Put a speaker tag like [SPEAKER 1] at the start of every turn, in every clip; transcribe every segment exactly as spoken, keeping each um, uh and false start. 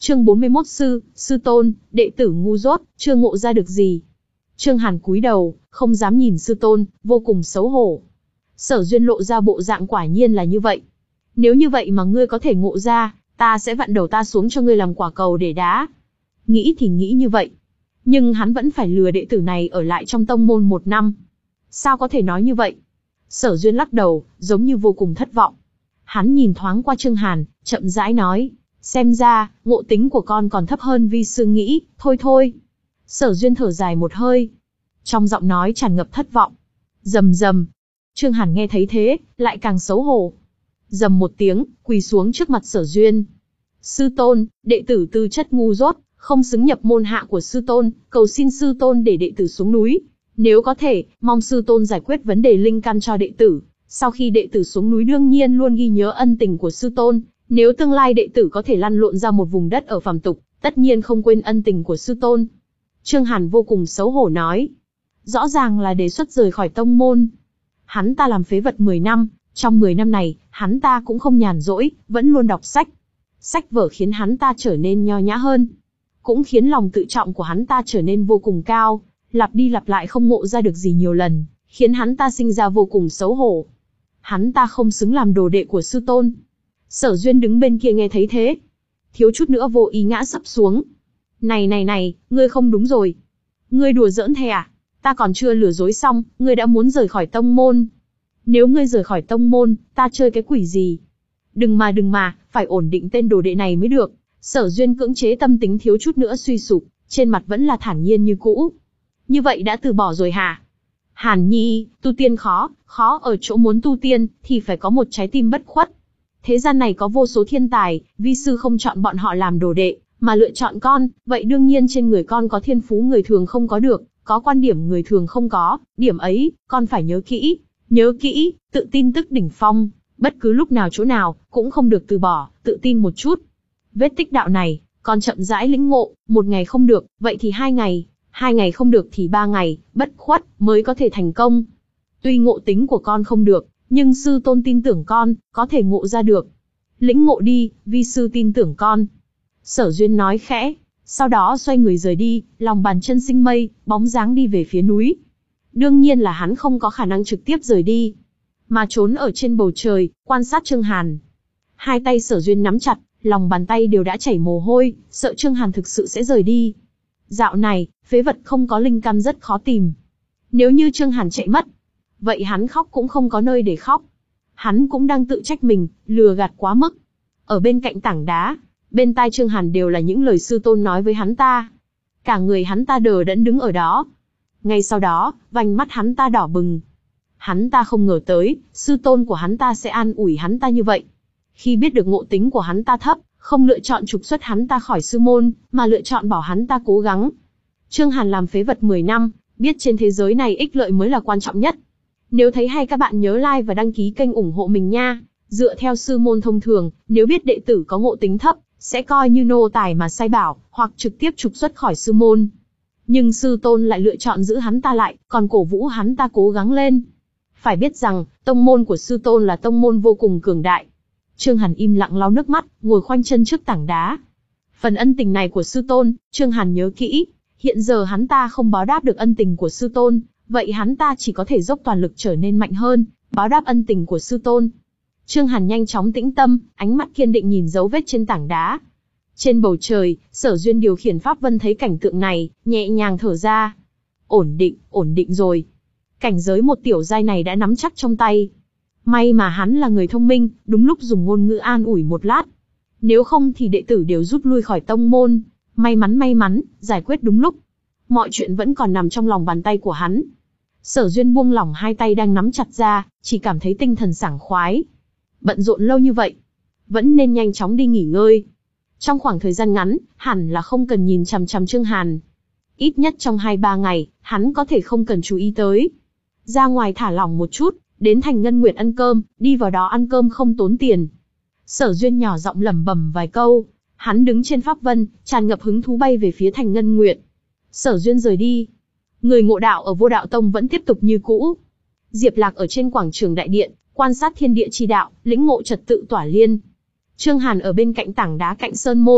[SPEAKER 1] Chương bốn mươi mốt Sư, sư tôn, đệ tử ngu dốt, chưa ngộ ra được gì. Trương Hàn cúi đầu, không dám nhìn sư tôn, vô cùng xấu hổ. Sở Duyên lộ ra bộ dạng quả nhiên là như vậy. Nếu như vậy mà ngươi có thể ngộ ra, ta sẽ vặn đầu ta xuống cho ngươi làm quả cầu để đá. Nghĩ thì nghĩ như vậy. Nhưng hắn vẫn phải lừa đệ tử này ở lại trong tông môn một năm. Sao có thể nói như vậy? Sở Duyên lắc đầu, giống như vô cùng thất vọng. Hắn nhìn thoáng qua Trương Hàn, chậm rãi nói. Xem ra, ngộ tính của con còn thấp hơn vi sư nghĩ, thôi thôi. Sở Duyên thở dài một hơi. Trong giọng nói tràn ngập thất vọng. Rầm rầm. Trương Hàn nghe thấy thế, lại càng xấu hổ. Rầm một tiếng, quỳ xuống trước mặt Sở Duyên. Sư tôn, đệ tử tư chất ngu dốt, không xứng nhập môn hạ của sư tôn, cầu xin sư tôn để đệ tử xuống núi. Nếu có thể, mong sư tôn giải quyết vấn đề linh căn cho đệ tử. Sau khi đệ tử xuống núi đương nhiên luôn ghi nhớ ân tình của sư tôn. Nếu tương lai đệ tử có thể lăn lộn ra một vùng đất ở phàm tục, tất nhiên không quên ân tình của sư tôn. Trương Hàn vô cùng xấu hổ nói. Rõ ràng là đề xuất rời khỏi tông môn. Hắn ta làm phế vật mười năm, trong mười năm này, hắn ta cũng không nhàn rỗi, vẫn luôn đọc sách. Sách vở khiến hắn ta trở nên nho nhã hơn. Cũng khiến lòng tự trọng của hắn ta trở nên vô cùng cao, lặp đi lặp lại không ngộ ra được gì nhiều lần, khiến hắn ta sinh ra vô cùng xấu hổ. Hắn ta không xứng làm đồ đệ của sư tôn. Sở Duyên đứng bên kia nghe thấy thế, thiếu chút nữa vô ý ngã sấp xuống. Này này này, ngươi không đúng rồi. Ngươi đùa giỡn thế à? Ta còn chưa lừa dối xong, ngươi đã muốn rời khỏi tông môn. Nếu ngươi rời khỏi tông môn, ta chơi cái quỷ gì? Đừng mà đừng mà, phải ổn định tên đồ đệ này mới được. Sở Duyên cưỡng chế tâm tính thiếu chút nữa suy sụp, trên mặt vẫn là thản nhiên như cũ. Như vậy đã từ bỏ rồi hả? Hàn Nhi, tu tiên khó, khó ở chỗ muốn tu tiên, thì phải có một trái tim bất khuất. Thế gian này có vô số thiên tài, vi sư không chọn bọn họ làm đồ đệ, mà lựa chọn con, vậy đương nhiên trên người con có thiên phú người thường không có được, có quan điểm người thường không có, điểm ấy, con phải nhớ kỹ, nhớ kỹ, tự tin tức đỉnh phong, bất cứ lúc nào chỗ nào, cũng không được từ bỏ, tự tin một chút. Vết tích đạo này, con chậm rãi lĩnh ngộ, một ngày không được, vậy thì hai ngày, hai ngày không được thì ba ngày, bất khuất, mới có thể thành công. Tuy ngộ tính của con không được, nhưng sư tôn tin tưởng con, có thể ngộ ra được. Lĩnh ngộ đi, vi sư tin tưởng con. Sở Duyên nói khẽ, sau đó xoay người rời đi, lòng bàn chân sinh mây, bóng dáng đi về phía núi. Đương nhiên là hắn không có khả năng trực tiếp rời đi, mà trốn ở trên bầu trời, quan sát Trương Hàn. Hai tay Sở Duyên nắm chặt, lòng bàn tay đều đã chảy mồ hôi, sợ Trương Hàn thực sự sẽ rời đi. Dạo này, phế vật không có linh căn rất khó tìm. Nếu như Trương Hàn chạy mất, vậy hắn khóc cũng không có nơi để khóc. Hắn cũng đang tự trách mình, lừa gạt quá mức. Ở bên cạnh tảng đá, bên tai Trương Hàn đều là những lời sư tôn nói với hắn ta. Cả người hắn ta đờ đẫn đứng ở đó. Ngay sau đó, vành mắt hắn ta đỏ bừng. Hắn ta không ngờ tới, sư tôn của hắn ta sẽ an ủi hắn ta như vậy. Khi biết được ngộ tính của hắn ta thấp, không lựa chọn trục xuất hắn ta khỏi sư môn, mà lựa chọn bảo hắn ta cố gắng. Trương Hàn làm phế vật mười năm, biết trên thế giới này ích lợi mới là quan trọng nhất. Nếu thấy hay các bạn nhớ like và đăng ký kênh ủng hộ mình nha. Dựa theo sư môn thông thường, nếu biết đệ tử có ngộ tính thấp, sẽ coi như nô tài mà sai bảo, hoặc trực tiếp trục xuất khỏi sư môn. Nhưng sư tôn lại lựa chọn giữ hắn ta lại, còn cổ vũ hắn ta cố gắng lên. Phải biết rằng, tông môn của sư tôn là tông môn vô cùng cường đại. Trương Hàn im lặng lau nước mắt, ngồi khoanh chân trước tảng đá. Phần ân tình này của sư tôn, Trương Hàn nhớ kỹ. Hiện giờ hắn ta không báo đáp được ân tình của sư tôn, vậy hắn ta chỉ có thể dốc toàn lực trở nên mạnh hơn, báo đáp ân tình của sư tôn. Trương Hàn nhanh chóng tĩnh tâm, ánh mắt kiên định nhìn dấu vết trên tảng đá. Trên bầu trời, Sở Duyên điều khiển pháp vân thấy cảnh tượng này, nhẹ nhàng thở ra. Ổn định, ổn định rồi. Cảnh giới một tiểu giai này đã nắm chắc trong tay. May mà hắn là người thông minh, đúng lúc dùng ngôn ngữ an ủi một lát. Nếu không thì đệ tử đều rút lui khỏi tông môn. May mắn may mắn, giải quyết đúng lúc. Mọi chuyện vẫn còn nằm trong lòng bàn tay của hắn. Sở Duyên buông lỏng hai tay đang nắm chặt ra, chỉ cảm thấy tinh thần sảng khoái. Bận rộn lâu như vậy, vẫn nên nhanh chóng đi nghỉ ngơi. Trong khoảng thời gian ngắn, hẳn là không cần nhìn chằm chằm Trương Hàn. Ít nhất trong hai ba ngày, hắn có thể không cần chú ý tới. Ra ngoài thả lỏng một chút, đến Thành Ngân Nguyệt ăn cơm, đi vào đó ăn cơm không tốn tiền. Sở Duyên nhỏ giọng lẩm bẩm vài câu, hắn đứng trên pháp vân, tràn ngập hứng thú bay về phía Thành Ngân Nguyệt. Sở Duyên rời đi. Người ngộ đạo ở Vô Đạo Tông vẫn tiếp tục như cũ. Diệp Lạc ở trên quảng trường đại điện, quan sát thiên địa chi đạo, lĩnh ngộ trật tự tỏa liên. Trương Hàn ở bên cạnh tảng đá cạnh sơn môn,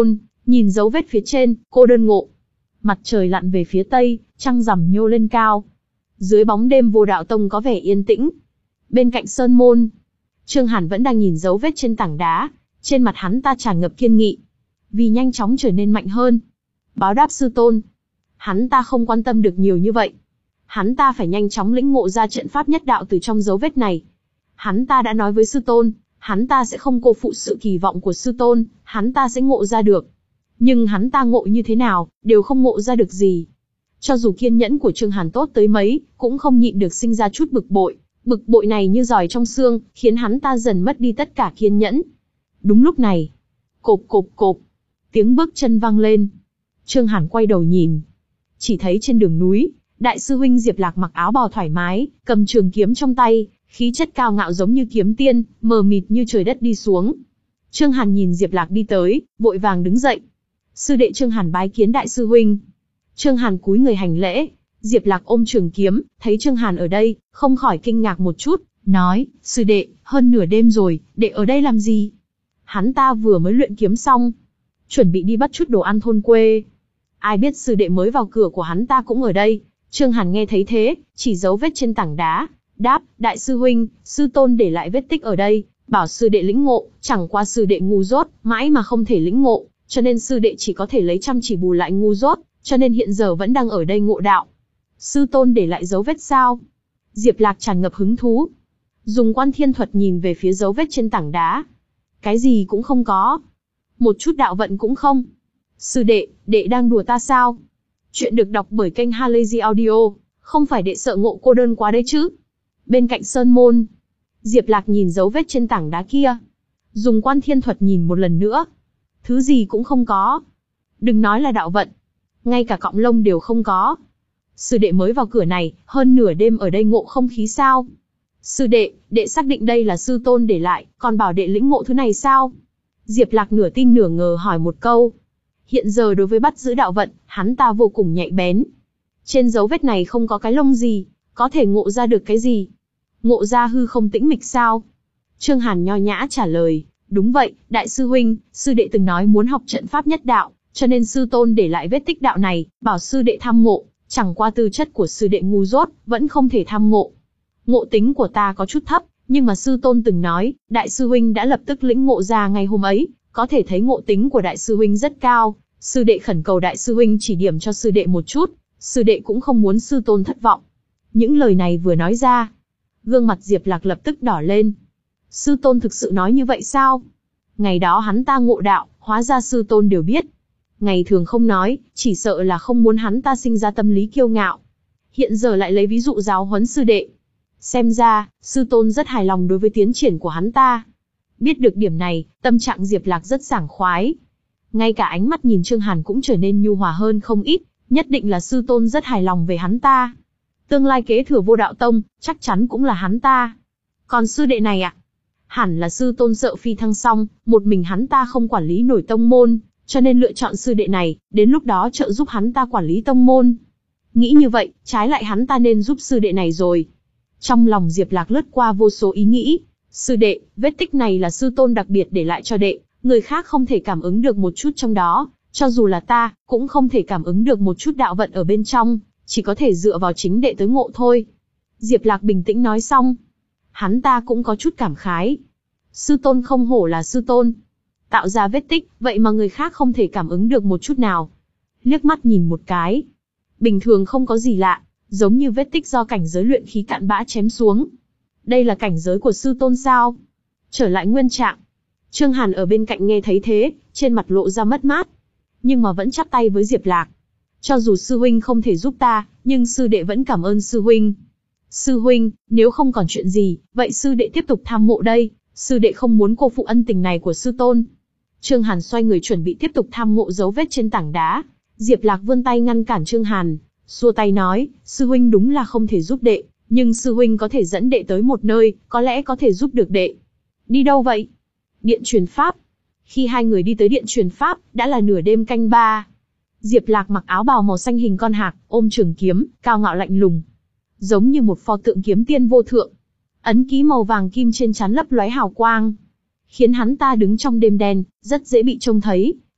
[SPEAKER 1] Nhìn dấu vết phía trên, cô đơn ngộ. Mặt trời lặn về phía tây, trăng rằm nhô lên cao. Dưới bóng đêm Vô Đạo Tông có vẻ yên tĩnh. Bên cạnh sơn môn, Trương Hàn vẫn đang nhìn dấu vết trên tảng đá, trên mặt hắn ta tràn ngập kiên nghị. Vì nhanh chóng trở nên mạnh hơn. Báo đáp sư tôn. Hắn ta không quan tâm được nhiều như vậy. Hắn ta phải nhanh chóng lĩnh ngộ ra trận pháp nhất đạo từ trong dấu vết này. Hắn ta đã nói với sư tôn, hắn ta sẽ không cô phụ sự kỳ vọng của sư tôn, hắn ta sẽ ngộ ra được. Nhưng hắn ta ngộ như thế nào, đều không ngộ ra được gì. Cho dù kiên nhẫn của Trương Hàn tốt tới mấy, cũng không nhịn được sinh ra chút bực bội. Bực bội này như giỏi trong xương, khiến hắn ta dần mất đi tất cả kiên nhẫn. Đúng lúc này, cộp cộp cộp, tiếng bước chân vang lên. Trương Hàn quay đầu nhìn, chỉ thấy trên đường núi, đại sư huynh Diệp Lạc mặc áo bào thoải mái, cầm trường kiếm trong tay, khí chất cao ngạo giống như kiếm tiên, mờ mịt như trời đất đi xuống. Trương Hàn nhìn Diệp Lạc đi tới, vội vàng đứng dậy. Sư đệ Trương Hàn bái kiến đại sư huynh. Trương Hàn cúi người hành lễ. Diệp Lạc ôm trường kiếm, thấy Trương Hàn ở đây, không khỏi kinh ngạc một chút, nói, sư đệ, hơn nửa đêm rồi, đệ ở đây làm gì? Hắn ta vừa mới luyện kiếm xong, chuẩn bị đi bắt chút đồ ăn thôn quê. Ai biết sư đệ mới vào cửa của hắn ta cũng ở đây. Trương Hàn nghe thấy thế, chỉ dấu vết trên tảng đá, đáp, đại sư huynh, sư tôn để lại vết tích ở đây, bảo sư đệ lĩnh ngộ, chẳng qua sư đệ ngu dốt, mãi mà không thể lĩnh ngộ, cho nên sư đệ chỉ có thể lấy chăm chỉ bù lại ngu dốt, cho nên hiện giờ vẫn đang ở đây ngộ đạo. Sư tôn để lại dấu vết sao? Diệp Lạc tràn ngập hứng thú, dùng Quan Thiên Thuật nhìn về phía dấu vết trên tảng đá. Cái gì cũng không có, một chút đạo vận cũng không. Sư đệ, đệ đang đùa ta sao? Chuyện được đọc bởi kênh Halazy Audio, không phải đệ sợ ngộ cô đơn quá đấy chứ? Bên cạnh sơn môn, Diệp Lạc nhìn dấu vết trên tảng đá kia, dùng Quan Thiên Thuật nhìn một lần nữa. Thứ gì cũng không có. Đừng nói là đạo vận, ngay cả cọng lông đều không có. Sư đệ mới vào cửa này, hơn nửa đêm ở đây ngộ không khí sao? Sư đệ, đệ xác định đây là sư tôn để lại, còn bảo đệ lĩnh ngộ thứ này sao? Diệp Lạc nửa tin nửa ngờ hỏi một câu. Hiện giờ đối với bắt giữ đạo vận, hắn ta vô cùng nhạy bén. Trên dấu vết này không có cái lông gì, có thể ngộ ra được cái gì? Ngộ ra hư không tĩnh mịch sao? Trương Hàn nho nhã trả lời, đúng vậy, đại sư huynh, sư đệ từng nói muốn học trận pháp nhất đạo, cho nên sư tôn để lại vết tích đạo này, bảo sư đệ tham ngộ, chẳng qua tư chất của sư đệ ngu dốt, vẫn không thể tham ngộ. Ngộ tính của ta có chút thấp, nhưng mà sư tôn từng nói, đại sư huynh đã lập tức lĩnh ngộ ra ngay hôm ấy, có thể thấy ngộ tính của đại sư huynh rất cao, sư đệ khẩn cầu đại sư huynh chỉ điểm cho sư đệ một chút, sư đệ cũng không muốn sư tôn thất vọng. Những lời này vừa nói ra, gương mặt Diệp Lạc lập tức đỏ lên. Sư tôn thực sự nói như vậy sao? Ngày đó hắn ta ngộ đạo, hóa ra sư tôn đều biết. Ngày thường không nói, chỉ sợ là không muốn hắn ta sinh ra tâm lý kiêu ngạo. Hiện giờ lại lấy ví dụ giáo huấn sư đệ. Xem ra, sư tôn rất hài lòng đối với tiến triển của hắn ta. Biết được điểm này, tâm trạng Diệp Lạc rất sảng khoái. Ngay cả ánh mắt nhìn Trương Hàn cũng trở nên nhu hòa hơn không ít, nhất định là sư tôn rất hài lòng về hắn ta. Tương lai kế thừa Vô Đạo Tông, chắc chắn cũng là hắn ta. Còn sư đệ này ạ? À? Hẳn là sư tôn sợ phi thăng xong, một mình hắn ta không quản lý nổi tông môn, cho nên lựa chọn sư đệ này, đến lúc đó trợ giúp hắn ta quản lý tông môn. Nghĩ như vậy, trái lại hắn ta nên giúp sư đệ này rồi. Trong lòng Diệp Lạc lướt qua vô số ý nghĩ. Sư đệ, vết tích này là sư tôn đặc biệt để lại cho đệ, người khác không thể cảm ứng được một chút trong đó, cho dù là ta, cũng không thể cảm ứng được một chút đạo vận ở bên trong, chỉ có thể dựa vào chính đệ tới ngộ thôi. Diệp Lạc bình tĩnh nói xong. Hắn ta cũng có chút cảm khái. Sư tôn không hổ là sư tôn. Tạo ra vết tích, vậy mà người khác không thể cảm ứng được một chút nào. Liếc mắt nhìn một cái. Bình thường không có gì lạ, giống như vết tích do cảnh giới luyện khí cạn bã chém xuống. Đây là cảnh giới của sư tôn sao? Trở lại nguyên trạng. Trương Hàn ở bên cạnh nghe thấy thế, trên mặt lộ ra mất mát. Nhưng mà vẫn chắp tay với Diệp Lạc. Cho dù sư huynh không thể giúp ta, nhưng sư đệ vẫn cảm ơn sư huynh. Sư huynh, nếu không còn chuyện gì, vậy sư đệ tiếp tục tham mộ đây, sư đệ không muốn cô phụ ân tình này của sư tôn. Trương Hàn xoay người chuẩn bị tiếp tục tham mộ dấu vết trên tảng đá. Diệp Lạc vươn tay ngăn cản Trương Hàn, xua tay nói, sư huynh đúng là không thể giúp đệ, nhưng sư huynh có thể dẫn đệ tới một nơi, có lẽ có thể giúp được đệ. Đi đâu vậy? Điện truyền pháp. Khi hai người đi tới điện truyền pháp, đã là nửa đêm canh ba. Diệp Lạc mặc áo bào màu xanh hình con hạc, ôm trường kiếm, cao ngạo lạnh lùng, giống như một pho tượng kiếm tiên vô thượng. Ấn ký màu vàng kim trên trán lấp lóe hào quang, khiến hắn ta đứng trong đêm đen, rất dễ bị trông thấy.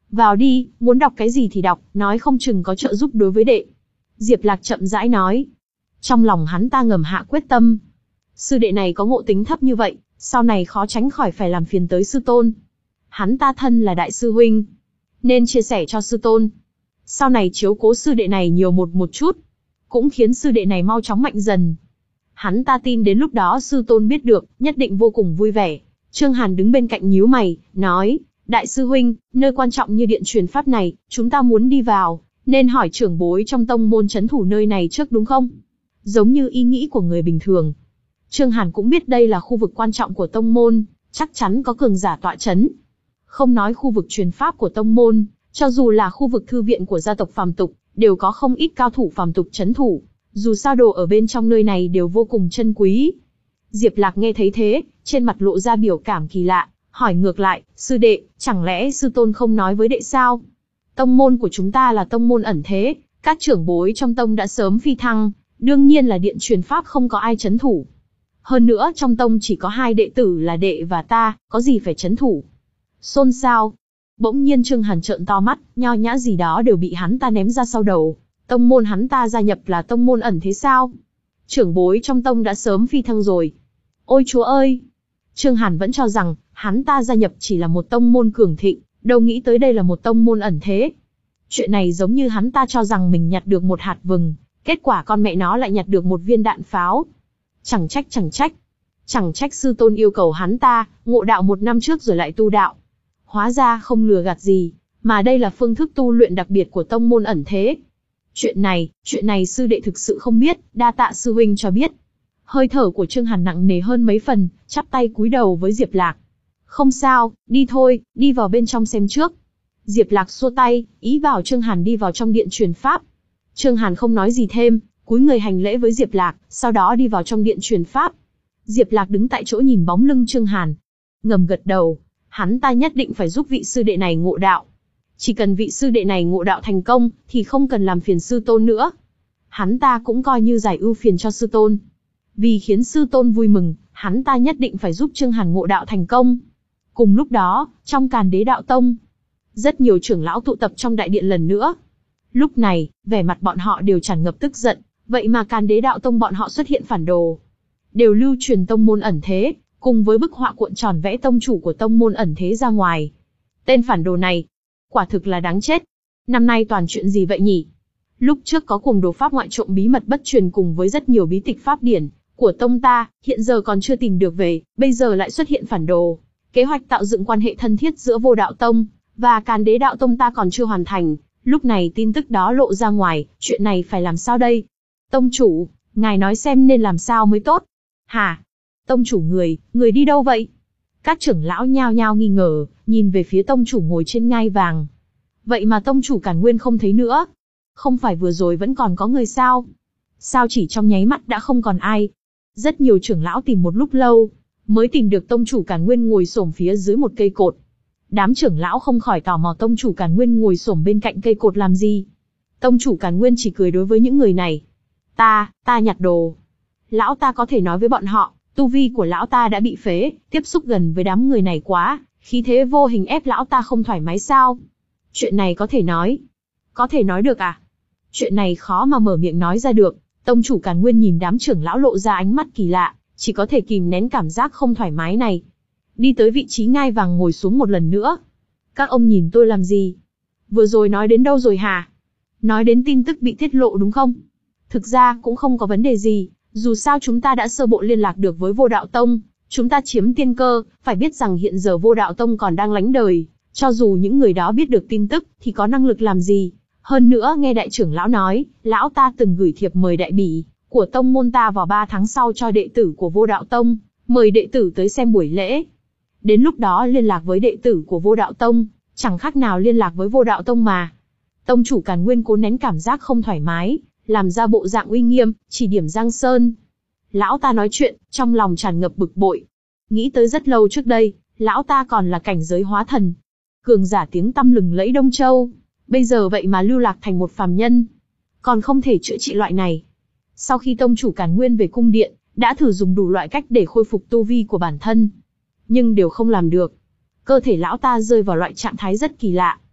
[SPEAKER 1] Vào đi, muốn đọc cái gì thì đọc, nói không chừng có trợ giúp đối với đệ. Diệp Lạc chậm rãi nói. Trong lòng hắn ta ngầm hạ quyết tâm. Sư đệ này có ngộ tính thấp như vậy, sau này khó tránh khỏi phải làm phiền tới sư tôn. Hắn ta thân là đại sư huynh, nên chia sẻ cho sư tôn. Sau này chiếu cố sư đệ này nhiều một một chút, cũng khiến sư đệ này mau chóng mạnh dần. Hắn ta tin đến lúc đó sư tôn biết được, nhất định vô cùng vui vẻ. Trương Hàn đứng bên cạnh nhíu mày, nói, đại sư huynh, nơi quan trọng như điện truyền pháp này, chúng ta muốn đi vào, nên hỏi trưởng bối trong tông môn trấn thủ nơi này trước đúng không? Giống như ý nghĩ của người bình thường. Trương Hàn cũng biết đây là khu vực quan trọng của tông môn, chắc chắn có cường giả tọa trấn. Không nói khu vực truyền pháp của tông môn, cho dù là khu vực thư viện của gia tộc phàm tục, đều có không ít cao thủ phàm tục trấn thủ. Dù sao đồ ở bên trong nơi này đều vô cùng chân quý. Diệp Lạc nghe thấy thế, trên mặt lộ ra biểu cảm kỳ lạ, hỏi ngược lại, sư đệ, chẳng lẽ sư tôn không nói với đệ sao? Tông môn của chúng ta là tông môn ẩn thế, các trưởng bối trong tông đã sớm phi thăng, đương nhiên là điện truyền pháp không có ai trấn thủ. Hơn nữa trong tông chỉ có hai đệ tử là đệ và ta, có gì phải trấn thủ? Xôn xao. Bỗng nhiên Trương Hàn trợn to mắt, nho nhã gì đó đều bị hắn ta ném ra sau đầu. Tông môn hắn ta gia nhập là tông môn ẩn thế sao? Trưởng bối trong tông đã sớm phi thăng rồi. Ôi chúa ơi! Trương Hàn vẫn cho rằng, hắn ta gia nhập chỉ là một tông môn cường thịnh, đâu nghĩ tới đây là một tông môn ẩn thế. Chuyện này giống như hắn ta cho rằng mình nhặt được một hạt vừng, kết quả con mẹ nó lại nhặt được một viên đạn pháo. Chẳng trách chẳng trách. Chẳng trách sư tôn yêu cầu hắn ta, ngộ đạo một năm trước rồi lại tu đạo. Hóa ra không lừa gạt gì, mà đây là phương thức tu luyện đặc biệt của tông môn ẩn thế. Chuyện này, chuyện này sư đệ thực sự không biết, đa tạ sư huynh cho biết. Hơi thở của Trương Hàn nặng nề hơn mấy phần, chắp tay cúi đầu với Diệp Lạc. Không sao, đi thôi, đi vào bên trong xem trước. Diệp Lạc xua tay, ý bảo Trương Hàn đi vào trong điện truyền pháp. Trương Hàn không nói gì thêm, cúi người hành lễ với Diệp Lạc, sau đó đi vào trong điện truyền pháp. Diệp Lạc đứng tại chỗ nhìn bóng lưng Trương Hàn, ngầm gật đầu, hắn ta nhất định phải giúp vị sư đệ này ngộ đạo. Chỉ cần vị sư đệ này ngộ đạo thành công, thì không cần làm phiền sư tôn nữa. Hắn ta cũng coi như giải ưu phiền cho sư tôn. Vì khiến sư tôn vui mừng, hắn ta nhất định phải giúp Trương Hàn ngộ đạo thành công. Cùng lúc đó, trong Càn Đế Đạo Tông, rất nhiều trưởng lão tụ tập trong đại điện lần nữa. Lúc này, vẻ mặt bọn họ đều tràn ngập tức giận, vậy mà Càn Đế Đạo Tông bọn họ xuất hiện phản đồ. Đều lưu truyền tông môn ẩn thế, cùng với bức họa cuộn tròn vẽ tông chủ của tông môn ẩn thế ra ngoài. Tên phản đồ này, quả thực là đáng chết. Năm nay toàn chuyện gì vậy nhỉ? Lúc trước có cuồng đồ pháp ngoại trộm bí mật bất truyền cùng với rất nhiều bí tịch pháp điển của tông ta, hiện giờ còn chưa tìm được về, bây giờ lại xuất hiện phản đồ. Kế hoạch tạo dựng quan hệ thân thiết giữa Vô Đạo Tông và Càn Đế Đạo Tông ta còn chưa hoàn thành, lúc này tin tức đó lộ ra ngoài, chuyện này phải làm sao đây? Tông chủ, ngài nói xem nên làm sao mới tốt? Hả? Tông chủ người, người đi đâu vậy? Các trưởng lão nhao nhao nghi ngờ, nhìn về phía tông chủ ngồi trên ngai vàng. Vậy mà tông chủ Càn Nguyên không thấy nữa. Không phải vừa rồi vẫn còn có người sao? Sao chỉ trong nháy mắt đã không còn ai? Rất nhiều trưởng lão tìm một lúc lâu, mới tìm được tông chủ Càn Nguyên ngồi xổm phía dưới một cây cột. Đám trưởng lão không khỏi tò mò tông chủ Càn Nguyên ngồi xổm bên cạnh cây cột làm gì. Tông chủ Càn Nguyên chỉ cười đối với những người này. Ta, ta nhặt đồ. Lão ta có thể nói với bọn họ, tu vi của lão ta đã bị phế, tiếp xúc gần với đám người này quá, khí thế vô hình ép lão ta không thoải mái sao? Chuyện này có thể nói. Có thể nói được à? Chuyện này khó mà mở miệng nói ra được. Tông chủ Càn Nguyên nhìn đám trưởng lão lộ ra ánh mắt kỳ lạ, chỉ có thể kìm nén cảm giác không thoải mái này. Đi tới vị trí ngai vàng ngồi xuống một lần nữa. Các ông nhìn tôi làm gì? Vừa rồi nói đến đâu rồi hả? Nói đến tin tức bị tiết lộ đúng không? Thực ra cũng không có vấn đề gì, dù sao chúng ta đã sơ bộ liên lạc được với Vô Đạo Tông, chúng ta chiếm tiên cơ, phải biết rằng hiện giờ Vô Đạo Tông còn đang lánh đời, cho dù những người đó biết được tin tức, thì có năng lực làm gì? Hơn nữa nghe đại trưởng lão nói, lão ta từng gửi thiệp mời đại bỉ của tông môn ta vào ba tháng sau cho đệ tử của Vô Đạo Tông, mời đệ tử tới xem buổi lễ. Đến lúc đó liên lạc với đệ tử của Vô Đạo Tông, chẳng khác nào liên lạc với Vô Đạo Tông mà. Tông chủ Càn Nguyên cố nén cảm giác không thoải mái, làm ra bộ dạng uy nghiêm, chỉ điểm Giang Sơn. Lão ta nói chuyện, trong lòng tràn ngập bực bội. Nghĩ tới rất lâu trước đây, lão ta còn là cảnh giới hóa thần. Cường giả tiếng tăm lừng lẫy Đông Châu. Bây giờ vậy mà lưu lạc thành một phàm nhân. Còn không thể chữa trị loại này. Sau khi tông chủ Càn Nguyên về cung điện, đã thử dùng đủ loại cách để khôi phục tu vi của bản thân. Nhưng đều không làm được. Cơ thể lão ta rơi vào loại trạng thái rất kỳ lạ.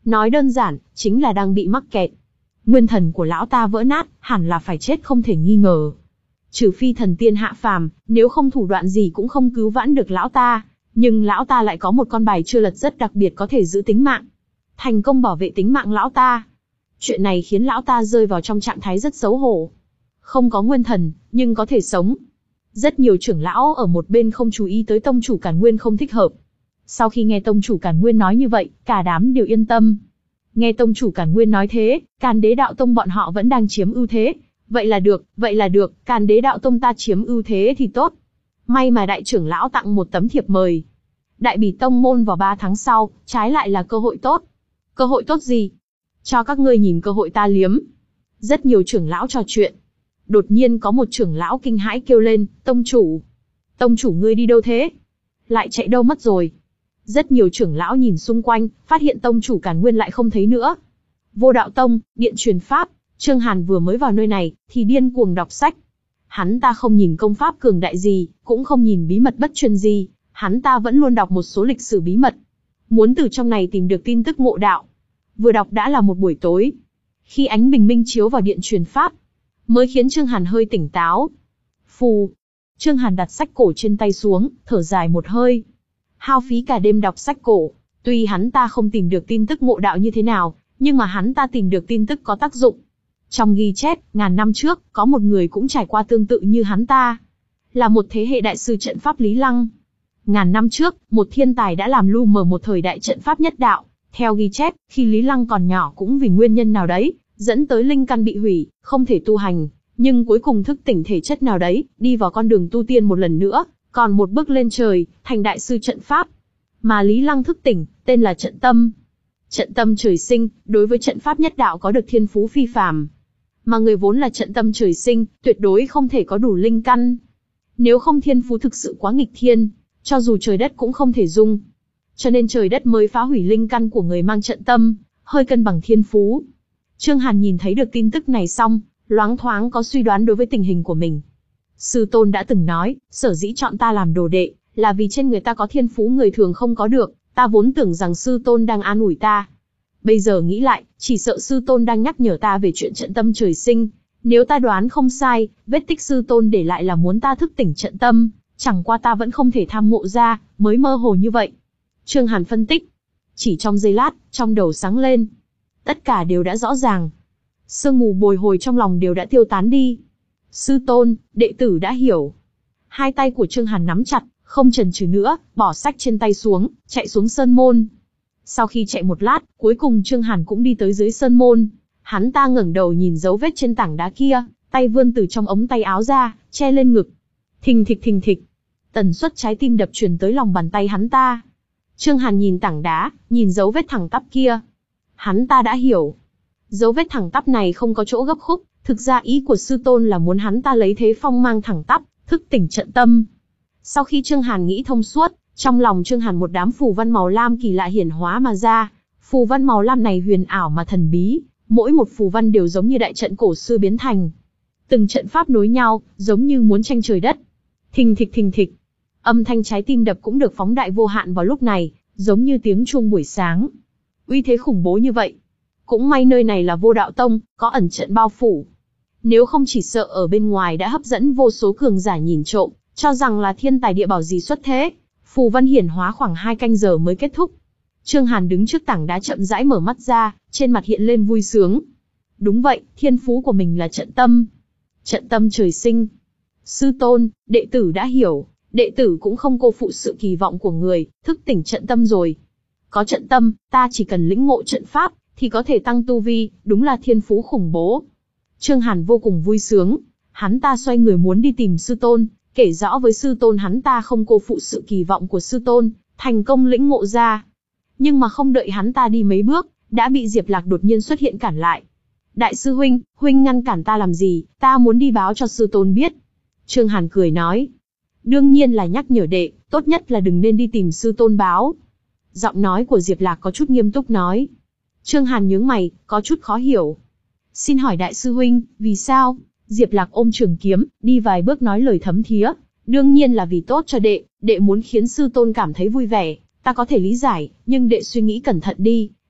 [SPEAKER 1] Nói đơn giản, chính là đang bị mắc kẹt. Nguyên thần của lão ta vỡ nát, hẳn là phải chết không thể nghi ngờ. Trừ phi thần tiên hạ phàm, nếu không thủ đoạn gì cũng không cứu vãn được lão ta. Nhưng lão ta lại có một con bài chưa lật rất đặc biệt có thể giữ tính mạng. Thành công bảo vệ tính mạng lão ta. Chuyện này khiến lão ta rơi vào trong trạng thái rất xấu hổ. Không có nguyên thần, nhưng có thể sống. Rất nhiều trưởng lão ở một bên không chú ý tới tông chủ Càn Nguyên không thích hợp. Sau khi nghe tông chủ Càn Nguyên nói như vậy, cả đám đều yên tâm. Nghe tông chủ Càn Nguyên nói thế, Càn Đế Đạo Tông bọn họ vẫn đang chiếm ưu thế. Vậy là được, vậy là được, Càn Đế Đạo Tông ta chiếm ưu thế thì tốt. May mà đại trưởng lão tặng một tấm thiệp mời. Đại bỉ tông môn vào ba tháng sau, trái lại là cơ hội tốt. Cơ hội tốt gì? Cho các ngươi nhìn cơ hội ta liếm. Rất nhiều trưởng lão trò chuyện. Đột nhiên có một trưởng lão kinh hãi kêu lên, tông chủ. Tông chủ ngươi đi đâu thế? Lại chạy đâu mất rồi? Rất nhiều trưởng lão nhìn xung quanh, phát hiện tông chủ Càn Nguyên lại không thấy nữa. Vô Đạo Tông, điện truyền pháp, Trương Hàn vừa mới vào nơi này, thì điên cuồng đọc sách. Hắn ta không nhìn công pháp cường đại gì, cũng không nhìn bí mật bất truyền gì, hắn ta vẫn luôn đọc một số lịch sử bí mật. Muốn từ trong này tìm được tin tức ngộ đạo. Vừa đọc đã là một buổi tối. Khi ánh bình minh chiếu vào điện truyền pháp, mới khiến Trương Hàn hơi tỉnh táo. Phù. Trương Hàn đặt sách cổ trên tay xuống, thở dài một hơi. Hao phí cả đêm đọc sách cổ. Tuy hắn ta không tìm được tin tức ngộ đạo như thế nào, nhưng mà hắn ta tìm được tin tức có tác dụng. Trong ghi chép, ngàn năm trước, có một người cũng trải qua tương tự như hắn ta. Là một thế hệ đại sư trận pháp Lý Lăng. Ngàn năm trước, một thiên tài đã làm lu mờ một thời đại trận pháp nhất đạo. Theo ghi chép, khi Lý Lăng còn nhỏ cũng vì nguyên nhân nào đấy, dẫn tới linh căn bị hủy, không thể tu hành, nhưng cuối cùng thức tỉnh thể chất nào đấy, đi vào con đường tu tiên một lần nữa, còn một bước lên trời, thành đại sư trận pháp. Mà Lý Lăng thức tỉnh, tên là trận tâm. Trận tâm trời sinh, đối với trận pháp nhất đạo có được thiên phú phi phàm. Mà người vốn là trận tâm trời sinh, tuyệt đối không thể có đủ linh căn. Nếu không thiên phú thực sự quá nghịch thiên, cho dù trời đất cũng không thể dung. Cho nên trời đất mới phá hủy linh căn của người mang trận tâm, hơi cân bằng thiên phú. Trương Hàn nhìn thấy được tin tức này xong, loáng thoáng có suy đoán đối với tình hình của mình. Sư tôn đã từng nói, sở dĩ chọn ta làm đồ đệ, là vì trên người ta có thiên phú người thường không có được, ta vốn tưởng rằng sư tôn đang an ủi ta. Bây giờ nghĩ lại, chỉ sợ sư tôn đang nhắc nhở ta về chuyện trận tâm trời sinh. Nếu ta đoán không sai, vết tích sư tôn để lại là muốn ta thức tỉnh trận tâm, chẳng qua ta vẫn không thể tham ngộ ra, mới mơ hồ như vậy. Trương Hàn phân tích. Chỉ trong giây lát, trong đầu sáng lên. Tất cả đều đã rõ ràng. Sương mù bồi hồi trong lòng đều đã tiêu tán đi. Sư tôn, đệ tử đã hiểu. Hai tay của Trương Hàn nắm chặt, không chần chừ nữa, bỏ sách trên tay xuống, chạy xuống sơn môn. Sau khi chạy một lát, cuối cùng Trương Hàn cũng đi tới dưới sơn môn. Hắn ta ngẩng đầu nhìn dấu vết trên tảng đá kia, tay vươn từ trong ống tay áo ra, che lên ngực. Thình thịch thình thịch. Tần suất trái tim đập truyền tới lòng bàn tay hắn ta. Trương Hàn nhìn tảng đá, nhìn dấu vết thẳng tắp kia. Hắn ta đã hiểu. Dấu vết thẳng tắp này không có chỗ gấp khúc, thực ra ý của sư tôn là muốn hắn ta lấy thế phong mang thẳng tắp, thức tỉnh trận tâm. Sau khi Trương Hàn nghĩ thông suốt, trong lòng Trương Hàn một đám phù văn màu lam kỳ lạ hiển hóa mà ra. Phù văn màu lam này huyền ảo mà thần bí, mỗi một phù văn đều giống như đại trận cổ xưa biến thành. Từng trận pháp nối nhau, giống như muốn tranh trời đất. Thình thịch thình thịch. Âm thanh trái tim đập cũng được phóng đại vô hạn vào lúc này, giống như tiếng chuông buổi sáng. Uy thế khủng bố như vậy. Cũng may nơi này là Vô Đạo Tông, có ẩn trận bao phủ. Nếu không chỉ sợ ở bên ngoài đã hấp dẫn vô số cường giả nhìn trộm, cho rằng là thiên tài địa bảo gì xuất thế. Phù văn hiển hóa khoảng hai canh giờ mới kết thúc. Trương Hàn đứng trước tảng đá chậm rãi mở mắt ra, trên mặt hiện lên vui sướng. Đúng vậy, thiên phú của mình là trận tâm. Trận tâm trời sinh. Sư tôn, đệ tử đã hiểu, đệ tử cũng không cô phụ sự kỳ vọng của người, thức tỉnh trận tâm rồi. Có trận tâm, ta chỉ cần lĩnh ngộ trận pháp, thì có thể tăng tu vi, đúng là thiên phú khủng bố. Trương Hàn vô cùng vui sướng, hắn ta xoay người muốn đi tìm sư tôn, kể rõ với sư tôn hắn ta không cô phụ sự kỳ vọng của sư tôn, thành công lĩnh ngộ ra. Nhưng mà không đợi hắn ta đi mấy bước, đã bị Diệp Lạc đột nhiên xuất hiện cản lại. Đại sư huynh, huynh ngăn cản ta làm gì, ta muốn đi báo cho sư tôn biết. Trương Hàn cười nói. Đương nhiên là nhắc nhở đệ, tốt nhất là đừng nên đi tìm sư tôn báo. Giọng nói của Diệp Lạc có chút nghiêm túc nói. Trương Hàn nhướng mày, có chút khó hiểu. Xin hỏi đại sư huynh, vì sao? Diệp Lạc ôm trường kiếm, đi vài bước nói lời thấm thía. Đương nhiên là vì tốt cho đệ, đệ muốn khiến sư tôn cảm thấy vui vẻ, ta có thể lý giải, nhưng đệ suy nghĩ cẩn thận đi.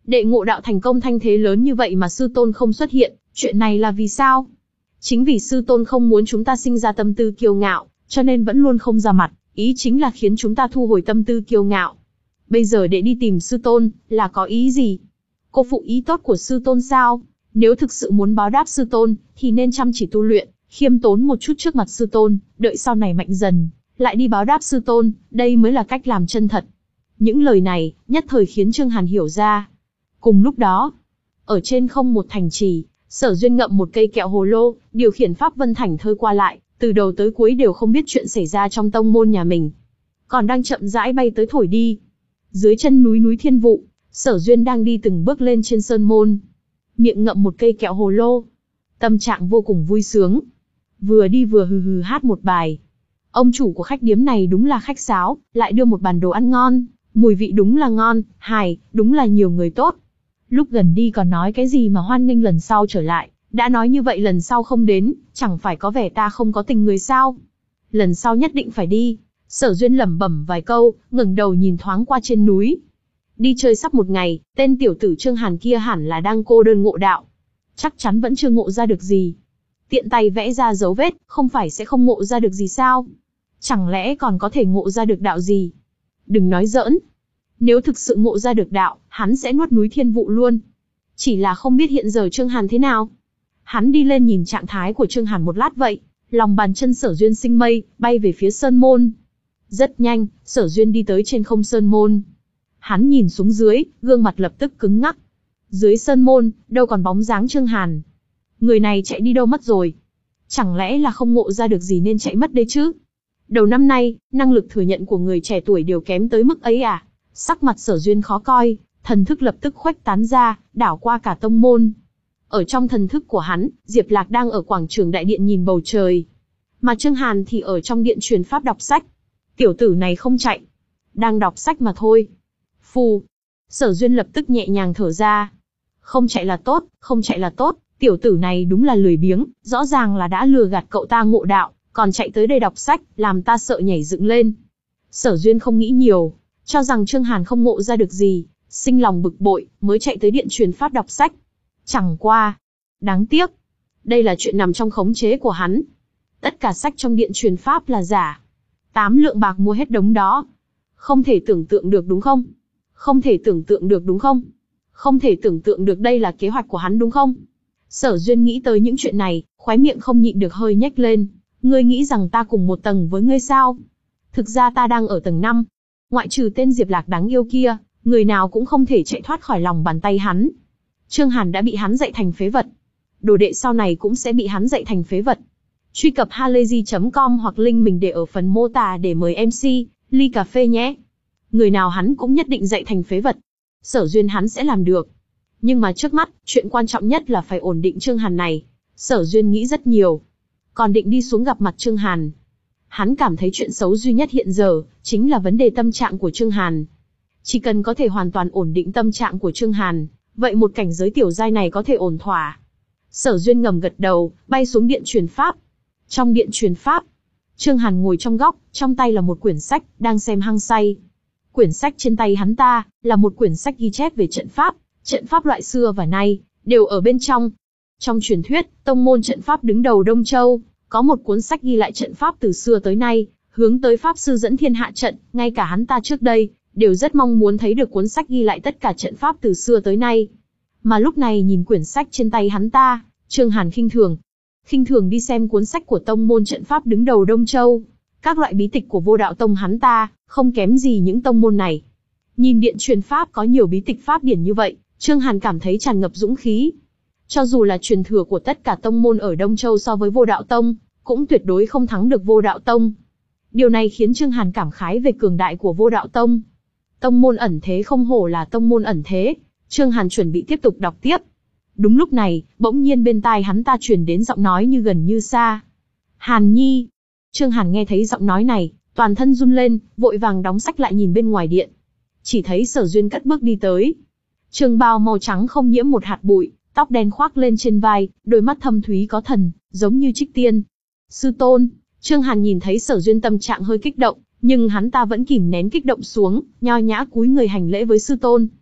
[SPEAKER 1] Đệ ngộ đạo thành công thanh thế lớn như vậy mà sư tôn không xuất hiện, chuyện này là vì sao? Chính vì sư tôn không muốn chúng ta sinh ra tâm tư kiêu ngạo, cho nên vẫn luôn không ra mặt, ý chính là khiến chúng ta thu hồi tâm tư kiêu ngạo. Bây giờ đệ đi tìm sư tôn, là có ý gì? Cô phụ ý tốt của sư tôn sao? Nếu thực sự muốn báo đáp sư tôn, thì nên chăm chỉ tu luyện, khiêm tốn một chút trước mặt sư tôn, đợi sau này mạnh dần, lại đi báo đáp sư tôn, đây mới là cách làm chân thật. Những lời này, nhất thời khiến Trương Hàn hiểu ra. Cùng lúc đó, ở trên không một thành trì, Sở Duyên ngậm một cây kẹo hồ lô, điều khiển pháp vân thành thơi qua lại, từ đầu tới cuối đều không biết chuyện xảy ra trong tông môn nhà mình. Còn đang chậm rãi bay tới thổi đi. Dưới chân núi núi Thiên Vụ, Sở Duyên đang đi từng bước lên trên sơn môn. Miệng ngậm một cây kẹo hồ lô. Tâm trạng vô cùng vui sướng. Vừa đi vừa hừ hừ hát một bài. Ông chủ của khách điếm này đúng là khách sáo, lại đưa một bàn đồ ăn ngon. Mùi vị đúng là ngon, hài, đúng là nhiều người tốt. Lúc gần đi còn nói cái gì mà hoan nghênh lần sau trở lại, đã nói như vậy lần sau không đến, chẳng phải có vẻ ta không có tình người sao? Lần sau nhất định phải đi. Sở Duyên lẩm bẩm vài câu, ngẩng đầu nhìn thoáng qua trên núi. Đi chơi sắp một ngày, tên tiểu tử Trương Hàn kia hẳn là đang cô đơn ngộ đạo. Chắc chắn vẫn chưa ngộ ra được gì. Tiện tay vẽ ra dấu vết, không phải sẽ không ngộ ra được gì sao? Chẳng lẽ còn có thể ngộ ra được đạo gì? Đừng nói giỡn. Nếu thực sự ngộ ra được đạo, hắn sẽ nuốt núi Thiên Vụ luôn. Chỉ là không biết hiện giờ Trương Hàn thế nào. Hắn đi lên nhìn trạng thái của Trương Hàn một lát vậy, lòng bàn chân Sở Duyên sinh mây, bay về phía sơn môn. Rất nhanh, Sở Duyên đi tới trên không sơn môn. Hắn nhìn xuống dưới, gương mặt lập tức cứng ngắc. Dưới sơn môn, đâu còn bóng dáng Trương Hàn. Người này chạy đi đâu mất rồi? Chẳng lẽ là không ngộ ra được gì nên chạy mất đấy chứ? Đầu năm nay, năng lực thừa nhận của người trẻ tuổi đều kém tới mức ấy à? Sắc mặt Sở Duyên khó coi, thần thức lập tức khuếch tán ra, đảo qua cả tông môn. Ở trong thần thức của hắn, Diệp Lạc đang ở quảng trường đại điện nhìn bầu trời. Mà Trương Hàn thì ở trong điện truyền pháp đọc sách. Tiểu tử này không chạy. Đang đọc sách mà thôi. Phù. Sở Duyên lập tức nhẹ nhàng thở ra. Không chạy là tốt, không chạy là tốt. Tiểu tử này đúng là lười biếng, rõ ràng là đã lừa gạt cậu ta ngộ đạo, còn chạy tới đây đọc sách, làm ta sợ nhảy dựng lên. Sở Duyên không nghĩ nhiều, cho rằng Trương Hàn không ngộ ra được gì, sinh lòng bực bội, mới chạy tới điện truyền pháp đọc sách. Chẳng qua. Đáng tiếc. Đây là chuyện nằm trong khống chế của hắn. Tất cả sách trong điện truyền pháp là giả. Tám lượng bạc mua hết đống đó. Không thể tưởng tượng được đúng không? Không thể tưởng tượng được đúng không? Không thể tưởng tượng được đây là kế hoạch của hắn đúng không? Sở Duyên nghĩ tới những chuyện này, khóe miệng không nhịn được hơi nhếch lên. Ngươi nghĩ rằng ta cùng một tầng với ngươi sao? Thực ra ta đang ở tầng năm. Ngoại trừ tên Diệp Lạc đáng yêu kia, người nào cũng không thể chạy thoát khỏi lòng bàn tay hắn. Trương Hàn đã bị hắn dạy thành phế vật. Đồ đệ sau này cũng sẽ bị hắn dạy thành phế vật. Truy cập halayzi chấm com hoặc link mình để ở phần mô tả để mời em xê, ly cà phê nhé. Người nào hắn cũng nhất định dạy thành phế vật. Sở Duyên hắn sẽ làm được. Nhưng mà trước mắt, chuyện quan trọng nhất là phải ổn định Trương Hàn này. Sở Duyên nghĩ rất nhiều. Còn định đi xuống gặp mặt Trương Hàn. Hắn cảm thấy chuyện xấu duy nhất hiện giờ, chính là vấn đề tâm trạng của Trương Hàn. Chỉ cần có thể hoàn toàn ổn định tâm trạng của Trương Hàn, vậy một cảnh giới tiểu giai này có thể ổn thỏa. Sở Duyên ngầm gật đầu, bay xuống điện truyền pháp. Trong điện truyền pháp, Trương Hàn ngồi trong góc, trong tay là một quyển sách, đang xem hăng say. Quyển sách trên tay hắn ta, là một quyển sách ghi chép về trận pháp, trận pháp loại xưa và nay, đều ở bên trong. Trong truyền thuyết, tông môn trận pháp đứng đầu Đông Châu, có một cuốn sách ghi lại trận pháp từ xưa tới nay, hướng tới pháp sư dẫn thiên hạ trận, ngay cả hắn ta trước đây, đều rất mong muốn thấy được cuốn sách ghi lại tất cả trận pháp từ xưa tới nay. Mà lúc này nhìn quyển sách trên tay hắn ta, Trương Hàn khinh thường. Khinh thường đi xem cuốn sách của tông môn trận pháp đứng đầu Đông Châu. Các loại bí tịch của Vô Đạo Tông hắn ta, không kém gì những tông môn này. Nhìn điện truyền pháp có nhiều bí tịch pháp điển như vậy, Trương Hàn cảm thấy tràn ngập dũng khí. Cho dù là truyền thừa của tất cả tông môn ở Đông Châu so với Vô Đạo Tông, cũng tuyệt đối không thắng được Vô Đạo Tông. Điều này khiến Trương Hàn cảm khái về cường đại của Vô Đạo Tông. Tông môn ẩn thế không hổ là tông môn ẩn thế. Trương Hàn chuẩn bị tiếp tục đọc tiếp. Đúng lúc này, bỗng nhiên bên tai hắn ta truyền đến giọng nói như gần như xa. Hàn Nhi. Trương Hàn nghe thấy giọng nói này, toàn thân run lên, vội vàng đóng sách lại nhìn bên ngoài điện. Chỉ thấy Sở Duyên cất bước đi tới. Trường bào màu trắng không nhiễm một hạt bụi, tóc đen khoác lên trên vai, đôi mắt thâm thúy có thần, giống như trích tiên. Sư tôn. Trương Hàn nhìn thấy Sở Duyên tâm trạng hơi kích động, nhưng hắn ta vẫn kìm nén kích động xuống, nho nhã cúi người hành lễ với sư tôn.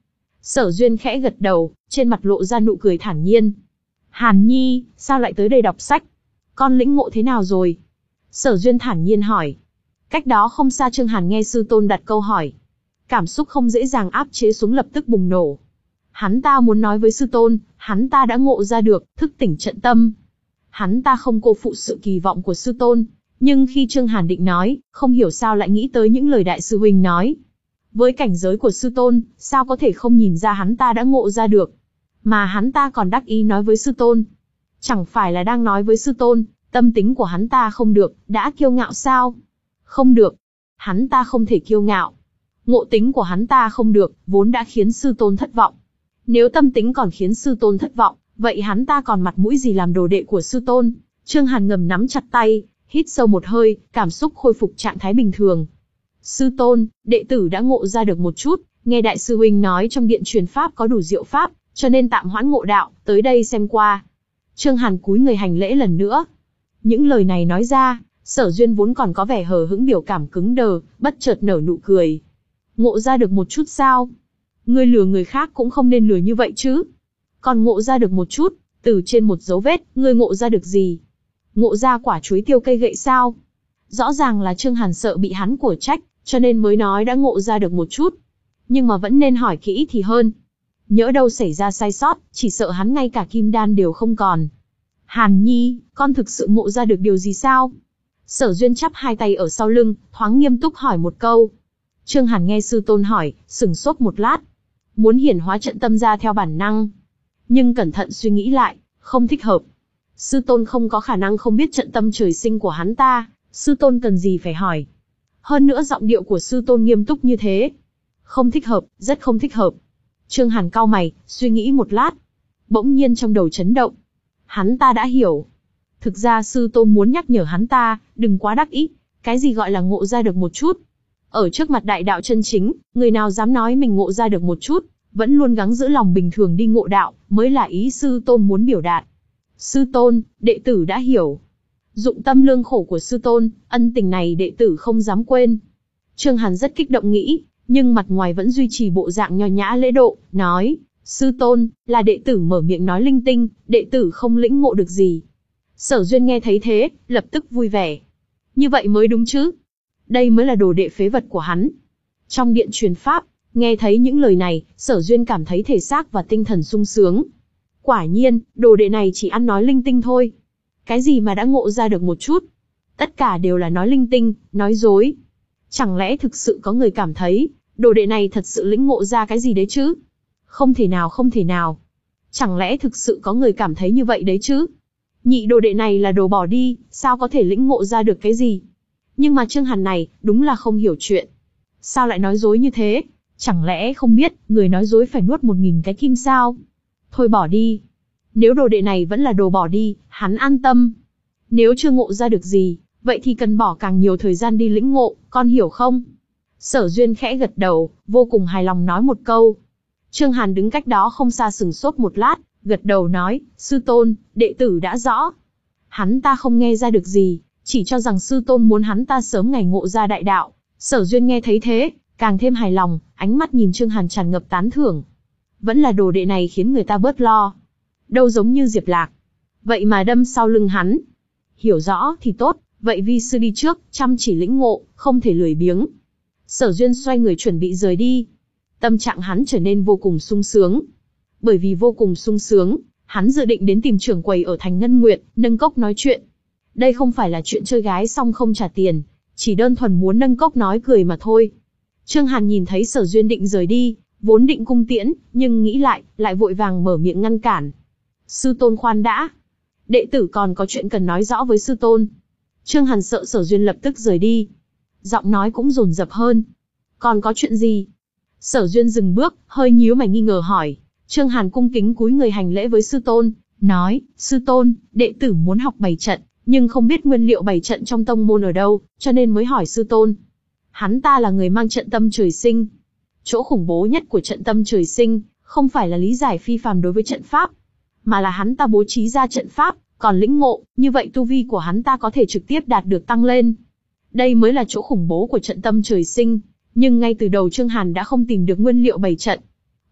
[SPEAKER 1] Sở Duyên khẽ gật đầu, trên mặt lộ ra nụ cười thản nhiên. Hàn Nhi, sao lại tới đây đọc sách? Con lĩnh ngộ thế nào rồi? Sở Duyên thản nhiên hỏi. Cách đó không xa Trương Hàn nghe sư tôn đặt câu hỏi. Cảm xúc không dễ dàng áp chế xuống lập tức bùng nổ. Hắn ta muốn nói với sư tôn, hắn ta đã ngộ ra được, thức tỉnh trận tâm. Hắn ta không cô phụ sự kỳ vọng của sư tôn, nhưng khi Trương Hàn định nói, không hiểu sao lại nghĩ tới những lời đại sư huynh nói. Với cảnh giới của sư tôn, sao có thể không nhìn ra hắn ta đã ngộ ra được. Mà hắn ta còn đắc ý nói với sư tôn. Chẳng phải là đang nói với sư tôn, tâm tính của hắn ta không được, đã kiêu ngạo sao? Không được. Hắn ta không thể kiêu ngạo. Ngộ tính của hắn ta không được, vốn đã khiến sư tôn thất vọng. Nếu tâm tính còn khiến sư tôn thất vọng, vậy hắn ta còn mặt mũi gì làm đồ đệ của sư tôn? Trương Hàn ngầm nắm chặt tay, hít sâu một hơi, cảm xúc khôi phục trạng thái bình thường. Sư tôn, đệ tử đã ngộ ra được một chút, nghe đại sư huynh nói trong điện truyền pháp có đủ diệu pháp, cho nên tạm hoãn ngộ đạo, tới đây xem qua. Trương Hàn cúi người hành lễ lần nữa. Những lời này nói ra, Sở Duyên vốn còn có vẻ hờ hững biểu cảm cứng đờ, bất chợt nở nụ cười. Ngộ ra được một chút sao? Ngươi lừa người khác cũng không nên lừa như vậy chứ. Còn ngộ ra được một chút, từ trên một dấu vết, ngươi ngộ ra được gì? Ngộ ra quả chuối tiêu cây gậy sao? Rõ ràng là Trương Hàn sợ bị hắn của trách, cho nên mới nói đã ngộ ra được một chút. Nhưng mà vẫn nên hỏi kỹ thì hơn. Nhỡ đâu xảy ra sai sót, chỉ sợ hắn ngay cả kim đan đều không còn. Hàn Nhi, con thực sự ngộ ra được điều gì sao? Sở Duyên chắp hai tay ở sau lưng, thoáng nghiêm túc hỏi một câu. Trương Hàn nghe sư tôn hỏi, sừng sốt một lát. Muốn hiển hóa trận tâm ra theo bản năng. Nhưng cẩn thận suy nghĩ lại, không thích hợp. Sư tôn không có khả năng không biết trận tâm trời sinh của hắn ta, sư tôn cần gì phải hỏi. Hơn nữa giọng điệu của sư tôn nghiêm túc như thế. Không thích hợp, rất không thích hợp. Trương Hàn cau mày, suy nghĩ một lát. Bỗng nhiên trong đầu chấn động. Hắn ta đã hiểu. Thực ra sư tôn muốn nhắc nhở hắn ta, đừng quá đắc ý. Cái gì gọi là ngộ ra được một chút? Ở trước mặt đại đạo chân chính, người nào dám nói mình ngộ ra được một chút, vẫn luôn gắng giữ lòng bình thường đi ngộ đạo, mới là ý sư tôn muốn biểu đạt. Sư tôn, đệ tử đã hiểu. Dụng tâm lương khổ của sư tôn, ân tình này đệ tử không dám quên. Trương Hàn rất kích động nghĩ, nhưng mặt ngoài vẫn duy trì bộ dạng nho nhã lễ độ, nói, sư tôn, là đệ tử mở miệng nói linh tinh, đệ tử không lĩnh ngộ được gì. Sở Duyên nghe thấy thế, lập tức vui vẻ. Như vậy mới đúng chứ. Đây mới là đồ đệ phế vật của hắn. Trong điện truyền pháp, nghe thấy những lời này, Sở Duyên cảm thấy thể xác và tinh thần sung sướng. Quả nhiên, đồ đệ này chỉ ăn nói linh tinh thôi. Cái gì mà đã ngộ ra được một chút? Tất cả đều là nói linh tinh, nói dối. Chẳng lẽ thực sự có người cảm thấy, đồ đệ này thật sự lĩnh ngộ ra cái gì đấy chứ? Không thể nào không thể nào. Chẳng lẽ thực sự có người cảm thấy như vậy đấy chứ? Nhị đồ đệ này là đồ bỏ đi, sao có thể lĩnh ngộ ra được cái gì? Nhưng mà Trương Hàn này, đúng là không hiểu chuyện. Sao lại nói dối như thế? Chẳng lẽ không biết, người nói dối phải nuốt một nghìn cái kim sao? Thôi bỏ đi. Nếu đồ đệ này vẫn là đồ bỏ đi, hắn an tâm. Nếu chưa ngộ ra được gì, vậy thì cần bỏ càng nhiều thời gian đi lĩnh ngộ, con hiểu không? Sở Duyên khẽ gật đầu, vô cùng hài lòng nói một câu. Trương Hàn đứng cách đó không xa sừng sốt một lát, gật đầu nói, sư tôn, đệ tử đã rõ. Hắn ta không nghe ra được gì, chỉ cho rằng sư tôn muốn hắn ta sớm ngày ngộ ra đại đạo. Sở Duyên nghe thấy thế, càng thêm hài lòng, ánh mắt nhìn Trương Hàn tràn ngập tán thưởng. Vẫn là đồ đệ này khiến người ta bớt lo. Đâu giống như Diệp Lạc. Vậy mà đâm sau lưng hắn. Hiểu rõ thì tốt, vậy vi sư đi trước, chăm chỉ lĩnh ngộ, không thể lười biếng. Sở Duyên xoay người chuẩn bị rời đi. Tâm trạng hắn trở nên vô cùng sung sướng. Bởi vì vô cùng sung sướng, hắn dự định đến tìm trưởng quầy ở thành Ngân Nguyệt, nâng cốc nói chuyện. Đây không phải là chuyện chơi gái xong không trả tiền, chỉ đơn thuần muốn nâng cốc nói cười mà thôi. Trương Hàn nhìn thấy Sở Duyên định rời đi, vốn định cung tiễn, nhưng nghĩ lại, lại vội vàng mở miệng ngăn cản. Sư tôn khoan đã. Đệ tử còn có chuyện cần nói rõ với sư tôn. Trương Hàn sợ Sở Duyên lập tức rời đi. Giọng nói cũng dồn dập hơn. Còn có chuyện gì? Sở Duyên dừng bước, hơi nhíu mày nghi ngờ hỏi. Trương Hàn cung kính cúi người hành lễ với sư tôn, nói, sư tôn, đệ tử muốn học bày trận, nhưng không biết nguyên liệu bày trận trong tông môn ở đâu, cho nên mới hỏi sư tôn. Hắn ta là người mang trận tâm trời sinh. Chỗ khủng bố nhất của trận tâm trời sinh, không phải là lý giải phi phàm đối với trận pháp, mà là hắn ta bố trí ra trận pháp, còn lĩnh ngộ, như vậy tu vi của hắn ta có thể trực tiếp đạt được tăng lên. Đây mới là chỗ khủng bố của trận tâm trời sinh, nhưng ngay từ đầu Trương Hàn đã không tìm được nguyên liệu bày trận.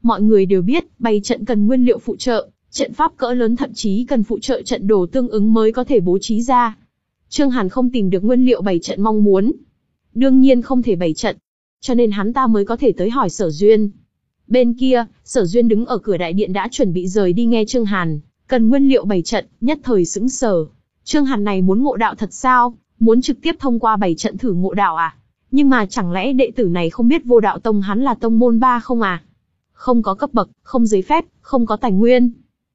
[SPEAKER 1] Mọi người đều biết, bày trận cần nguyên liệu phụ trợ, trận pháp cỡ lớn thậm chí cần phụ trợ trận đồ tương ứng mới có thể bố trí ra. Trương Hàn không tìm được nguyên liệu bày trận mong muốn, đương nhiên không thể bày trận, cho nên hắn ta mới có thể tới hỏi Sở Duyên. Bên kia, Sở Duyên đứng ở cửa đại điện đã chuẩn bị rời đi nghe Trương Hàn cần nguyên liệu bày trận, nhất thời sững sờ. Trương Hàn này muốn ngộ đạo thật sao? Muốn trực tiếp thông qua bày trận thử ngộ đạo à? Nhưng mà chẳng lẽ đệ tử này không biết Vô Đạo Tông hắn là tông môn ba không à? Không có cấp bậc, không giấy phép, không có tài nguyên.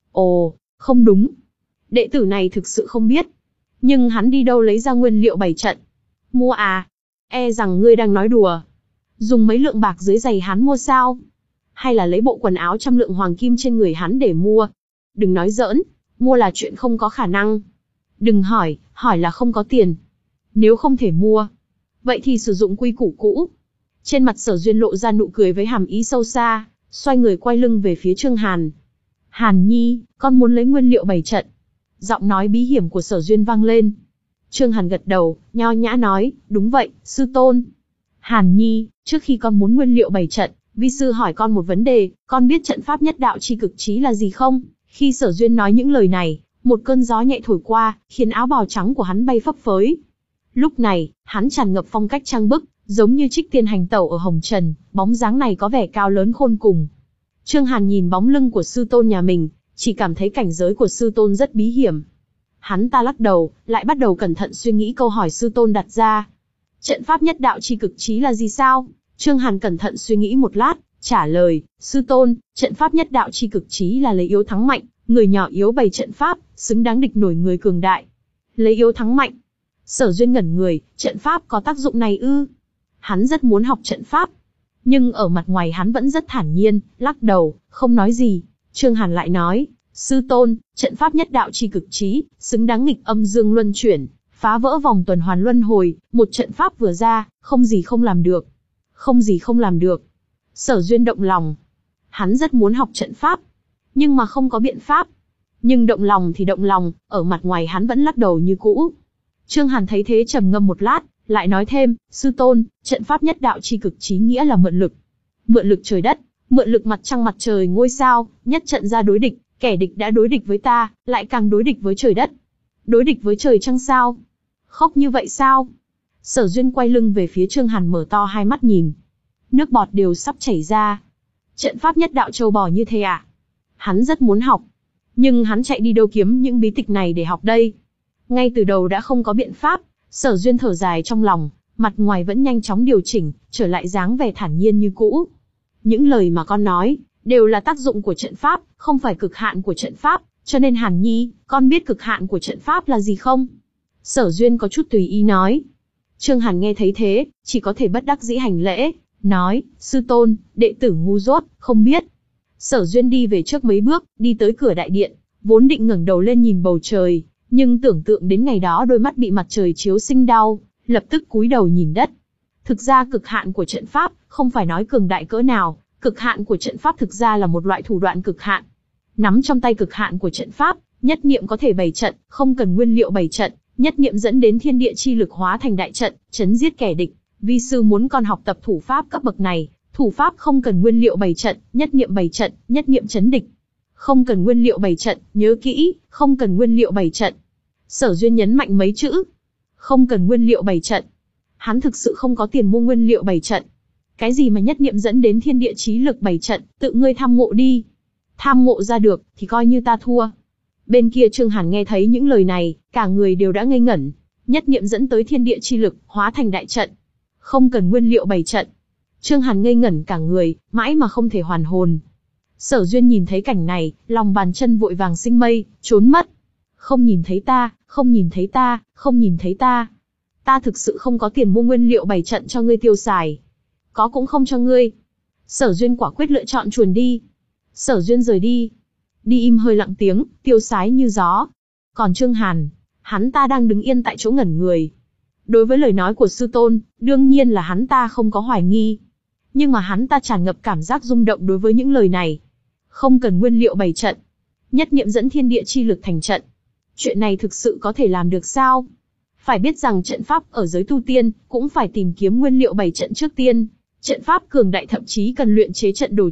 [SPEAKER 1] Ồ, không đúng. Đệ tử này thực sự không biết. Nhưng hắn đi đâu lấy ra nguyên liệu bày trận? Mua à? E rằng ngươi đang nói đùa. Dùng mấy lượng bạc dưới giày hắn mua sao? Hay là lấy bộ quần áo trăm lượng hoàng kim trên người hắn để mua? Đừng nói giỡn, mua là chuyện không có khả năng. Đừng hỏi, hỏi là không có tiền. Nếu không thể mua, vậy thì sử dụng quy củ cũ. Trên mặt Sở Duyên lộ ra nụ cười với hàm ý sâu xa, xoay người quay lưng về phía Trương Hàn. Hàn Nhi, con muốn lấy nguyên liệu bày trận. Giọng nói bí hiểm của Sở Duyên vang lên. Trương Hàn gật đầu, nho nhã nói, đúng vậy, sư tôn. Hàn Nhi, trước khi con muốn nguyên liệu bày trận, vi sư hỏi con một vấn đề, con biết trận pháp nhất đạo chi cực trí là gì không? Khi Sở Duyên nói những lời này, một cơn gió nhẹ thổi qua, khiến áo bào trắng của hắn bay phấp phới. Lúc này, hắn tràn ngập phong cách trang bức, giống như trích tiên hành tẩu ở hồng trần, bóng dáng này có vẻ cao lớn khôn cùng. Trương Hàn nhìn bóng lưng của sư tôn nhà mình, chỉ cảm thấy cảnh giới của sư tôn rất bí hiểm. Hắn ta lắc đầu, lại bắt đầu cẩn thận suy nghĩ câu hỏi sư tôn đặt ra. Trận pháp nhất đạo chi cực trí là gì sao? Trương Hàn cẩn thận suy nghĩ một lát, trả lời, sư tôn, trận pháp nhất đạo chi cực trí là lấy yếu thắng mạnh, người nhỏ yếu bày trận pháp, xứng đáng địch nổi người cường đại. Lấy yếu thắng mạnh. Sở Duyên ngẩn người, trận pháp có tác dụng này ư? Hắn rất muốn học trận pháp. Nhưng ở mặt ngoài hắn vẫn rất thản nhiên, lắc đầu, không nói gì. Trương Hàn lại nói, sư tôn, trận pháp nhất đạo chi cực trí, xứng đáng nghịch âm dương luân chuyển, phá vỡ vòng tuần hoàn luân hồi, một trận pháp vừa ra, không gì không làm được. Không gì không làm được. Sở Duyên động lòng. Hắn rất muốn học trận pháp, nhưng mà không có biện pháp. Nhưng động lòng thì động lòng, ở mặt ngoài hắn vẫn lắc đầu như cũ. Trương Hàn thấy thế trầm ngâm một lát, lại nói thêm, sư tôn, trận pháp nhất đạo chi cực trí nghĩa là mượn lực. Mượn lực trời đất, mượn lực mặt trăng mặt trời ngôi sao, nhất trận ra đối địch, kẻ địch đã đối địch với ta, lại càng đối địch với trời đất. Đối địch với trời trăng sao? Khóc như vậy sao? Sở Duyên quay lưng về phía Trương Hàn mở to hai mắt nhìn. Nước bọt đều sắp chảy ra. Trận pháp nhất đạo châu bò như thế à? Hắn rất muốn học. Nhưng hắn chạy đi đâu kiếm những bí tịch này để học đây? Ngay từ đầu đã không có biện pháp. Sở Duyên thở dài trong lòng, mặt ngoài vẫn nhanh chóng điều chỉnh, trở lại dáng vẻ thản nhiên như cũ. Những lời mà con nói, đều là tác dụng của trận pháp, không phải cực hạn của trận pháp, cho nên Hàn Nhi, con biết cực hạn của trận pháp là gì không? Sở Duyên có chút tùy ý nói. Trương Hàn nghe thấy thế, chỉ có thể bất đắc dĩ hành lễ, nói, sư tôn, đệ tử ngu dốt, không biết. Sở Duyên đi về trước mấy bước, đi tới cửa đại điện, vốn định ngẩng đầu lên nhìn bầu trời, nhưng tưởng tượng đến ngày đó đôi mắt bị mặt trời chiếu sinh đau, lập tức cúi đầu nhìn đất. Thực ra cực hạn của trận pháp, không phải nói cường đại cỡ nào, cực hạn của trận pháp thực ra là một loại thủ đoạn cực hạn. Nắm trong tay cực hạn của trận pháp, nhất niệm có thể bày trận, không cần nguyên liệu bày trận, nhất niệm dẫn đến thiên địa chi lực hóa thành đại trận, chấn giết kẻ địch. Vi sư muốn con học tập thủ pháp cấp bậc này, thủ pháp không cần nguyên liệu bày trận, nhất niệm bày trận, nhất niệm chấn địch. Không cần nguyên liệu bày trận, nhớ kỹ, không cần nguyên liệu bày trận. Sở Duyên nhấn mạnh mấy chữ. Không cần nguyên liệu bày trận. Hắn thực sự không có tiền mua nguyên liệu bày trận. Cái gì mà nhất niệm dẫn đến thiên địa chí lực bày trận, tự ngươi tham ngộ đi. Tham ngộ ra được, thì coi như ta thua. Bên kia Trương Hàn nghe thấy những lời này, cả người đều đã ngây ngẩn. Nhất niệm dẫn tới thiên địa chi lực, hóa thành đại trận. Không cần nguyên liệu bày trận. Trương Hàn ngây ngẩn cả người, mãi mà không thể hoàn hồn. Sở Duyên nhìn thấy cảnh này, lòng bàn chân vội vàng sinh mây, trốn mất. Không nhìn thấy ta, không nhìn thấy ta, không nhìn thấy ta. Ta thực sự không có tiền mua nguyên liệu bày trận cho ngươi tiêu xài. Có cũng không cho ngươi. Sở Duyên quả quyết lựa chọn chuồn đi. Sở Duyên rời đi. Đi im hơi lặng tiếng, tiêu sái như gió. Còn Trương Hàn, hắn ta đang đứng yên tại chỗ ngẩn người. Đối với lời nói của sư tôn, đương nhiên là hắn ta không có hoài nghi. Nhưng mà hắn ta tràn ngập cảm giác rung động đối với những lời này. Không cần nguyên liệu bày trận. Nhất niệm dẫn thiên địa chi lực thành trận. Chuyện này thực sự có thể làm được sao? Phải biết rằng trận pháp ở giới tu tiên, cũng phải tìm kiếm nguyên liệu bày trận trước tiên. Trận pháp cường đại thậm chí cần luyện chế trận đồ trước,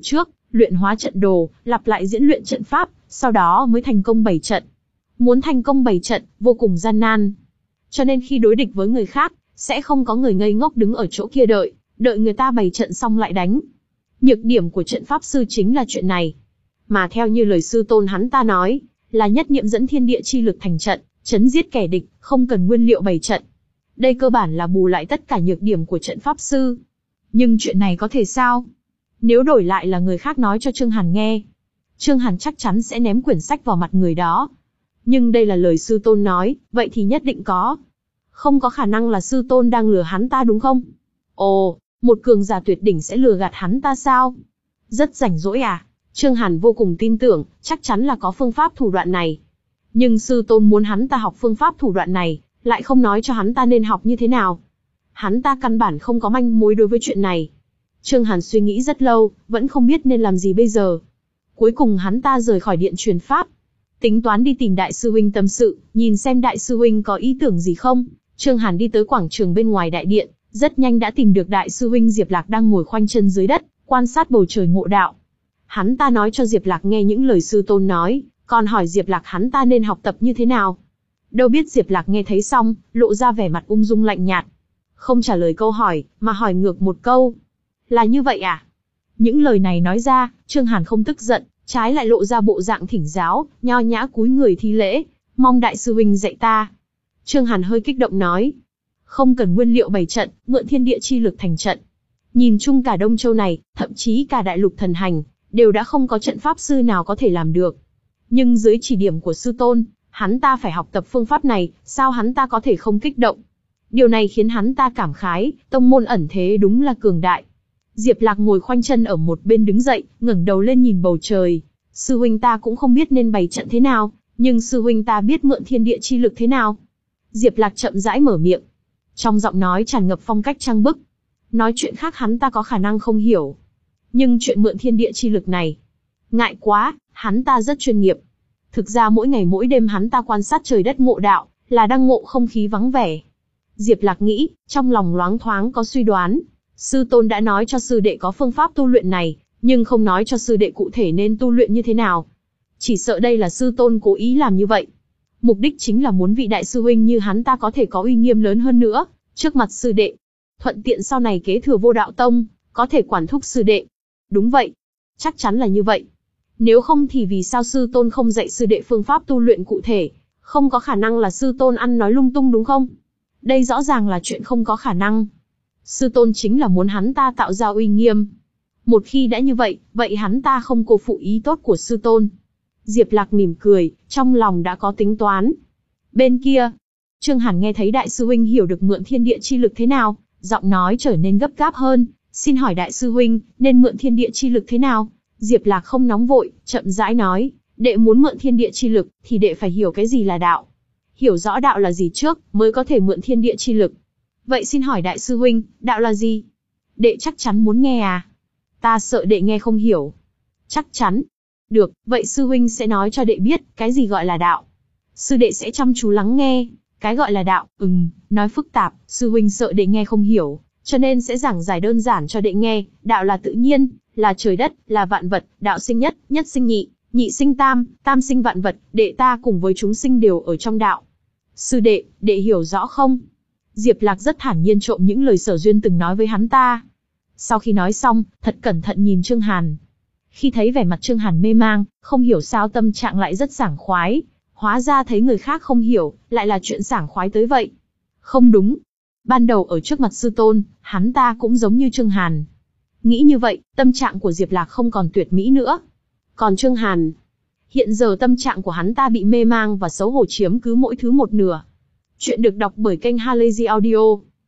[SPEAKER 1] luyện hóa trận đồ, lặp lại diễn luyện trận pháp, sau đó mới thành công bày trận. Muốn thành công bày trận, vô cùng gian nan. Cho nên khi đối địch với người khác, sẽ không có người ngây ngốc đứng ở chỗ kia đợi, đợi người ta bày trận xong lại đánh. Nhược điểm của trận pháp sư chính là chuyện này. Mà theo như lời sư tôn hắn ta nói, là nhất niệm dẫn thiên địa chi lực thành trận, chấn giết kẻ địch, không cần nguyên liệu bày trận. Đây cơ bản là bù lại tất cả nhược điểm của trận pháp sư. Nhưng chuyện này có thể sao? Nếu đổi lại là người khác nói cho Trương Hàn nghe, Trương Hàn chắc chắn sẽ ném quyển sách vào mặt người đó. Nhưng đây là lời sư tôn nói, vậy thì nhất định có. Không có khả năng là sư tôn đang lừa hắn ta đúng không? Ồ, một cường giả tuyệt đỉnh sẽ lừa gạt hắn ta sao? Rất rảnh rỗi à? Trương Hàn vô cùng tin tưởng, chắc chắn là có phương pháp thủ đoạn này. Nhưng sư tôn muốn hắn ta học phương pháp thủ đoạn này, lại không nói cho hắn ta nên học như thế nào. Hắn ta căn bản không có manh mối đối với chuyện này. Trương Hàn suy nghĩ rất lâu, vẫn không biết nên làm gì bây giờ. Cuối cùng hắn ta rời khỏi điện truyền pháp. Tính toán đi tìm đại sư huynh tâm sự, nhìn xem đại sư huynh có ý tưởng gì không. Trương Hàn đi tới quảng trường bên ngoài đại điện, rất nhanh đã tìm được đại sư huynh Diệp Lạc đang ngồi khoanh chân dưới đất, quan sát bầu trời ngộ đạo. Hắn ta nói cho Diệp Lạc nghe những lời sư tôn nói, còn hỏi Diệp Lạc hắn ta nên học tập như thế nào. Đâu biết Diệp Lạc nghe thấy xong, lộ ra vẻ mặt ung dung lạnh nhạt. Không trả lời câu hỏi, mà hỏi ngược một câu. Là như vậy à? Những lời này nói ra, Trương Hàn không tức giận, trái lại lộ ra bộ dạng thỉnh giáo, nho nhã cúi người thi lễ, mong đại sư huynh dạy ta. Trương Hàn hơi kích động nói. Không cần nguyên liệu bày trận, mượn thiên địa chi lực thành trận. Nhìn chung cả Đông Châu này, thậm chí cả đại lục thần hành, đều đã không có trận pháp sư nào có thể làm được. Nhưng dưới chỉ điểm của sư tôn, hắn ta phải học tập phương pháp này, sao hắn ta có thể không kích động? Điều này khiến hắn ta cảm khái, tông môn ẩn thế đúng là cường đại. Diệp Lạc ngồi khoanh chân ở một bên đứng dậy, ngẩng đầu lên nhìn bầu trời. Sư huynh ta cũng không biết nên bày trận thế nào, nhưng sư huynh ta biết mượn thiên địa chi lực thế nào. Diệp Lạc chậm rãi mở miệng. Trong giọng nói tràn ngập phong cách trang bức. Nói chuyện khác hắn ta có khả năng không hiểu. Nhưng chuyện mượn thiên địa chi lực này, ngại quá, hắn ta rất chuyên nghiệp. Thực ra mỗi ngày mỗi đêm hắn ta quan sát trời đất ngộ đạo, là đang ngộ không khí vắng vẻ. Diệp Lạc nghĩ, trong lòng loáng thoáng có suy đoán. Sư tôn đã nói cho sư đệ có phương pháp tu luyện này, nhưng không nói cho sư đệ cụ thể nên tu luyện như thế nào. Chỉ sợ đây là sư tôn cố ý làm như vậy. Mục đích chính là muốn vị đại sư huynh như hắn ta có thể có uy nghiêm lớn hơn nữa, trước mặt sư đệ. Thuận tiện sau này kế thừa Vô Đạo Tông, có thể quản thúc sư đệ. Đúng vậy. Chắc chắn là như vậy. Nếu không thì vì sao sư tôn không dạy sư đệ phương pháp tu luyện cụ thể? Không có khả năng là sư tôn ăn nói lung tung đúng không? Đây rõ ràng là chuyện không có khả năng. Sư tôn chính là muốn hắn ta tạo ra uy nghiêm. Một khi đã như vậy, vậy hắn ta không cô phụ ý tốt của sư tôn. Diệp Lạc mỉm cười, trong lòng đã có tính toán. Bên kia, Trương Hàn nghe thấy đại sư huynh hiểu được mượn thiên địa chi lực thế nào, giọng nói trở nên gấp gáp hơn. Xin hỏi đại sư huynh, nên mượn thiên địa chi lực thế nào? Diệp Lạc không nóng vội, chậm rãi nói, đệ muốn mượn thiên địa chi lực, thì đệ phải hiểu cái gì là đạo. Hiểu rõ đạo là gì trước, mới có thể mượn thiên địa chi lực. Vậy xin hỏi đại sư huynh, đạo là gì? Đệ chắc chắn muốn nghe à? Ta sợ đệ nghe không hiểu. Chắc chắn. Được, vậy sư huynh sẽ nói cho đệ biết, cái gì gọi là đạo. Sư đệ sẽ chăm chú lắng nghe. Cái gọi là đạo, ừm, nói phức tạp, sư huynh sợ đệ nghe không hiểu, cho nên sẽ giảng giải đơn giản cho đệ nghe. Đạo là tự nhiên, là trời đất, là vạn vật, đạo sinh nhất, nhất sinh nhị, nhị sinh tam, tam sinh vạn vật, đệ ta cùng với chúng sinh đều ở trong đạo. Sư đệ, đệ hiểu rõ không? Diệp Lạc rất thản nhiên trộm những lời Sở Duyên từng nói với hắn ta. Sau khi nói xong, thật cẩn thận nhìn Trương Hàn. Khi thấy vẻ mặt Trương Hàn mê mang, không hiểu sao tâm trạng lại rất sảng khoái. Hóa ra thấy người khác không hiểu, lại là chuyện sảng khoái tới vậy. Không đúng. Ban đầu ở trước mặt sư tôn, hắn ta cũng giống như Trương Hàn. Nghĩ như vậy, tâm trạng của Diệp Lạc không còn tuyệt mỹ nữa. Còn Trương Hàn, hiện giờ tâm trạng của hắn ta bị mê mang và xấu hổ chiếm cứ mỗi thứ một nửa. Chuyện được đọc bởi kênh Halazy Audio.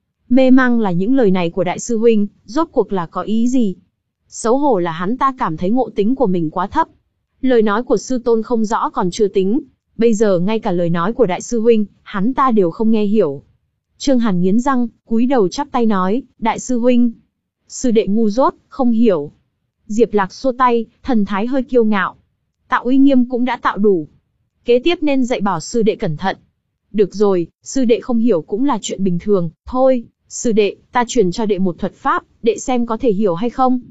[SPEAKER 1] Mê mang là những lời này của đại sư huynh, rốt cuộc là có ý gì? Xấu hổ là hắn ta cảm thấy ngộ tính của mình quá thấp. Lời nói của sư tôn không rõ còn chưa tính. Bây giờ ngay cả lời nói của đại sư huynh, hắn ta đều không nghe hiểu. Trương Hàn nghiến răng, cúi đầu chắp tay nói, đại sư huynh. Sư đệ ngu dốt, không hiểu. Diệp Lạc xua tay, thần thái hơi kiêu ngạo. Tạo uy nghiêm cũng đã tạo đủ. Kế tiếp nên dạy bảo sư đệ cẩn thận. Được rồi, sư đệ không hiểu cũng là chuyện bình thường, thôi, sư đệ, ta truyền cho đệ một thuật pháp, đệ xem có thể hiểu hay không.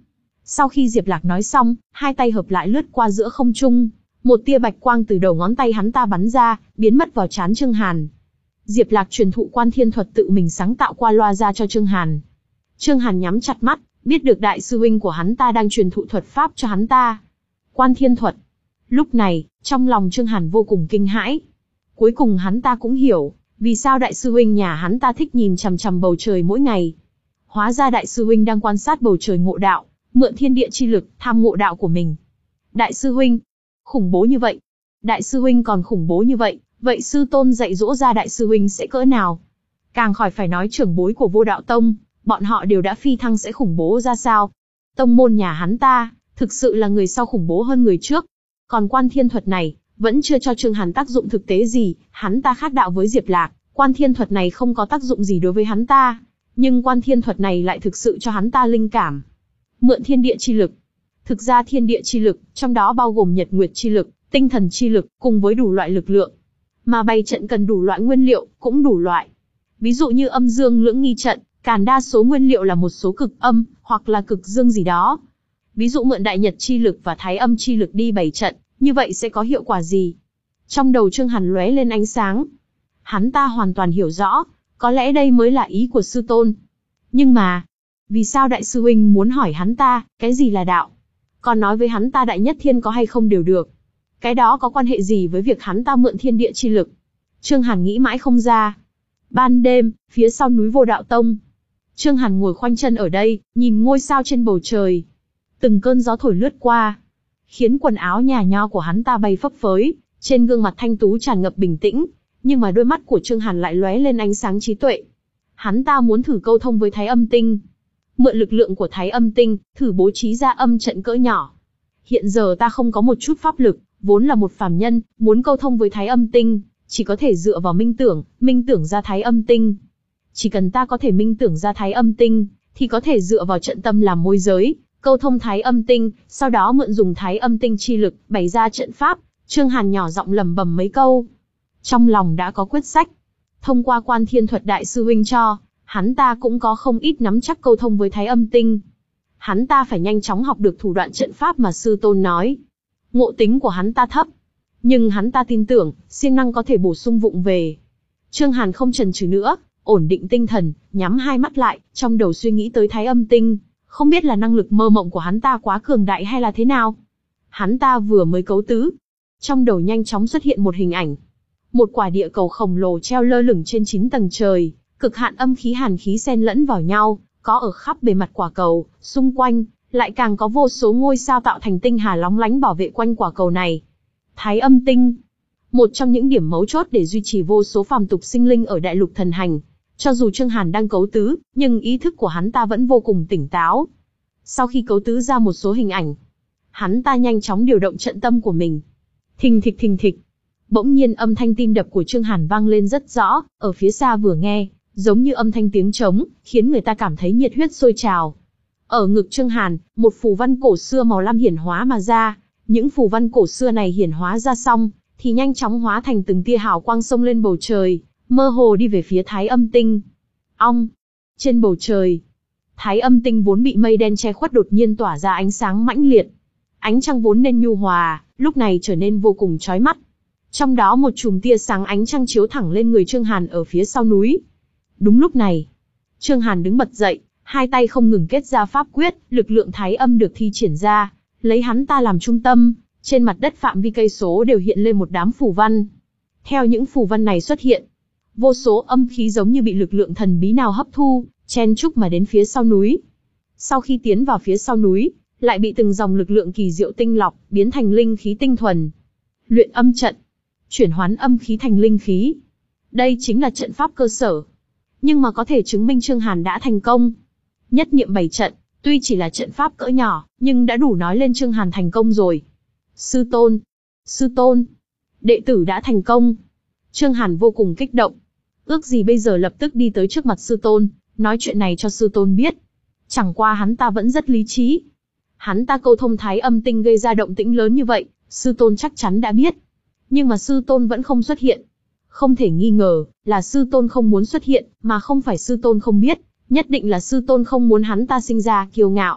[SPEAKER 1] Sau khi Diệp Lạc nói xong, hai tay hợp lại lướt qua giữa không trung, một tia bạch quang từ đầu ngón tay hắn ta bắn ra, biến mất vào trán Trương Hàn. Diệp Lạc truyền thụ Quan Thiên Thuật tự mình sáng tạo qua loa ra cho Trương Hàn. Trương Hàn nhắm chặt mắt, biết được đại sư huynh của hắn ta đang truyền thụ thuật pháp cho hắn ta. Quan Thiên Thuật. Lúc này, trong lòng Trương Hàn vô cùng kinh hãi. Cuối cùng hắn ta cũng hiểu, vì sao đại sư huynh nhà hắn ta thích nhìn chằm chằm bầu trời mỗi ngày. Hóa ra đại sư huynh đang quan sát bầu trời ngộ đạo, mượn thiên địa chi lực, tham ngộ đạo của mình. Đại sư huynh, khủng bố như vậy. Đại sư huynh còn khủng bố như vậy, vậy sư tôn dạy dỗ ra đại sư huynh sẽ cỡ nào? Càng khỏi phải nói trưởng bối của Vô Đạo Tông, bọn họ đều đã phi thăng sẽ khủng bố ra sao. Tông môn nhà hắn ta, thực sự là người sau khủng bố hơn người trước. Còn Quan Thiên Thuật này, vẫn chưa cho Trương Hàn tác dụng thực tế gì, hắn ta khác đạo với Diệp Lạc, Quan Thiên Thuật này không có tác dụng gì đối với hắn ta. Nhưng Quan Thiên Thuật này lại thực sự cho hắn ta linh cảm. Mượn thiên địa chi lực. Thực ra thiên địa chi lực, trong đó bao gồm nhật nguyệt chi lực, tinh thần chi lực, cùng với đủ loại lực lượng. Mà bày trận cần đủ loại nguyên liệu, cũng đủ loại. Ví dụ như âm dương lưỡng nghi trận, càn đa số nguyên liệu là một số cực âm, hoặc là cực dương gì đó. Ví dụ mượn đại nhật chi lực và thái âm chi lực đi bày trận, như vậy sẽ có hiệu quả gì? Trong đầu Trương Hàn lóe lên ánh sáng. Hắn ta hoàn toàn hiểu rõ, có lẽ đây mới là ý của sư tôn. Nhưng mà, vì sao đại sư huynh muốn hỏi hắn ta, cái gì là đạo? Còn nói với hắn ta đại nhất thiên có hay không đều được. Cái đó có quan hệ gì với việc hắn ta mượn thiên địa chi lực? Trương Hàn nghĩ mãi không ra. Ban đêm, phía sau núi Vô Đạo Tông. Trương Hàn ngồi khoanh chân ở đây, nhìn ngôi sao trên bầu trời. Từng cơn gió thổi lướt qua, khiến quần áo nhà nho của hắn ta bay phấp phới, trên gương mặt thanh tú tràn ngập bình tĩnh, nhưng mà đôi mắt của Trương Hàn lại lóe lên ánh sáng trí tuệ. Hắn ta muốn thử câu thông với Thái Âm Tinh. Mượn lực lượng của Thái Âm Tinh, thử bố trí ra âm trận cỡ nhỏ. Hiện giờ ta không có một chút pháp lực, vốn là một phàm nhân, muốn câu thông với Thái Âm Tinh, chỉ có thể dựa vào minh tưởng, minh tưởng ra Thái Âm Tinh. Chỉ cần ta có thể minh tưởng ra Thái Âm Tinh, thì có thể dựa vào trận tâm làm môi giới, câu thông Thái Âm Tinh, sau đó mượn dùng Thái Âm Tinh chi lực, bày ra trận pháp. Trương Hàn nhỏ giọng lẩm bẩm mấy câu. Trong lòng đã có quyết sách. Thông qua Quan Thiên Thuật đại sư huynh cho, hắn ta cũng có không ít nắm chắc câu thông với Thái Âm Tinh. Hắn ta phải nhanh chóng học được thủ đoạn trận pháp mà sư tôn nói. Ngộ tính của hắn ta thấp, nhưng hắn ta tin tưởng, siêng năng có thể bổ sung vụng về. Trương Hàn không chần chừ nữa, ổn định tinh thần, nhắm hai mắt lại, trong đầu suy nghĩ tới Thái Âm Tinh. Không biết là năng lực mơ mộng của hắn ta quá cường đại hay là thế nào. Hắn ta vừa mới cấu tứ, trong đầu nhanh chóng xuất hiện một hình ảnh. Một quả địa cầu khổng lồ treo lơ lửng trên chín tầng trời, cực hạn âm khí hàn khí xen lẫn vào nhau, có ở khắp bề mặt quả cầu, xung quanh, lại càng có vô số ngôi sao tạo thành tinh hà lóng lánh bảo vệ quanh quả cầu này. Thái Âm Tinh, một trong những điểm mấu chốt để duy trì vô số phàm tục sinh linh ở đại lục thần hành. Cho dù Trương Hàn đang cấu tứ, nhưng ý thức của hắn ta vẫn vô cùng tỉnh táo. Sau khi cấu tứ ra một số hình ảnh, hắn ta nhanh chóng điều động trận tâm của mình. Thình thịch thình thịch. Bỗng nhiên âm thanh tim đập của Trương Hàn vang lên rất rõ, ở phía xa vừa nghe, giống như âm thanh tiếng trống, khiến người ta cảm thấy nhiệt huyết sôi trào. Ở ngực Trương Hàn, một phù văn cổ xưa màu lam hiển hóa mà ra. Những phù văn cổ xưa này hiển hóa ra xong, thì nhanh chóng hóa thành từng tia hào quang xông lên bầu trời, mơ hồ đi về phía Thái Âm Tinh. Ong! Trên bầu trời, Thái Âm Tinh vốn bị mây đen che khuất đột nhiên tỏa ra ánh sáng mãnh liệt. Ánh trăng vốn nên nhu hòa, lúc này trở nên vô cùng chói mắt. Trong đó một chùm tia sáng ánh trăng chiếu thẳng lên người Trương Hàn ở phía sau núi. Đúng lúc này, Trương Hàn đứng bật dậy, hai tay không ngừng kết ra pháp quyết, lực lượng thái âm được thi triển ra, lấy hắn ta làm trung tâm, trên mặt đất phạm vi cây số đều hiện lên một đám phù văn. Theo những phù văn này xuất hiện, vô số âm khí giống như bị lực lượng thần bí nào hấp thu, chen chúc mà đến phía sau núi. Sau khi tiến vào phía sau núi, lại bị từng dòng lực lượng kỳ diệu tinh lọc, biến thành linh khí tinh thuần. Luyện âm trận, chuyển hoán âm khí thành linh khí. Đây chính là trận pháp cơ sở. Nhưng mà có thể chứng minh Trương Hàn đã thành công. Nhất niệm bảy trận, tuy chỉ là trận pháp cỡ nhỏ, nhưng đã đủ nói lên Trương Hàn thành công rồi. Sư tôn, sư tôn, đệ tử đã thành công. Trương Hàn vô cùng kích động. Ước gì bây giờ lập tức đi tới trước mặt sư tôn, nói chuyện này cho sư tôn biết. Chẳng qua hắn ta vẫn rất lý trí. Hắn ta câu thông thái âm tinh gây ra động tĩnh lớn như vậy, sư tôn chắc chắn đã biết. Nhưng mà sư tôn vẫn không xuất hiện. Không thể nghi ngờ, là sư tôn không muốn xuất hiện, mà không phải sư tôn không biết, nhất định là sư tôn không muốn hắn ta sinh ra kiêu ngạo.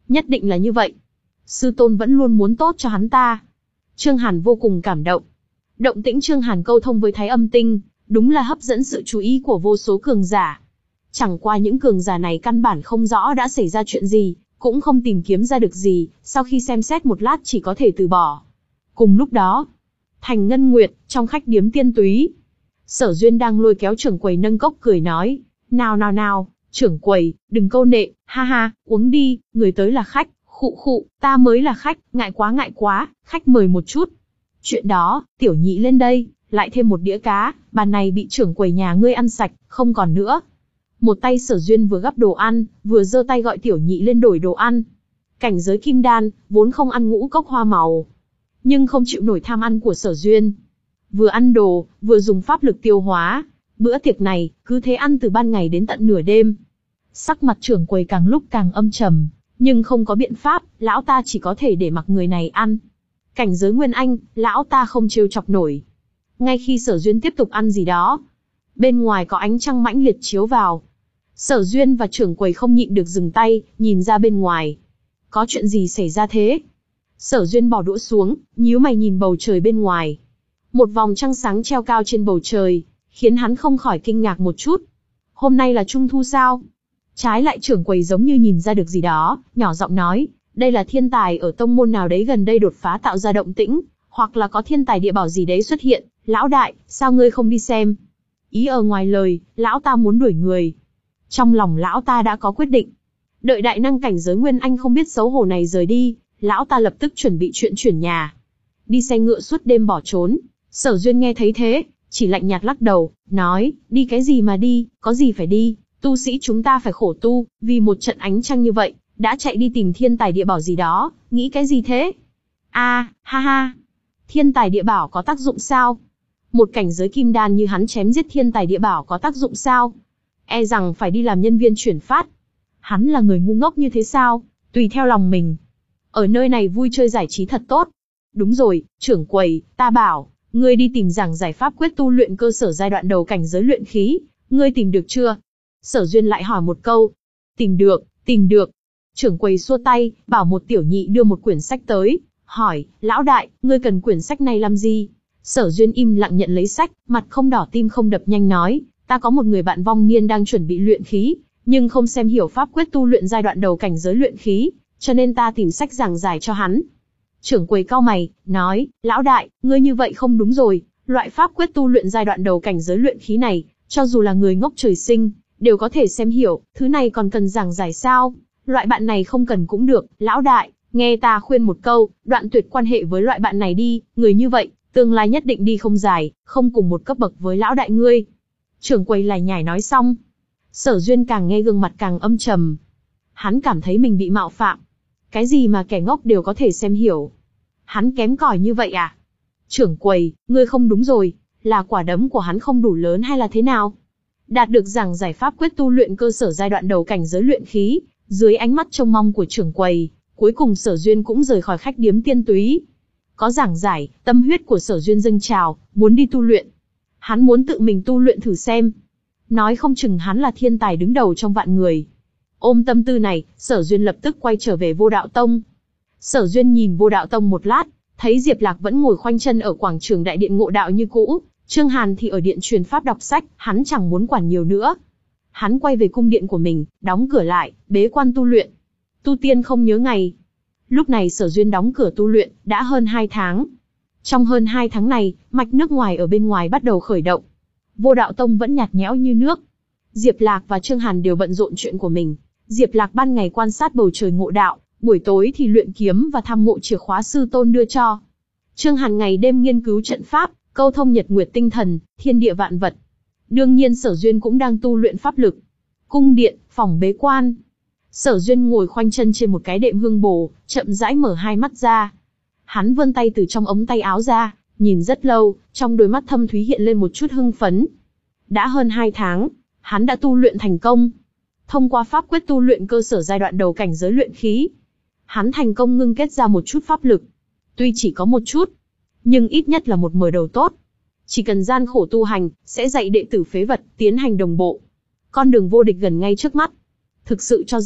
[SPEAKER 1] Nhất định là như vậy. Sư tôn vẫn luôn muốn tốt cho hắn ta. Trương Hàn vô cùng cảm động. Động tĩnh Trương Hàn câu thông với Thái Âm Tinh, đúng là hấp dẫn sự chú ý của vô số cường giả. Chẳng qua những cường giả này căn bản không rõ đã xảy ra chuyện gì, cũng không tìm kiếm ra được gì, sau khi xem xét một lát chỉ có thể từ bỏ. Cùng lúc đó, thành Ngân Nguyệt, trong khách điếm Tiên Túy, Sở Duyên đang lôi kéo trưởng quầy nâng cốc cười nói, nào nào nào, trưởng quầy, đừng câu nệ, ha ha, uống đi, người tới là khách, khụ khụ, ta mới là khách, ngại quá ngại quá, khách mời một chút. Chuyện đó, tiểu nhị lên đây, lại thêm một đĩa cá, bàn này bị trưởng quầy nhà ngươi ăn sạch, không còn nữa. Một tay Sở Duyên vừa gắp đồ ăn, vừa giơ tay gọi tiểu nhị lên đổi đồ ăn. Cảnh giới kim đan, vốn không ăn ngũ cốc hoa màu, nhưng không chịu nổi tham ăn của Sở Duyên. Vừa ăn đồ, vừa dùng pháp lực tiêu hóa. Bữa tiệc này, cứ thế ăn từ ban ngày đến tận nửa đêm. Sắc mặt trưởng quầy càng lúc càng âm trầm, nhưng không có biện pháp, lão ta chỉ có thể để mặc người này ăn. Cảnh giới Nguyên Anh, lão ta không trêu chọc nổi. Ngay khi Sở Duyên tiếp tục ăn gì đó, bên ngoài có ánh trăng mãnh liệt chiếu vào. Sở Duyên và trưởng quầy không nhịn được dừng tay, nhìn ra bên ngoài. Có chuyện gì xảy ra thế? Sở Duyên bỏ đũa xuống, nhíu mày nhìn bầu trời bên ngoài. Một vòng trăng sáng treo cao trên bầu trời, khiến hắn không khỏi kinh ngạc một chút. Hôm nay là Trung Thu sao? Trái lại trưởng quầy giống như nhìn ra được gì đó, nhỏ giọng nói, đây là thiên tài ở tông môn nào đấy gần đây đột phá tạo ra động tĩnh, hoặc là có thiên tài địa bảo gì đấy xuất hiện. Lão đại, sao ngươi không đi xem? Ý ở ngoài lời, lão ta muốn đuổi người. Trong lòng lão ta đã có quyết định. Đợi đại năng cảnh giới Nguyên Anh không biết xấu hổ này rời đi, lão ta lập tức chuẩn bị chuyện chuyển nhà. Đi xe ngựa suốt đêm bỏ trốn. Sở Duyên nghe thấy thế, chỉ lạnh nhạt lắc đầu, nói, đi cái gì mà đi, có gì phải đi, tu sĩ chúng ta phải khổ tu, vì một trận ánh trăng như vậy, đã chạy đi tìm thiên tài địa bảo gì đó, nghĩ cái gì thế? A, ha ha, thiên tài địa bảo có tác dụng sao? Một cảnh giới kim đan như hắn chém giết thiên tài địa bảo có tác dụng sao? E rằng phải đi làm nhân viên chuyển phát. Hắn là người ngu ngốc như thế sao? Tùy theo lòng mình. Ở nơi này vui chơi giải trí thật tốt. Đúng rồi, trưởng quầy, ta bảo, ngươi đi tìm giảng giải pháp quyết tu luyện cơ sở giai đoạn đầu cảnh giới luyện khí, ngươi tìm được chưa? Sở Duyên lại hỏi một câu. Tìm được, tìm được. Trưởng quầy xua tay, bảo một tiểu nhị đưa một quyển sách tới, hỏi, lão đại, ngươi cần quyển sách này làm gì? Sở Duyên im lặng nhận lấy sách, mặt không đỏ tim không đập nhanh nói, ta có một người bạn vong niên đang chuẩn bị luyện khí, nhưng không xem hiểu pháp quyết tu luyện giai đoạn đầu cảnh giới luyện khí, cho nên ta tìm sách giảng giải cho hắn. Trưởng quầy cau mày, nói, lão đại, ngươi như vậy không đúng rồi, loại pháp quyết tu luyện giai đoạn đầu cảnh giới luyện khí này, cho dù là người ngốc trời sinh, đều có thể xem hiểu, thứ này còn cần giảng giải sao? Loại bạn này không cần cũng được, lão đại, nghe ta khuyên một câu, đoạn tuyệt quan hệ với loại bạn này đi, người như vậy, tương lai nhất định đi không dài, không cùng một cấp bậc với lão đại ngươi. Trưởng quầy lải nhải nói xong, Sở Duyên càng nghe gương mặt càng âm trầm. Hắn cảm thấy mình bị mạo phạm. Cái gì mà kẻ ngốc đều có thể xem hiểu. Hắn kém cỏi như vậy à? Trưởng quầy, ngươi không đúng rồi, là quả đấm của hắn không đủ lớn hay là thế nào? Đạt được giảng giải pháp quyết tu luyện cơ sở giai đoạn đầu cảnh giới luyện khí, dưới ánh mắt trông mong của trưởng quầy, cuối cùng Sở Duyên cũng rời khỏi khách điếm Tiên Túy. Có giảng giải, tâm huyết của Sở Duyên dâng trào, muốn đi tu luyện. Hắn muốn tự mình tu luyện thử xem. Nói không chừng hắn là thiên tài đứng đầu trong vạn người. Ôm tâm tư này, Sở Duyên lập tức quay trở về Vô Đạo Tông. Sở Duyên nhìn Vô Đạo Tông một lát, thấy Diệp Lạc vẫn ngồi khoanh chân ở quảng trường đại điện ngộ đạo như cũ, Trương Hàn thì ở điện truyền pháp đọc sách, hắn chẳng muốn quản nhiều nữa. Hắn quay về cung điện của mình, đóng cửa lại, bế quan tu luyện. Tu tiên không nhớ ngày. Lúc này Sở Duyên đóng cửa tu luyện, đã hơn hai tháng. Trong hơn hai tháng này, mạch nước ngoài ở bên ngoài bắt đầu khởi động. Vô Đạo Tông vẫn nhạt nhẽo như nước. Diệp Lạc và Trương Hàn đều bận rộn chuyện của mình. Diệp Lạc ban ngày quan sát bầu trời ngộ đạo, buổi tối thì luyện kiếm và thăm mộ chìa khóa sư tôn đưa cho. Trương Hàn ngày đêm nghiên cứu trận pháp, câu thông nhật nguyệt tinh thần, thiên địa vạn vật. Đương nhiên Sở Duyên cũng đang tu luyện pháp lực. Cung điện, phòng bế quan. Sở Duyên ngồi khoanh chân trên một cái đệm hương bồ, chậm rãi mở hai mắt ra. Hắn vươn tay từ trong ống tay áo ra, nhìn rất lâu, trong đôi mắt thâm thúy hiện lên một chút hưng phấn. Đã hơn hai tháng, hắn đã tu luyện thành công. Thông qua pháp quyết tu luyện cơ sở giai đoạn đầu cảnh giới luyện khí, hắn thành công ngưng kết ra một chút pháp lực. Tuy chỉ có một chút, nhưng ít nhất là một mở đầu tốt. Chỉ cần gian khổ tu hành, sẽ dạy đệ tử phế vật tiến hành đồng bộ. Con đường vô địch gần ngay trước mắt. Thực sự cho rằng,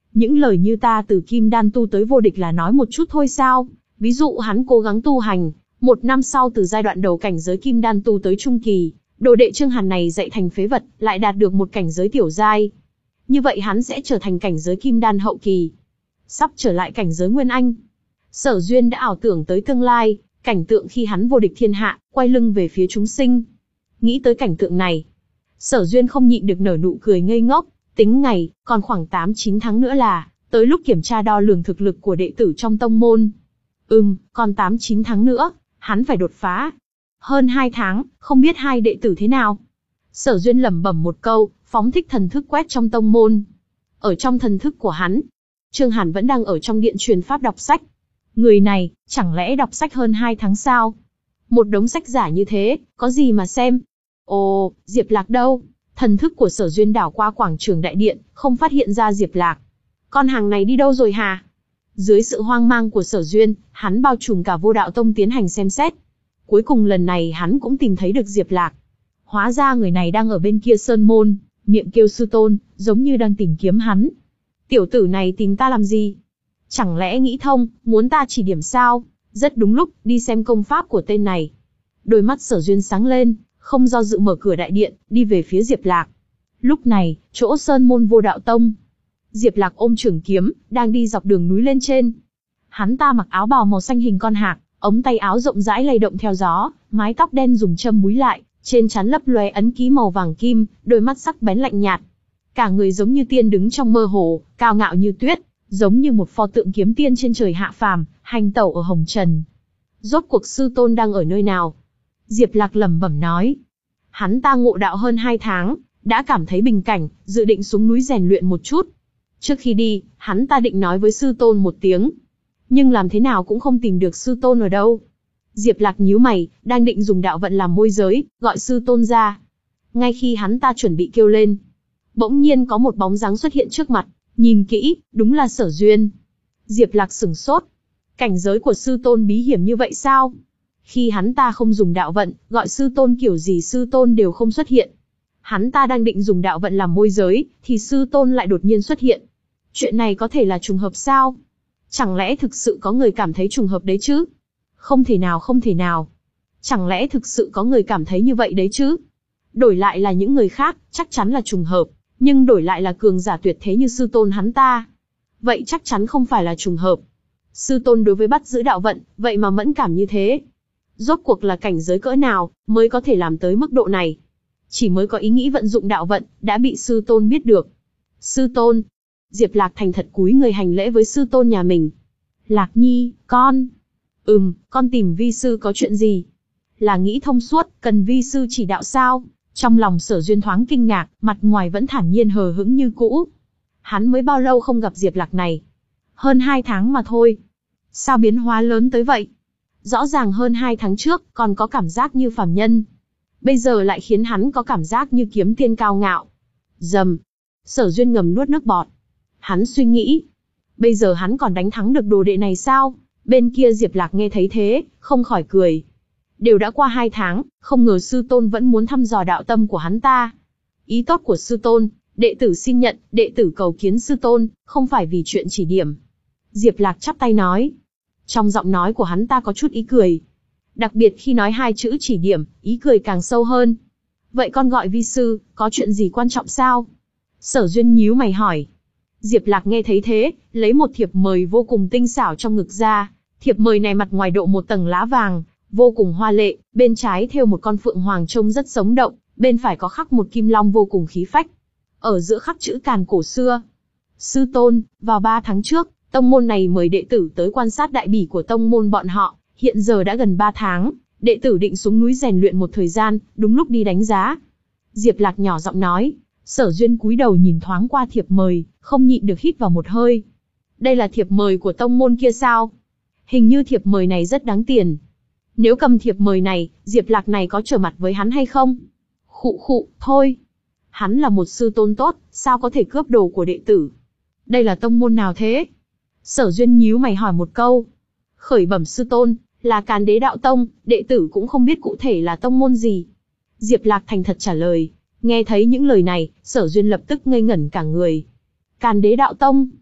[SPEAKER 1] Những lời như ta từ kim đan tu tới vô địch là nói một chút thôi sao? Ví dụ hắn cố gắng tu hành, một năm sau từ giai đoạn đầu cảnh giới kim đan tu tới trung kỳ, đồ đệ Trương Hàn này dạy thành phế vật, lại đạt được một cảnh giới tiểu giai. Như vậy hắn sẽ trở thành cảnh giới kim đan hậu kỳ, sắp trở lại cảnh giới nguyên anh. Sở Duyên đã ảo tưởng tới tương lai, cảnh tượng khi hắn vô địch thiên hạ, quay lưng về phía chúng sinh. Nghĩ tới cảnh tượng này, Sở Duyên không nhịn được nở nụ cười ngây ngốc, tính ngày, còn khoảng tám chín tháng nữa là tới lúc kiểm tra đo lường thực lực của đệ tử trong tông môn. Ừm, còn tám chín tháng nữa, hắn phải đột phá. Hơn hai tháng, không biết hai đệ tử thế nào. Sở Duyên lẩm bẩm một câu, phóng thích thần thức quét trong tông môn. Ở trong thần thức của hắn, Trương Hàn vẫn đang ở trong điện truyền pháp đọc sách. Người này, chẳng lẽ đọc sách hơn hai tháng sao? Một đống sách giả như thế, có gì mà xem? Ồ, Diệp Lạc đâu? Thần thức của Sở Duyên đảo qua quảng trường đại điện, không phát hiện ra Diệp Lạc. Con hàng này đi đâu rồi hả? Dưới sự hoang mang của Sở Duyên, hắn bao trùm cả Vô Đạo Tông tiến hành xem xét. Cuối cùng lần này hắn cũng tìm thấy được Diệp Lạc. Hóa ra người này đang ở bên kia sơn môn, miệng kêu sư tôn, giống như đang tìm kiếm hắn. Tiểu tử này tìm ta làm gì? Chẳng lẽ nghĩ thông, muốn ta chỉ điểm sao? Rất đúng lúc, đi xem công pháp của tên này. Đôi mắt Sở Duyên sáng lên, không do dự mở cửa đại điện, đi về phía Diệp Lạc. Lúc này, chỗ sơn môn Vô Đạo Tông, Diệp Lạc ôm trường kiếm, đang đi dọc đường núi lên trên. Hắn ta mặc áo bào màu xanh hình con hạc, ống tay áo rộng rãi lay động theo gió, mái tóc đen dùng châm búi lại, trên trán lấp lóe ấn ký màu vàng kim, đôi mắt sắc bén lạnh nhạt. Cả người giống như tiên đứng trong mơ hồ, cao ngạo như tuyết, giống như một pho tượng kiếm tiên trên trời hạ phàm, hành tẩu ở hồng trần. Rốt cuộc sư tôn đang ở nơi nào? Diệp Lạc lẩm bẩm nói. Hắn ta ngộ đạo hơn hai tháng, đã cảm thấy bình cảnh, dự định xuống núi rèn luyện một chút. Trước khi đi, hắn ta định nói với sư tôn một tiếng. Nhưng làm thế nào cũng không tìm được sư tôn ở đâu. Diệp Lạc nhíu mày, đang định dùng đạo vận làm môi giới, gọi sư tôn ra. Ngay khi hắn ta chuẩn bị kêu lên, bỗng nhiên có một bóng dáng xuất hiện trước mặt, nhìn kỹ, đúng là Sở Duyên. Diệp Lạc sửng sốt. Cảnh giới của sư tôn bí hiểm như vậy sao? Khi hắn ta không dùng đạo vận, gọi sư tôn kiểu gì sư tôn đều không xuất hiện. Hắn ta đang định dùng đạo vận làm môi giới, thì sư tôn lại đột nhiên xuất hiện. Chuyện này có thể là trùng hợp sao? Chẳng lẽ thực sự có người cảm thấy trùng hợp đấy chứ? Không thể nào không thể nào. Chẳng lẽ thực sự có người cảm thấy như vậy đấy chứ? Đổi lại là những người khác, chắc chắn là trùng hợp. Nhưng đổi lại là cường giả tuyệt thế như sư tôn hắn ta. Vậy chắc chắn không phải là trùng hợp. Sư tôn đối với bắt giữ đạo vận, vậy mà mẫn cảm như thế. Rốt cuộc là cảnh giới cỡ nào, mới có thể làm tới mức độ này? Chỉ mới có ý nghĩ vận dụng đạo vận, đã bị sư tôn biết được. Sư tôn. Diệp Lạc thành thật cúi người hành lễ với sư tôn nhà mình. Lạc Nhi, con. Ừm, con tìm vi sư có chuyện gì? Là nghĩ thông suốt, cần vi sư chỉ đạo sao? Trong lòng Sở Duyên thoáng kinh ngạc, mặt ngoài vẫn thản nhiên hờ hững như cũ. Hắn mới bao lâu không gặp Diệp Lạc này? Hơn hai tháng mà thôi. Sao biến hóa lớn tới vậy? Rõ ràng hơn hai tháng trước, còn có cảm giác như phàm nhân. Bây giờ lại khiến hắn có cảm giác như kiếm tiên cao ngạo. Dầm. Sở Duyên ngầm nuốt nước bọt. Hắn suy nghĩ. Bây giờ hắn còn đánh thắng được đồ đệ này sao? Bên kia Diệp Lạc nghe thấy thế, không khỏi cười. Đều đã qua hai tháng, không ngờ sư tôn vẫn muốn thăm dò đạo tâm của hắn ta. Ý tốt của sư tôn, đệ tử xin nhận, đệ tử cầu kiến sư tôn, không phải vì chuyện chỉ điểm. Diệp Lạc chắp tay nói. Trong giọng nói của hắn ta có chút ý cười. Đặc biệt khi nói hai chữ chỉ điểm, ý cười càng sâu hơn. Vậy con gọi vi sư, có chuyện gì quan trọng sao? Sở Duyên nhíu mày hỏi. Diệp Lạc nghe thấy thế, lấy một thiệp mời vô cùng tinh xảo trong ngực ra. Thiệp mời này mặt ngoài độ một tầng lá vàng, vô cùng hoa lệ, bên trái thêu một con phượng hoàng trông rất sống động, bên phải có khắc một kim long vô cùng khí phách. Ở giữa khắc chữ Càn cổ xưa. Sư tôn, vào ba tháng trước, tông môn này mời đệ tử tới quan sát đại bỉ của tông môn bọn họ, hiện giờ đã gần ba tháng, đệ tử định xuống núi rèn luyện một thời gian, đúng lúc đi đánh giá. Diệp Lạc nhỏ giọng nói. Sở Duyên cúi đầu nhìn thoáng qua thiệp mời, không nhịn được hít vào một hơi. Đây là thiệp mời của tông môn kia sao? Hình như thiệp mời này rất đáng tiền. Nếu cầm thiệp mời này, Diệp Lạc này có trở mặt với hắn hay không? Khụ khụ, thôi. Hắn là một sư tôn tốt, sao có thể cướp đồ của đệ tử? Đây là tông môn nào thế? Sở Duyên nhíu mày hỏi một câu. Khởi bẩm sư tôn, là Càn Đế Đạo Tông, đệ tử cũng không biết cụ thể là tông môn gì. Diệp Lạc thành thật trả lời. Nghe thấy những lời này, Sở Duyên lập tức ngây ngẩn cả người. Càn Đế Đạo Tông.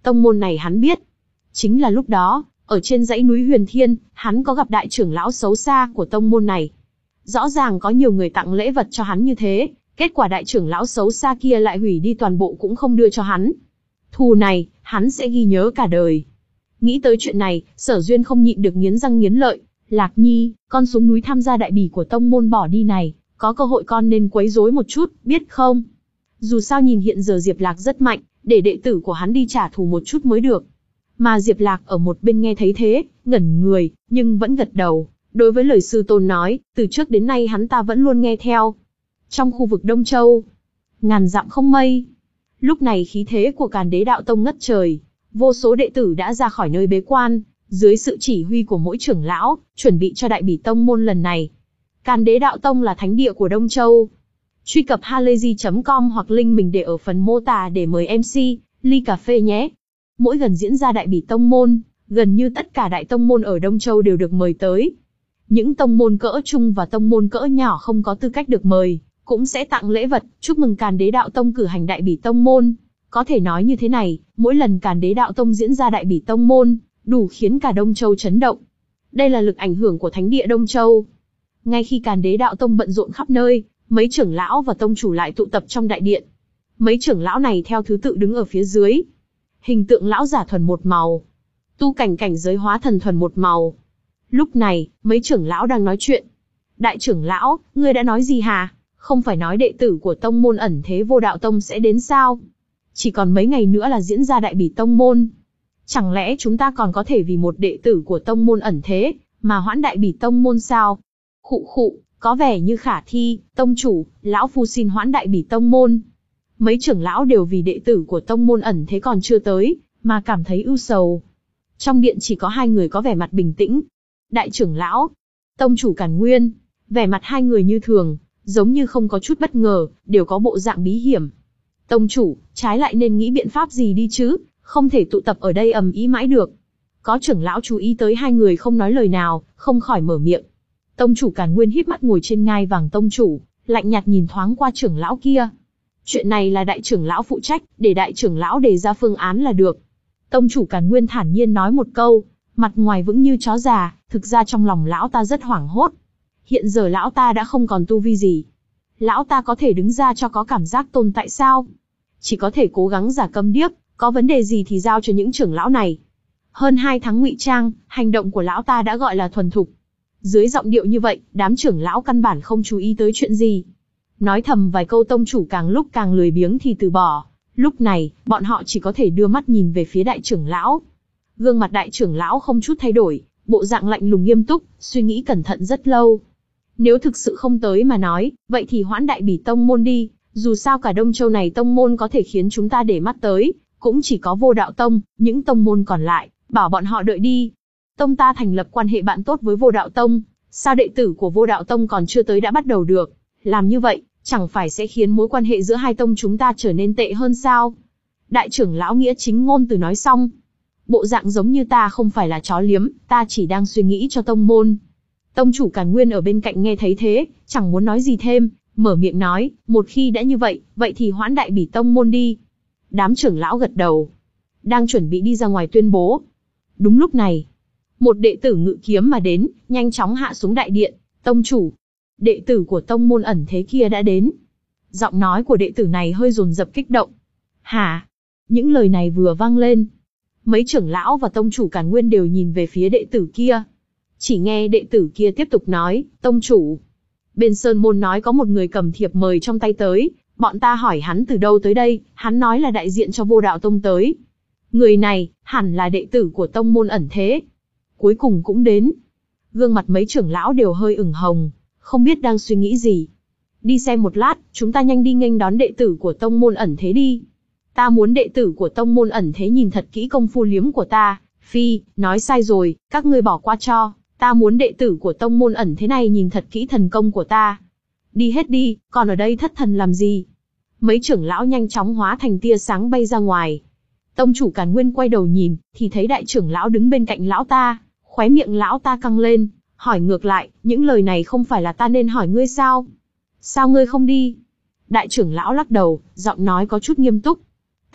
[SPEAKER 1] Tông môn này hắn biết. Chính là lúc đó, ở trên dãy núi Huyền Thiên, hắn có gặp đại trưởng lão xấu xa của tông môn này. Rõ ràng có nhiều người tặng lễ vật cho hắn như thế, kết quả đại trưởng lão xấu xa kia lại hủy đi toàn bộ cũng không đưa cho hắn. Thù này, hắn sẽ ghi nhớ cả đời. Nghĩ tới chuyện này, Sở Duyên không nhịn được nghiến răng nghiến lợi. Lạc Nhi, con xuống núi tham gia đại bỉ của tông môn bỏ đi này, có cơ hội con nên quấy rối một chút, biết không? Dù sao nhìn hiện giờ Diệp Lạc rất mạnh, để đệ tử của hắn đi trả thù một chút mới được. Mà Diệp Lạc ở một bên nghe thấy thế, ngẩn người, nhưng vẫn gật đầu. Đối với lời sư tôn nói, từ trước đến nay hắn ta vẫn luôn nghe theo. Trong khu vực Đông Châu, ngàn dặm không mây. Lúc này khí thế của Càn Đế Đạo Tông ngất trời. Vô số đệ tử đã ra khỏi nơi bế quan, dưới sự chỉ huy của mỗi trưởng lão, chuẩn bị cho đại bỉ tông môn lần này. Càn Đế Đạo Tông là thánh địa của Đông Châu. Truy cập halayzi chấm com hoặc link mình để ở phần mô tả để mời em xê, ly cà phê nhé. Mỗi lần diễn ra đại bỉ tông môn, gần như tất cả đại tông môn ở Đông Châu đều được mời tới. Những tông môn cỡ trung và tông môn cỡ nhỏ không có tư cách được mời, cũng sẽ tặng lễ vật, chúc mừng Càn Đế Đạo Tông cử hành đại bỉ tông môn. Có thể nói như thế này, mỗi lần Càn Đế Đạo Tông diễn ra đại bỉ tông môn, đủ khiến cả Đông Châu chấn động. Đây là lực ảnh hưởng của thánh địa Đông Châu. Ngay khi Càn Đế Đạo Tông bận rộn khắp nơi, mấy trưởng lão và tông chủ lại tụ tập trong đại điện. Mấy trưởng lão này theo thứ tự đứng ở phía dưới. Hình tượng lão giả thuần một màu, tu cảnh cảnh giới hóa thần thuần một màu. Lúc này, mấy trưởng lão đang nói chuyện. Đại trưởng lão, ngươi đã nói gì hả? Không phải nói đệ tử của tông môn ẩn thế Vô Đạo Tông sẽ đến sao? Chỉ còn mấy ngày nữa là diễn ra đại bỉ tông môn. Chẳng lẽ chúng ta còn có thể vì một đệ tử của tông môn ẩn thế, mà hoãn đại bỉ tông môn sao? Khụ khụ, có vẻ như khả thi, tông chủ, lão phu xin hoãn đại bỉ tông môn. Mấy trưởng lão đều vì đệ tử của tông môn ẩn thế còn chưa tới, mà cảm thấy ưu sầu. Trong điện chỉ có hai người có vẻ mặt bình tĩnh. Đại trưởng lão, tông chủ Càn Nguyên, vẻ mặt hai người như thường, giống như không có chút bất ngờ, đều có bộ dạng bí hiểm. Tông chủ, trái lại nên nghĩ biện pháp gì đi chứ, không thể tụ tập ở đây ầm ĩ mãi được. Có trưởng lão chú ý tới hai người không nói lời nào, không khỏi mở miệng. Tông chủ Càn Nguyên híp mắt ngồi trên ngai vàng tông chủ, lạnh nhạt nhìn thoáng qua trưởng lão kia. Chuyện này là đại trưởng lão phụ trách, để đại trưởng lão đề ra phương án là được. Tông chủ Càn Nguyên thản nhiên nói một câu, mặt ngoài vững như chó già, thực ra trong lòng lão ta rất hoảng hốt. Hiện giờ lão ta đã không còn tu vi gì. Lão ta có thể đứng ra cho có cảm giác tồn tại sao? Chỉ có thể cố gắng giả câm điếc, có vấn đề gì thì giao cho những trưởng lão này. Hơn hai tháng ngụy trang, hành động của lão ta đã gọi là thuần thục. Dưới giọng điệu như vậy, đám trưởng lão căn bản không chú ý tới chuyện gì. Nói thầm vài câu tông chủ càng lúc càng lười biếng thì từ bỏ. Lúc này, bọn họ chỉ có thể đưa mắt nhìn về phía đại trưởng lão. Gương mặt đại trưởng lão không chút thay đổi, bộ dạng lạnh lùng nghiêm túc, suy nghĩ cẩn thận rất lâu. Nếu thực sự không tới mà nói, vậy thì hoãn đại bỉ tông môn đi, dù sao cả Đông Châu này tông môn có thể khiến chúng ta để mắt tới, cũng chỉ có Vô Đạo Tông, những tông môn còn lại, bảo bọn họ đợi đi. Tông ta thành lập quan hệ bạn tốt với Vô Đạo Tông, sao đệ tử của Vô Đạo Tông còn chưa tới đã bắt đầu được? Làm như vậy, chẳng phải sẽ khiến mối quan hệ giữa hai tông chúng ta trở nên tệ hơn sao? Đại trưởng lão nghĩa chính ngôn từ nói xong. Bộ dạng giống như ta không phải là chó liếm, ta chỉ đang suy nghĩ cho tông môn. Tông chủ Càn Nguyên ở bên cạnh nghe thấy thế, chẳng muốn nói gì thêm, mở miệng nói, một khi đã như vậy, vậy thì hoãn đại bỉ tông môn đi. Đám trưởng lão gật đầu, đang chuẩn bị đi ra ngoài tuyên bố. Đúng lúc này, một đệ tử ngự kiếm mà đến, nhanh chóng hạ xuống đại điện. Tông chủ, đệ tử của tông môn ẩn thế kia đã đến. Giọng nói của đệ tử này hơi dồn dập kích động. Hả? Những lời này vừa vang lên, mấy trưởng lão và tông chủ Càn Nguyên đều nhìn về phía đệ tử kia. Chỉ nghe đệ tử kia tiếp tục nói, tông chủ, bên Sơn Môn nói có một người cầm thiệp mời trong tay tới, bọn ta hỏi hắn từ đâu tới đây, hắn nói là đại diện cho Vô Đạo Tông tới. Người này, hẳn là đệ tử của tông môn ẩn thế. Cuối cùng cũng đến. Gương mặt mấy trưởng lão đều hơi ửng hồng, không biết đang suy nghĩ gì. Đi xem một lát, chúng ta nhanh đi nghênh đón đệ tử của tông môn ẩn thế đi. Ta muốn đệ tử của tông môn ẩn thế nhìn thật kỹ công phu liếm của ta. Phi, nói sai rồi, các ngươi bỏ qua cho. Ta muốn đệ tử của tông môn ẩn thế này nhìn thật kỹ thần công của ta. Đi hết đi, còn ở đây thất thần làm gì? Mấy trưởng lão nhanh chóng hóa thành tia sáng bay ra ngoài. Tông chủ Càn Nguyên quay đầu nhìn, thì thấy đại trưởng lão đứng bên cạnh lão ta. Khóe miệng lão ta căng lên, hỏi ngược lại, những lời này không phải là ta nên hỏi ngươi sao? Sao ngươi không đi? Đại trưởng lão lắc đầu, giọng nói có chút nghiêm túc.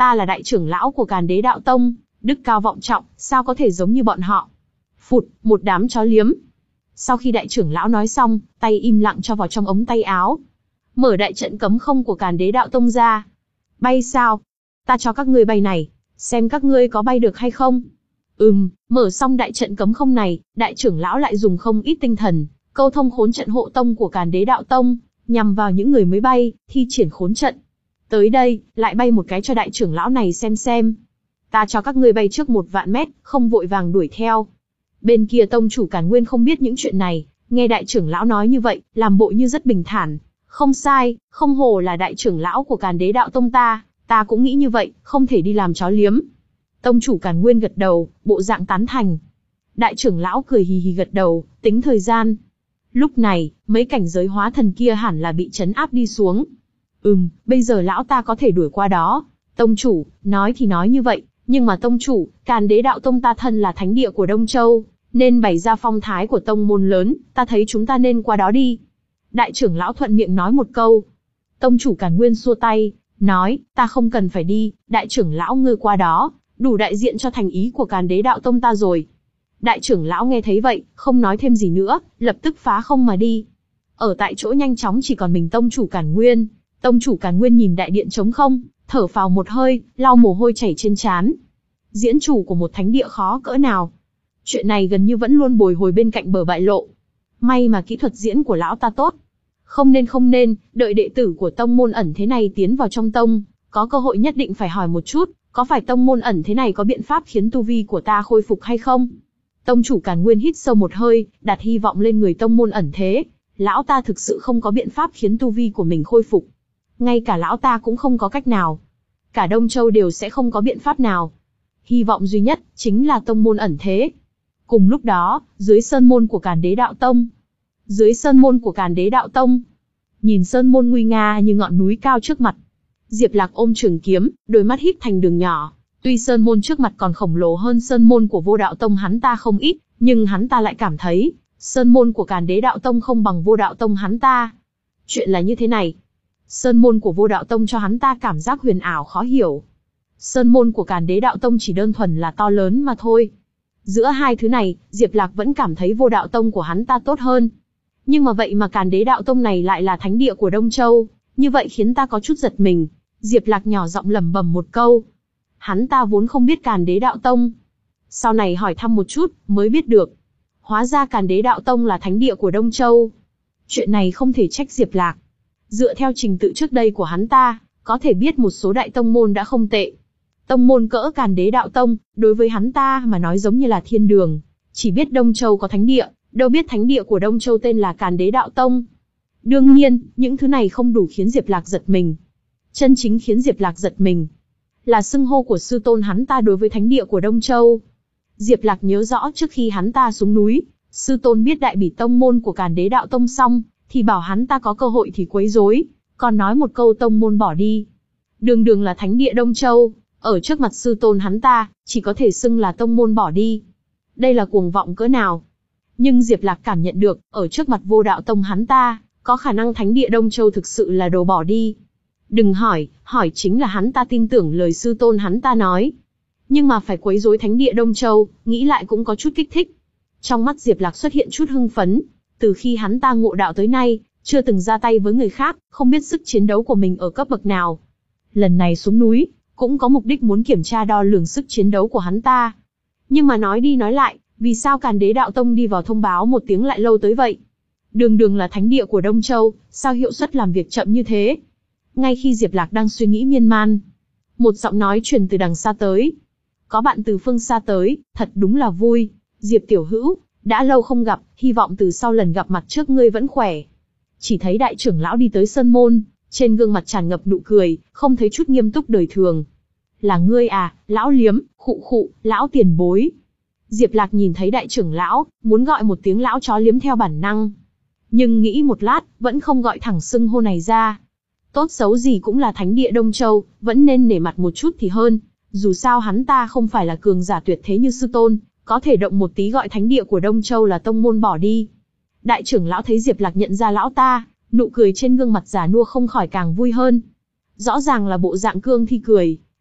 [SPEAKER 1] ta là đại trưởng lão của Càn Đế Đạo Tông, đức cao vọng trọng, sao có thể giống như bọn họ. Phụt, một đám chó liếm. Sau khi đại trưởng lão nói xong, tay im lặng cho vào trong ống tay áo. Mở đại trận cấm không của Càn Đế Đạo Tông ra. Bay sao? Ta cho các ngươi bay này, xem các ngươi có bay được hay không. Ừm, mở xong đại trận cấm không này, đại trưởng lão lại dùng không ít tinh thần, câu thông khốn trận hộ tông của Càn Đế Đạo Tông, nhằm vào những người mới bay, thi triển khốn trận. Tới đây, lại bay một cái cho đại trưởng lão này xem xem. Ta cho các ngươi bay trước một vạn mét, không vội vàng đuổi theo. Bên kia tông chủ Càn Nguyên không biết những chuyện này, nghe đại trưởng lão nói như vậy, làm bộ như rất bình thản. Không sai, không hổ là đại trưởng lão của Càn Đế Đạo Tông ta, ta cũng nghĩ như vậy, không thể đi làm chó liếm. Tông chủ Càn Nguyên gật đầu, bộ dạng tán thành. Đại trưởng lão cười hì hì gật đầu, tính thời gian. Lúc này, mấy cảnh giới hóa thần kia hẳn là bị trấn áp đi xuống. Ừm, bây giờ lão ta có thể đuổi qua đó. Tông chủ, nói thì nói như vậy, nhưng mà tông chủ, Càn Đế Đạo Tông ta thân là thánh địa của Đông Châu, nên bày ra phong thái của tông môn lớn, ta thấy chúng ta nên qua đó đi. Đại trưởng lão thuận miệng nói một câu. Tông chủ Càn Nguyên xua tay, nói, ta không cần phải đi, đại trưởng lão ngươi qua đó, đủ đại diện cho thành ý của Càn Đế Đạo Tông ta rồi. Đại trưởng lão nghe thấy vậy, không nói thêm gì nữa, lập tức phá không mà đi. Ở tại chỗ nhanh chóng chỉ còn mình tông chủ Càn Nguyên. Tông chủ Càn Nguyên nhìn đại điện trống không, thở phào một hơi, lau mồ hôi chảy trên trán. Diễn chủ của một thánh địa khó cỡ nào. Chuyện này gần như vẫn luôn bồi hồi bên cạnh bờ bại lộ. May mà kỹ thuật diễn của lão ta tốt. Không nên không nên, đợi đệ tử của tông môn ẩn thế này tiến vào trong tông, có cơ hội nhất định phải hỏi một chút, có phải tông môn ẩn thế này có biện pháp khiến tu vi của ta khôi phục hay không? Tông chủ Càn Nguyên hít sâu một hơi, đặt hy vọng lên người tông môn ẩn thế. Lão ta thực sự không có biện pháp khiến tu vi của mình khôi phục. Ngay cả lão ta cũng không có cách nào. Cả Đông Châu đều sẽ không có biện pháp nào. Hy vọng duy nhất, chính là tông môn ẩn thế. Cùng lúc đó, dưới sơn môn của Càn Đế Đạo Tông. Dưới sơn môn của Càn Đế Đạo Tông. Nhìn sơn môn nguy nga như ngọn núi cao trước mặt. Diệp Lạc ôm trường kiếm, đôi mắt híp thành đường nhỏ. Tuy sơn môn trước mặt còn khổng lồ hơn sơn môn của Vô Đạo Tông hắn ta không ít, nhưng hắn ta lại cảm thấy, sơn môn của Càn Đế Đạo Tông không bằng Vô Đạo Tông hắn ta. Chuyện là như thế này. Sơn môn của Vô Đạo Tông cho hắn ta cảm giác huyền ảo khó hiểu. Sơn môn của Càn Đế Đạo Tông chỉ đơn thuần là to lớn mà thôi. Giữa hai thứ này, Diệp Lạc vẫn cảm thấy Vô Đạo Tông của hắn ta tốt hơn. Nhưng mà vậy mà Càn Đế Đạo Tông này lại là thánh địa của Đông Châu, như vậy khiến ta có chút giật mình. Diệp Lạc nhỏ giọng lẩm bẩm một câu. Hắn ta vốn không biết Càn Đế Đạo Tông. Sau này hỏi thăm một chút, mới biết được. Hóa ra Càn Đế Đạo Tông là thánh địa của Đông Châu. Chuyện này không thể trách Diệp Lạc. Dựa theo trình tự trước đây của hắn ta, có thể biết một số đại tông môn đã không tệ. Tông môn cỡ Càn Đế Đạo Tông, đối với hắn ta mà nói giống như là thiên đường. Chỉ biết Đông Châu có thánh địa, đâu biết thánh địa của Đông Châu tên là Càn Đế Đạo Tông. Đương nhiên, những thứ này không đủ khiến Diệp Lạc giật mình. Chân chính khiến Diệp Lạc giật mình là xưng hô của sư tôn hắn ta đối với thánh địa của Đông Châu. Diệp Lạc nhớ rõ trước khi hắn ta xuống núi, sư tôn biết đại bỉ tông môn của Càn Đế Đạo Tông xong, thì bảo hắn ta có cơ hội thì quấy rối, còn nói một câu tông môn bỏ đi. Đường đường là thánh địa Đông Châu, ở trước mặt sư tôn hắn ta, chỉ có thể xưng là tông môn bỏ đi. Đây là cuồng vọng cỡ nào? Nhưng Diệp Lạc cảm nhận được, ở trước mặt Vô Đạo Tông hắn ta, có khả năng thánh địa Đông Châu thực sự là đồ bỏ đi. Đừng hỏi, hỏi chính là hắn ta tin tưởng lời sư tôn hắn ta nói. Nhưng mà phải quấy rối thánh địa Đông Châu, nghĩ lại cũng có chút kích thích. Trong mắt Diệp Lạc xuất hiện chút hưng phấn. Từ khi hắn ta ngộ đạo tới nay, chưa từng ra tay với người khác, không biết sức chiến đấu của mình ở cấp bậc nào. Lần này xuống núi, cũng có mục đích muốn kiểm tra đo lường sức chiến đấu của hắn ta. Nhưng mà nói đi nói lại, vì sao Càn Đế Đạo Tông đi vào thông báo một tiếng lại lâu tới vậy? Đường đường là thánh địa của Đông Châu, sao hiệu suất làm việc chậm như thế? Ngay khi Diệp Lạc đang suy nghĩ miên man, một giọng nói truyền từ đằng xa tới. Có bạn từ phương xa tới, thật đúng là vui. Diệp tiểu hữu, đã lâu không gặp, hy vọng từ sau lần gặp mặt trước ngươi vẫn khỏe. Chỉ thấy đại trưởng lão đi tới sân môn, trên gương mặt tràn ngập nụ cười, không thấy chút nghiêm túc đời thường. Là ngươi à, lão liếm, khụ khụ, lão tiền bối. Diệp Lạc nhìn thấy đại trưởng lão, muốn gọi một tiếng lão chó liếm theo bản năng. Nhưng nghĩ một lát, vẫn không gọi thẳng xưng hô này ra. Tốt xấu gì cũng là thánh địa Đông Châu, vẫn nên nể mặt một chút thì hơn. Dù sao hắn ta không phải là cường giả tuyệt thế như sư tôn, có thể động một tí gọi thánh địa của Đông Châu là tông môn bỏ đi. Đại trưởng lão thấy Diệp Lạc nhận ra lão ta, nụ cười trên gương mặt già nua không khỏi càng vui hơn. Rõ ràng là bộ dạng cương thi cười,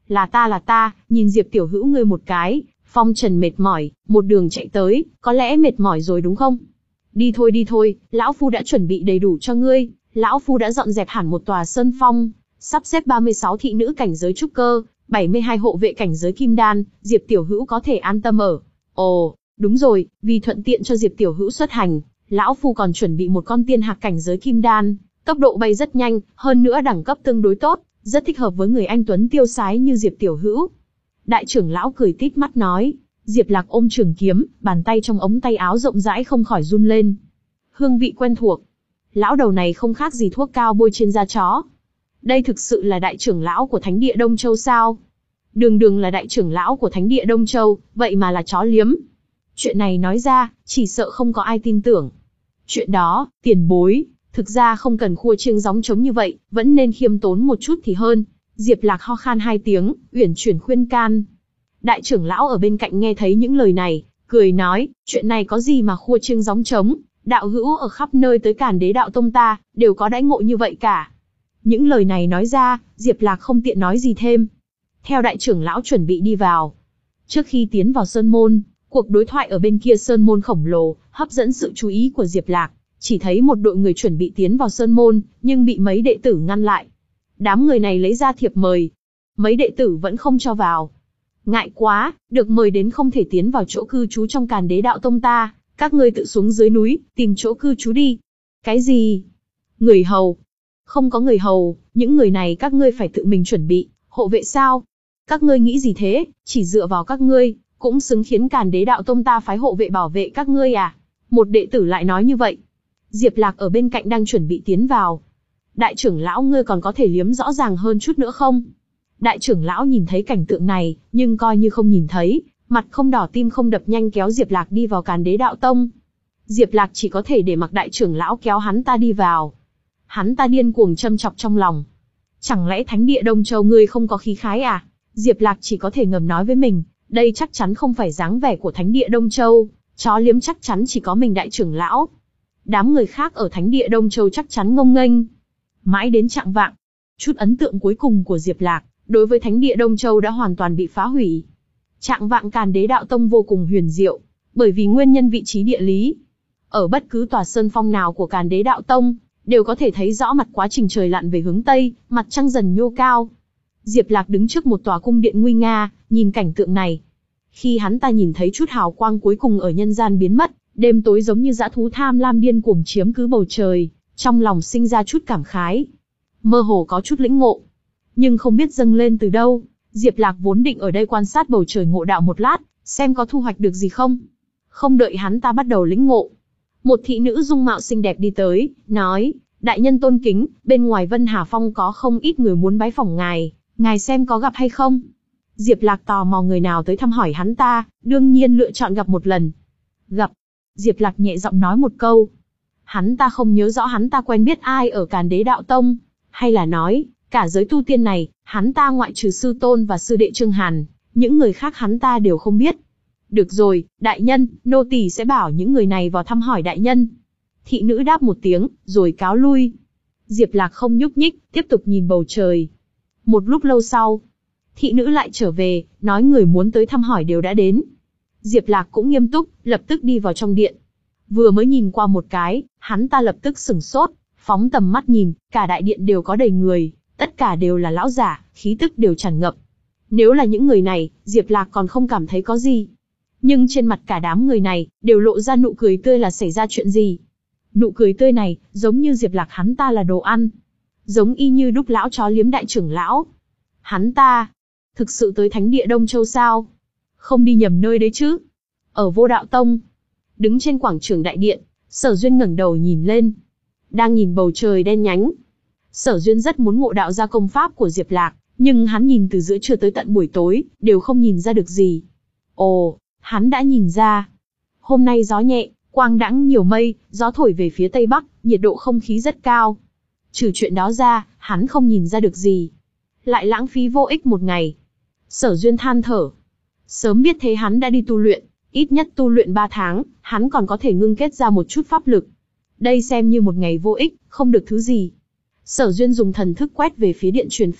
[SPEAKER 1] Là ta là ta, nhìn Diệp tiểu hữu ngươi một cái, phong trần mệt mỏi, một đường chạy tới, có lẽ mệt mỏi rồi đúng không? Đi thôi đi thôi, lão phu đã chuẩn bị đầy đủ cho ngươi, lão phu đã dọn dẹp hẳn một tòa sơn phong, sắp xếp ba mươi sáu thị nữ cảnh giới trúc cơ, bảy mươi hai hộ vệ cảnh giới kim đan, Diệp tiểu hữu có thể an tâm ở. Ồ, đúng rồi, vì thuận tiện cho Diệp tiểu hữu xuất hành, lão phu còn chuẩn bị một con tiên hạc cảnh giới kim đan, tốc độ bay rất nhanh, hơn nữa đẳng cấp tương đối tốt, rất thích hợp với người anh tuấn tiêu sái như Diệp tiểu hữu. Đại trưởng lão cười tít mắt nói. Diệp Lạc ôm trường kiếm, bàn tay trong ống tay áo rộng rãi không khỏi run lên. Hương vị quen thuộc. Lão đầu này không khác gì thuốc cao bôi trên da chó. Đây thực sự là đại trưởng lão của Thánh địa Đông Châu sao? Đường đường là đại trưởng lão của Thánh địa Đông Châu, vậy mà là chó liếm. Chuyện này nói ra, chỉ sợ không có ai tin tưởng. Chuyện đó, tiền bối, thực ra không cần khua chiêng gióng trống như vậy, vẫn nên khiêm tốn một chút thì hơn. Diệp Lạc ho khan hai tiếng, uyển chuyển khuyên can. Đại trưởng lão ở bên cạnh nghe thấy những lời này, cười nói, chuyện này có gì mà khua chiêng gióng trống, đạo hữu ở khắp nơi tới Càn Đế đạo tông ta, đều có đãi ngộ như vậy cả. Những lời này nói ra, Diệp Lạc không tiện nói gì thêm. Theo đại trưởng lão chuẩn bị đi vào. Trước khi tiến vào sơn môn, cuộc đối thoại ở bên kia sơn môn khổng lồ, hấp dẫn sự chú ý của Diệp Lạc. Chỉ thấy một đội người chuẩn bị tiến vào sơn môn, nhưng bị mấy đệ tử ngăn lại. Đám người này lấy ra thiệp mời. Mấy đệ tử vẫn không cho vào. Ngại quá, được mời đến không thể tiến vào chỗ cư trú trong Càn Đế đạo tông ta, các ngươi tự xuống dưới núi, tìm chỗ cư trú đi. Cái gì? Người hầu? Không có người hầu, những người này các ngươi phải tự mình chuẩn bị, hộ vệ sao? Các ngươi nghĩ gì thế, chỉ dựa vào các ngươi, cũng xứng khiến Càn Đế đạo tông ta phái hộ vệ bảo vệ các ngươi à? Một đệ tử lại nói như vậy. Diệp Lạc ở bên cạnh đang chuẩn bị tiến vào. Đại trưởng lão ngươi còn có thể liếm rõ ràng hơn chút nữa không? Đại trưởng lão nhìn thấy cảnh tượng này, nhưng coi như không nhìn thấy, mặt không đỏ tim không đập nhanh kéo Diệp Lạc đi vào Càn Đế đạo tông. Diệp Lạc chỉ có thể để mặc đại trưởng lão kéo hắn ta đi vào. Hắn ta điên cuồng châm chọc trong lòng. Chẳng lẽ Thánh địa Đông Châu ngươi không có khí khái à? Diệp Lạc chỉ có thể ngầm nói với mình, đây chắc chắn không phải dáng vẻ của Thánh địa Đông Châu, chó liếm chắc chắn chỉ có mình đại trưởng lão. Đám người khác ở Thánh địa Đông Châu chắc chắn ngông nghênh. Mãi đến chạng vạng, chút ấn tượng cuối cùng của Diệp Lạc đối với Thánh địa Đông Châu đã hoàn toàn bị phá hủy. Chạng vạng Càn Đế đạo tông vô cùng huyền diệu, bởi vì nguyên nhân vị trí địa lý. Ở bất cứ tòa sơn phong nào của Càn Đế đạo tông, đều có thể thấy rõ mặt quá trình trời lặn về hướng Tây, mặt trăng dần nhô cao. Diệp Lạc đứng trước một tòa cung điện nguy nga, nhìn cảnh tượng này. Khi hắn ta nhìn thấy chút hào quang cuối cùng ở nhân gian biến mất, đêm tối giống như dã thú tham lam điên cuồng chiếm cứ bầu trời, trong lòng sinh ra chút cảm khái. Mơ hồ có chút lĩnh ngộ. Nhưng không biết dâng lên từ đâu, Diệp Lạc vốn định ở đây quan sát bầu trời ngộ đạo một lát, xem có thu hoạch được gì không. Không đợi hắn ta bắt đầu lĩnh ngộ. Một thị nữ dung mạo xinh đẹp đi tới, nói, đại nhân tôn kính, bên ngoài Vân Hà Phong có không ít người muốn bái phỏng ngài, ngài xem có gặp hay không. Diệp Lạc tò mò người nào tới thăm hỏi hắn ta, đương nhiên lựa chọn gặp một lần. Gặp. Diệp Lạc nhẹ giọng nói một câu. Hắn ta không nhớ rõ hắn ta quen biết ai ở Càn Đế đạo tông, hay là nói, cả giới tu tiên này, hắn ta ngoại trừ sư tôn và sư đệ Trương Hàn, những người khác hắn ta đều không biết. Được rồi, đại nhân, nô tỳ sẽ bảo những người này vào thăm hỏi đại nhân. Thị nữ đáp một tiếng, rồi cáo lui. Diệp Lạc không nhúc nhích, tiếp tục nhìn bầu trời. Một lúc lâu sau, thị nữ lại trở về, nói người muốn tới thăm hỏi đều đã đến. Diệp Lạc cũng nghiêm túc, lập tức đi vào trong điện. Vừa mới nhìn qua một cái, hắn ta lập tức sửng sốt, phóng tầm mắt nhìn, cả đại điện đều có đầy người, tất cả đều là lão giả, khí tức đều tràn ngập. Nếu là những người này, Diệp Lạc còn không cảm thấy có gì. Nhưng trên mặt cả đám người này, đều lộ ra nụ cười tươi là xảy ra chuyện gì. Nụ cười tươi này, giống như Diệp Lạc hắn ta là đồ ăn. Giống y như đúc lão chó liếm đại trưởng lão. Hắn ta, thực sự tới Thánh địa Đông Châu sao? Không đi nhầm nơi đấy chứ? Ở Vô Đạo Tông, đứng trên quảng trường đại điện, Sở Duyên ngẩng đầu nhìn lên. Đang nhìn bầu trời đen nhánh. Sở Duyên rất muốn ngộ đạo ra công pháp của Diệp Lạc, nhưng hắn nhìn từ giữa trưa tới tận buổi tối, đều không nhìn ra được gì. Ồ, hắn đã nhìn ra. Hôm nay gió nhẹ, quang đãng nhiều mây, gió thổi về phía tây bắc, nhiệt độ không khí rất cao. Trừ chuyện đó ra, hắn không nhìn ra được gì. Lại lãng phí vô ích một ngày. Sở Duyên than thở. Sớm biết thế hắn đã đi tu luyện, ít nhất tu luyện ba tháng, hắn còn có thể ngưng kết ra một chút pháp lực. Đây xem như một ngày vô ích, không được thứ gì. Sở Duyên dùng thần thức quét về phía điện truyền pháp,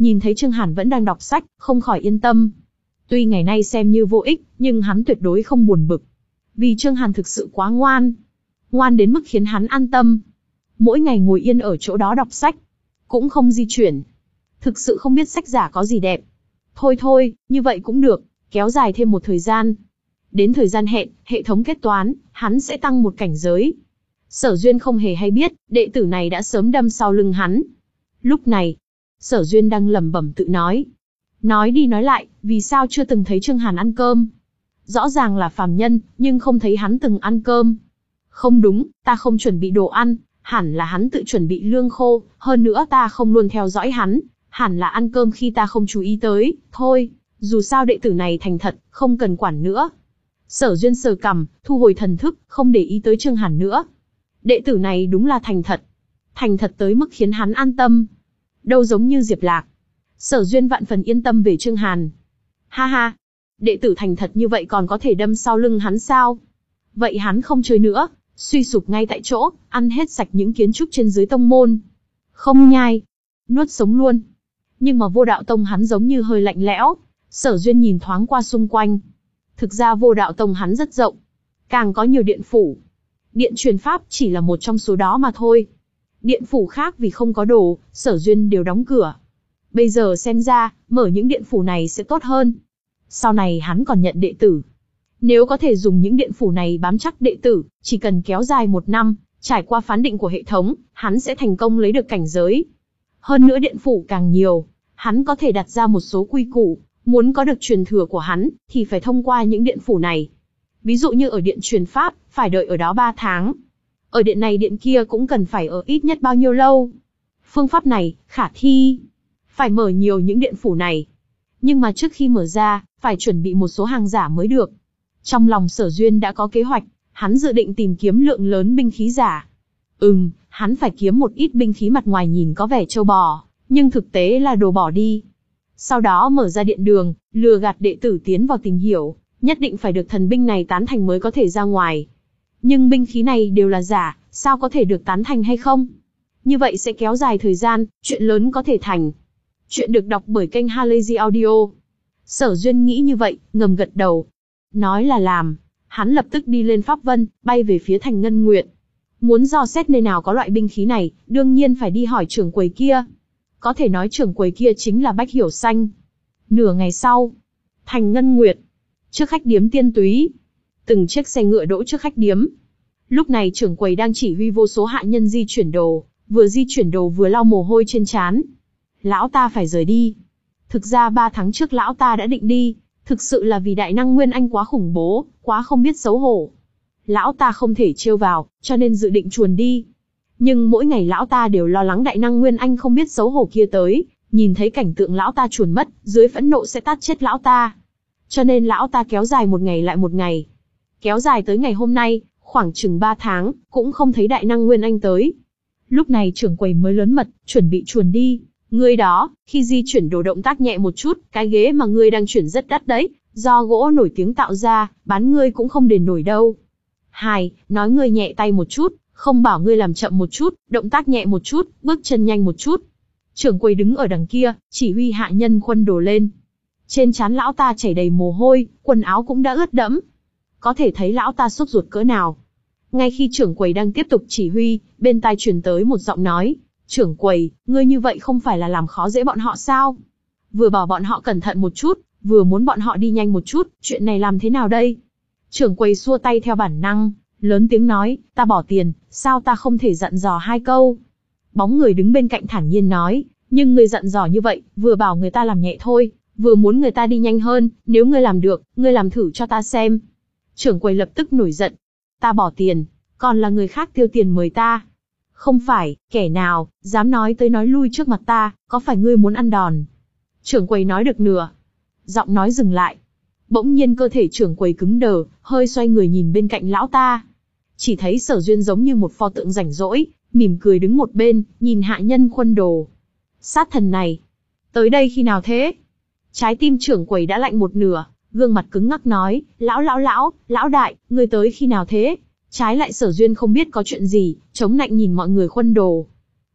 [SPEAKER 1] nhìn thấy Trương Hàn vẫn đang đọc sách, không khỏi yên tâm. Tuy ngày nay xem như vô ích, nhưng hắn tuyệt đối không buồn bực. Vì Trương Hàn thực sự quá ngoan. Ngoan đến mức khiến hắn an tâm. Mỗi ngày ngồi yên ở chỗ đó đọc sách. Cũng không di chuyển. Thực sự không biết sách giả có gì đẹp. Thôi thôi, như vậy cũng được, kéo dài thêm một thời gian. Đến thời gian hẹn, hệ thống kết toán, hắn sẽ tăng một cảnh giới. Sở Duyên không hề hay biết, đệ tử này đã sớm đâm sau lưng hắn. Lúc này, Sở Duyên đang lẩm bẩm tự nói. Nói đi nói lại, vì sao chưa từng thấy Trương Hàn ăn cơm? Rõ ràng là phàm nhân, nhưng không thấy hắn từng ăn cơm. Không đúng, ta không chuẩn bị đồ ăn, hẳn là hắn tự chuẩn bị lương khô, hơn nữa ta không luôn theo dõi hắn, hẳn là ăn cơm khi ta không chú ý tới, thôi, dù sao đệ tử này thành thật, không cần quản nữa. Sở Duyên sờ cằm, thu hồi thần thức, không để ý tới Trương Hàn nữa. Đệ tử này đúng là thành thật. Thành thật tới mức khiến hắn an tâm. Đâu giống như Diệp Lạc. Sở Duyên vạn phần yên tâm về Trương Hàn. Ha ha, đệ tử thành thật như vậy còn có thể đâm sau lưng hắn sao? Vậy hắn không chơi nữa, suy sụp ngay tại chỗ, ăn hết sạch những kiến trúc trên dưới tông môn. Không nhai, nuốt sống luôn. Nhưng mà Vô Đạo Tông hắn giống như hơi lạnh lẽo. Sở Duyên nhìn thoáng qua xung quanh. Thực ra Vô Đạo Tông hắn rất rộng, càng có nhiều điện phủ. Điện truyền pháp chỉ là một trong số đó mà thôi. Điện phủ khác vì không có đồ, Sở Duyên đều đóng cửa. Bây giờ xem ra, mở những điện phủ này sẽ tốt hơn. Sau này hắn còn nhận đệ tử. Nếu có thể dùng những điện phủ này bám chắc đệ tử, chỉ cần kéo dài một năm, trải qua phán định của hệ thống, hắn sẽ thành công lấy được cảnh giới. Hơn nữa điện phủ càng nhiều, hắn có thể đặt ra một số quy củ, muốn có được truyền thừa của hắn, thì phải thông qua những điện phủ này. Ví dụ như ở điện truyền pháp, phải đợi ở đó ba tháng. Ở điện này điện kia cũng cần phải ở ít nhất bao nhiêu lâu. Phương pháp này, khả thi. Phải mở nhiều những điện phủ này. Nhưng mà trước khi mở ra, phải chuẩn bị một số hàng giả mới được. Trong lòng Sở Duyên đã có kế hoạch, hắn dự định tìm kiếm lượng lớn binh khí giả. Ừm, hắn phải kiếm một ít binh khí mặt ngoài nhìn có vẻ trâu bò, nhưng thực tế là đồ bỏ đi. Sau đó mở ra điện đường, lừa gạt đệ tử tiến vào tìm hiểu, nhất định phải được thần binh này tán thành mới có thể ra ngoài. Nhưng binh khí này đều là giả, sao có thể được tán thành hay không? Như vậy sẽ kéo dài thời gian, chuyện lớn có thể thành. Chuyện được đọc bởi kênh Halazy Audio. Sở Duyên nghĩ như vậy, ngầm gật đầu. Nói là làm, hắn lập tức đi lên Pháp Vân, bay về phía thành Ngân Nguyệt. Muốn dò xét nơi nào có loại binh khí này, đương nhiên phải đi hỏi trưởng quầy kia. Có thể nói trưởng quầy kia chính là Bách Hiểu Xanh. Nửa ngày sau, thành Ngân Nguyệt, trước khách điếm Tiên Túy, từng chiếc xe ngựa đỗ trước khách điếm. Lúc này trưởng quầy đang chỉ huy vô số hạ nhân di chuyển đồ, vừa di chuyển đồ vừa lau mồ hôi trên trán. Lão ta phải rời đi. Thực ra ba tháng trước lão ta đã định đi, thực sự là vì đại năng Nguyên Anh quá khủng bố, quá không biết xấu hổ. Lão ta không thể trêu vào, cho nên dự định chuồn đi. Nhưng mỗi ngày lão ta đều lo lắng đại năng Nguyên Anh không biết xấu hổ kia tới, nhìn thấy cảnh tượng lão ta chuồn mất, dưới phẫn nộ sẽ tát chết lão ta. Cho nên lão ta kéo dài một ngày lại một ngày. Kéo dài tới ngày hôm nay, khoảng chừng ba tháng, cũng không thấy đại năng Nguyên Anh tới. Lúc này trưởng quầy mới lớn mật, chuẩn bị chuồn đi. Ngươi đó, khi di chuyển đồ động tác nhẹ một chút, cái ghế mà ngươi đang chuyển rất đắt đấy, do gỗ nổi tiếng tạo ra, bán ngươi cũng không đền nổi đâu. Hai, nói ngươi nhẹ tay một chút, không bảo ngươi làm chậm một chút, động tác nhẹ một chút, bước chân nhanh một chút. Trưởng quầy đứng ở đằng kia, chỉ huy hạ nhân khuân đồ lên. Trên trán lão ta chảy đầy mồ hôi, quần áo cũng đã ướt đẫm. Có thể thấy lão ta sốt ruột cỡ nào. Ngay khi trưởng quầy đang tiếp tục chỉ huy, bên tai truyền tới một giọng nói. Trưởng quầy, ngươi như vậy không phải là làm khó dễ bọn họ sao? Vừa bảo bọn họ cẩn thận một chút, vừa muốn bọn họ đi nhanh một chút, chuyện này làm thế nào đây? Trưởng quầy xua tay theo bản năng, lớn tiếng nói, ta bỏ tiền, sao ta không thể dặn dò hai câu? Bóng người đứng bên cạnh thản nhiên nói, nhưng ngươi dặn dò như vậy, vừa bảo người ta làm nhẹ thôi, vừa muốn người ta đi nhanh hơn, nếu ngươi làm được, ngươi làm thử cho ta xem. Trưởng quầy lập tức nổi giận, ta bỏ tiền, còn là người khác tiêu tiền mời ta. Không phải, kẻ nào, dám nói tới nói lui trước mặt ta, có phải ngươi muốn ăn đòn? Trưởng quầy nói được nửa, giọng nói dừng lại. Bỗng nhiên cơ thể trưởng quầy cứng đờ, hơi xoay người nhìn bên cạnh lão ta. Chỉ thấy Sở Duyên giống như một pho tượng rảnh rỗi, mỉm cười đứng một bên, nhìn hạ nhân khuân đồ. Sát thần này, tới đây khi nào thế? Trái tim trưởng quầy đã lạnh một nửa, gương mặt cứng ngắc nói, lão lão lão, lão đại, ngươi tới khi nào thế? Trái lại Sở Duyên không biết có chuyện gì, chống nạnh nhìn mọi người khuân đồ.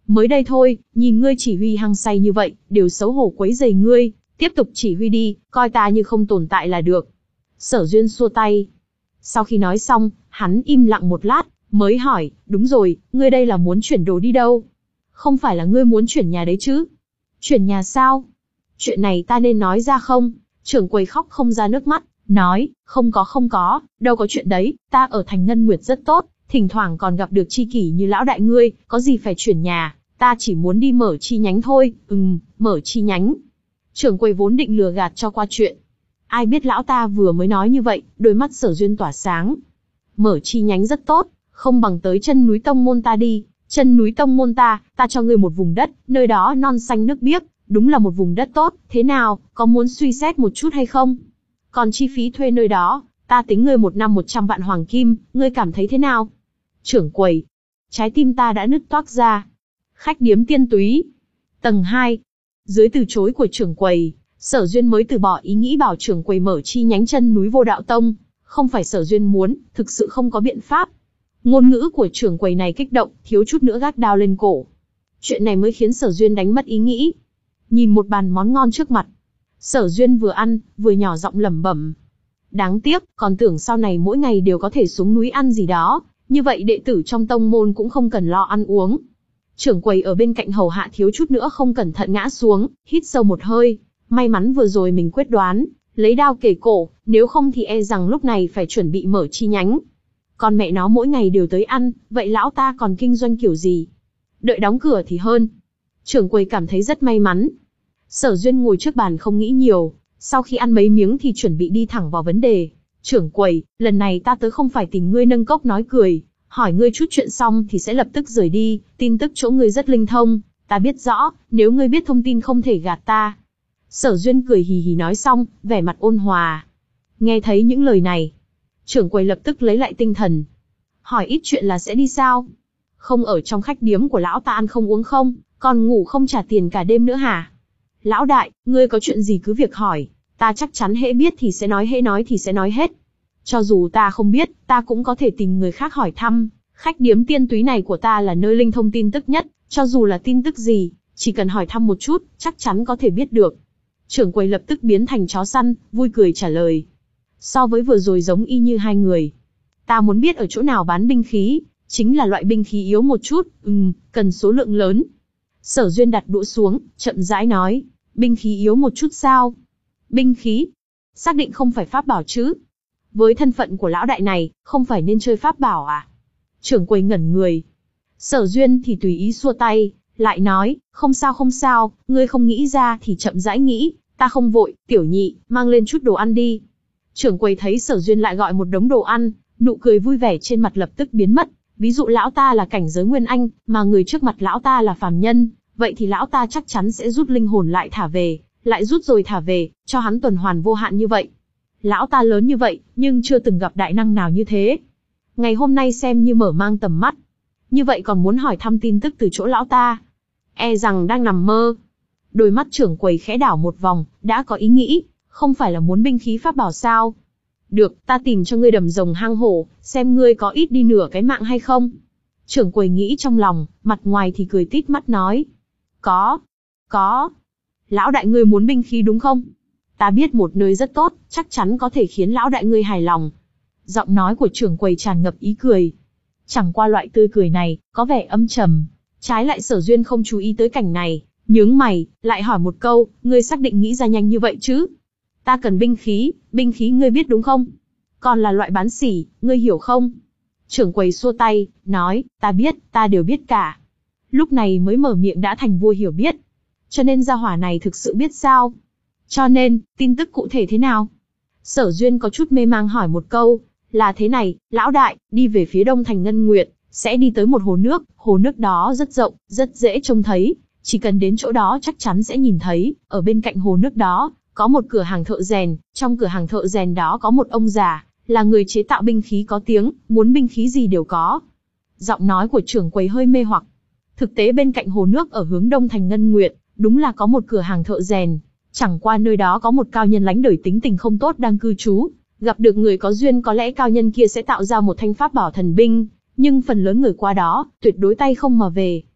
[SPEAKER 1] Mới đây thôi, nhìn ngươi chỉ huy hăng say như vậy, đều xấu hổ quấy rầy ngươi, tiếp tục chỉ huy đi, coi ta như không tồn tại là được. Sở Duyên xua tay. Sau khi nói xong, hắn im lặng một lát, mới hỏi, đúng rồi, ngươi đây là muốn chuyển đồ đi đâu? Không phải là ngươi muốn chuyển nhà đấy chứ? Chuyển nhà sao? Chuyện này ta nên nói ra không? Trưởng quầy khóc không ra nước mắt, nói, không có không có, đâu có chuyện đấy, ta ở thành Ngân Nguyệt rất tốt, thỉnh thoảng còn gặp được tri kỷ như lão đại ngươi, có gì phải chuyển nhà, ta chỉ muốn đi mở chi nhánh thôi, ừm, mở chi nhánh. Trưởng quầy vốn định lừa gạt cho qua chuyện. Ai biết lão ta vừa mới nói như vậy, đôi mắt Sở Duyên tỏa sáng. Mở chi nhánh rất tốt, không bằng tới chân núi tông môn ta đi, chân núi tông môn ta, ta cho ngươi một vùng đất, nơi đó non xanh nước biếc, đúng là một vùng đất tốt, thế nào, có muốn suy xét một chút hay không? Còn chi phí thuê nơi đó, ta tính ngươi một năm một trăm vạn hoàng kim, ngươi cảm thấy thế nào? Trưởng quầy, trái tim ta đã nứt toác ra. Khách điếm Tiên Túy, tầng hai. Dưới từ chối của trưởng quầy, Sở Duyên mới từ bỏ ý nghĩ bảo trưởng quầy mở chi nhánh chân núi Vô Đạo Tông. Không phải Sở Duyên muốn, thực sự không có biện pháp. Ngôn ngữ của trưởng quầy này kích động, thiếu chút nữa gác đao lên cổ. Chuyện này mới khiến Sở Duyên đánh mất ý nghĩ. Nhìn một bàn món ngon trước mặt, Sở Duyên vừa ăn, vừa nhỏ giọng lẩm bẩm. Đáng tiếc, còn tưởng sau này mỗi ngày đều có thể xuống núi ăn gì đó, như vậy đệ tử trong tông môn cũng không cần lo ăn uống. Trưởng quầy ở bên cạnh hầu hạ thiếu chút nữa không cẩn thận ngã xuống, hít sâu một hơi. May mắn vừa rồi mình quyết đoán, lấy đao kề cổ, nếu không thì e rằng lúc này phải chuẩn bị mở chi nhánh. Còn mẹ nó mỗi ngày đều tới ăn, vậy lão ta còn kinh doanh kiểu gì? Đợi đóng cửa thì hơn. Trưởng quầy cảm thấy rất may mắn. Sở Duyên ngồi trước bàn không nghĩ nhiều, sau khi ăn mấy miếng thì chuẩn bị đi thẳng vào vấn đề. Trưởng quầy, lần này ta tới không phải tìm ngươi nâng cốc nói cười, hỏi ngươi chút chuyện xong thì sẽ lập tức rời đi, tin tức chỗ ngươi rất linh thông, ta biết rõ, nếu ngươi biết thông tin không thể gạt ta. Sở Duyên cười hì hì nói xong, vẻ mặt ôn hòa. Nghe thấy những lời này, trưởng quầy lập tức lấy lại tinh thần. Hỏi ít chuyện là sẽ đi sao? Không ở trong khách điếm của lão ta ăn không uống không, còn ngủ không trả tiền cả đêm nữa hả? Lão đại, ngươi có chuyện gì cứ việc hỏi, ta chắc chắn hễ biết thì sẽ nói, hễ nói thì sẽ nói hết. Cho dù ta không biết, ta cũng có thể tìm người khác hỏi thăm. Khách điếm Tiên Túy này của ta là nơi linh thông tin tức nhất, cho dù là tin tức gì, chỉ cần hỏi thăm một chút, chắc chắn có thể biết được. Trưởng quầy lập tức biến thành chó săn, vui cười trả lời. So với vừa rồi giống y như hai người. Ta muốn biết ở chỗ nào bán binh khí, chính là loại binh khí yếu một chút, ừm, cần số lượng lớn. Sở Duyên đặt đũa xuống, chậm rãi nói, binh khí yếu một chút sao? Binh khí? Xác định không phải pháp bảo chứ? Với thân phận của lão đại này, không phải nên chơi pháp bảo à? Trưởng quầy ngẩn người. Sở Duyên thì tùy ý xua tay, lại nói, không sao không sao, ngươi không nghĩ ra thì chậm rãi nghĩ, ta không vội, tiểu nhị, mang lên chút đồ ăn đi. Trưởng quầy thấy Sở Duyên lại gọi một đống đồ ăn, nụ cười vui vẻ trên mặt lập tức biến mất. Ví dụ lão ta là cảnh giới Nguyên Anh, mà người trước mặt lão ta là phàm nhân, vậy thì lão ta chắc chắn sẽ rút linh hồn lại thả về, lại rút rồi thả về, cho hắn tuần hoàn vô hạn như vậy. Lão ta lớn như vậy, nhưng chưa từng gặp đại năng nào như thế. Ngày hôm nay xem như mở mang tầm mắt. Như vậy còn muốn hỏi thăm tin tức từ chỗ lão ta, e rằng đang nằm mơ. Đôi mắt trưởng quầy khẽ đảo một vòng, đã có ý nghĩ, không phải là muốn binh khí pháp bảo sao? Được, ta tìm cho ngươi đầm rồng hang hổ, xem ngươi có ít đi nửa cái mạng hay không. Trưởng quầy nghĩ trong lòng, mặt ngoài thì cười tít mắt nói. Có, có. Lão đại ngươi muốn binh khí đúng không? Ta biết một nơi rất tốt, chắc chắn có thể khiến lão đại ngươi hài lòng. Giọng nói của trưởng quầy tràn ngập ý cười. Chẳng qua loại tươi cười này, có vẻ âm trầm. Trái lại Sở Duyên không chú ý tới cảnh này, nhướng mày, lại hỏi một câu, ngươi xác định nghĩ ra nhanh như vậy chứ? Ta cần binh khí, binh khí ngươi biết đúng không? Còn là loại bán sỉ, ngươi hiểu không? Trưởng quầy xua tay, nói, ta biết, ta đều biết cả. Lúc này mới mở miệng đã thành vua hiểu biết. Cho nên gia hỏa này thực sự biết sao? Cho nên, tin tức cụ thể thế nào? Sở Duyên có chút mê mang hỏi một câu, là thế này, lão đại, đi về phía đông thành Ngân Nguyệt, sẽ đi tới một hồ nước, hồ nước đó rất rộng, rất dễ trông thấy, chỉ cần đến chỗ đó chắc chắn sẽ nhìn thấy, ở bên cạnh hồ nước đó, có một cửa hàng thợ rèn, trong cửa hàng thợ rèn đó có một ông già, là người chế tạo binh khí có tiếng, muốn binh khí gì đều có. Giọng nói của trưởng quầy hơi mê hoặc. Thực tế bên cạnh hồ nước ở hướng đông thành Ngân Nguyệt, đúng là có một cửa hàng thợ rèn, chẳng qua nơi đó có một cao nhân lánh đời tính tình không tốt đang cư trú, gặp được người có duyên có lẽ cao nhân kia sẽ tạo ra một thanh pháp bảo thần binh, nhưng phần lớn người qua đó, tuyệt đối tay không mà về.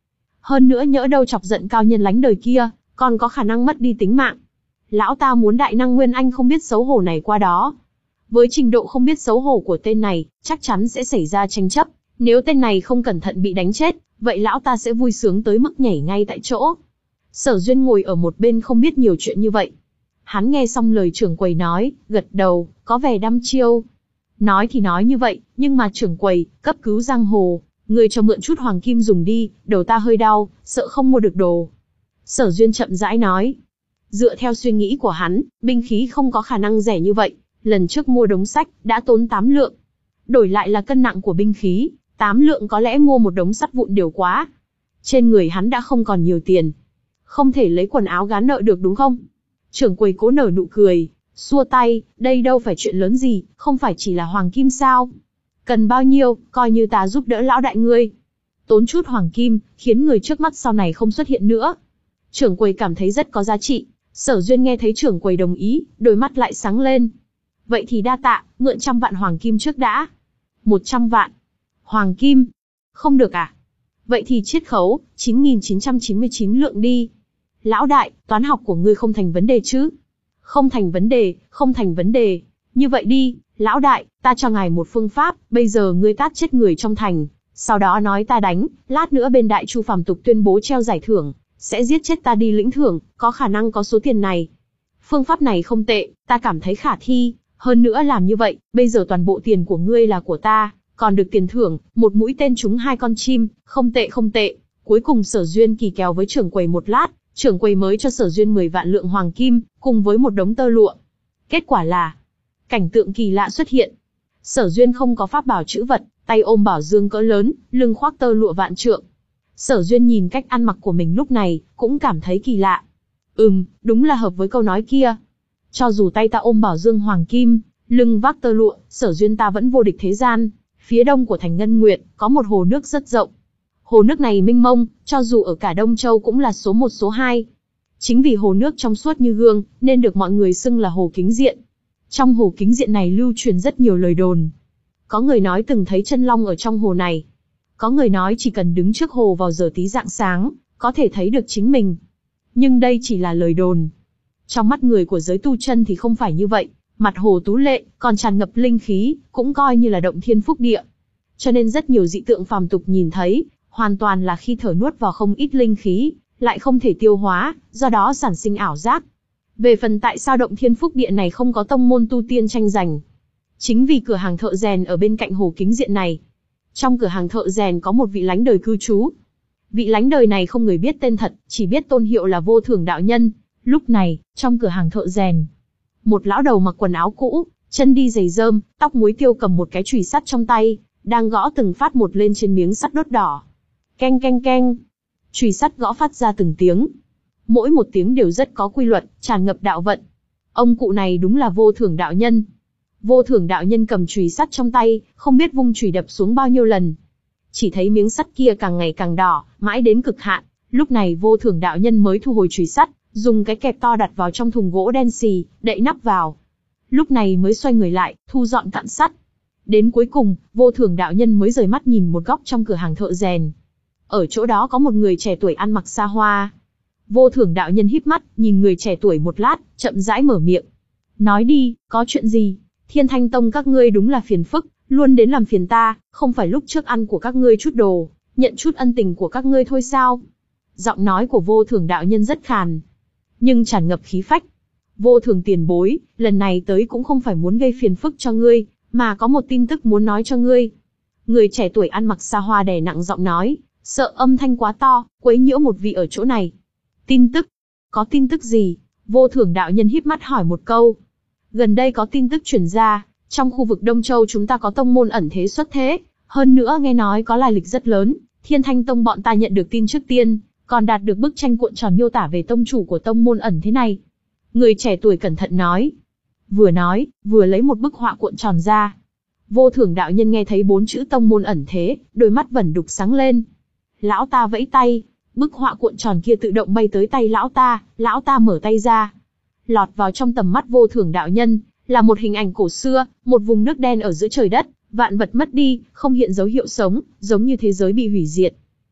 [SPEAKER 1] Hơn nữa nhỡ đâu chọc giận cao nhân lánh đời kia, còn có khả năng mất đi tính mạng. Lão ta muốn đại năng Nguyên Anh không biết xấu hổ này qua đó. Với trình độ không biết xấu hổ của tên này, chắc chắn sẽ xảy ra tranh chấp. Nếu tên này không cẩn thận bị đánh chết, vậy lão ta sẽ vui sướng tới mức nhảy ngay tại chỗ. Sở Duyên ngồi ở một bên không biết nhiều chuyện như vậy. Hắn nghe xong lời trưởng quầy nói, gật đầu, có vẻ đăm chiêu. Nói thì nói như vậy, nhưng mà trưởng quầy, cấp cứu giang hồ, người cho mượn chút hoàng kim dùng đi, đầu ta hơi đau, sợ không mua được đồ. Sở Duyên chậm rãi nói. Dựa theo suy nghĩ của hắn, binh khí không có khả năng rẻ như vậy. Lần trước mua đống sách, đã tốn tám lượng. Đổi lại là cân nặng của binh khí, tám lượng có lẽ mua một đống sắt vụn điều quá. Trên người hắn đã không còn nhiều tiền. Không thể lấy quần áo gán nợ được đúng không? Trưởng quầy cố nở nụ cười, xua tay, đây đâu phải chuyện lớn gì, không phải chỉ là hoàng kim sao? Cần bao nhiêu, coi như ta giúp đỡ lão đại ngươi. Tốn chút hoàng kim, khiến người trước mắt sau này không xuất hiện nữa. Trưởng quầy cảm thấy rất có giá trị. Sở Duyên nghe thấy trưởng quầy đồng ý, đôi mắt lại sáng lên. Vậy thì đa tạ, mượn trăm vạn hoàng kim trước đã. Một trăm vạn. Hoàng kim. Không được à? Vậy thì chiết khấu, chín nghìn chín trăm chín mươi chín lượng đi. Lão đại, toán học của ngươi không thành vấn đề chứ? Không thành vấn đề, không thành vấn đề. Như vậy đi, lão đại, ta cho ngài một phương pháp, bây giờ ngươi tát chết người trong thành. Sau đó nói ta đánh, lát nữa bên Đại Chu phàm tục tuyên bố treo giải thưởng, sẽ giết chết ta đi lĩnh thưởng, có khả năng có số tiền này. Phương pháp này không tệ, ta cảm thấy khả thi. Hơn nữa làm như vậy, bây giờ toàn bộ tiền của ngươi là của ta, còn được tiền thưởng, một mũi tên trúng hai con chim, không tệ không tệ. Cuối cùng Sở Duyên kỳ kèo với trưởng quầy một lát, trưởng quầy mới cho Sở Duyên mười vạn lượng hoàng kim, cùng với một đống tơ lụa. Kết quả là, cảnh tượng kỳ lạ xuất hiện. Sở Duyên không có pháp bảo chữ vật, tay ôm bảo dương cỡ lớn, lưng khoác tơ lụa vạn trượng. Sở Duyên nhìn cách ăn mặc của mình lúc này, cũng cảm thấy kỳ lạ. Ừm, đúng là hợp với câu nói kia. Cho dù tay ta ôm bảo dương hoàng kim, lưng vác tơ lụa, Sở Duyên ta vẫn vô địch thế gian. Phía đông của thành Ngân Nguyệt, có một hồ nước rất rộng. Hồ nước này mênh mông, cho dù ở cả Đông Châu cũng là số một số hai. Chính vì hồ nước trong suốt như gương, nên được mọi người xưng là hồ Kính Diện. Trong hồ Kính Diện này lưu truyền rất nhiều lời đồn. Có người nói từng thấy chân long ở trong hồ này. Có người nói chỉ cần đứng trước hồ vào giờ tí rạng sáng, có thể thấy được chính mình. Nhưng đây chỉ là lời đồn. Trong mắt người của giới tu chân thì không phải như vậy. Mặt hồ tú lệ, còn tràn ngập linh khí, cũng coi như là động thiên phúc địa. Cho nên rất nhiều dị tượng phàm tục nhìn thấy, hoàn toàn là khi thở nuốt vào không ít linh khí, lại không thể tiêu hóa, do đó sản sinh ảo giác. Về phần tại sao động thiên phúc địa này không có tông môn tu tiên tranh giành, chính vì cửa hàng thợ rèn ở bên cạnh hồ Kính Diện này. Trong cửa hàng thợ rèn có một vị lánh đời cư trú. Vị lánh đời này không người biết tên thật, chỉ biết tôn hiệu là Vô Thưởng đạo nhân. Lúc này, trong cửa hàng thợ rèn, một lão đầu mặc quần áo cũ, chân đi giày rơm, tóc muối tiêu cầm một cái chùy sắt trong tay, đang gõ từng phát một lên trên miếng sắt đốt đỏ. Keng keng keng. Chùy sắt gõ phát ra từng tiếng. Mỗi một tiếng đều rất có quy luật, tràn ngập đạo vận. Ông cụ này đúng là Vô Thưởng đạo nhân. Vô Thưởng đạo nhân cầm chùy sắt trong tay, không biết vung chùy đập xuống bao nhiêu lần. Chỉ thấy miếng sắt kia càng ngày càng đỏ, mãi đến cực hạn. Lúc này Vô Thưởng đạo nhân mới thu hồi chùy sắt, dùng cái kẹp to đặt vào trong thùng gỗ đen xì, đậy nắp vào. Lúc này mới xoay người lại, thu dọn cặn sắt. Đến cuối cùng, Vô Thưởng đạo nhân mới rời mắt nhìn một góc trong cửa hàng thợ rèn. Ở chỗ đó có một người trẻ tuổi ăn mặc xa hoa. Vô Thưởng đạo nhân híp mắt, nhìn người trẻ tuổi một lát, chậm rãi mở miệng. Nói đi, có chuyện gì? Thiên Thanh Tông các ngươi đúng là phiền phức, luôn đến làm phiền ta, không phải lúc trước ăn của các ngươi chút đồ, nhận chút ân tình của các ngươi thôi sao? Giọng nói của Vô Thưởng đạo nhân rất khàn, nhưng tràn ngập khí phách. Vô Thưởng tiền bối, lần này tới cũng không phải muốn gây phiền phức cho ngươi, mà có một tin tức muốn nói cho ngươi. Người trẻ tuổi ăn mặc xa hoa đè nặng giọng nói, sợ âm thanh quá to, quấy nhiễu một vị ở chỗ này. Tin tức? Có tin tức gì? Vô Thưởng đạo nhân híp mắt hỏi một câu. Gần đây có tin tức truyền ra, trong khu vực Đông Châu chúng ta có tông môn ẩn thế xuất thế, hơn nữa nghe nói có lai lịch rất lớn, Thiên Thanh Tông bọn ta nhận được tin trước tiên, còn đạt được bức tranh cuộn tròn miêu tả về tông chủ của tông môn ẩn thế này. Người trẻ tuổi cẩn thận nói. Vừa nói, vừa lấy một bức họa cuộn tròn ra. Vô Thưởng đạo nhân nghe thấy bốn chữ tông môn ẩn thế, đôi mắt vẩn đục sáng lên. Lão ta vẫy tay, bức họa cuộn tròn kia tự động bay tới tay lão ta, lão ta mở tay ra. Lọt vào trong tầm mắt Vô Thưởng đạo nhân, là một hình ảnh cổ xưa, một vùng nước đen ở giữa trời đất, vạn vật mất đi, không hiện dấu hiệu sống, giống như thế giới bị hủy diệt.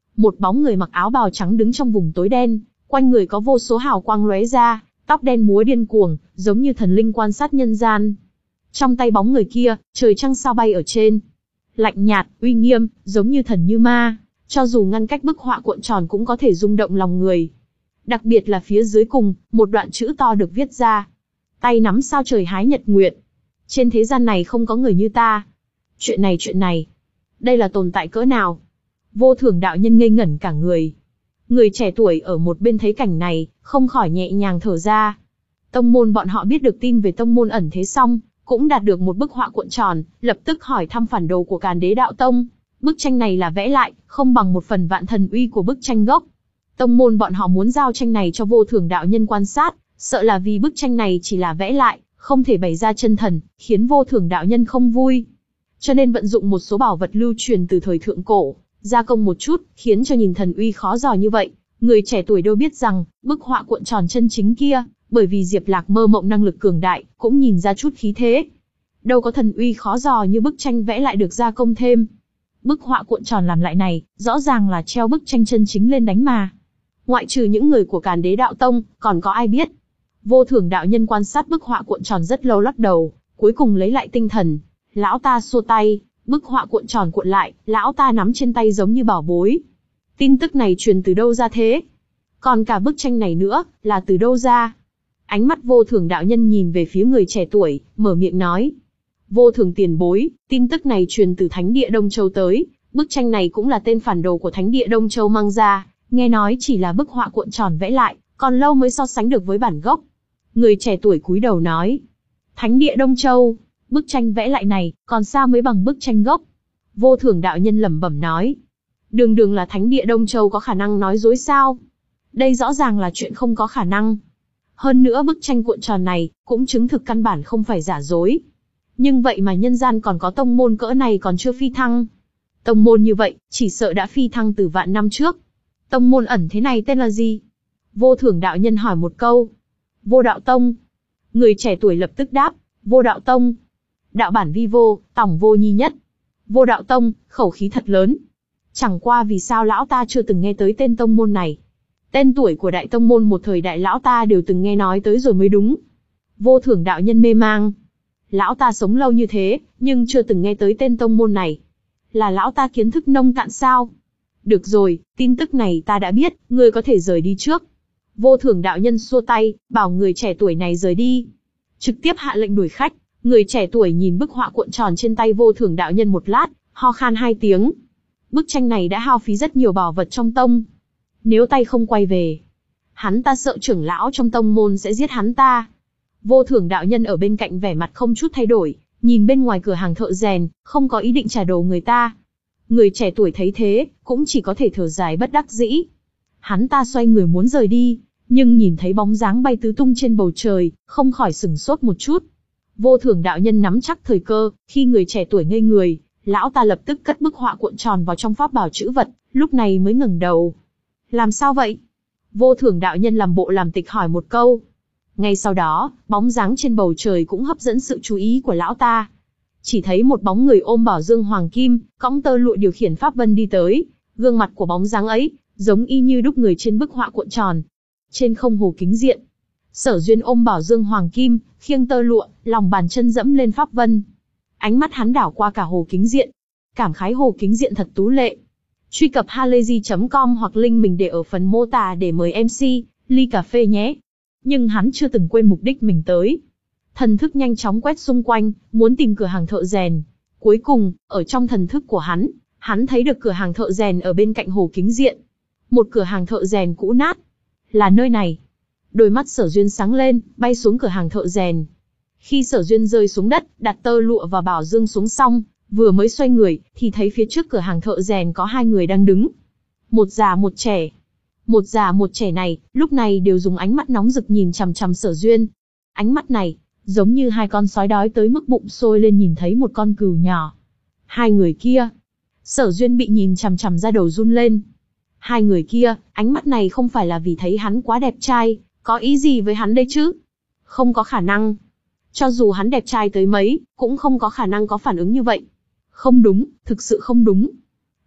[SPEAKER 1] Một bóng người mặc áo bào trắng đứng trong vùng tối đen, quanh người có vô số hào quang lóe ra, tóc đen múa điên cuồng, giống như thần linh quan sát nhân gian. Trong tay bóng người kia, trời trăng sao bay ở trên. Lạnh nhạt, uy nghiêm, giống như thần như ma, cho dù ngăn cách bức họa cuộn tròn cũng có thể rung động lòng người. Đặc biệt là phía dưới cùng, một đoạn chữ to được viết ra. Tay nắm sao trời hái nhật nguyệt. Trên thế gian này không có người như ta. Chuyện này chuyện này. Đây là tồn tại cỡ nào? Vô Thường đạo nhân ngây ngẩn cả người. Người trẻ tuổi ở một bên thấy cảnh này, không khỏi nhẹ nhàng thở ra. Tông môn bọn họ biết được tin về tông môn ẩn thế xong, cũng đạt được một bức họa cuộn tròn, lập tức hỏi thăm phản đồ của Càn Đế đạo tông. Bức tranh này là vẽ lại, không bằng một phần vạn thần uy của bức tranh gốc. Tông môn bọn họ muốn giao tranh này cho Vô Thường đạo nhân quan sát, sợ là vì bức tranh này chỉ là vẽ lại, không thể bày ra chân thần, khiến Vô Thường đạo nhân không vui. Cho nên vận dụng một số bảo vật lưu truyền từ thời thượng cổ, gia công một chút, khiến cho nhìn thần uy khó dò như vậy. Người trẻ tuổi đâu biết rằng, bức họa cuộn tròn chân chính kia, bởi vì Diệp Lạc mơ mộng năng lực cường đại, cũng nhìn ra chút khí thế. Đâu có thần uy khó dò như bức tranh vẽ lại được gia công thêm. Bức họa cuộn tròn làm lại này, rõ ràng là treo bức tranh chân chính lên đánh mà. Ngoại trừ những người của Càn Đế đạo tông, còn có ai biết? Vô Thường đạo nhân quan sát bức họa cuộn tròn rất lâu lắc đầu, cuối cùng lấy lại tinh thần. Lão ta xua tay, bức họa cuộn tròn cuộn lại, lão ta nắm trên tay giống như bảo bối. Tin tức này truyền từ đâu ra thế? Còn cả bức tranh này nữa, là từ đâu ra? Ánh mắt Vô Thường đạo nhân nhìn về phía người trẻ tuổi, mở miệng nói. Vô Thường tiền bối, tin tức này truyền từ Thánh địa Đông Châu tới, bức tranh này cũng là tên phản đồ của Thánh địa Đông Châu mang ra, nghe nói chỉ là bức họa cuộn tròn vẽ lại, còn lâu mới so sánh được với bản gốc. Người trẻ tuổi cúi đầu nói. Thánh địa Đông Châu, bức tranh vẽ lại này, còn xa mới bằng bức tranh gốc. Vô Thường đạo nhân lẩm bẩm nói. Đường đường là Thánh địa Đông Châu có khả năng nói dối sao? Đây rõ ràng là chuyện không có khả năng. Hơn nữa bức tranh cuộn tròn này, cũng chứng thực căn bản không phải giả dối. Nhưng vậy mà nhân gian còn có tông môn cỡ này còn chưa phi thăng. Tông môn như vậy, chỉ sợ đã phi thăng từ vạn năm trước. Tông môn ẩn thế này tên là gì? Vô Thường đạo nhân hỏi một câu. Vô Đạo Tông. Người trẻ tuổi lập tức đáp, Vô Đạo Tông. Đạo bản vi vô, tòng vô nhi nhất. Vô Đạo Tông, khẩu khí thật lớn. Chẳng qua vì sao lão ta chưa từng nghe tới tên tông môn này. Tên tuổi của đại tông môn một thời đại lão ta đều từng nghe nói tới rồi mới đúng. Vô Thường đạo nhân mê mang. Lão ta sống lâu như thế, nhưng chưa từng nghe tới tên tông môn này. Là lão ta kiến thức nông cạn sao? Được rồi, tin tức này ta đã biết, ngươi có thể rời đi trước. Vô Thường đạo nhân xua tay, bảo người trẻ tuổi này rời đi. Trực tiếp hạ lệnh đuổi khách, người trẻ tuổi nhìn bức họa cuộn tròn trên tay Vô Thường đạo nhân một lát, ho khan hai tiếng. Bức tranh này đã hao phí rất nhiều bảo vật trong tông. Nếu tay không quay về, hắn ta sợ trưởng lão trong tông môn sẽ giết hắn ta. Vô Thường đạo nhân ở bên cạnh vẻ mặt không chút thay đổi, nhìn bên ngoài cửa hàng thợ rèn, không có ý định trả đồ người ta. Người trẻ tuổi thấy thế, cũng chỉ có thể thở dài bất đắc dĩ. Hắn ta xoay người muốn rời đi, nhưng nhìn thấy bóng dáng bay tứ tung trên bầu trời, không khỏi sửng sốt một chút. Vô Thường đạo nhân nắm chắc thời cơ, khi người trẻ tuổi ngây người, lão ta lập tức cất bức họa cuộn tròn vào trong pháp bảo trữ vật, lúc này mới ngẩng đầu. Làm sao vậy? Vô Thường đạo nhân làm bộ làm tịch hỏi một câu. Ngay sau đó, bóng dáng trên bầu trời cũng hấp dẫn sự chú ý của lão ta. Chỉ thấy một bóng người ôm bảo dương hoàng kim, cõng tơ lụa điều khiển pháp vân đi tới. Gương mặt của bóng dáng ấy, giống y như đúc người trên bức họa cuộn tròn. Trên không hồ kính diện, Sở Duyên ôm bảo dương hoàng kim, khiêng tơ lụa, lòng bàn chân dẫm lên pháp vân. Ánh mắt hắn đảo qua cả hồ kính diện, cảm khái hồ kính diện thật tú lệ. Truy cập halayzi chấm com hoặc link mình để ở phần mô tả để mời em xê, ly cà phê nhé. Nhưng hắn chưa từng quên mục đích mình tới. Thần thức nhanh chóng quét xung quanh, muốn tìm cửa hàng thợ rèn. Cuối cùng, ở trong thần thức của hắn, hắn thấy được cửa hàng thợ rèn ở bên cạnh hồ kính diện. Một cửa hàng thợ rèn cũ nát. Là nơi này. Đôi mắt Sở Duyên sáng lên, bay xuống cửa hàng thợ rèn. Khi Sở Duyên rơi xuống đất, đặt tơ lụa và bảo dương xuống xong, vừa mới xoay người, thì thấy phía trước cửa hàng thợ rèn có hai người đang đứng. Một già một trẻ. Một già một trẻ này, lúc này đều dùng ánh mắt nóng rực nhìn chằm chằm Sở Duyên. Ánh mắt này, giống như hai con sói đói tới mức bụng sôi lên nhìn thấy một con cừu nhỏ. Hai người kia. Sở Duyên bị nhìn chằm chằm ra đầu run lên. Hai người kia, ánh mắt này không phải là vì thấy hắn quá đẹp trai, có ý gì với hắn đây chứ? Không có khả năng. Cho dù hắn đẹp trai tới mấy, cũng không có khả năng có phản ứng như vậy. Không đúng, thực sự không đúng.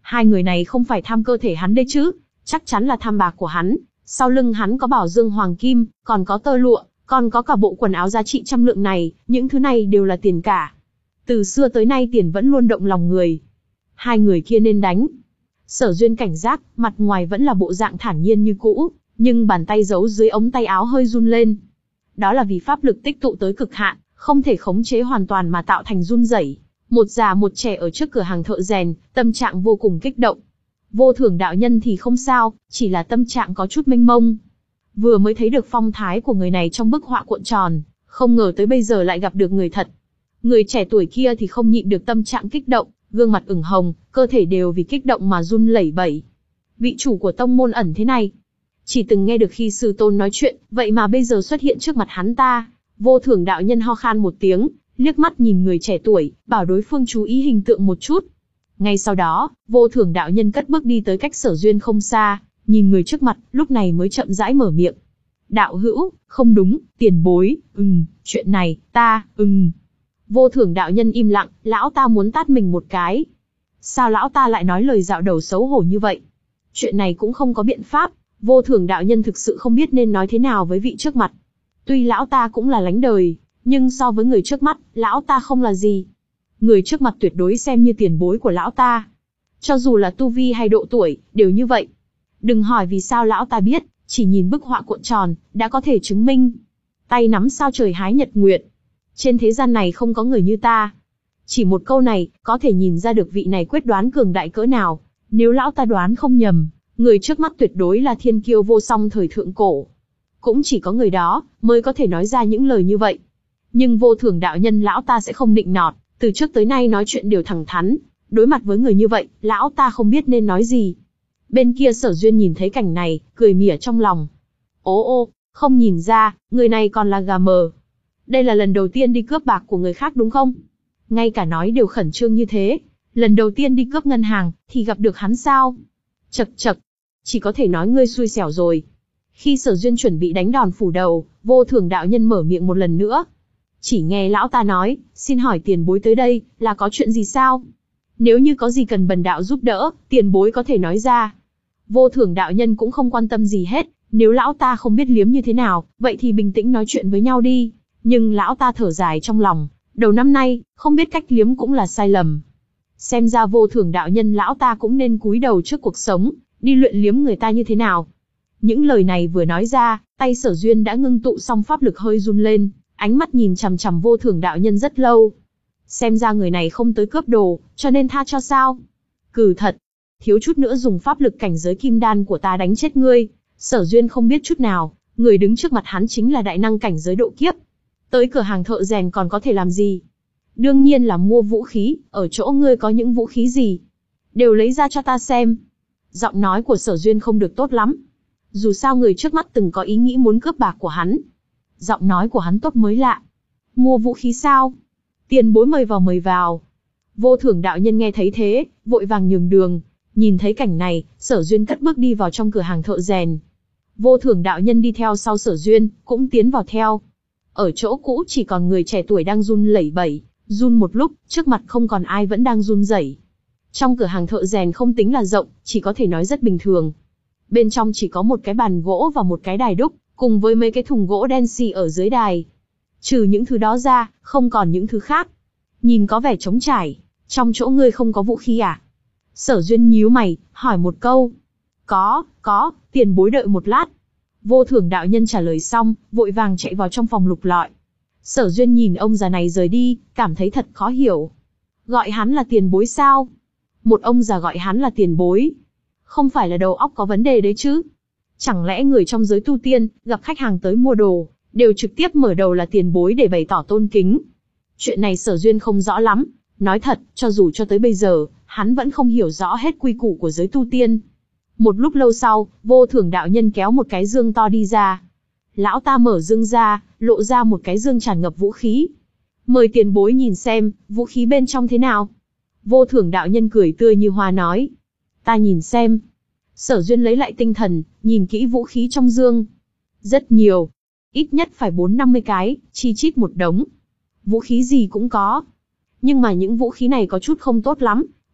[SPEAKER 1] Hai người này không phải tham cơ thể hắn đấy chứ, chắc chắn là tham bạc của hắn. Sau lưng hắn có bảo dương hoàng kim, còn có tơ lụa, còn có cả bộ quần áo giá trị trăm lượng này, những thứ này đều là tiền cả. Từ xưa tới nay tiền vẫn luôn động lòng người. Hai người kia nên đánh. Sở Duyên cảnh giác, mặt ngoài vẫn là bộ dạng thản nhiên như cũ, nhưng bàn tay giấu dưới ống tay áo hơi run lên. Đó là vì pháp lực tích tụ tới cực hạn, không thể khống chế hoàn toàn mà tạo thành run rẩy. Một già một trẻ ở trước cửa hàng thợ rèn, tâm trạng vô cùng kích động. Vô Thưởng đạo nhân thì không sao, chỉ là tâm trạng có chút mênh mông. Vừa mới thấy được phong thái của người này trong bức họa cuộn tròn, không ngờ tới bây giờ lại gặp được người thật. Người trẻ tuổi kia thì không nhịn được tâm trạng kích động, gương mặt ửng hồng, cơ thể đều vì kích động mà run lẩy bẩy. Vị chủ của tông môn ẩn thế này, chỉ từng nghe được khi sư tôn nói chuyện, vậy mà bây giờ xuất hiện trước mặt hắn ta. Vô Thưởng đạo nhân ho khan một tiếng, liếc mắt nhìn người trẻ tuổi, bảo đối phương chú ý hình tượng một chút. Ngay sau đó, Vô Thưởng đạo nhân cất bước đi tới cách Sở Duyên không xa, nhìn người trước mặt, lúc này mới chậm rãi mở miệng. Đạo hữu, không đúng, tiền bối, ừm, chuyện này, ta, ừm. Vô Thưởng đạo nhân im lặng, lão ta muốn tát mình một cái. Sao lão ta lại nói lời dạo đầu xấu hổ như vậy? Chuyện này cũng không có biện pháp, Vô Thưởng đạo nhân thực sự không biết nên nói thế nào với vị trước mặt. Tuy lão ta cũng là lánh đời, nhưng so với người trước mắt, lão ta không là gì. Người trước mặt tuyệt đối xem như tiền bối của lão ta. Cho dù là tu vi hay độ tuổi, đều như vậy. Đừng hỏi vì sao lão ta biết, chỉ nhìn bức họa cuộn tròn, đã có thể chứng minh. Tay nắm sao trời hái nhật nguyệt. Trên thế gian này không có người như ta. Chỉ một câu này, có thể nhìn ra được vị này quyết đoán cường đại cỡ nào. Nếu lão ta đoán không nhầm, người trước mắt tuyệt đối là thiên kiêu vô song thời thượng cổ. Cũng chỉ có người đó, mới có thể nói ra những lời như vậy. Nhưng Vô Thưởng đạo nhân lão ta sẽ không nịnh nọt, từ trước tới nay nói chuyện đều thẳng thắn. Đối mặt với người như vậy, lão ta không biết nên nói gì. Bên kia Sở Duyên nhìn thấy cảnh này, cười mỉa trong lòng. Ố ô, không nhìn ra, người này còn là gà mờ. Đây là lần đầu tiên đi cướp bạc của người khác đúng không? Ngay cả nói đều khẩn trương như thế. Lần đầu tiên đi cướp ngân hàng, thì gặp được hắn sao? Chậc chậc, chỉ có thể nói ngươi xui xẻo rồi. Khi Sở Duyên chuẩn bị đánh đòn phủ đầu, Vô Thưởng đạo nhân mở miệng một lần nữa. Chỉ nghe lão ta nói, xin hỏi tiền bối tới đây, là có chuyện gì sao? Nếu như có gì cần bần đạo giúp đỡ, tiền bối có thể nói ra. Vô Thưởng đạo nhân cũng không quan tâm gì hết, nếu lão ta không biết liếm như thế nào, vậy thì bình tĩnh nói chuyện với nhau đi. Nhưng lão ta thở dài trong lòng, đầu năm nay, không biết cách liếm cũng là sai lầm. Xem ra Vô Thưởng đạo nhân lão ta cũng nên cúi đầu trước cuộc sống, đi luyện liếm người ta như thế nào. Những lời này vừa nói ra, tay Sở Duyên đã ngưng tụ xong pháp lực hơi run lên, ánh mắt nhìn chằm chằm Vô Thưởng đạo nhân rất lâu. Xem ra người này không tới cướp đồ, cho nên tha cho sao? Cừ thật, thiếu chút nữa dùng pháp lực cảnh giới kim đan của ta đánh chết ngươi. Sở Duyên không biết chút nào, người đứng trước mặt hắn chính là đại năng cảnh giới độ kiếp. Tới cửa hàng thợ rèn còn có thể làm gì? Đương nhiên là mua vũ khí, ở chỗ ngươi có những vũ khí gì? Đều lấy ra cho ta xem. Giọng nói của Sở Duyên không được tốt lắm. Dù sao người trước mắt từng có ý nghĩ muốn cướp bạc của hắn. Giọng nói của hắn tốt mới lạ. Mua vũ khí sao? Tiền bối mời vào mời vào. Vô Thưởng đạo nhân nghe thấy thế, vội vàng nhường đường. Nhìn thấy cảnh này, Sở Duyên cất bước đi vào trong cửa hàng thợ rèn. Vô Thưởng đạo nhân đi theo sau Sở Duyên, cũng tiến vào theo. Ở chỗ cũ chỉ còn người trẻ tuổi đang run lẩy bẩy, run một lúc, trước mặt không còn ai vẫn đang run rẩy. Trong cửa hàng thợ rèn không tính là rộng, chỉ có thể nói rất bình thường. Bên trong chỉ có một cái bàn gỗ và một cái đài đúc, cùng với mấy cái thùng gỗ đen xì ở dưới đài. Trừ những thứ đó ra, không còn những thứ khác. Nhìn có vẻ trống trải, trong chỗ ngươi không có vũ khí à? Sở Duyên nhíu mày, hỏi một câu. Có, có, tiền bối đợi một lát. Vô Thưởng đạo nhân trả lời xong, vội vàng chạy vào trong phòng lục lọi. Sở Duyên nhìn ông già này rời đi, cảm thấy thật khó hiểu. Gọi hắn là tiền bối sao? Một ông già gọi hắn là tiền bối. Không phải là đầu óc có vấn đề đấy chứ? Chẳng lẽ người trong giới tu tiên, gặp khách hàng tới mua đồ, đều trực tiếp mở đầu là tiền bối để bày tỏ tôn kính? Chuyện này Sở Duyên không rõ lắm. Nói thật, cho dù cho tới bây giờ, hắn vẫn không hiểu rõ hết quy củ của giới tu tiên. Một lúc lâu sau, Vô Thưởng đạo nhân kéo một cái dương to đi ra. Lão ta mở dương ra, lộ ra một cái dương tràn ngập vũ khí. Mời tiền bối nhìn xem, vũ khí bên trong thế nào? Vô Thưởng đạo nhân cười tươi như hoa nói. Ta nhìn xem. Sở Duyên lấy lại tinh thần, nhìn kỹ vũ khí trong dương. Rất nhiều. Ít nhất phải bốn năm mươi cái, chi chít một đống. Vũ khí gì cũng có. Nhưng mà những vũ khí này có chút không tốt lắm.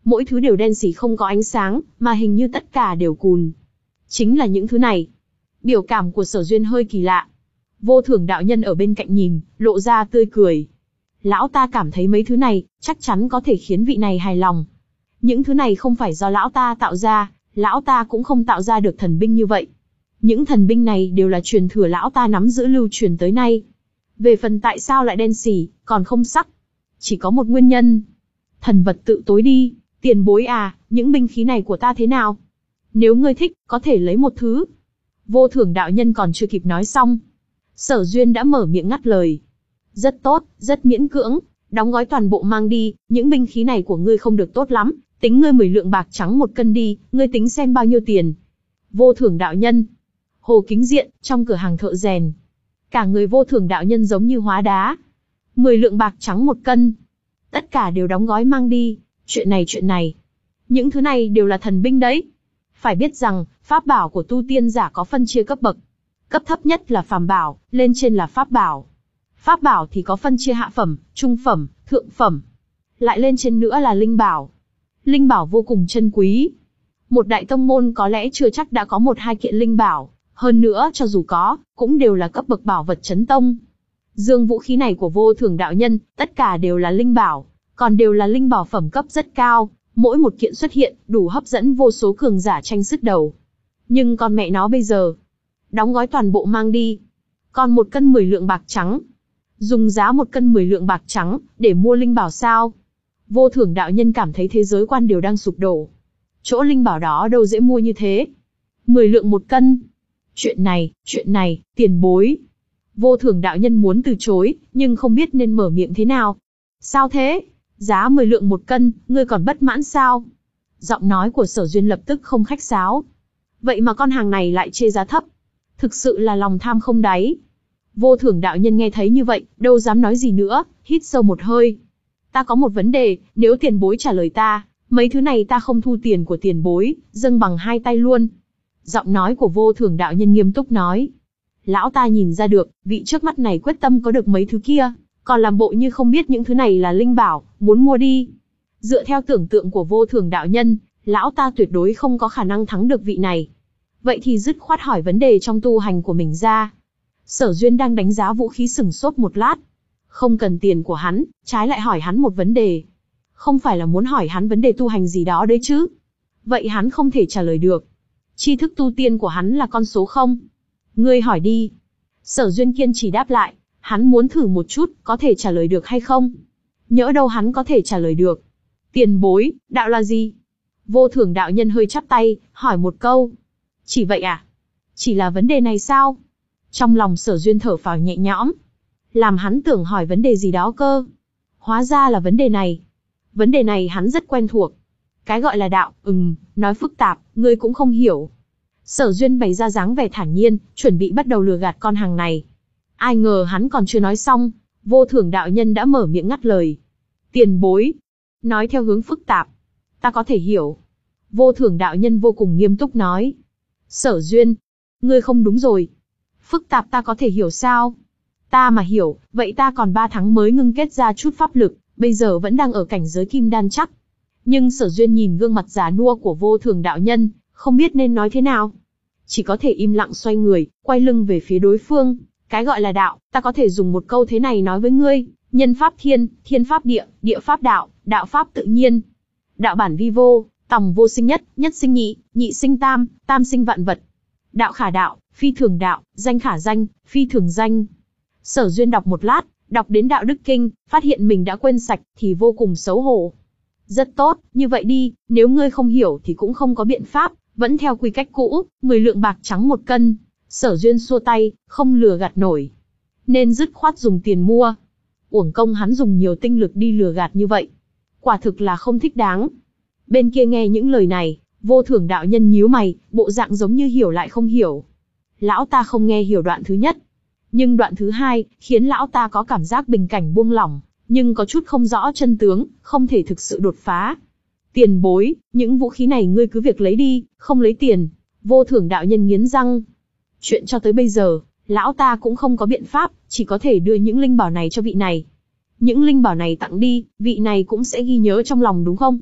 [SPEAKER 1] mỗi thứ đều đen xì không có ánh sáng, mà hình như tất cả đều cùn. Chính là những thứ này. Biểu cảm của Sở Duyên hơi kỳ lạ. Vô Thường đạo nhân ở bên cạnh nhìn, lộ ra tươi cười. Lão ta cảm thấy mấy thứ này, chắc chắn có thể khiến vị này hài lòng. Những thứ này không phải do lão ta tạo ra, lão ta cũng không tạo ra được thần binh như vậy. Những thần binh này đều là truyền thừa lão ta nắm giữ lưu truyền tới nay. Về phần tại sao lại đen xì, còn không sắc, chỉ có một nguyên nhân. Thần vật tự tối đi, tiền bối à, những binh khí này của ta thế nào? Nếu ngươi thích, có thể lấy một thứ. Vô Thường đạo nhân còn chưa kịp nói xong, Sở Duyên đã mở miệng ngắt lời. Rất tốt, rất miễn cưỡng, đóng gói toàn bộ mang đi, những binh khí này của ngươi không được tốt lắm, tính ngươi mười lượng bạc trắng một cân đi, ngươi tính xem bao nhiêu tiền. Vô Thường đạo nhân. Hồ Kính Diện, trong cửa hàng thợ rèn. Cả người Vô Thường đạo nhân giống như hóa đá. Mười lượng bạc trắng một cân. Tất cả đều đóng gói mang đi, chuyện này chuyện này. Những thứ này đều là thần binh đấy. Phải biết rằng, pháp bảo của tu tiên giả có phân chia cấp bậc. Cấp thấp nhất là phàm bảo, lên trên là pháp bảo. Pháp bảo thì có phân chia hạ phẩm, trung phẩm, thượng phẩm. Lại lên trên nữa là linh bảo. Linh bảo vô cùng chân quý. Một đại tông môn có lẽ chưa chắc đã có một hai kiện linh bảo. Hơn nữa cho dù có, cũng đều là cấp bậc bảo vật chấn tông. Dương vũ khí này của Vô Thường đạo nhân, tất cả đều là linh bảo. Còn đều là linh bảo phẩm cấp rất cao. Mỗi một kiện xuất hiện, đủ hấp dẫn vô số cường giả tranh sứt đầu. Nhưng con mẹ nó bây giờ, đóng gói toàn bộ mang đi. Còn một cân mười lượng bạc trắng. Dùng giá một cân mười lượng bạc trắng, để mua linh bảo sao? Vô Thường đạo nhân cảm thấy thế giới quan đều đang sụp đổ. Chỗ linh bảo đó đâu dễ mua như thế. mười lượng một cân. Chuyện này, chuyện này, tiền bối. Vô Thường đạo nhân muốn từ chối, nhưng không biết nên mở miệng thế nào. Sao thế? Giá mười lượng một cân, ngươi còn bất mãn sao? Giọng nói của Sở Duyên lập tức không khách sáo. Vậy mà con hàng này lại chê giá thấp. Thực sự là lòng tham không đáy. Vô Thường đạo nhân nghe thấy như vậy, đâu dám nói gì nữa, hít sâu một hơi. Ta có một vấn đề, nếu tiền bối trả lời ta, mấy thứ này ta không thu tiền của tiền bối, dâng bằng hai tay luôn. Giọng nói của Vô Thường đạo nhân nghiêm túc nói. Lão ta nhìn ra được, vị trước mắt này quyết tâm có được mấy thứ kia, còn làm bộ như không biết những thứ này là linh bảo, muốn mua đi. Dựa theo tưởng tượng của Vô Thường đạo nhân, lão ta tuyệt đối không có khả năng thắng được vị này. Vậy thì dứt khoát hỏi vấn đề trong tu hành của mình ra. Sở Duyên đang đánh giá vũ khí sửng sốt một lát. Không cần tiền của hắn, trái lại hỏi hắn một vấn đề. Không phải là muốn hỏi hắn vấn đề tu hành gì đó đấy chứ. Vậy hắn không thể trả lời được. Tri thức tu tiên của hắn là con số không? Ngươi hỏi đi. Sở Duyên kiên trì đáp lại. Hắn muốn thử một chút, có thể trả lời được hay không? Nhỡ đâu hắn có thể trả lời được. Tiền bối, đạo là gì? Vô Thường đạo nhân hơi chắp tay, hỏi một câu. Chỉ vậy à? Chỉ là vấn đề này sao? Trong lòng Sở Duyên thở phào nhẹ nhõm. Làm hắn tưởng hỏi vấn đề gì đó cơ. Hóa ra là vấn đề này. Vấn đề này hắn rất quen thuộc. Cái gọi là đạo, ừm, nói phức tạp, ngươi cũng không hiểu. Sở Duyên bày ra dáng vẻ thản nhiên, chuẩn bị bắt đầu lừa gạt con hàng này. Ai ngờ hắn còn chưa nói xong, Vô Thường đạo nhân đã mở miệng ngắt lời. Tiền bối. Nói theo hướng phức tạp. Ta có thể hiểu. Vô Thường đạo nhân vô cùng nghiêm túc nói. Sở Duyên. Ngươi không đúng rồi. Phức tạp ta có thể hiểu sao? Ta mà hiểu, vậy ta còn ba tháng mới ngưng kết ra chút pháp lực, bây giờ vẫn đang ở cảnh giới kim đan chắc. Nhưng Sở Duyên nhìn gương mặt già nua của Vô Thường đạo nhân, không biết nên nói thế nào. Chỉ có thể im lặng xoay người, quay lưng về phía đối phương. Cái gọi là đạo, ta có thể dùng một câu thế này nói với ngươi. Nhân pháp thiên, thiên pháp địa, địa pháp đạo, đạo pháp tự nhiên. Đạo bản vi vô, tòng vô sinh nhất, nhất sinh nhị, nhị sinh tam, tam sinh vạn vật. Đạo khả đạo, phi thường đạo, danh khả danh, phi thường danh. Sở Duyên đọc một lát, đọc đến đạo đức kinh, phát hiện mình đã quên sạch, thì vô cùng xấu hổ. Rất tốt, như vậy đi, nếu ngươi không hiểu thì cũng không có biện pháp, vẫn theo quy cách cũ, mười lượng bạc trắng một cân. Sở Duyên xua tay, không lừa gạt nổi. Nên dứt khoát dùng tiền mua. Uổng công hắn dùng nhiều tinh lực đi lừa gạt như vậy. Quả thực là không thích đáng. Bên kia nghe những lời này, Vô Thường đạo nhân nhíu mày, bộ dạng giống như hiểu lại không hiểu. Lão ta không nghe hiểu đoạn thứ nhất. Nhưng đoạn thứ hai, khiến lão ta có cảm giác bình cảnh buông lỏng, nhưng có chút không rõ chân tướng, không thể thực sự đột phá. Tiền bối, những vũ khí này ngươi cứ việc lấy đi, không lấy tiền. Vô Thường đạo nhân nghiến răng. Chuyện cho tới bây giờ, lão ta cũng không có biện pháp, chỉ có thể đưa những linh bảo này cho vị này. Những linh bảo này tặng đi, vị này cũng sẽ ghi nhớ trong lòng đúng không?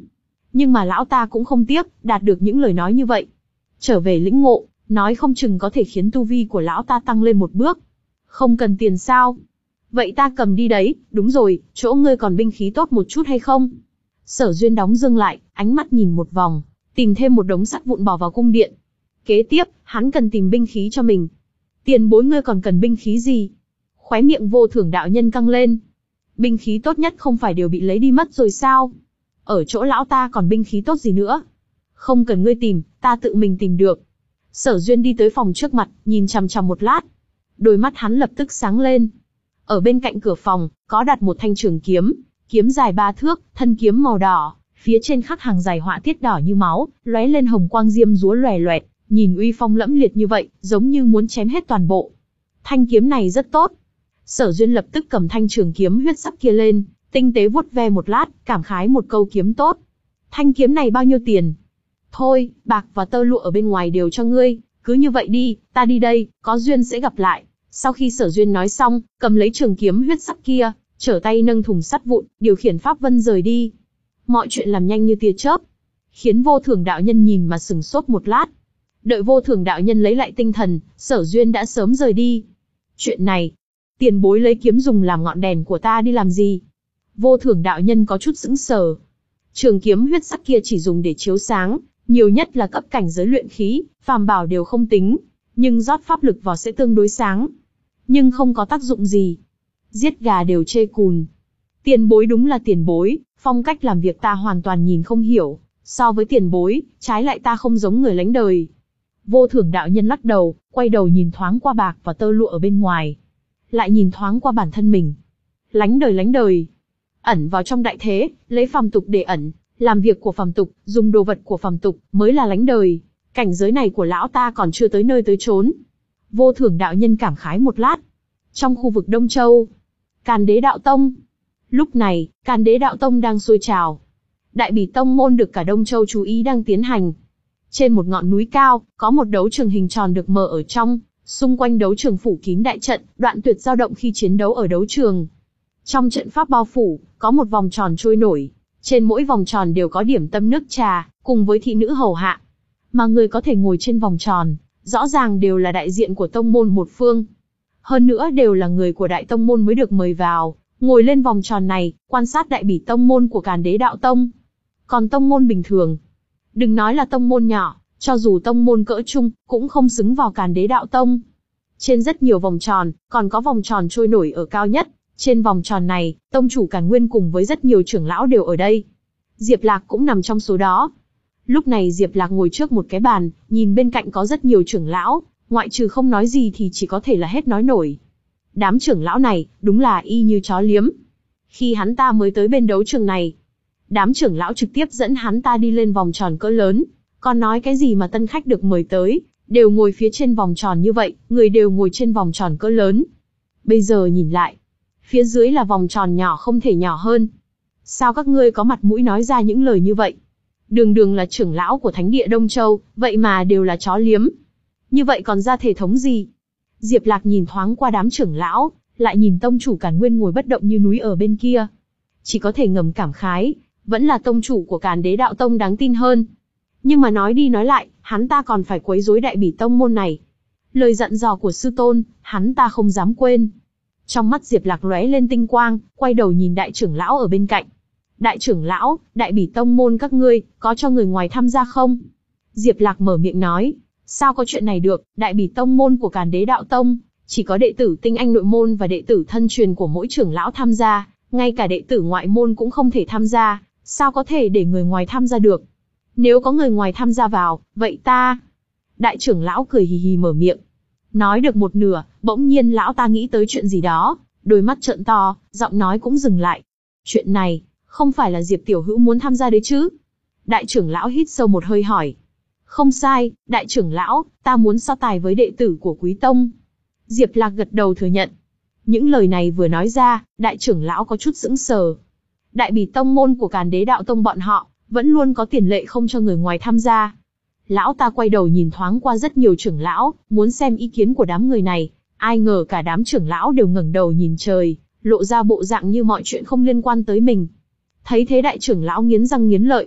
[SPEAKER 1] Nhưng mà lão ta cũng không tiếc, đạt được những lời nói như vậy. Trở về lĩnh ngộ, nói không chừng có thể khiến tu vi của lão ta tăng lên một bước. Không cần tiền sao? Vậy ta cầm đi đấy, đúng rồi, chỗ ngươi còn binh khí tốt một chút hay không? Sở Duyên đóng dưng lại, ánh mắt nhìn một vòng, tìm thêm một đống sắt vụn bỏ vào cung điện. Kế tiếp, hắn cần tìm binh khí cho mình. Tiền bối ngươi còn cần binh khí gì? Khóe miệng Vô Thưởng đạo nhân căng lên. Binh khí tốt nhất không phải đều bị lấy đi mất rồi sao? Ở chỗ lão ta còn binh khí tốt gì nữa? Không cần ngươi tìm, ta tự mình tìm được. Sở Duyên đi tới phòng trước mặt, nhìn chằm chằm một lát. Đôi mắt hắn lập tức sáng lên. Ở bên cạnh cửa phòng, có đặt một thanh trường kiếm, kiếm dài ba thước, thân kiếm màu đỏ, phía trên khắc hàng dài họa tiết đỏ như máu, lóe lên hồng quang diêm dúa lòe loẹt, nhìn uy phong lẫm liệt như vậy, giống như muốn chém hết toàn bộ. Thanh kiếm này rất tốt. Sở Duyên lập tức cầm thanh trường kiếm huyết sắc kia lên, tinh tế vuốt ve một lát, cảm khái một câu kiếm tốt. Thanh kiếm này bao nhiêu tiền? Thôi, bạc và tơ lụa ở bên ngoài đều cho ngươi, cứ như vậy đi, ta đi đây, có duyên sẽ gặp lại. Sau khi Sở Duyên nói xong, cầm lấy trường kiếm huyết sắc kia, trở tay nâng thùng sắt vụn, điều khiển pháp vân rời đi. Mọi chuyện làm nhanh như tia chớp, khiến Vô Thưởng đạo nhân nhìn mà sừng sốt một lát. Đợi Vô Thưởng đạo nhân lấy lại tinh thần, Sở Duyên đã sớm rời đi. Chuyện này, tiền bối lấy kiếm dùng làm ngọn đèn của ta đi làm gì? Vô Thưởng đạo nhân có chút sững sờ. Trường kiếm huyết sắc kia chỉ dùng để chiếu sáng, nhiều nhất là cấp cảnh giới luyện khí, phàm bảo đều không tính, nhưng rót pháp lực vào sẽ tương đối sáng. Nhưng không có tác dụng gì. Giết gà đều chê cùn. Tiền bối đúng là tiền bối, phong cách làm việc ta hoàn toàn nhìn không hiểu, so với tiền bối, trái lại ta không giống người lánh đời. Vô Thưởng đạo nhân lắc đầu, quay đầu nhìn thoáng qua bạc và tơ lụa ở bên ngoài. Lại nhìn thoáng qua bản thân mình. Lánh đời lánh đời. Ẩn vào trong đại thế, lấy phàm tục để ẩn, làm việc của phàm tục, dùng đồ vật của phàm tục, mới là lánh đời. Cảnh giới này của lão ta còn chưa tới nơi tới chốn. Vô Thưởng đạo nhân cảm khái một lát. Trong khu vực Đông Châu, Càn Đế đạo tông. Lúc này, Càn Đế đạo tông đang sôi trào. Đại bỉ tông môn được cả Đông Châu chú ý đang tiến hành. Trên một ngọn núi cao, có một đấu trường hình tròn được mở ở trong, xung quanh đấu trường phủ kín đại trận, đoạn tuyệt dao động khi chiến đấu ở đấu trường. Trong trận pháp bao phủ, có một vòng tròn trôi nổi, trên mỗi vòng tròn đều có điểm tâm nước trà, cùng với thị nữ hầu hạ. Mà người có thể ngồi trên vòng tròn, rõ ràng đều là đại diện của tông môn một phương. Hơn nữa đều là người của đại tông môn mới được mời vào, ngồi lên vòng tròn này, quan sát đại bỉ tông môn của Càn Đế đạo tông. Còn tông môn bình thường, đừng nói là tông môn nhỏ, cho dù tông môn cỡ trung, cũng không xứng vào Càn Đế đạo tông. Trên rất nhiều vòng tròn, còn có vòng tròn trôi nổi ở cao nhất. Trên vòng tròn này, tông chủ Càn Nguyên cùng với rất nhiều trưởng lão đều ở đây. Diệp Lạc cũng nằm trong số đó. Lúc này Diệp Lạc ngồi trước một cái bàn, nhìn bên cạnh có rất nhiều trưởng lão, ngoại trừ không nói gì thì chỉ có thể là hết nói nổi. Đám trưởng lão này, đúng là y như chó liếm. Khi hắn ta mới tới bên đấu trường này, đám trưởng lão trực tiếp dẫn hắn ta đi lên vòng tròn cỡ lớn, còn nói cái gì mà tân khách được mời tới, đều ngồi phía trên vòng tròn như vậy, người đều ngồi trên vòng tròn cỡ lớn. Bây giờ nhìn lại, phía dưới là vòng tròn nhỏ không thể nhỏ hơn. Sao các ngươi có mặt mũi nói ra những lời như vậy? Đường đường là trưởng lão của Thánh địa Đông Châu, vậy mà đều là chó liếm. Như vậy còn ra thể thống gì? Diệp Lạc nhìn thoáng qua đám trưởng lão, lại nhìn tông chủ Càn Nguyên ngồi bất động như núi ở bên kia. Chỉ có thể ngầm cảm khái, vẫn là tông chủ của Càn Đế đạo tông đáng tin hơn. Nhưng mà nói đi nói lại, hắn ta còn phải quấy rối đại bỉ tông môn này. Lời dặn dò của sư tôn, hắn ta không dám quên. Trong mắt Diệp Lạc lóe lên tinh quang, quay đầu nhìn đại trưởng lão ở bên cạnh. Đại trưởng lão, đại bỉ tông môn các ngươi, có cho người ngoài tham gia không? Diệp Lạc mở miệng nói, sao có chuyện này được, đại bỉ tông môn của Càn Đế đạo tông, chỉ có đệ tử tinh anh nội môn và đệ tử thân truyền của mỗi trưởng lão tham gia, ngay cả đệ tử ngoại môn cũng không thể tham gia, sao có thể để người ngoài tham gia được? Nếu có người ngoài tham gia vào, vậy ta... Đại trưởng lão cười hì hì mở miệng. Nói được một nửa, bỗng nhiên lão ta nghĩ tới chuyện gì đó, đôi mắt trợn to, giọng nói cũng dừng lại. Chuyện này, không phải là Diệp Tiểu Hữu muốn tham gia đấy chứ? Đại trưởng lão hít sâu một hơi hỏi. Không sai, đại trưởng lão, ta muốn so tài với đệ tử của Quý Tông. Diệp Lạc gật đầu thừa nhận. Những lời này vừa nói ra, đại trưởng lão có chút sững sờ. Đại bỉ tông môn của Càn Đế đạo tông bọn họ, vẫn luôn có tiền lệ không cho người ngoài tham gia. Lão ta quay đầu nhìn thoáng qua rất nhiều trưởng lão, muốn xem ý kiến của đám người này. Ai ngờ cả đám trưởng lão đều ngẩng đầu nhìn trời, lộ ra bộ dạng như mọi chuyện không liên quan tới mình. Thấy thế đại trưởng lão nghiến răng nghiến lợi.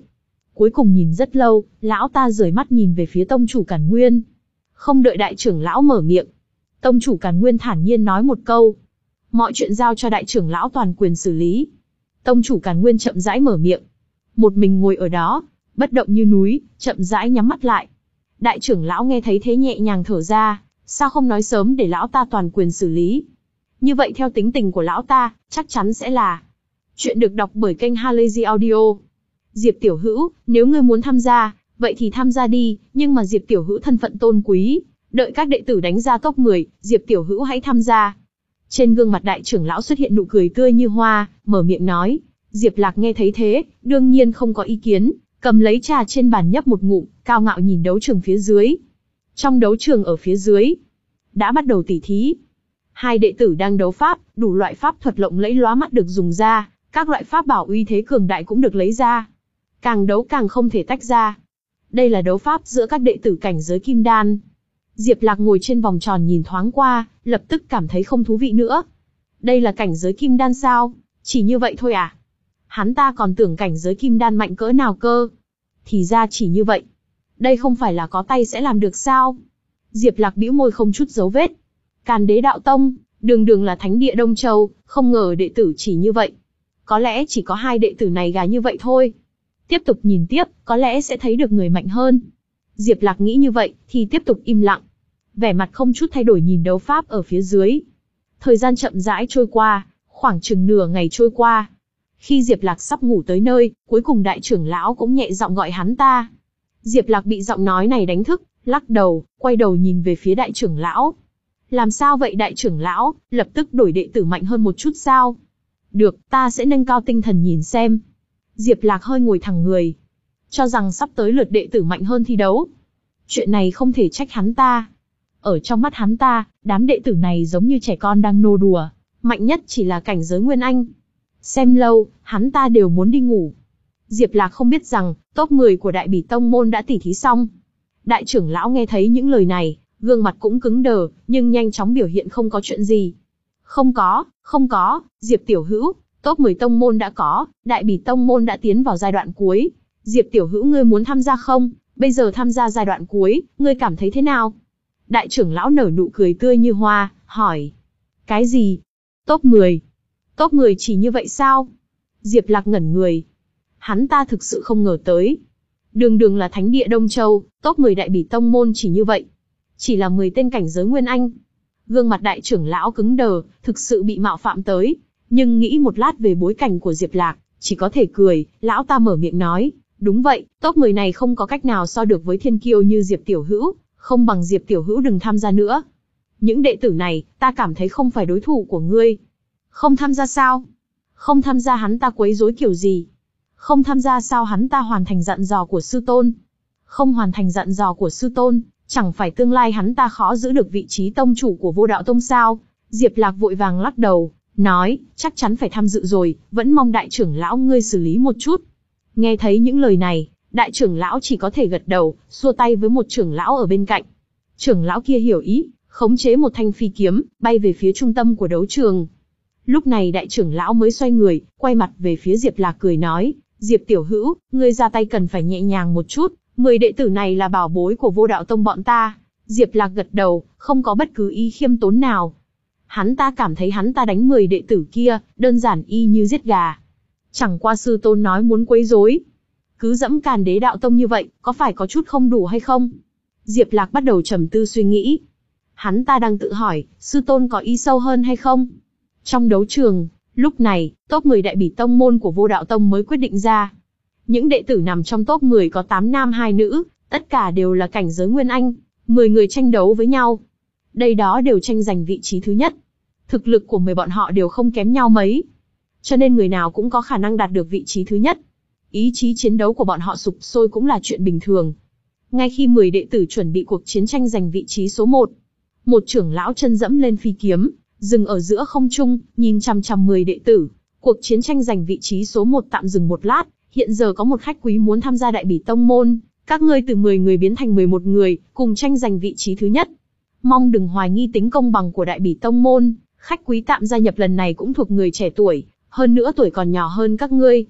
[SPEAKER 1] Cuối cùng nhìn rất lâu, lão ta rời mắt nhìn về phía tông chủ Càn Nguyên. Không đợi đại trưởng lão mở miệng, tông chủ Càn Nguyên thản nhiên nói một câu. Mọi chuyện giao cho đại trưởng lão toàn quyền xử lý. Tông chủ Càn Nguyên chậm rãi mở miệng. Một mình ngồi ở đó, bất động như núi, chậm rãi nhắm mắt lại. Đại trưởng lão nghe thấy thế nhẹ nhàng thở ra, sao không nói sớm để lão ta toàn quyền xử lý. Như vậy theo tính tình của lão ta, chắc chắn sẽ là. Chuyện được đọc bởi kênh Halazy Audio. Diệp Tiểu Hữu, nếu ngươi muốn tham gia, vậy thì tham gia đi, nhưng mà Diệp Tiểu Hữu thân phận tôn quý, đợi các đệ tử đánh ra top mười, Diệp Tiểu Hữu hãy tham gia. Trên gương mặt đại trưởng lão xuất hiện nụ cười tươi như hoa, mở miệng nói. Diệp Lạc nghe thấy thế, đương nhiên không có ý kiến, cầm lấy trà trên bàn nhấp một ngụm, cao ngạo nhìn đấu trường phía dưới. Trong đấu trường ở phía dưới, đã bắt đầu tỉ thí. Hai đệ tử đang đấu pháp, đủ loại pháp thuật lộng lẫy lóa mắt được dùng ra, các loại pháp bảo uy thế cường đại cũng được lấy ra. Càng đấu càng không thể tách ra. Đây là đấu pháp giữa các đệ tử cảnh giới kim đan. Diệp Lạc ngồi trên vòng tròn nhìn thoáng qua, lập tức cảm thấy không thú vị nữa. Đây là cảnh giới kim đan sao? Chỉ như vậy thôi à? Hắn ta còn tưởng cảnh giới kim đan mạnh cỡ nào cơ. Thì ra chỉ như vậy. Đây không phải là có tay sẽ làm được sao? Diệp Lạc bĩu môi không chút dấu vết. Càn Đế Đạo Tông, đường đường là thánh địa Đông Châu, không ngờ đệ tử chỉ như vậy. Có lẽ chỉ có hai đệ tử này gà như vậy thôi. Tiếp tục nhìn tiếp, có lẽ sẽ thấy được người mạnh hơn. Diệp Lạc nghĩ như vậy, thì tiếp tục im lặng. Vẻ mặt không chút thay đổi nhìn đấu pháp ở phía dưới. Thời gian chậm rãi trôi qua, khoảng chừng nửa ngày trôi qua. Khi Diệp Lạc sắp ngủ tới nơi, cuối cùng đại trưởng lão cũng nhẹ giọng gọi hắn ta. Diệp Lạc bị giọng nói này đánh thức, lắc đầu, quay đầu nhìn về phía đại trưởng lão. Làm sao vậy đại trưởng lão, lập tức đổi đệ tử mạnh hơn một chút sao? Được, ta sẽ nâng cao tinh thần nhìn xem. Diệp Lạc hơi ngồi thẳng người. Cho rằng sắp tới lượt đệ tử mạnh hơn thi đấu. Chuyện này không thể trách hắn ta. Ở trong mắt hắn ta, đám đệ tử này giống như trẻ con đang nô đùa. Mạnh nhất chỉ là cảnh giới Nguyên Anh. Xem lâu, hắn ta đều muốn đi ngủ. Diệp Lạc không biết rằng, top mười của Đại Bỉ Tông Môn đã tỉ thí xong. Đại trưởng lão nghe thấy những lời này, gương mặt cũng cứng đờ, nhưng nhanh chóng biểu hiện không có chuyện gì. Không có, không có, Diệp Tiểu Hữu, top mười tông môn đã có, Đại Bỉ Tông Môn đã tiến vào giai đoạn cuối. Diệp Tiểu Hữu ngươi muốn tham gia không? Bây giờ tham gia giai đoạn cuối, ngươi cảm thấy thế nào? Đại trưởng lão nở nụ cười tươi như hoa, hỏi. Cái gì? Top mười? Top mười chỉ như vậy sao? Diệp Lạc ngẩn người. Hắn ta thực sự không ngờ tới. Đường đường là thánh địa Đông Châu, top mười Đại Bỉ Tông Môn chỉ như vậy. Chỉ là mười tên cảnh giới Nguyên Anh. Gương mặt đại trưởng lão cứng đờ, thực sự bị mạo phạm tới. Nhưng nghĩ một lát về bối cảnh của Diệp Lạc, chỉ có thể cười, lão ta mở miệng nói. Đúng vậy, top mười này không có cách nào so được với thiên kiêu như Diệp Tiểu Hữu, không bằng Diệp Tiểu Hữu đừng tham gia nữa. Những đệ tử này, ta cảm thấy không phải đối thủ của ngươi. Không tham gia sao? Không tham gia hắn ta quấy rối kiểu gì? Không tham gia sao hắn ta hoàn thành dặn dò của sư tôn? Không hoàn thành dặn dò của sư tôn, chẳng phải tương lai hắn ta khó giữ được vị trí tông chủ của Vô Đạo Tông sao? Diệp Lạc vội vàng lắc đầu, nói, chắc chắn phải tham dự rồi, vẫn mong đại trưởng lão ngươi xử lý một chút. Nghe thấy những lời này, đại trưởng lão chỉ có thể gật đầu, xua tay với một trưởng lão ở bên cạnh. Trưởng lão kia hiểu ý, khống chế một thanh phi kiếm, bay về phía trung tâm của đấu trường. Lúc này đại trưởng lão mới xoay người, quay mặt về phía Diệp Lạc cười nói, Diệp Tiểu Hữu, ngươi ra tay cần phải nhẹ nhàng một chút, mười đệ tử này là bảo bối của Vô Đạo Tông bọn ta. Diệp Lạc gật đầu, không có bất cứ ý khiêm tốn nào. Hắn ta cảm thấy hắn ta đánh mười đệ tử kia, đơn giản y như giết gà. Chẳng qua sư tôn nói muốn quấy rối. Cứ dẫm Càn Đế Đạo Tông như vậy, có phải có chút không đủ hay không? Diệp Lạc bắt đầu trầm tư suy nghĩ. Hắn ta đang tự hỏi, sư tôn có ý sâu hơn hay không? Trong đấu trường, lúc này, top mười Đại Bỉ Tông Môn của Vô Đạo Tông mới quyết định ra. Những đệ tử nằm trong top mười có tám nam hai nữ, tất cả đều là cảnh giới Nguyên Anh, mười người tranh đấu với nhau. Đây đó đều tranh giành vị trí thứ nhất. Thực lực của mười bọn họ đều không kém nhau mấy. Cho nên người nào cũng có khả năng đạt được vị trí thứ nhất. Ý chí chiến đấu của bọn họ sục sôi cũng là chuyện bình thường. Ngay khi mười đệ tử chuẩn bị cuộc chiến tranh giành vị trí số một, một trưởng lão chân dẫm lên phi kiếm, dừng ở giữa không trung, nhìn chằm chằm mười đệ tử. Cuộc chiến tranh giành vị trí số một tạm dừng một lát, hiện giờ có một khách quý muốn tham gia Đại Bỉ Tông Môn, các ngươi từ mười người biến thành mười một người, cùng tranh giành vị trí thứ nhất. Mong đừng hoài nghi tính công bằng của Đại Bỉ Tông Môn, khách quý tạm gia nhập lần này cũng thuộc người trẻ tuổi, hơn nữa tuổi còn nhỏ hơn các ngươi.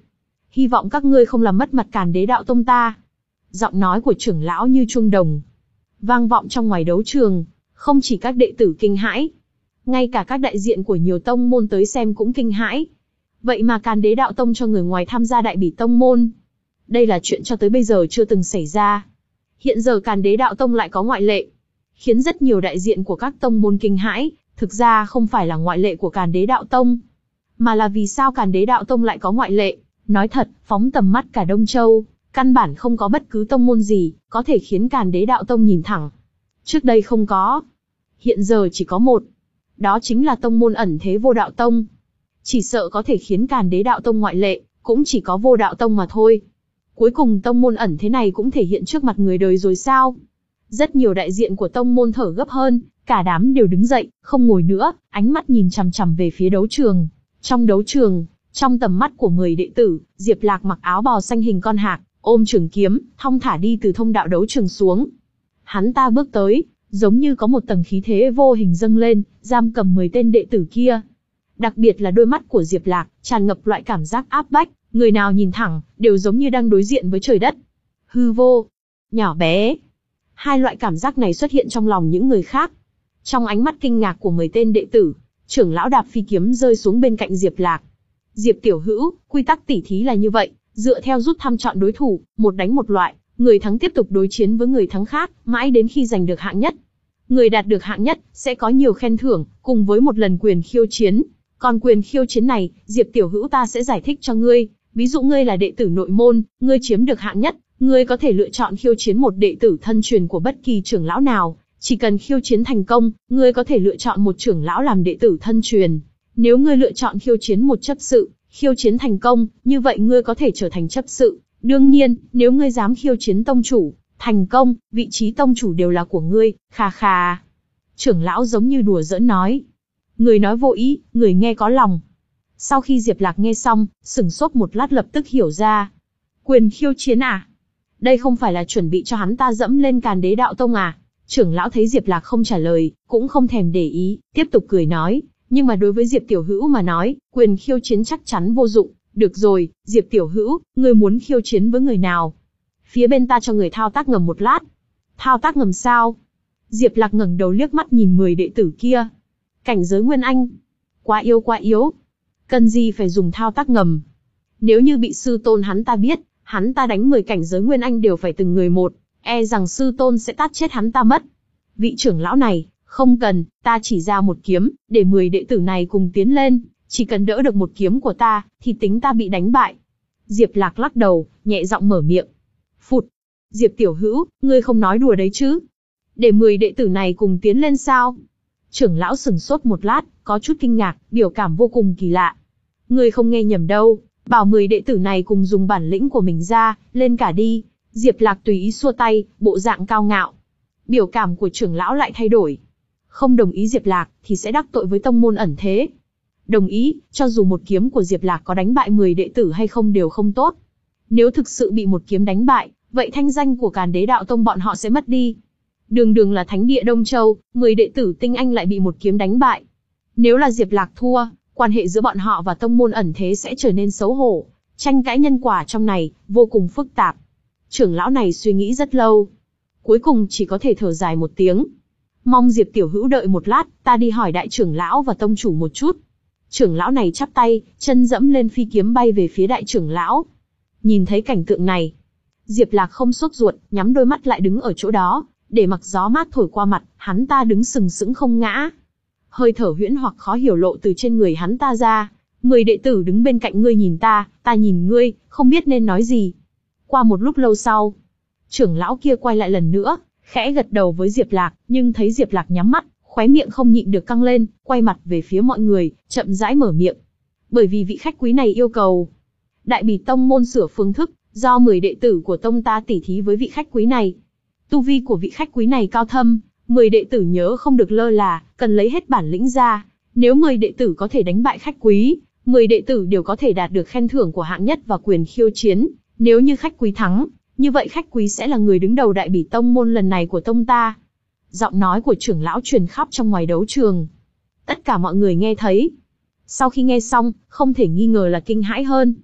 [SPEAKER 1] hy vọng các ngươi không làm mất mặt Càn Đế đạo tông ta. Giọng nói của trưởng lão như chuông đồng, vang vọng trong ngoài đấu trường, không chỉ các đệ tử kinh hãi, ngay cả các đại diện của nhiều tông môn tới xem cũng kinh hãi. Vậy mà Càn Đế đạo tông cho người ngoài tham gia đại bỉ tông môn. Đây là chuyện cho tới bây giờ chưa từng xảy ra. Hiện giờ Càn Đế đạo tông lại có ngoại lệ, khiến rất nhiều đại diện của các tông môn kinh hãi. Thực ra không phải là ngoại lệ của Càn Đế đạo tông, mà là vì sao Càn Đế đạo tông lại có ngoại lệ. Nói thật, phóng tầm mắt cả Đông Châu, căn bản không có bất cứ tông môn gì có thể khiến Càn Đế đạo tông nhìn thẳng. Trước đây không có, hiện giờ chỉ có một, đó chính là tông môn ẩn thế Vô Đạo tông. Chỉ sợ có thể khiến Càn Đế đạo tông ngoại lệ, cũng chỉ có Vô Đạo tông mà thôi. Cuối cùng tông môn ẩn thế này cũng thể hiện trước mặt người đời rồi sao? Rất nhiều đại diện của tông môn thở gấp hơn, cả đám đều đứng dậy, không ngồi nữa, ánh mắt nhìn chằm chằm về phía đấu trường. Trong đấu trường, trong tầm mắt của mười đệ tử, Diệp Lạc mặc áo bào xanh hình con hạc, ôm trường kiếm, thong thả đi từ thông đạo đấu trường xuống. Hắn ta bước tới, giống như có một tầng khí thế vô hình dâng lên, giam cầm mười tên đệ tử kia. Đặc biệt là đôi mắt của Diệp Lạc, tràn ngập loại cảm giác áp bách, người nào nhìn thẳng, đều giống như đang đối diện với trời đất. Hư vô, nhỏ bé. Hai loại cảm giác này xuất hiện trong lòng những người khác. Trong ánh mắt kinh ngạc của mười tên đệ tử, trưởng lão đạp phi kiếm rơi xuống bên cạnh Diệp Lạc. Diệp tiểu hữu, quy tắc tỉ thí là như vậy, dựa theo rút thăm chọn đối thủ, một đánh một loại, người thắng tiếp tục đối chiến với người thắng khác, mãi đến khi giành được hạng nhất. Người đạt được hạng nhất sẽ có nhiều khen thưởng, cùng với một lần quyền khiêu chiến. Còn quyền khiêu chiến này, Diệp tiểu hữu ta sẽ giải thích cho ngươi. Ví dụ ngươi là đệ tử nội môn, ngươi chiếm được hạng nhất, ngươi có thể lựa chọn khiêu chiến một đệ tử thân truyền của bất kỳ trưởng lão nào. Chỉ cần khiêu chiến thành công, ngươi có thể lựa chọn một trưởng lão làm đệ tử thân truyền. Nếu ngươi lựa chọn khiêu chiến một chấp sự, khiêu chiến thành công, như vậy ngươi có thể trở thành chấp sự. Đương nhiên, nếu ngươi dám khiêu chiến tông chủ, thành công, vị trí tông chủ đều là của ngươi, khà khà. Trưởng lão giống như đùa giỡn nói. Người nói vô ý, người nghe có lòng. Sau khi Diệp Lạc nghe xong, sửng sốt một lát lập tức hiểu ra. Quyền khiêu chiến à? Đây không phải là chuẩn bị cho hắn ta dẫm lên Càn Đế đạo tông à? Trưởng lão thấy Diệp Lạc không trả lời, cũng không thèm để ý, tiếp tục cười nói. Nhưng mà đối với Diệp tiểu hữu mà nói, quyền khiêu chiến chắc chắn vô dụng. Được rồi, Diệp tiểu hữu, ngươi muốn khiêu chiến với người nào? Phía bên ta cho người thao tác ngầm một lát. Thao tác ngầm sao? Diệp Lạc ngẩng đầu liếc mắt nhìn mười đệ tử kia. Cảnh giới Nguyên Anh. Quá yếu quá yếu. Cần gì phải dùng thao tác ngầm? Nếu như bị sư tôn hắn ta biết, hắn ta đánh mười cảnh giới Nguyên Anh đều phải từng người một, e rằng sư tôn sẽ tát chết hắn ta mất. Vị trưởng lão này, không cần, ta chỉ ra một kiếm, để mười đệ tử này cùng tiến lên, chỉ cần đỡ được một kiếm của ta, thì tính ta bị đánh bại. Diệp Lạc lắc đầu, nhẹ giọng mở miệng. Phụt! Diệp tiểu hữu, ngươi không nói đùa đấy chứ? Để mười đệ tử này cùng tiến lên sao? Trưởng lão sửng sốt một lát, có chút kinh ngạc, biểu cảm vô cùng kỳ lạ. Ngươi không nghe nhầm đâu, bảo mười đệ tử này cùng dùng bản lĩnh của mình ra, lên cả đi. Diệp Lạc tùy ý xua tay, bộ dạng cao ngạo. Biểu cảm của trưởng lão lại thay đổi. Không đồng ý Diệp Lạc, thì sẽ đắc tội với tông môn ẩn thế. Đồng ý, cho dù một kiếm của Diệp Lạc có đánh bại mười đệ tử hay không đều không tốt. Nếu thực sự bị một kiếm đánh bại, vậy thanh danh của Càn Đế đạo tông bọn họ sẽ mất đi. Đường đường là thánh địa Đông Châu, mười đệ tử tinh anh lại bị một kiếm đánh bại. Nếu là Diệp Lạc thua, quan hệ giữa bọn họ và tông môn ẩn thế sẽ trở nên xấu hổ. Tranh cãi nhân quả trong này, vô cùng phức tạp. Trưởng lão này suy nghĩ rất lâu. Cuối cùng chỉ có thể thở dài một tiếng. Mong Diệp tiểu hữu đợi một lát, ta đi hỏi đại trưởng lão và tông chủ một chút. Trưởng lão này chắp tay, chân dẫm lên phi kiếm bay về phía đại trưởng lão. Nhìn thấy cảnh tượng này, Diệp Lạc không sốt ruột, nhắm đôi mắt lại đứng ở chỗ đó, để mặc gió mát thổi qua mặt, hắn ta đứng sừng sững không ngã. Hơi thở huyễn hoặc khó hiểu lộ từ trên người hắn ta ra. Mười đệ tử đứng bên cạnh ngươi nhìn ta, ta nhìn ngươi, không biết nên nói gì. Qua một lúc lâu sau, trưởng lão kia quay lại lần nữa, khẽ gật đầu với Diệp Lạc, nhưng thấy Diệp Lạc nhắm mắt, khóe miệng không nhịn được căng lên, quay mặt về phía mọi người, chậm rãi mở miệng. Bởi vì vị khách quý này yêu cầu, Đại Bỉ tông môn sửa phương thức, do mười đệ tử của tông ta tỉ thí với vị khách quý này. Tu vi của vị khách quý này cao thâm, mười đệ tử nhớ không được lơ là, cần lấy hết bản lĩnh ra. Nếu mười đệ tử có thể đánh bại khách quý, mười đệ tử đều có thể đạt được khen thưởng của hạng nhất và quyền khiêu chiến. Nếu như khách quý thắng, như vậy khách quý sẽ là người đứng đầu Đại Bỉ tông môn lần này của tông ta. Giọng nói của trưởng lão truyền khắp trong ngoài đấu trường. Tất cả mọi người nghe thấy. Sau khi nghe xong, không thể nghi ngờ là kinh hãi hơn.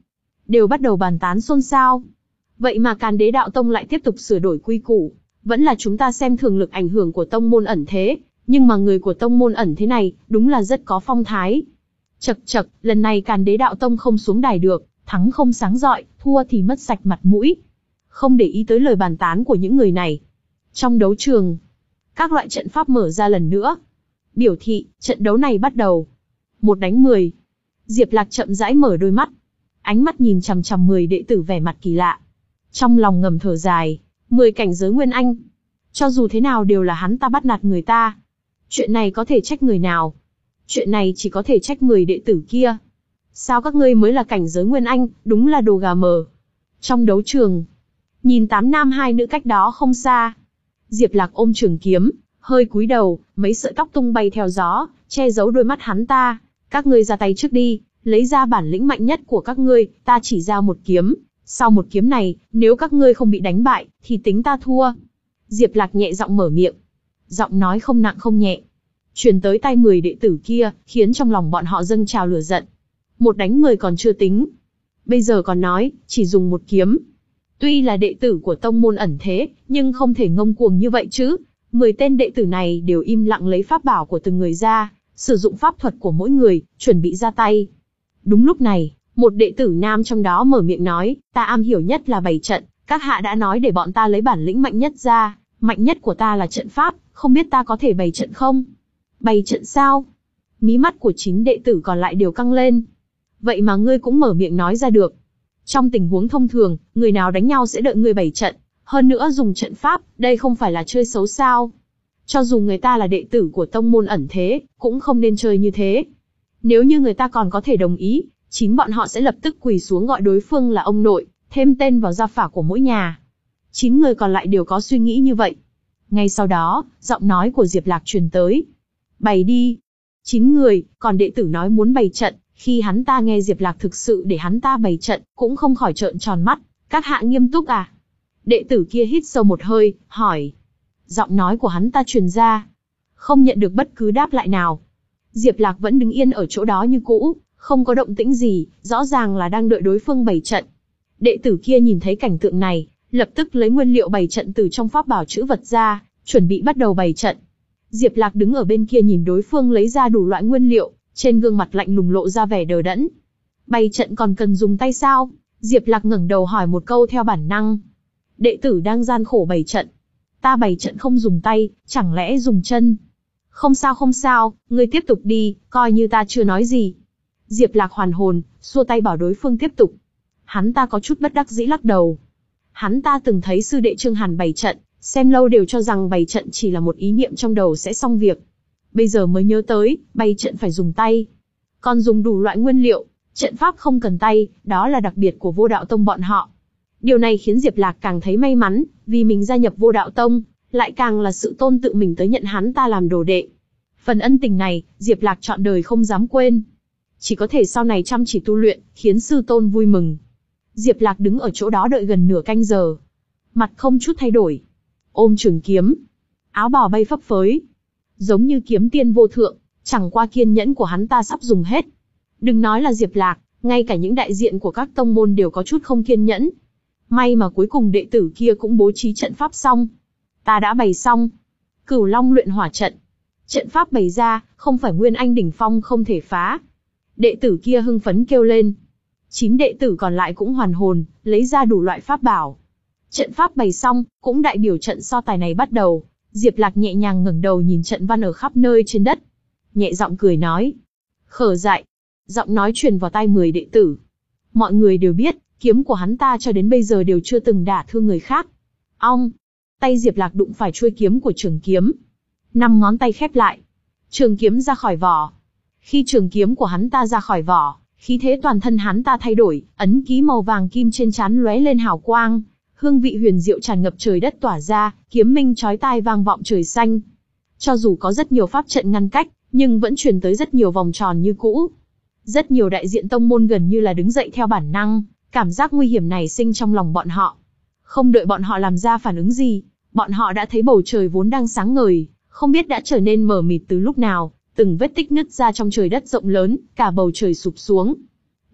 [SPEAKER 1] đều bắt đầu bàn tán xôn xao. Vậy mà Càn Đế Đạo Tông lại tiếp tục sửa đổi quy củ, vẫn là chúng ta xem thường lực ảnh hưởng của tông môn ẩn thế, nhưng mà người của tông môn ẩn thế này, đúng là rất có phong thái. Chậc chậc, lần này Càn Đế Đạo Tông không xuống đài được, thắng không sáng rọi, thua thì mất sạch mặt mũi. Không để ý tới lời bàn tán của những người này. Trong đấu trường, các loại trận pháp mở ra lần nữa. Biểu thị, trận đấu này bắt đầu. Một đánh mười. Diệp Lạc chậm rãi mở đôi mắt. Ánh mắt nhìn chằm chằm mười đệ tử vẻ mặt kỳ lạ. Trong lòng ngầm thở dài, mười cảnh giới Nguyên Anh. Cho dù thế nào đều là hắn ta bắt nạt người ta. Chuyện này có thể trách người nào? Chuyện này chỉ có thể trách mười đệ tử kia. Sao các ngươi mới là cảnh giới Nguyên Anh, đúng là đồ gà mờ. Trong đấu trường, nhìn tám nam hai nữ cách đó không xa. Diệp Lạc ôm trường kiếm, hơi cúi đầu, mấy sợi tóc tung bay theo gió, che giấu đôi mắt hắn ta. Các ngươi ra tay trước đi, lấy ra bản lĩnh mạnh nhất của các ngươi, ta chỉ ra một kiếm. Sau một kiếm này, nếu các ngươi không bị đánh bại, thì tính ta thua. Diệp Lạc nhẹ giọng mở miệng. Giọng nói không nặng không nhẹ, truyền tới tai mười đệ tử kia, khiến trong lòng bọn họ dâng trào lửa giận. Một đánh mười còn chưa tính. Bây giờ còn nói, chỉ dùng một kiếm. Tuy là đệ tử của tông môn ẩn thế, nhưng không thể ngông cuồng như vậy chứ. Mười tên đệ tử này đều im lặng lấy pháp bảo của từng người ra, sử dụng pháp thuật của mỗi người, chuẩn bị ra tay. Đúng lúc này, một đệ tử nam trong đó mở miệng nói, ta am hiểu nhất là bày trận, các hạ đã nói để bọn ta lấy bản lĩnh mạnh nhất ra, mạnh nhất của ta là trận pháp, không biết ta có thể bày trận không? Bày trận sao? Mí mắt của chín đệ tử còn lại đều căng lên. Vậy mà ngươi cũng mở miệng nói ra được. Trong tình huống thông thường, người nào đánh nhau sẽ đợi ngươi bày trận, hơn nữa dùng trận pháp, đây không phải là chơi xấu sao? Cho dù người ta là đệ tử của tông môn ẩn thế, cũng không nên chơi như thế. Nếu như người ta còn có thể đồng ý, chính bọn họ sẽ lập tức quỳ xuống gọi đối phương là ông nội, thêm tên vào gia phả của mỗi nhà. Chín người còn lại đều có suy nghĩ như vậy. Ngay sau đó, giọng nói của Diệp Lạc truyền tới. Bày đi. Chín người, còn đệ tử nói muốn bày trận, khi hắn ta nghe Diệp Lạc thực sự để hắn ta bày trận, cũng không khỏi trợn tròn mắt. Các hạ nghiêm túc à? Đệ tử kia hít sâu một hơi, hỏi. Giọng nói của hắn ta truyền ra. Không nhận được bất cứ đáp lại nào. Diệp Lạc vẫn đứng yên ở chỗ đó như cũ, không có động tĩnh gì, rõ ràng là đang đợi đối phương bày trận. Đệ tử kia nhìn thấy cảnh tượng này, lập tức lấy nguyên liệu bày trận từ trong pháp bảo chữ vật ra, chuẩn bị bắt đầu bày trận. Diệp Lạc đứng ở bên kia nhìn đối phương lấy ra đủ loại nguyên liệu, trên gương mặt lạnh lùng lộ ra vẻ đờ đẫn. Bày trận còn cần dùng tay sao? Diệp Lạc ngẩng đầu hỏi một câu theo bản năng. Đệ tử đang gian khổ bày trận. Ta bày trận không dùng tay, chẳng lẽ dùng chân? Không sao không sao, ngươi tiếp tục đi, coi như ta chưa nói gì. Diệp Lạc hoàn hồn, xua tay bảo đối phương tiếp tục. Hắn ta có chút bất đắc dĩ lắc đầu. Hắn ta từng thấy sư đệ Trương Hàn bày trận, xem lâu đều cho rằng bày trận chỉ là một ý niệm trong đầu sẽ xong việc. Bây giờ mới nhớ tới, bày trận phải dùng tay. Còn dùng đủ loại nguyên liệu, trận pháp không cần tay, đó là đặc biệt của Vô Đạo Tông bọn họ. Điều này khiến Diệp Lạc càng thấy may mắn, vì mình gia nhập Vô Đạo Tông, lại càng là sự tôn tự mình tới nhận hắn ta làm đồ đệ. Phần ân tình này, Diệp Lạc trọn đời không dám quên. Chỉ có thể sau này chăm chỉ tu luyện, khiến sư tôn vui mừng. Diệp Lạc đứng ở chỗ đó đợi gần nửa canh giờ. Mặt không chút thay đổi. Ôm trường kiếm. Áo bào bay phấp phới. Giống như kiếm tiên vô thượng, chẳng qua kiên nhẫn của hắn ta sắp dùng hết. Đừng nói là Diệp Lạc, ngay cả những đại diện của các tông môn đều có chút không kiên nhẫn. May mà cuối cùng đệ tử kia cũng bố trí trận pháp xong. Ta đã bày xong. Cửu Long luyện hỏa trận. Trận pháp bày ra, không phải Nguyên Anh đỉnh phong không thể phá. Đệ tử kia hưng phấn kêu lên. Chín đệ tử còn lại cũng hoàn hồn, lấy ra đủ loại pháp bảo. Trận pháp bày xong, cũng đại biểu trận so tài này bắt đầu. Diệp Lạc nhẹ nhàng ngẩng đầu nhìn trận văn ở khắp nơi trên đất. Nhẹ giọng cười nói. Khở dại. Giọng nói truyền vào tai mười đệ tử. Mọi người đều biết, kiếm của hắn ta cho đến bây giờ đều chưa từng đả thương người khác. Ong. Tay Diệp Lạc đụng phải chuôi kiếm của trường kiếm. Năm ngón tay khép lại. Trường kiếm ra khỏi vỏ. Khi trường kiếm của hắn ta ra khỏi vỏ, khí thế toàn thân hắn ta thay đổi, ấn ký màu vàng kim trên trán lóe lên hào quang, hương vị huyền diệu tràn ngập trời đất tỏa ra, kiếm minh chói tai vang vọng trời xanh. Cho dù có rất nhiều pháp trận ngăn cách, nhưng vẫn truyền tới rất nhiều vòng tròn như cũ. Rất nhiều đại diện tông môn gần như là đứng dậy theo bản năng, cảm giác nguy hiểm này sinh trong lòng bọn họ. Không đợi bọn họ làm ra phản ứng gì, bọn họ đã thấy bầu trời vốn đang sáng ngời, không biết đã trở nên mờ mịt từ lúc nào, từng vết tích nứt ra trong trời đất rộng lớn, cả bầu trời sụp xuống.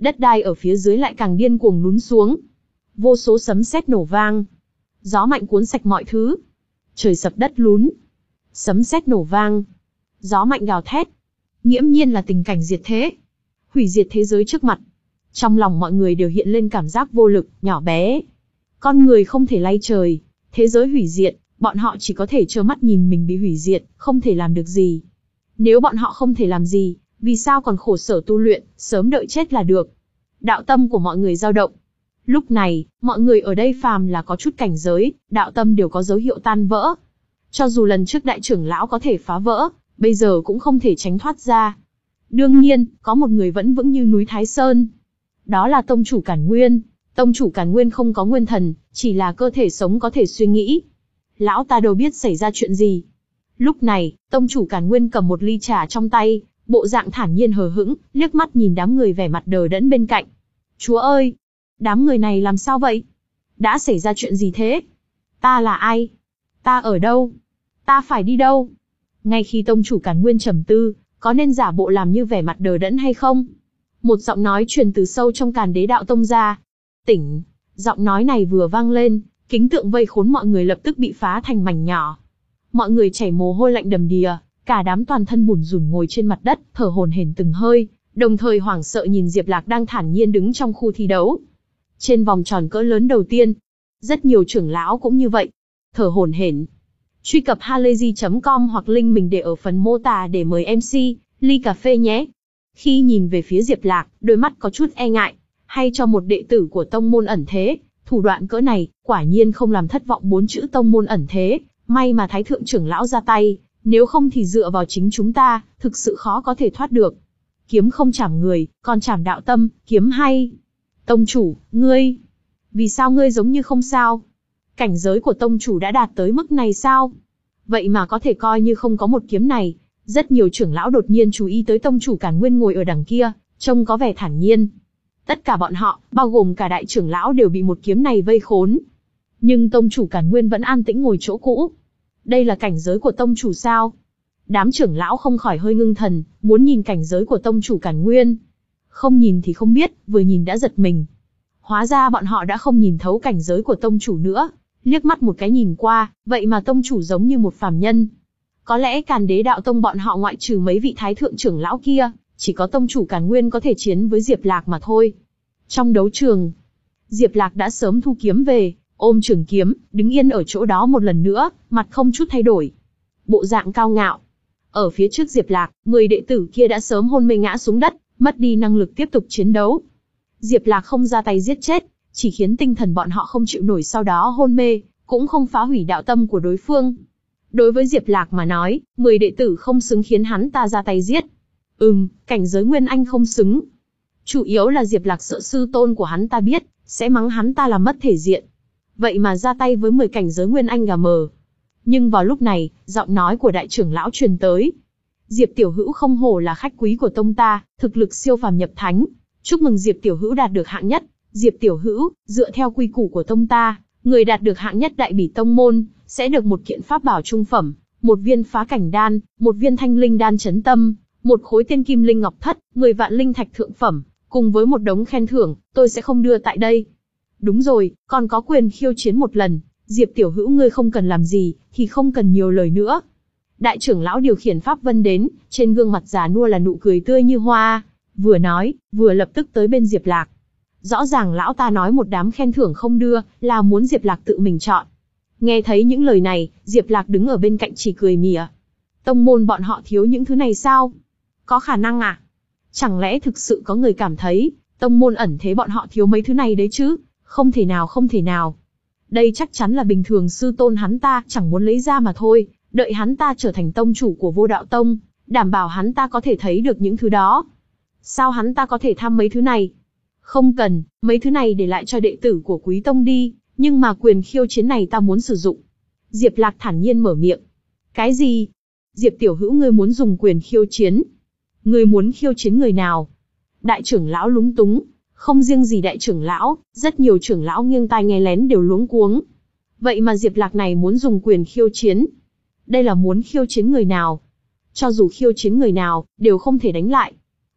[SPEAKER 1] đất đai ở phía dưới lại càng điên cuồng lún xuống. Vô số sấm sét nổ vang. Gió mạnh cuốn sạch mọi thứ. Trời sập đất lún. Sấm sét nổ vang. Gió mạnh gào thét. Nghiễm nhiên là tình cảnh diệt thế. Hủy diệt thế giới trước mặt. Trong lòng mọi người đều hiện lên cảm giác vô lực, nhỏ bé. Con người không thể lay trời. Thế giới hủy diệt, bọn họ chỉ có thể trơ mắt nhìn mình bị hủy diệt, không thể làm được gì. Nếu bọn họ không thể làm gì, vì sao còn khổ sở tu luyện, sớm đợi chết là được. Đạo tâm của mọi người dao động. Lúc này, mọi người ở đây phàm là có chút cảnh giới, đạo tâm đều có dấu hiệu tan vỡ. Cho dù lần trước đại trưởng lão có thể phá vỡ, bây giờ cũng không thể tránh thoát ra. Đương nhiên, có một người vẫn vững như núi Thái Sơn. Đó là tông chủ Càn Nguyên. Tông chủ Càn Nguyên không có nguyên thần, chỉ là cơ thể sống có thể suy nghĩ. Lão ta đâu biết xảy ra chuyện gì. Lúc này, tông chủ Càn Nguyên cầm một ly trà trong tay, bộ dạng thản nhiên hờ hững, liếc mắt nhìn đám người vẻ mặt đờ đẫn bên cạnh. Chúa ơi! Đám người này làm sao vậy? Đã xảy ra chuyện gì thế? Ta là ai? Ta ở đâu? Ta phải đi đâu? Ngay khi tông chủ Càn Nguyên trầm tư, có nên giả bộ làm như vẻ mặt đờ đẫn hay không? Một giọng nói truyền từ sâu trong Càn Đế Đạo Tông ra. Tỉnh! Giọng nói này vừa vang lên, kính tượng vây khốn mọi người lập tức bị phá thành mảnh nhỏ. Mọi người chảy mồ hôi lạnh đầm đìa, cả đám toàn thân bủn rủn ngồi trên mặt đất, thở hổn hển từng hơi, đồng thời hoảng sợ nhìn Diệp Lạc đang thản nhiên đứng trong khu thi đấu. Trên vòng tròn cỡ lớn đầu tiên, rất nhiều trưởng lão cũng như vậy, thở hổn hển. Truy cập halayzi chấm com hoặc link mình để ở phần mô tả để mời em xê, ly cà phê nhé. Khi nhìn về phía Diệp Lạc, đôi mắt có chút e ngại, hay cho một đệ tử của tông môn ẩn thế, thủ đoạn cỡ này, quả nhiên không làm thất vọng bốn chữ tông môn ẩn thế, may mà Thái thượng trưởng lão ra tay, nếu không thì dựa vào chính chúng ta, thực sự khó có thể thoát được. Kiếm không chảm người, còn chảm đạo tâm, kiếm hay. Tông chủ, ngươi, vì sao ngươi giống như không sao? Cảnh giới của tông chủ đã đạt tới mức này sao? Vậy mà có thể coi như không có một kiếm này. Rất nhiều trưởng lão đột nhiên chú ý tới tông chủ Càn Nguyên ngồi ở đằng kia, trông có vẻ thản nhiên. Tất cả bọn họ, bao gồm cả đại trưởng lão đều bị một kiếm này vây khốn. Nhưng tông chủ Càn Nguyên vẫn an tĩnh ngồi chỗ cũ. Đây là cảnh giới của tông chủ sao? Đám trưởng lão không khỏi hơi ngưng thần, muốn nhìn cảnh giới của tông chủ Càn Nguyên. Không nhìn thì không biết, vừa nhìn đã giật mình. Hóa ra bọn họ đã không nhìn thấu cảnh giới của tông chủ nữa. Liếc mắt một cái nhìn qua, vậy mà tông chủ giống như một phàm nhân. Có lẽ Càn Đế Đạo Tông bọn họ ngoại trừ mấy vị thái thượng trưởng lão kia, chỉ có tông chủ Càn Nguyên có thể chiến với Diệp Lạc mà thôi. Trong đấu trường, Diệp Lạc đã sớm thu kiếm về, ôm trường kiếm, đứng yên ở chỗ đó một lần nữa, mặt không chút thay đổi. Bộ dạng cao ngạo. Ở phía trước Diệp Lạc, mười đệ tử kia đã sớm hôn mê ngã xuống đất, mất đi năng lực tiếp tục chiến đấu. Diệp Lạc không ra tay giết chết, chỉ khiến tinh thần bọn họ không chịu nổi sau đó hôn mê, cũng không phá hủy đạo tâm của đối phương. Đối với Diệp Lạc mà nói, mười đệ tử không xứng khiến hắn ta ra tay giết. Ừm, cảnh giới Nguyên Anh không xứng. Chủ yếu là Diệp Lạc sợ sư tôn của hắn ta biết, sẽ mắng hắn ta làm mất thể diện. Vậy mà ra tay với mười cảnh giới Nguyên Anh gà mờ. Nhưng vào lúc này, giọng nói của đại trưởng lão truyền tới. Diệp Tiểu Hữu không hổ là khách quý của tông ta, thực lực siêu phàm nhập thánh. Chúc mừng Diệp Tiểu Hữu đạt được hạng nhất. Diệp Tiểu Hữu, dựa theo quy củ của tông ta, người đạt được hạng nhất đại bỉ tông môn, sẽ được một kiện pháp bảo trung phẩm, một viên phá cảnh đan, một viên thanh linh đan chấn tâm, một khối tiên kim linh ngọc thất, mười vạn linh thạch thượng phẩm, cùng với một đống khen thưởng, tôi sẽ không đưa tại đây. Đúng rồi, còn có quyền khiêu chiến một lần, Diệp Tiểu Hữu ngươi không cần làm gì, thì không cần nhiều lời nữa. Đại trưởng lão điều khiển pháp vân đến, trên gương mặt già nua là nụ cười tươi như hoa, vừa nói, vừa lập tức tới bên Diệp Lạc. Rõ ràng lão ta nói một đám khen thưởng không đưa, là muốn Diệp Lạc tự mình chọn. Nghe thấy những lời này, Diệp Lạc đứng ở bên cạnh chỉ cười mỉa. Tông môn bọn họ thiếu những thứ này sao? Có khả năng à? Chẳng lẽ thực sự có người cảm thấy, tông môn ẩn thế bọn họ thiếu mấy thứ này đấy chứ? Không thể nào không thể nào. Đây chắc chắn là bình thường sư tôn hắn ta chẳng muốn lấy ra mà thôi, đợi hắn ta trở thành tông chủ của Vô Đạo Tông, đảm bảo hắn ta có thể thấy được những thứ đó. Sao hắn ta có thể tham mấy thứ này? Không cần, mấy thứ này để lại cho đệ tử của Quý Tông đi, nhưng mà quyền khiêu chiến này ta muốn sử dụng. Diệp Lạc thản nhiên mở miệng. Cái gì? Diệp Tiểu Hữu ngươi muốn dùng quyền khiêu chiến? Ngươi muốn khiêu chiến người nào? Đại trưởng lão lúng túng. Không riêng gì đại trưởng lão, rất nhiều trưởng lão nghiêng tai nghe lén đều luống cuống. Vậy mà Diệp Lạc này muốn dùng quyền khiêu chiến. Đây là muốn khiêu chiến người nào? Cho dù khiêu chiến người nào, đều không thể đánh lại.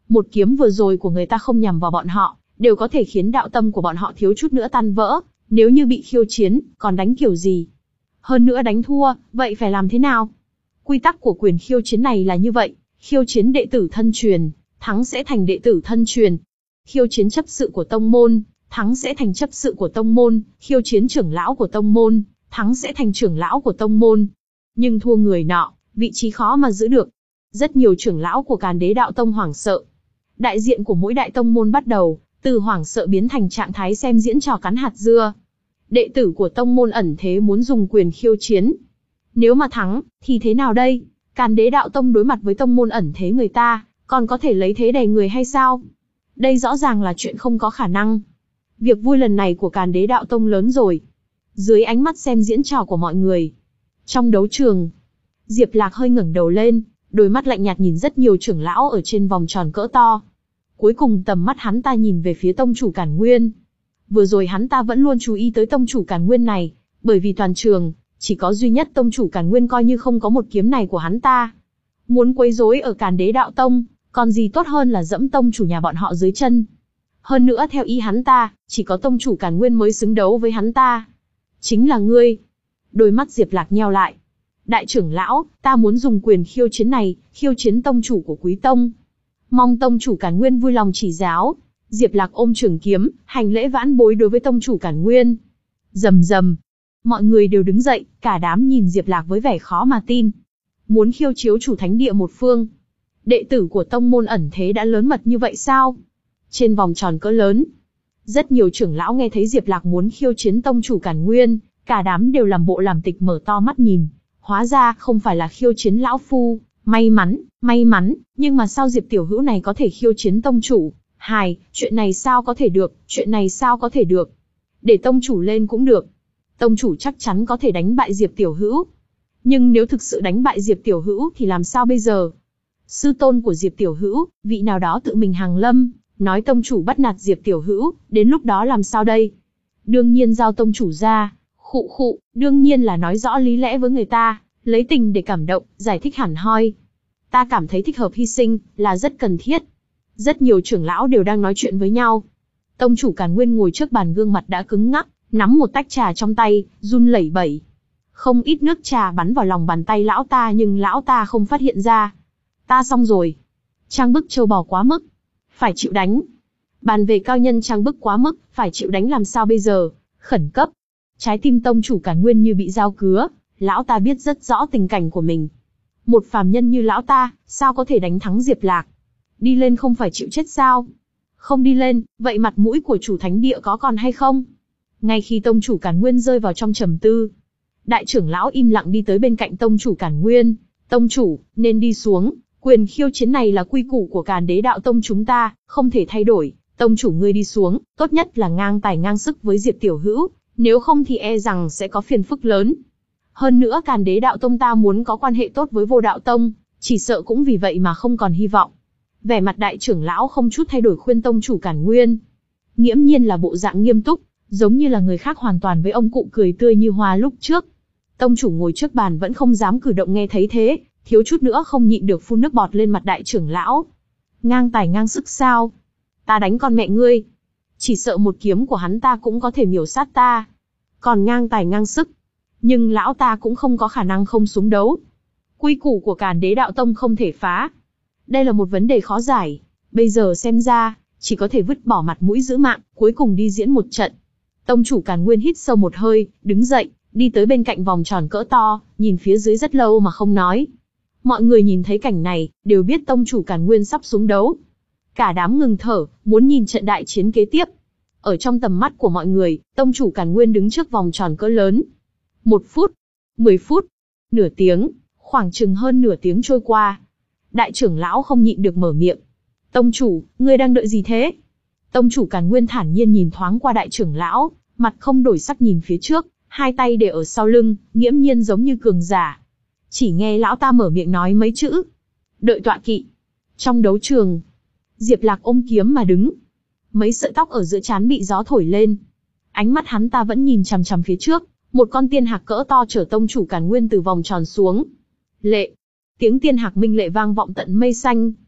[SPEAKER 1] Một kiếm vừa rồi của người ta không nhằm vào bọn họ, đều có thể khiến đạo tâm của bọn họ thiếu chút nữa tan vỡ, nếu như bị khiêu chiến, còn đánh kiểu gì? Hơn nữa đánh thua, vậy phải làm thế nào? Quy tắc của quyền khiêu chiến này là như vậy, khiêu chiến đệ tử thân truyền, thắng sẽ thành đệ tử thân truyền. Khiêu chiến chấp sự của tông môn, thắng sẽ thành chấp sự của tông môn, khiêu chiến trưởng lão của tông môn, thắng sẽ thành trưởng lão của tông môn. Nhưng thua người nọ, vị trí khó mà giữ được. Rất nhiều trưởng lão của Càn Đế Đạo Tông hoảng sợ. Đại diện của mỗi đại tông môn bắt đầu, từ hoảng sợ biến thành trạng thái xem diễn trò cắn hạt dưa. Đệ tử của tông môn ẩn thế muốn dùng quyền khiêu chiến. Nếu mà thắng, thì thế nào đây? Càn Đế Đạo Tông đối mặt với tông môn ẩn thế người ta, còn có thể lấy thế đè người hay sao? Đây rõ ràng là chuyện không có khả năng. Việc vui lần này của Càn Đế Đạo Tông lớn rồi. Dưới ánh mắt xem diễn trò của mọi người. Trong đấu trường, Diệp Lạc hơi ngẩng đầu lên, đôi mắt lạnh nhạt nhìn rất nhiều trưởng lão ở trên vòng tròn cỡ to. Cuối cùng tầm mắt hắn ta nhìn về phía tông chủ Càn Nguyên. Vừa rồi hắn ta vẫn luôn chú ý tới tông chủ Càn Nguyên này, bởi vì toàn trường, chỉ có duy nhất tông chủ Càn Nguyên coi như không có một kiếm này của hắn ta. Muốn quấy rối ở Càn Đế Đạo Tông, còn gì tốt hơn là dẫm tông chủ nhà bọn họ dưới chân. Hơn nữa theo ý hắn ta, chỉ có tông chủ Càn Nguyên mới xứng đấu với hắn ta. Chính là ngươi. Đôi mắt Diệp Lạc nheo lại. Đại trưởng lão, ta muốn dùng quyền khiêu chiến này, khiêu chiến tông chủ của Quý Tông. Mong tông chủ Càn Nguyên vui lòng chỉ giáo. Diệp Lạc ôm trường kiếm, hành lễ vãn bối đối với tông chủ Càn Nguyên. Rầm rầm. Mọi người đều đứng dậy, cả đám nhìn Diệp Lạc với vẻ khó mà tin. Muốn khiêu chiếu chủ thánh địa một phương. Đệ tử của tông môn ẩn thế đã lớn mật như vậy sao? Trên vòng tròn cỡ lớn, rất nhiều trưởng lão nghe thấy Diệp Lạc muốn khiêu chiến tông chủ Càn Nguyên, cả đám đều làm bộ làm tịch mở to mắt nhìn. Hóa ra không phải là khiêu chiến lão phu, may mắn, may mắn, nhưng mà sao Diệp tiểu hữu này có thể khiêu chiến tông chủ? Hài, chuyện này sao có thể được, chuyện này sao có thể được? Để tông chủ lên cũng được. Tông chủ chắc chắn có thể đánh bại Diệp tiểu hữu. Nhưng nếu thực sự đánh bại Diệp tiểu hữu thì làm sao bây giờ? Sư tôn của Diệp tiểu hữu, vị nào đó tự mình hàng lâm, nói tông chủ bắt nạt Diệp tiểu hữu, đến lúc đó làm sao đây? Đương nhiên giao tông chủ ra, khụ khụ, đương nhiên là nói rõ lý lẽ với người ta, lấy tình để cảm động, giải thích hẳn hoi. Ta cảm thấy thích hợp hy sinh, là rất cần thiết. Rất nhiều trưởng lão đều đang nói chuyện với nhau. Tông chủ Càn Nguyên ngồi trước bàn gương mặt đã cứng ngắc, nắm một tách trà trong tay, run lẩy bẩy. Không ít nước trà bắn vào lòng bàn tay lão ta nhưng lão ta không phát hiện ra. Ta xong rồi. Trang bức châu bò quá mức. Phải chịu đánh. Bàn về cao nhân trang bức quá mức, phải chịu đánh làm sao bây giờ? Khẩn cấp. Trái tim tông chủ Càn Nguyên như bị dao cứa, lão ta biết rất rõ tình cảnh của mình. Một phàm nhân như lão ta, sao có thể đánh thắng Diệp Lạc? Đi lên không phải chịu chết sao? Không đi lên, vậy mặt mũi của chủ thánh địa có còn hay không? Ngay khi tông chủ Càn Nguyên rơi vào trong trầm tư, đại trưởng lão im lặng đi tới bên cạnh tông chủ Càn Nguyên. Tông chủ, nên đi xuống, quyền khiêu chiến này là quy củ của Càn Đế Đạo Tông chúng ta, không thể thay đổi. Tông chủ ngươi đi xuống, tốt nhất là ngang tài ngang sức với Diệp tiểu hữu, nếu không thì e rằng sẽ có phiền phức lớn. Hơn nữa Càn Đế Đạo Tông ta muốn có quan hệ tốt với Vô Đạo Tông, chỉ sợ cũng vì vậy mà không còn hy vọng. Vẻ mặt đại trưởng lão không chút thay đổi khuyên tông chủ Càn Nguyên. Nghiễm nhiên là bộ dạng nghiêm túc, giống như là người khác hoàn toàn với ông cụ cười tươi như hoa lúc trước. Tông chủ ngồi trước bàn vẫn không dám cử động nghe thấy thế, thiếu chút nữa không nhịn được phun nước bọt lên mặt đại trưởng lão. Ngang tài ngang sức sao? Ta đánh con mẹ ngươi. Chỉ sợ một kiếm của hắn ta cũng có thể miểu sát ta. Còn ngang tài ngang sức. Nhưng lão ta cũng không có khả năng không xuống đấu. Quy củ của Càn Đế Đạo Tông không thể phá. Đây là một vấn đề khó giải. Bây giờ xem ra, chỉ có thể vứt bỏ mặt mũi giữ mạng, cuối cùng đi diễn một trận. Tông chủ Càn Nguyên hít sâu một hơi, đứng dậy, đi tới bên cạnh vòng tròn cỡ to, nhìn phía dưới rất lâu mà không nói. Mọi người nhìn thấy cảnh này, đều biết tông chủ Càn Nguyên sắp xuống đấu. Cả đám ngừng thở, muốn nhìn trận đại chiến kế tiếp. Ở trong tầm mắt của mọi người, tông chủ Càn Nguyên đứng trước vòng tròn cỡ lớn. Một phút, mười phút, nửa tiếng, khoảng chừng hơn nửa tiếng trôi qua. Đại trưởng lão không nhịn được mở miệng. Tông chủ, ngươi đang đợi gì thế? Tông chủ Càn Nguyên thản nhiên nhìn thoáng qua đại trưởng lão, mặt không đổi sắc nhìn phía trước, hai tay để ở sau lưng, nghiễm nhiên giống như cường giả. Chỉ nghe lão ta mở miệng nói mấy chữ. Đợi tọa kỵ. Trong đấu trường, Diệp Lạc ôm kiếm mà đứng. Mấy sợi tóc ở giữa trán bị gió thổi lên. Ánh mắt hắn ta vẫn nhìn chằm chằm phía trước, một con tiên hạc cỡ to chở tông chủ Càn Nguyên từ vòng tròn xuống. Lệ. Tiếng tiên hạc minh lệ vang vọng tận mây xanh.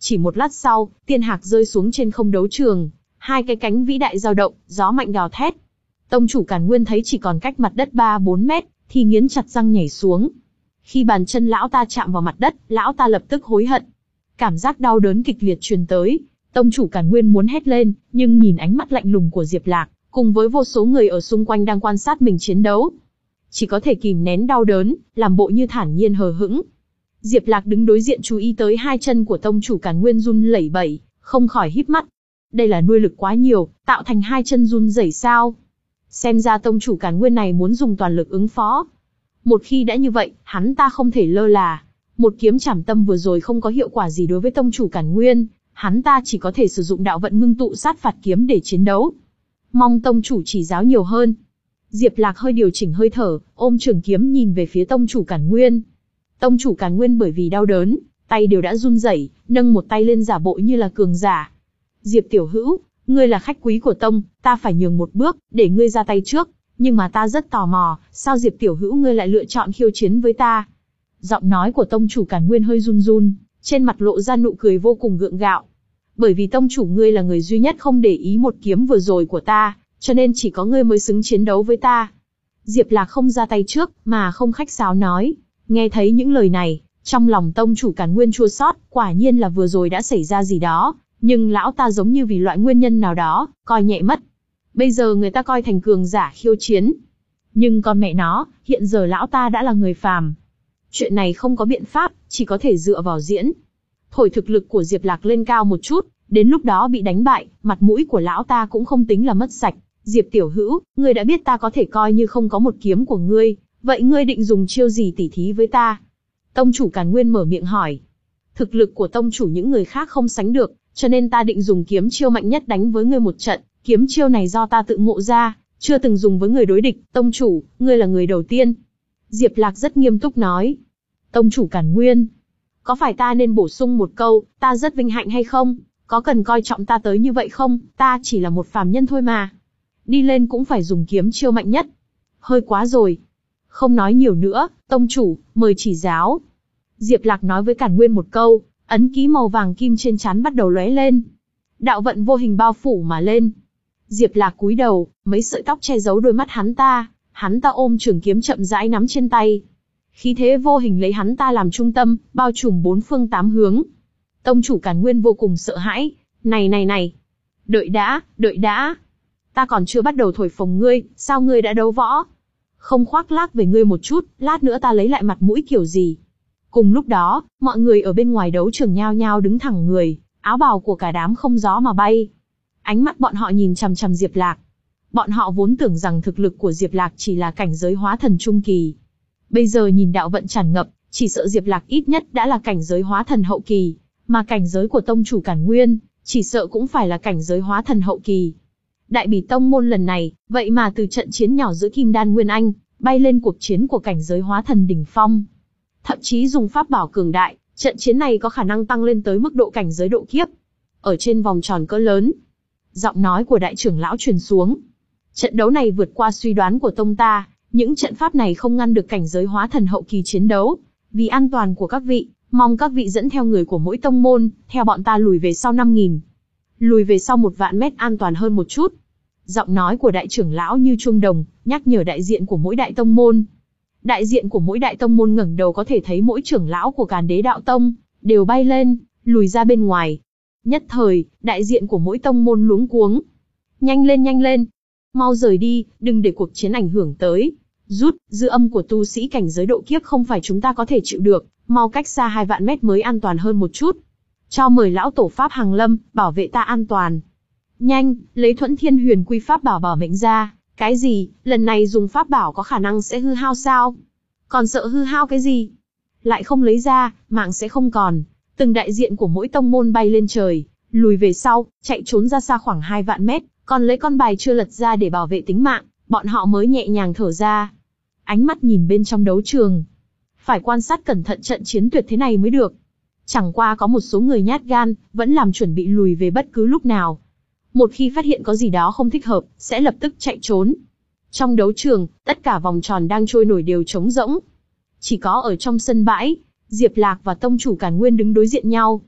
[SPEAKER 1] Chỉ một lát sau, tiên hạc rơi xuống trên không đấu trường, hai cái cánh vĩ đại dao động, gió mạnh gào thét. Tông chủ Càn Nguyên thấy chỉ còn cách mặt đất ba bốn mét, thì nghiến chặt răng nhảy xuống. Khi bàn chân lão ta chạm vào mặt đất, lão ta lập tức hối hận. Cảm giác đau đớn kịch liệt truyền tới, tông chủ Càn Nguyên muốn hét lên, nhưng nhìn ánh mắt lạnh lùng của Diệp Lạc, cùng với vô số người ở xung quanh đang quan sát mình chiến đấu, chỉ có thể kìm nén đau đớn, làm bộ như thản nhiên hờ hững. Diệp Lạc đứng đối diện chú ý tới hai chân của tông chủ Càn Nguyên run lẩy bẩy, không khỏi híp mắt. Đây là nuôi lực quá nhiều, tạo thành hai chân run rẩy sao? Xem ra tông chủ Càn Nguyên này muốn dùng toàn lực ứng phó. Một khi đã như vậy, hắn ta không thể lơ là. Một kiếm trảm tâm vừa rồi không có hiệu quả gì đối với tông chủ Càn Nguyên, hắn ta chỉ có thể sử dụng đạo vận ngưng tụ sát phạt kiếm để chiến đấu. Mong tông chủ chỉ giáo nhiều hơn. Diệp Lạc hơi điều chỉnh hơi thở, ôm trường kiếm nhìn về phía tông chủ Càn Nguyên. Tông chủ Càn Nguyên bởi vì đau đớn, tay đều đã run rẩy, nâng một tay lên giả bộ như là cường giả. Diệp tiểu hữu, ngươi là khách quý của tông, ta phải nhường một bước, để ngươi ra tay trước. Nhưng mà ta rất tò mò, sao Diệp tiểu hữu ngươi lại lựa chọn khiêu chiến với ta? Giọng nói của tông chủ Càn Nguyên hơi run run, trên mặt lộ ra nụ cười vô cùng gượng gạo. Bởi vì tông chủ ngươi là người duy nhất không để ý một kiếm vừa rồi của ta, cho nên chỉ có ngươi mới xứng chiến đấu với ta. Diệp Lạc không ra tay trước, mà không khách sáo nói. Nghe thấy những lời này, trong lòng tông chủ Càn Nguyên chua xót, quả nhiên là vừa rồi đã xảy ra gì đó, nhưng lão ta giống như vì loại nguyên nhân nào đó, coi nhẹ mất. Bây giờ người ta coi thành cường giả khiêu chiến. Nhưng con mẹ nó, hiện giờ lão ta đã là người phàm. Chuyện này không có biện pháp, chỉ có thể dựa vào diễn. Thổi thực lực của Diệp Lạc lên cao một chút, đến lúc đó bị đánh bại, mặt mũi của lão ta cũng không tính là mất sạch. Diệp tiểu hữu, ngươi đã biết ta có thể coi như không có một kiếm của ngươi, vậy ngươi định dùng chiêu gì tỉ thí với ta? Tông chủ Càn Nguyên mở miệng hỏi. Thực lực của tông chủ những người khác không sánh được, cho nên ta định dùng kiếm chiêu mạnh nhất đánh với ngươi một trận. Kiếm chiêu này do ta tự ngộ ra, chưa từng dùng với người đối địch. Tông chủ, ngươi là người đầu tiên. Diệp Lạc rất nghiêm túc nói. Tông chủ Càn Nguyên, có phải ta nên bổ sung một câu, ta rất vinh hạnh hay không? Có cần coi trọng ta tới như vậy không? Ta chỉ là một phàm nhân thôi mà. Đi lên cũng phải dùng kiếm chiêu mạnh nhất. Hơi quá rồi. Không nói nhiều nữa, tông chủ, mời chỉ giáo. Diệp Lạc nói với Càn Nguyên một câu, ấn ký màu vàng kim trên trán bắt đầu lóe lên. Đạo vận vô hình bao phủ mà lên. Diệp Lạc cúi đầu, mấy sợi tóc che giấu đôi mắt hắn ta, hắn ta ôm trường kiếm chậm rãi nắm trên tay. Khí thế vô hình lấy hắn ta làm trung tâm, bao trùm bốn phương tám hướng. Tông chủ Càn Nguyên vô cùng sợ hãi, này này này. Đợi đã, đợi đã. Ta còn chưa bắt đầu thổi phồng ngươi, sao ngươi đã đấu võ? Không khoác lác về ngươi một chút, lát nữa ta lấy lại mặt mũi kiểu gì? Cùng lúc đó, mọi người ở bên ngoài đấu trường nhao nhao đứng thẳng người, áo bào của cả đám không gió mà bay. Ánh mắt bọn họ nhìn chằm chằm Diệp Lạc. Bọn họ vốn tưởng rằng thực lực của Diệp Lạc chỉ là cảnh giới hóa thần trung kỳ. Bây giờ nhìn đạo vận tràn ngập, chỉ sợ Diệp Lạc ít nhất đã là cảnh giới hóa thần hậu kỳ, mà cảnh giới của tông chủ Càn Nguyên, chỉ sợ cũng phải là cảnh giới hóa thần hậu kỳ. Đại bỉ tông môn lần này, vậy mà từ trận chiến nhỏ giữa Kim Đan Nguyên Anh, bay lên cuộc chiến của cảnh giới hóa thần đỉnh phong. Thậm chí dùng pháp bảo cường đại, trận chiến này có khả năng tăng lên tới mức độ cảnh giới độ kiếp. Ở trên vòng tròn cỡ lớn, giọng nói của đại trưởng lão truyền xuống. Trận đấu này vượt qua suy đoán của tông ta, những trận pháp này không ngăn được cảnh giới hóa thần hậu kỳ chiến đấu. Vì an toàn của các vị, mong các vị dẫn theo người của mỗi tông môn, theo bọn ta lùi về sau năm nghìn. Lùi về sau một vạn mét an toàn hơn một chút. Giọng nói của đại trưởng lão như chuông đồng, nhắc nhở đại diện của mỗi đại tông môn. Đại diện của mỗi đại tông môn ngẩng đầu có thể thấy mỗi trưởng lão của Càn Đế Đạo Tông, đều bay lên, lùi ra bên ngoài. Nhất thời, đại diện của mỗi tông môn luống cuống. Nhanh lên nhanh lên. Mau rời đi, đừng để cuộc chiến ảnh hưởng tới. Rút, dư âm của tu sĩ cảnh giới độ kiếp không phải chúng ta có thể chịu được, mau cách xa hai vạn mét mới an toàn hơn một chút. Cho mời lão tổ pháp hàng lâm, bảo vệ ta an toàn. Nhanh, lấy Thuẫn Thiên Huyền Quy pháp bảo bảo mệnh ra. Cái gì, lần này dùng pháp bảo có khả năng sẽ hư hao sao? Còn sợ hư hao cái gì? Lại không lấy ra, mạng sẽ không còn. Từng đại diện của mỗi tông môn bay lên trời, lùi về sau, chạy trốn ra xa khoảng hai vạn mét, còn lấy con bài chưa lật ra để bảo vệ tính mạng, bọn họ mới nhẹ nhàng thở ra. Ánh mắt nhìn bên trong đấu trường. Phải quan sát cẩn thận trận chiến tuyệt thế này mới được. Chẳng qua có một số người nhát gan, vẫn làm chuẩn bị lùi về bất cứ lúc nào. Một khi phát hiện có gì đó không thích hợp, sẽ lập tức chạy trốn. Trong đấu trường, tất cả vòng tròn đang trôi nổi đều trống rỗng. Chỉ có ở trong sân bãi, Diệp Lạc và tông chủ Càn Nguyên đứng đối diện nhau.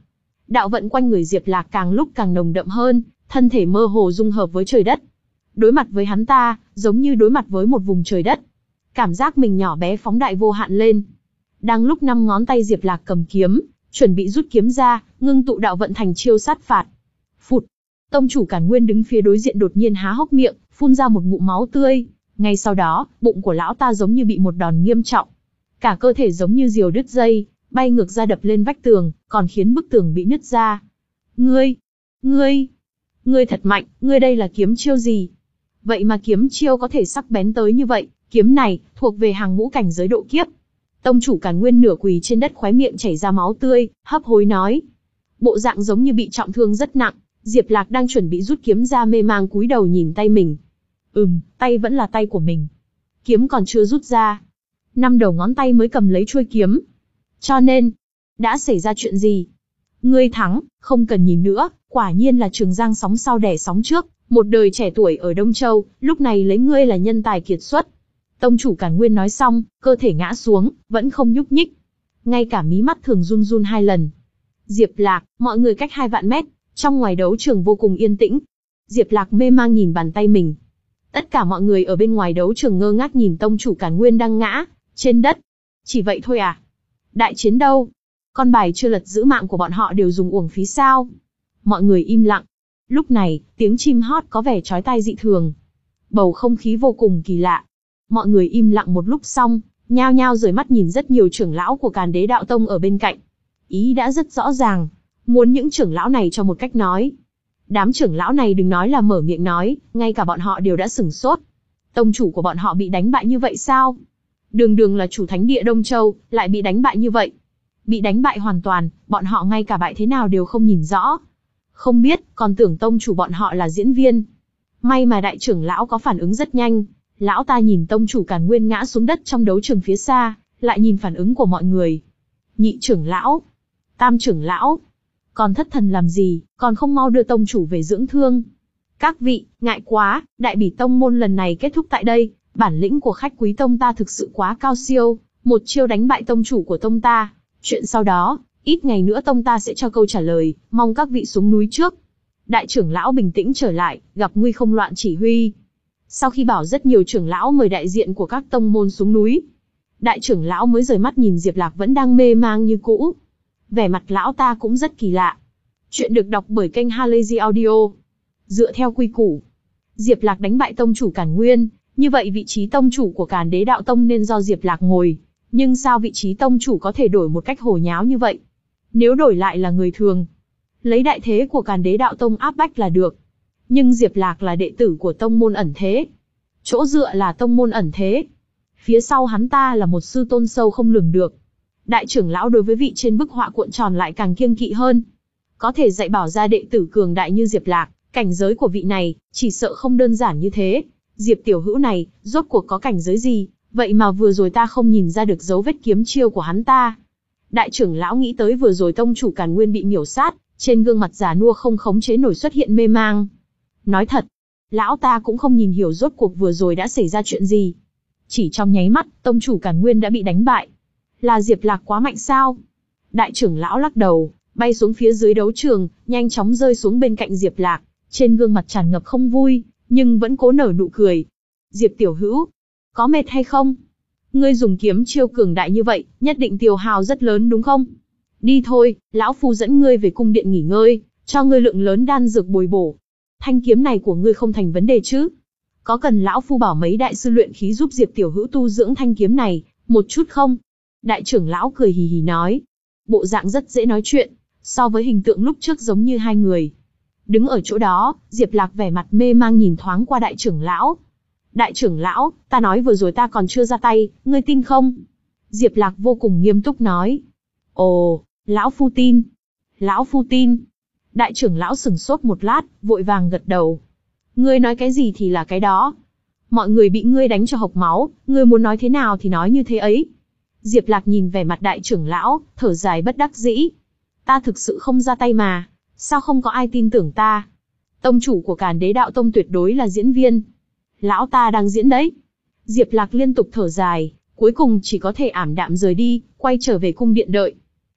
[SPEAKER 1] Đạo vận quanh người Diệp Lạc càng lúc càng nồng đậm hơn, thân thể mơ hồ dung hợp với trời đất. Đối mặt với hắn ta, giống như đối mặt với một vùng trời đất. Cảm giác mình nhỏ bé phóng đại vô hạn lên. Đang lúc năm ngón tay Diệp Lạc cầm kiếm, chuẩn bị rút kiếm ra, ngưng tụ đạo vận thành chiêu sát phạt. Phụt! Tông chủ Càn Nguyên đứng phía đối diện đột nhiên há hốc miệng, phun ra một ngụm máu tươi. Ngay sau đó, bụng của lão ta giống như bị một đòn nghiêm trọng. Cả cơ thể giống như diều đứt dây, bay ngược ra đập lên vách tường, còn khiến bức tường bị nứt ra. Ngươi! Ngươi! Ngươi thật mạnh, ngươi đây là kiếm chiêu gì? Vậy mà kiếm chiêu có thể sắc bén tới như vậy, kiếm này, thuộc về hàng ngũ cảnh giới độ kiếp. Tông chủ Càn Nguyên nửa quỳ trên đất khóe miệng chảy ra máu tươi, hấp hối nói. Bộ dạng giống như bị trọng thương rất nặng, Diệp Lạc đang chuẩn bị rút kiếm ra mê mang cúi đầu nhìn tay mình. Ừm, tay vẫn là tay của mình. Kiếm còn chưa rút ra. Năm đầu ngón tay mới cầm lấy chuôi kiếm. Cho nên, đã xảy ra chuyện gì? Ngươi thắng, không cần nhìn nữa, quả nhiên là Trường Giang sóng sau đẻ sóng trước, một đời trẻ tuổi ở Đông Châu, lúc này lấy ngươi là nhân tài kiệt xuất. Tông chủ Càn Nguyên nói xong, cơ thể ngã xuống, vẫn không nhúc nhích. Ngay cả mí mắt thường run run hai lần. Diệp Lạc, mọi người cách hai vạn mét, trong ngoài đấu trường vô cùng yên tĩnh. Diệp Lạc mê mang nhìn bàn tay mình. Tất cả mọi người ở bên ngoài đấu trường ngơ ngác nhìn tông chủ Càn Nguyên đang ngã trên đất. Chỉ vậy thôi à? Đại chiến đâu? Con bài chưa lật giữ mạng của bọn họ đều dùng uổng phí sao? Mọi người im lặng. Lúc này, tiếng chim hót có vẻ chói tai dị thường. Bầu không khí vô cùng kỳ lạ. Mọi người im lặng một lúc xong, nhao nhao rời mắt nhìn rất nhiều trưởng lão của Càn Đế Đạo Tông ở bên cạnh. Ý đã rất rõ ràng, muốn những trưởng lão này cho một cách nói. Đám trưởng lão này đừng nói là mở miệng nói, ngay cả bọn họ đều đã sửng sốt. Tông chủ của bọn họ bị đánh bại như vậy sao? Đường đường là chủ thánh địa Đông Châu, lại bị đánh bại như vậy. Bị đánh bại hoàn toàn, bọn họ ngay cả bại thế nào đều không nhìn rõ. Không biết, còn tưởng tông chủ bọn họ là diễn viên. May mà đại trưởng lão có phản ứng rất nhanh. Lão ta nhìn tông chủ Càn Nguyên ngã xuống đất trong đấu trường phía xa, lại nhìn phản ứng của mọi người. Nhị trưởng lão, tam trưởng lão, còn thất thần làm gì, còn không mau đưa tông chủ về dưỡng thương. Các vị, ngại quá, đại bỉ tông môn lần này kết thúc tại đây, bản lĩnh của khách quý tông ta thực sự quá cao siêu, một chiêu đánh bại tông chủ của tông ta. Chuyện sau đó, ít ngày nữa tông ta sẽ cho câu trả lời, mong các vị xuống núi trước. Đại trưởng lão bình tĩnh trở lại, gặp nguy không loạn chỉ huy. Sau khi bảo rất nhiều trưởng lão mời đại diện của các tông môn xuống núi, đại trưởng lão mới rời mắt nhìn Diệp Lạc vẫn đang mê mang như cũ. Vẻ mặt lão ta cũng rất kỳ lạ. Chuyện được đọc bởi kênh Halazy Audio. Dựa theo quy củ, Diệp Lạc đánh bại tông chủ Càn Nguyên, như vậy vị trí tông chủ của Càn Đế Đạo Tông nên do Diệp Lạc ngồi. Nhưng sao vị trí tông chủ có thể đổi một cách hồ nháo như vậy? Nếu đổi lại là người thường, lấy đại thế của Càn Đế Đạo Tông áp bách là được. Nhưng Diệp Lạc là đệ tử của tông môn ẩn thế. Chỗ dựa là tông môn ẩn thế. Phía sau hắn ta là một sư tôn sâu không lường được. Đại trưởng lão đối với vị trên bức họa cuộn tròn lại càng kiêng kỵ hơn. Có thể dạy bảo ra đệ tử cường đại như Diệp Lạc, cảnh giới của vị này, chỉ sợ không đơn giản như thế. Diệp tiểu hữu này, rốt cuộc có cảnh giới gì, vậy mà vừa rồi ta không nhìn ra được dấu vết kiếm chiêu của hắn ta. Đại trưởng lão nghĩ tới vừa rồi tông chủ Càn Nguyên bị miểu sát, trên gương mặt già nua không khống chế nổi xuất hiện mê mang. Nói thật, lão ta cũng không nhìn hiểu rốt cuộc vừa rồi đã xảy ra chuyện gì. Chỉ trong nháy mắt, tông chủ Càn Nguyên đã bị đánh bại. Là Diệp Lạc quá mạnh sao? Đại trưởng lão lắc đầu, bay xuống phía dưới đấu trường, nhanh chóng rơi xuống bên cạnh Diệp Lạc, trên gương mặt tràn ngập không vui, nhưng vẫn cố nở nụ cười. Diệp tiểu hữu, có mệt hay không? Ngươi dùng kiếm chiêu cường đại như vậy, nhất định tiêu hao rất lớn đúng không? Đi thôi, lão phu dẫn ngươi về cung điện nghỉ ngơi, cho ngươi lượng lớn đan dược bồi bổ. Thanh kiếm này của ngươi không thành vấn đề chứ? Có cần lão phu bảo mấy đại sư luyện khí giúp Diệp tiểu hữu tu dưỡng thanh kiếm này, một chút không? Đại trưởng lão cười hì hì nói. Bộ dạng rất dễ nói chuyện, so với hình tượng lúc trước giống như hai người. Đứng ở chỗ đó, Diệp Lạc vẻ mặt mê mang nhìn thoáng qua đại trưởng lão. Đại trưởng lão, ta nói vừa rồi ta còn chưa ra tay, ngươi tin không? Diệp Lạc vô cùng nghiêm túc nói. Ồ, lão phu tin. Lão phu tin. Đại trưởng lão sừng sốt một lát, vội vàng gật đầu. Ngươi nói cái gì thì là cái đó. Mọi người bị ngươi đánh cho hộc máu, ngươi muốn nói thế nào thì nói như thế ấy. Diệp Lạc nhìn vẻ mặt đại trưởng lão, thở dài bất đắc dĩ. Ta thực sự không ra tay mà, sao không có ai tin tưởng ta? Tông chủ của Càn Đế Đạo Tông tuyệt đối là diễn viên. Lão ta đang diễn đấy. Diệp Lạc liên tục thở dài, cuối cùng chỉ có thể ảm đạm rời đi, quay trở về cung điện đợi.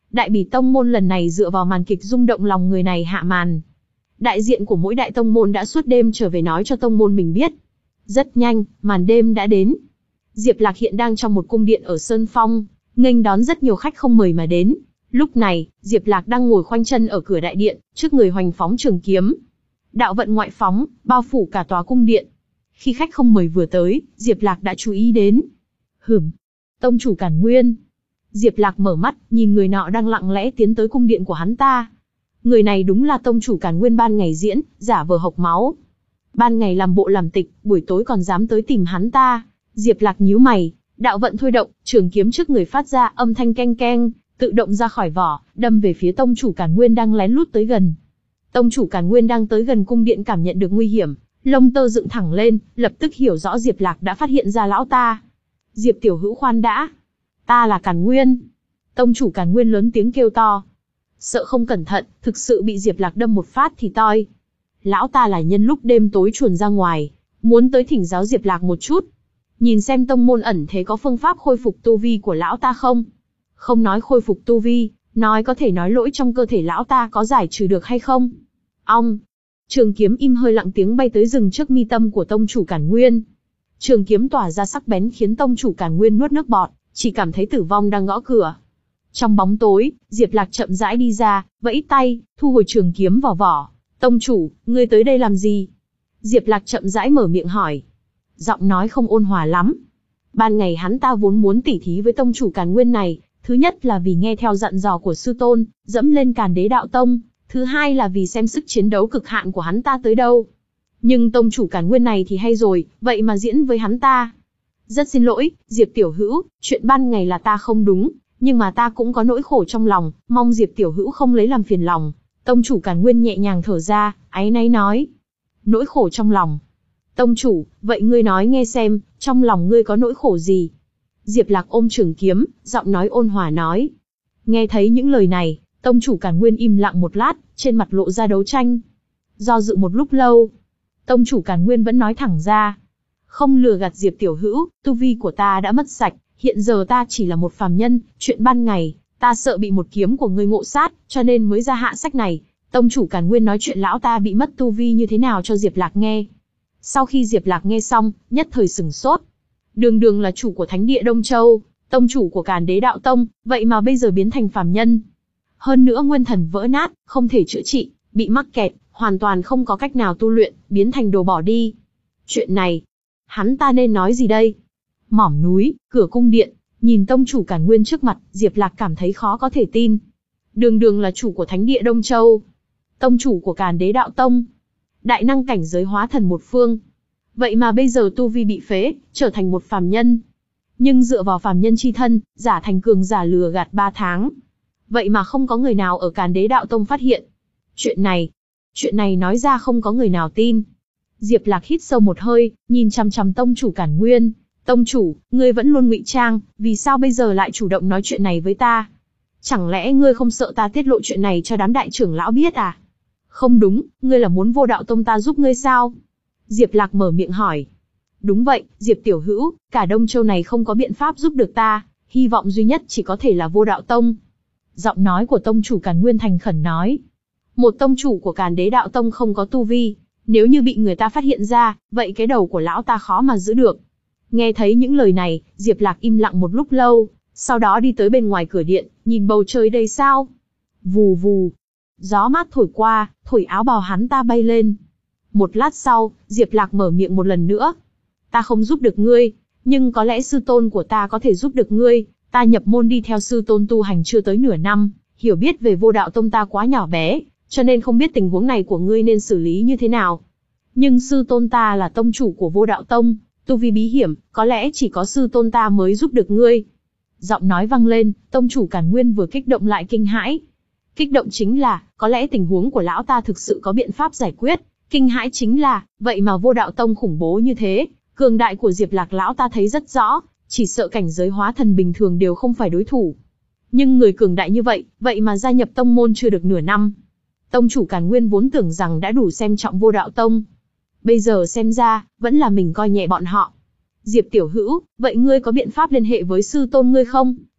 [SPEAKER 1] Đại Bỉ tông môn lần này dựa vào màn kịch rung động lòng người này hạ màn. Đại diện của mỗi đại tông môn đã suốt đêm trở về nói cho tông môn mình biết. Rất nhanh, màn đêm đã đến. Diệp Lạc hiện đang trong một cung điện ở Sơn Phong, nghênh đón rất nhiều khách không mời mà đến. Lúc này, Diệp Lạc đang ngồi khoanh chân ở cửa đại điện, trước người hoành phóng trường kiếm. Đạo vận ngoại phóng, bao phủ cả tòa cung điện. Khi khách không mời vừa tới, Diệp Lạc đã chú ý đến. Hửm, tông chủ Càn Nguyên. Diệp Lạc mở mắt, nhìn người nọ đang lặng lẽ tiến tới cung điện của hắn ta. Người này đúng là tông chủ Càn Nguyên ban ngày diễn, giả vờ hộc máu. Ban ngày làm bộ làm tịch, buổi tối còn dám tới tìm hắn ta. Diệp Lạc nhíu mày, đạo vận thôi động, trường kiếm trước người phát ra âm thanh keng keng, tự động ra khỏi vỏ, đâm về phía tông chủ Càn Nguyên đang lén lút tới gần. Tông chủ Càn Nguyên đang tới gần cung điện cảm nhận được nguy hiểm, lông tơ dựng thẳng lên, lập tức hiểu rõ Diệp Lạc đã phát hiện ra lão ta. Diệp tiểu hữu khoan đã, ta là Càn Nguyên. Tông chủ Càn Nguyên lớn tiếng kêu to. Sợ không cẩn thận, thực sự bị Diệp Lạc đâm một phát thì toi. Lão ta là nhân lúc đêm tối chuồn ra ngoài, muốn tới thỉnh giáo Diệp Lạc một chút. Nhìn xem tông môn ẩn thế có phương pháp khôi phục tu vi của lão ta không? Không nói khôi phục tu vi, nói có thể nói lỗi trong cơ thể lão ta có giải trừ được hay không? Ong! Trường kiếm im hơi lặng tiếng bay tới dừng trước mi tâm của tông chủ Càn Nguyên. Trường kiếm tỏa ra sắc bén khiến tông chủ Càn Nguyên nuốt nước bọt, chỉ cảm thấy tử vong đang gõ cửa. Trong bóng tối, Diệp Lạc chậm rãi đi ra, vẫy tay, thu hồi trường kiếm vào vỏ. Tông chủ, ngươi tới đây làm gì? Diệp Lạc chậm rãi mở miệng hỏi. Giọng nói không ôn hòa lắm. Ban ngày hắn ta vốn muốn tỉ thí với tông chủ Càn Nguyên này, thứ nhất là vì nghe theo dặn dò của sư tôn, dẫm lên Càn Đế đạo tông, thứ hai là vì xem sức chiến đấu cực hạn của hắn ta tới đâu. Nhưng tông chủ Càn Nguyên này thì hay rồi, vậy mà diễn với hắn ta. Rất xin lỗi, Diệp tiểu hữu, chuyện ban ngày là ta không đúng, nhưng mà ta cũng có nỗi khổ trong lòng, mong Diệp tiểu hữu không lấy làm phiền lòng. Tông chủ Càn Nguyên nhẹ nhàng thở ra, áy náy nói. Nỗi khổ trong lòng. Tông chủ, vậy ngươi nói nghe xem, trong lòng ngươi có nỗi khổ gì? Diệp Lạc ôm trường kiếm, giọng nói ôn hòa nói. Nghe thấy những lời này, tông chủ Càn Nguyên im lặng một lát, trên mặt lộ ra đấu tranh. Do dự một lúc lâu, tông chủ Càn Nguyên vẫn nói thẳng ra. Không lừa gạt Diệp tiểu hữu, tu vi của ta đã mất sạch, hiện giờ ta chỉ là một phàm nhân, chuyện ban ngày, ta sợ bị một kiếm của ngươi ngộ sát, cho nên mới ra hạ sách này. Tông chủ Càn Nguyên nói chuyện lão ta bị mất tu vi như thế nào cho Diệp Lạc nghe. Sau khi Diệp Lạc nghe xong, nhất thời sửng sốt. Đường đường là chủ của Thánh địa Đông Châu, tông chủ của Càn Đế đạo tông, vậy mà bây giờ biến thành phàm nhân. Hơn nữa nguyên thần vỡ nát, không thể chữa trị, bị mắc kẹt, hoàn toàn không có cách nào tu luyện, biến thành đồ bỏ đi. Chuyện này, hắn ta nên nói gì đây? Mỏm núi, cửa cung điện, nhìn tông chủ Càn Nguyên trước mặt, Diệp Lạc cảm thấy khó có thể tin. Đường đường là chủ của Thánh địa Đông Châu, tông chủ của Càn Đế đạo tông, đại năng cảnh giới hóa thần một phương. Vậy mà bây giờ tu vi bị phế, trở thành một phàm nhân. Nhưng dựa vào phàm nhân chi thân, giả thành cường giả lừa gạt ba tháng. Vậy mà không có người nào ở Càn Đế đạo tông phát hiện. Chuyện này, chuyện này nói ra không có người nào tin. Diệp Lạc hít sâu một hơi, nhìn chằm chằm tông chủ Càn Nguyên. Tông chủ, ngươi vẫn luôn ngụy trang, vì sao bây giờ lại chủ động nói chuyện này với ta? Chẳng lẽ ngươi không sợ ta tiết lộ chuyện này cho đám đại trưởng lão biết à? Không đúng, ngươi là muốn vô đạo tông ta giúp ngươi sao? Diệp Lạc mở miệng hỏi. Đúng vậy, Diệp tiểu hữu, cả Đông Châu này không có biện pháp giúp được ta, hy vọng duy nhất chỉ có thể là vô đạo tông. Giọng nói của tông chủ Càn Nguyên thành khẩn nói. Một tông chủ của Càn Đế đạo tông không có tu vi, nếu như bị người ta phát hiện ra, vậy cái đầu của lão ta khó mà giữ được. Nghe thấy những lời này, Diệp Lạc im lặng một lúc lâu, sau đó đi tới bên ngoài cửa điện, nhìn bầu trời đầy sao. Vù vù, gió mát thổi qua, thổi áo bào hắn ta bay lên. Một lát sau, Diệp Lạc mở miệng một lần nữa. Ta không giúp được ngươi, nhưng có lẽ sư tôn của ta có thể giúp được ngươi. Ta nhập môn đi theo sư tôn tu hành chưa tới nửa năm, hiểu biết về vô đạo tông ta quá nhỏ bé, cho nên không biết tình huống này của ngươi nên xử lý như thế nào. Nhưng sư tôn ta là tông chủ của vô đạo tông, tu vi bí hiểm, có lẽ chỉ có sư tôn ta mới giúp được ngươi. Giọng nói vang lên, tông chủ Càn Nguyên vừa kích động lại kinh hãi. Kích động chính là, có lẽ tình huống của lão ta thực sự có biện pháp giải quyết. Kinh hãi chính là, vậy mà vô đạo tông khủng bố như thế, cường đại của Diệp Lạc lão ta thấy rất rõ, chỉ sợ cảnh giới hóa thần bình thường đều không phải đối thủ. Nhưng người cường đại như vậy, vậy mà gia nhập tông môn chưa được nửa năm. Tông chủ Càn Nguyên vốn tưởng rằng đã đủ xem trọng vô đạo tông. Bây giờ xem ra, vẫn là mình coi nhẹ bọn họ. Diệp tiểu hữu, vậy ngươi có biện pháp liên hệ với sư tôn ngươi không?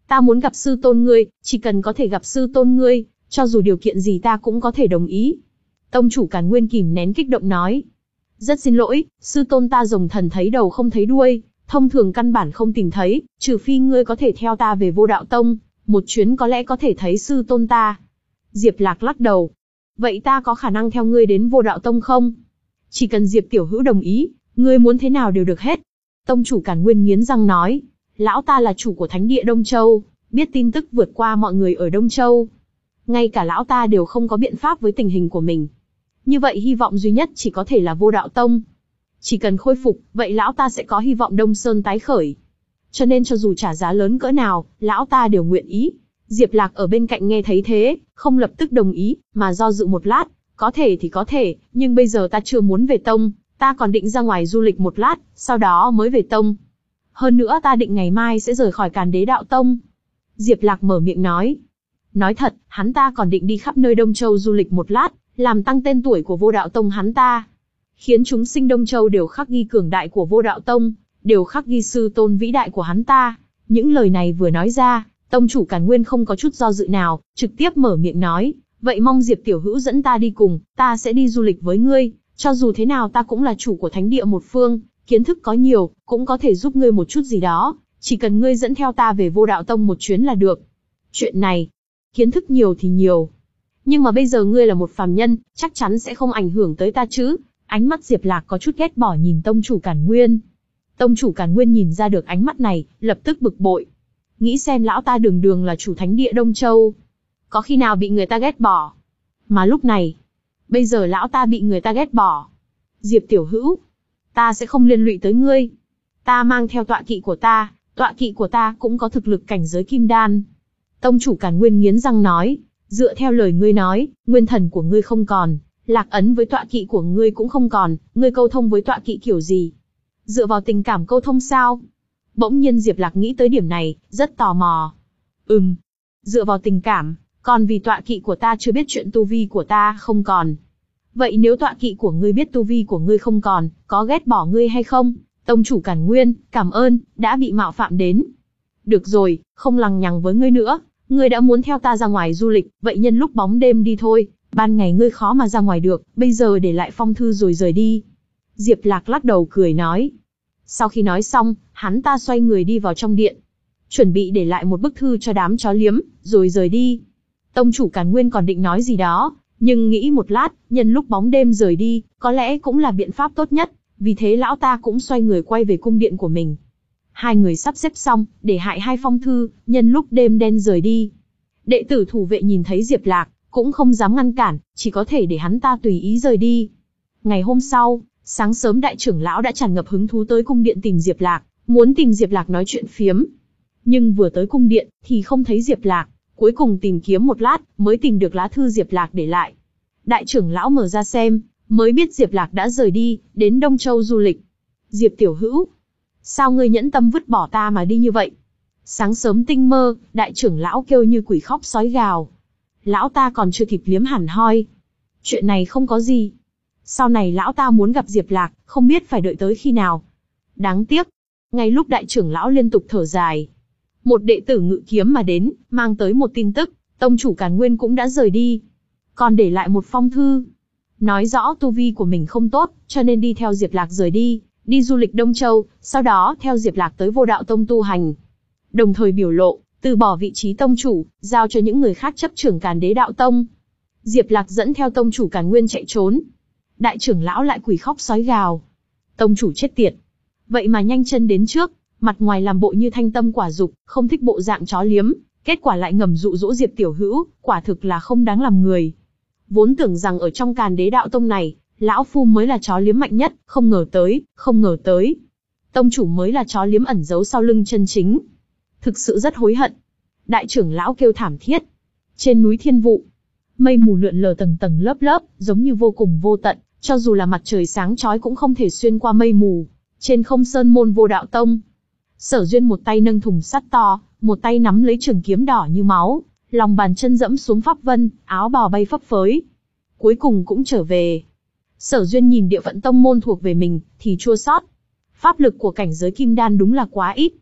[SPEAKER 1] Ta muốn gặp sư tôn ngươi, chỉ cần có thể gặp sư tôn ngươi, cho dù điều kiện gì ta cũng có thể đồng ý. Tông chủ Càn Nguyên kìm nén kích động nói. Rất xin lỗi, sư tôn ta rồng thần thấy đầu không thấy đuôi, thông thường căn bản không tìm thấy, trừ phi ngươi có thể theo ta về Vô Đạo Tông, một chuyến có lẽ có thể thấy sư tôn ta. Diệp Lạc lắc đầu. Vậy ta có khả năng theo ngươi đến Vô Đạo Tông không? Chỉ cần Diệp tiểu hữu đồng ý, ngươi muốn thế nào đều được hết. Tông chủ Càn Nguyên nghiến răng nói. Lão ta là chủ của Thánh địa Đông Châu, biết tin tức vượt qua mọi người ở Đông Châu. Ngay cả lão ta đều không có biện pháp với tình hình của mình. Như vậy hy vọng duy nhất chỉ có thể là Vô Đạo Tông. Chỉ cần khôi phục, vậy lão ta sẽ có hy vọng Đông Sơn tái khởi. Cho nên cho dù trả giá lớn cỡ nào, lão ta đều nguyện ý. Diệp Lạc ở bên cạnh nghe thấy thế, không lập tức đồng ý, mà do dự một lát, có thể thì có thể, nhưng bây giờ ta chưa muốn về tông, ta còn định ra ngoài du lịch một lát, sau đó mới về tông. Hơn nữa ta định ngày mai sẽ rời khỏi Càn Đế Đạo Tông. Diệp Lạc mở miệng nói. Nói thật, hắn ta còn định đi khắp nơi Đông Châu du lịch một lát, làm tăng tên tuổi của Vô Đạo Tông hắn ta. Khiến chúng sinh Đông Châu đều khắc ghi cường đại của Vô Đạo Tông, đều khắc ghi sư tôn vĩ đại của hắn ta. Những lời này vừa nói ra, tông chủ Càn Nguyên không có chút do dự nào, trực tiếp mở miệng nói, vậy mong Diệp tiểu hữu dẫn ta đi cùng, ta sẽ đi du lịch với ngươi, cho dù thế nào ta cũng là chủ của thánh địa một phương, kiến thức có nhiều, cũng có thể giúp ngươi một chút gì đó, chỉ cần ngươi dẫn theo ta về Vô Đạo Tông một chuyến là được. Chuyện này, kiến thức nhiều thì nhiều, nhưng mà bây giờ ngươi là một phàm nhân, chắc chắn sẽ không ảnh hưởng tới ta chứ. Ánh mắt Diệp Lạc có chút ghét bỏ nhìn tông chủ Càn Nguyên. Tông chủ Càn Nguyên nhìn ra được ánh mắt này, lập tức bực bội. Nghĩ xem lão ta đường đường là chủ thánh địa Đông Châu, có khi nào bị người ta ghét bỏ. Mà lúc này, bây giờ lão ta bị người ta ghét bỏ. Diệp tiểu hữu, ta sẽ không liên lụy tới ngươi. Ta mang theo tọa kỵ của ta, tọa kỵ của ta cũng có thực lực cảnh giới kim đan. Tông chủ Càn Nguyên nghiến răng nói, dựa theo lời ngươi nói, nguyên thần của ngươi không còn, lạc ấn với tọa kỵ của ngươi cũng không còn, ngươi câu thông với tọa kỵ kiểu gì? Dựa vào tình cảm câu thông sao? Bỗng nhiên Diệp Lạc nghĩ tới điểm này, rất tò mò. Ừm, dựa vào tình cảm, còn vì tọa kỵ của ta chưa biết chuyện tu vi của ta không còn. Vậy nếu tọa kỵ của ngươi biết tu vi của ngươi không còn, có ghét bỏ ngươi hay không? Tông chủ Càn Nguyên, cảm ơn, đã bị mạo phạm đến. Được rồi, không lằng nhằng với ngươi nữa, ngươi đã muốn theo ta ra ngoài du lịch, vậy nhân lúc bóng đêm đi thôi, ban ngày ngươi khó mà ra ngoài được, bây giờ để lại phong thư rồi rời đi. Diệp Lạc lắc đầu cười nói. Sau khi nói xong, hắn ta xoay người đi vào trong điện, chuẩn bị để lại một bức thư cho đám chó liếm, rồi rời đi. Tông chủ Càn Nguyên còn định nói gì đó, nhưng nghĩ một lát, nhân lúc bóng đêm rời đi, có lẽ cũng là biện pháp tốt nhất, vì thế lão ta cũng xoay người quay về cung điện của mình. Hai người sắp xếp xong, để hại hai phong thư, nhân lúc đêm đen rời đi. Đệ tử thủ vệ nhìn thấy Diệp Lạc, cũng không dám ngăn cản, chỉ có thể để hắn ta tùy ý rời đi. Ngày hôm sau, sáng sớm đại trưởng lão đã tràn ngập hứng thú tới cung điện tìm Diệp Lạc, muốn tìm Diệp Lạc nói chuyện phiếm. Nhưng vừa tới cung điện, thì không thấy Diệp Lạc, cuối cùng tìm kiếm một lát, mới tìm được lá thư Diệp Lạc để lại. Đại trưởng lão mở ra xem, mới biết Diệp Lạc đã rời đi, đến Đông Châu du lịch. Diệp tiểu hữu, sao ngươi nhẫn tâm vứt bỏ ta mà đi như vậy? Sáng sớm tinh mơ, đại trưởng lão kêu như quỷ khóc sói gào. Lão ta còn chưa kịp liếm hẳn hoi. Chuyện này không có gì. Sau này lão ta muốn gặp Diệp Lạc, không biết phải đợi tới khi nào. Đáng tiếc. Ngay lúc đại trưởng lão liên tục thở dài, một đệ tử ngự kiếm mà đến, mang tới một tin tức, tông chủ Càn Nguyên cũng đã rời đi. Còn để lại một phong thư. Nói rõ tu vi của mình không tốt, cho nên đi theo Diệp Lạc rời đi, đi du lịch Đông Châu, sau đó theo Diệp Lạc tới Vô Đạo Tông tu hành. Đồng thời biểu lộ, từ bỏ vị trí tông chủ, giao cho những người khác chấp trưởng Càn Đế Đạo Tông. Diệp Lạc dẫn theo tông chủ Càn Nguyên chạy trốn. Đại trưởng lão lại quỷ khóc sói gào. Tông chủ chết tiệt. Vậy mà nhanh chân đến trước, mặt ngoài làm bộ như thanh tâm quả dục, không thích bộ dạng chó liếm, kết quả lại ngầm dụ dỗ Diệp tiểu hữu, quả thực là không đáng làm người. Vốn tưởng rằng ở trong Càn Đế Đạo Tông này, lão phu mới là chó liếm mạnh nhất, không ngờ tới, không ngờ tới. Tông chủ mới là chó liếm ẩn giấu sau lưng chân chính. Thực sự rất hối hận. Đại trưởng lão kêu thảm thiết. Trên núi Thiên Vụ, mây mù lượn lờ tầng tầng lớp lớp, giống như vô cùng vô tận, cho dù là mặt trời sáng chói cũng không thể xuyên qua mây mù. Trên không sơn môn Vô Đạo Tông, Sở Duyên một tay nâng thùng sắt to, một tay nắm lấy trường kiếm đỏ như máu, lòng bàn chân dẫm xuống pháp vân, áo bào bay phấp phới. Cuối cùng cũng trở về. Sở Duyên nhìn địa phận tông môn thuộc về mình, thì chua xót. Pháp lực của cảnh giới kim đan đúng là quá ít.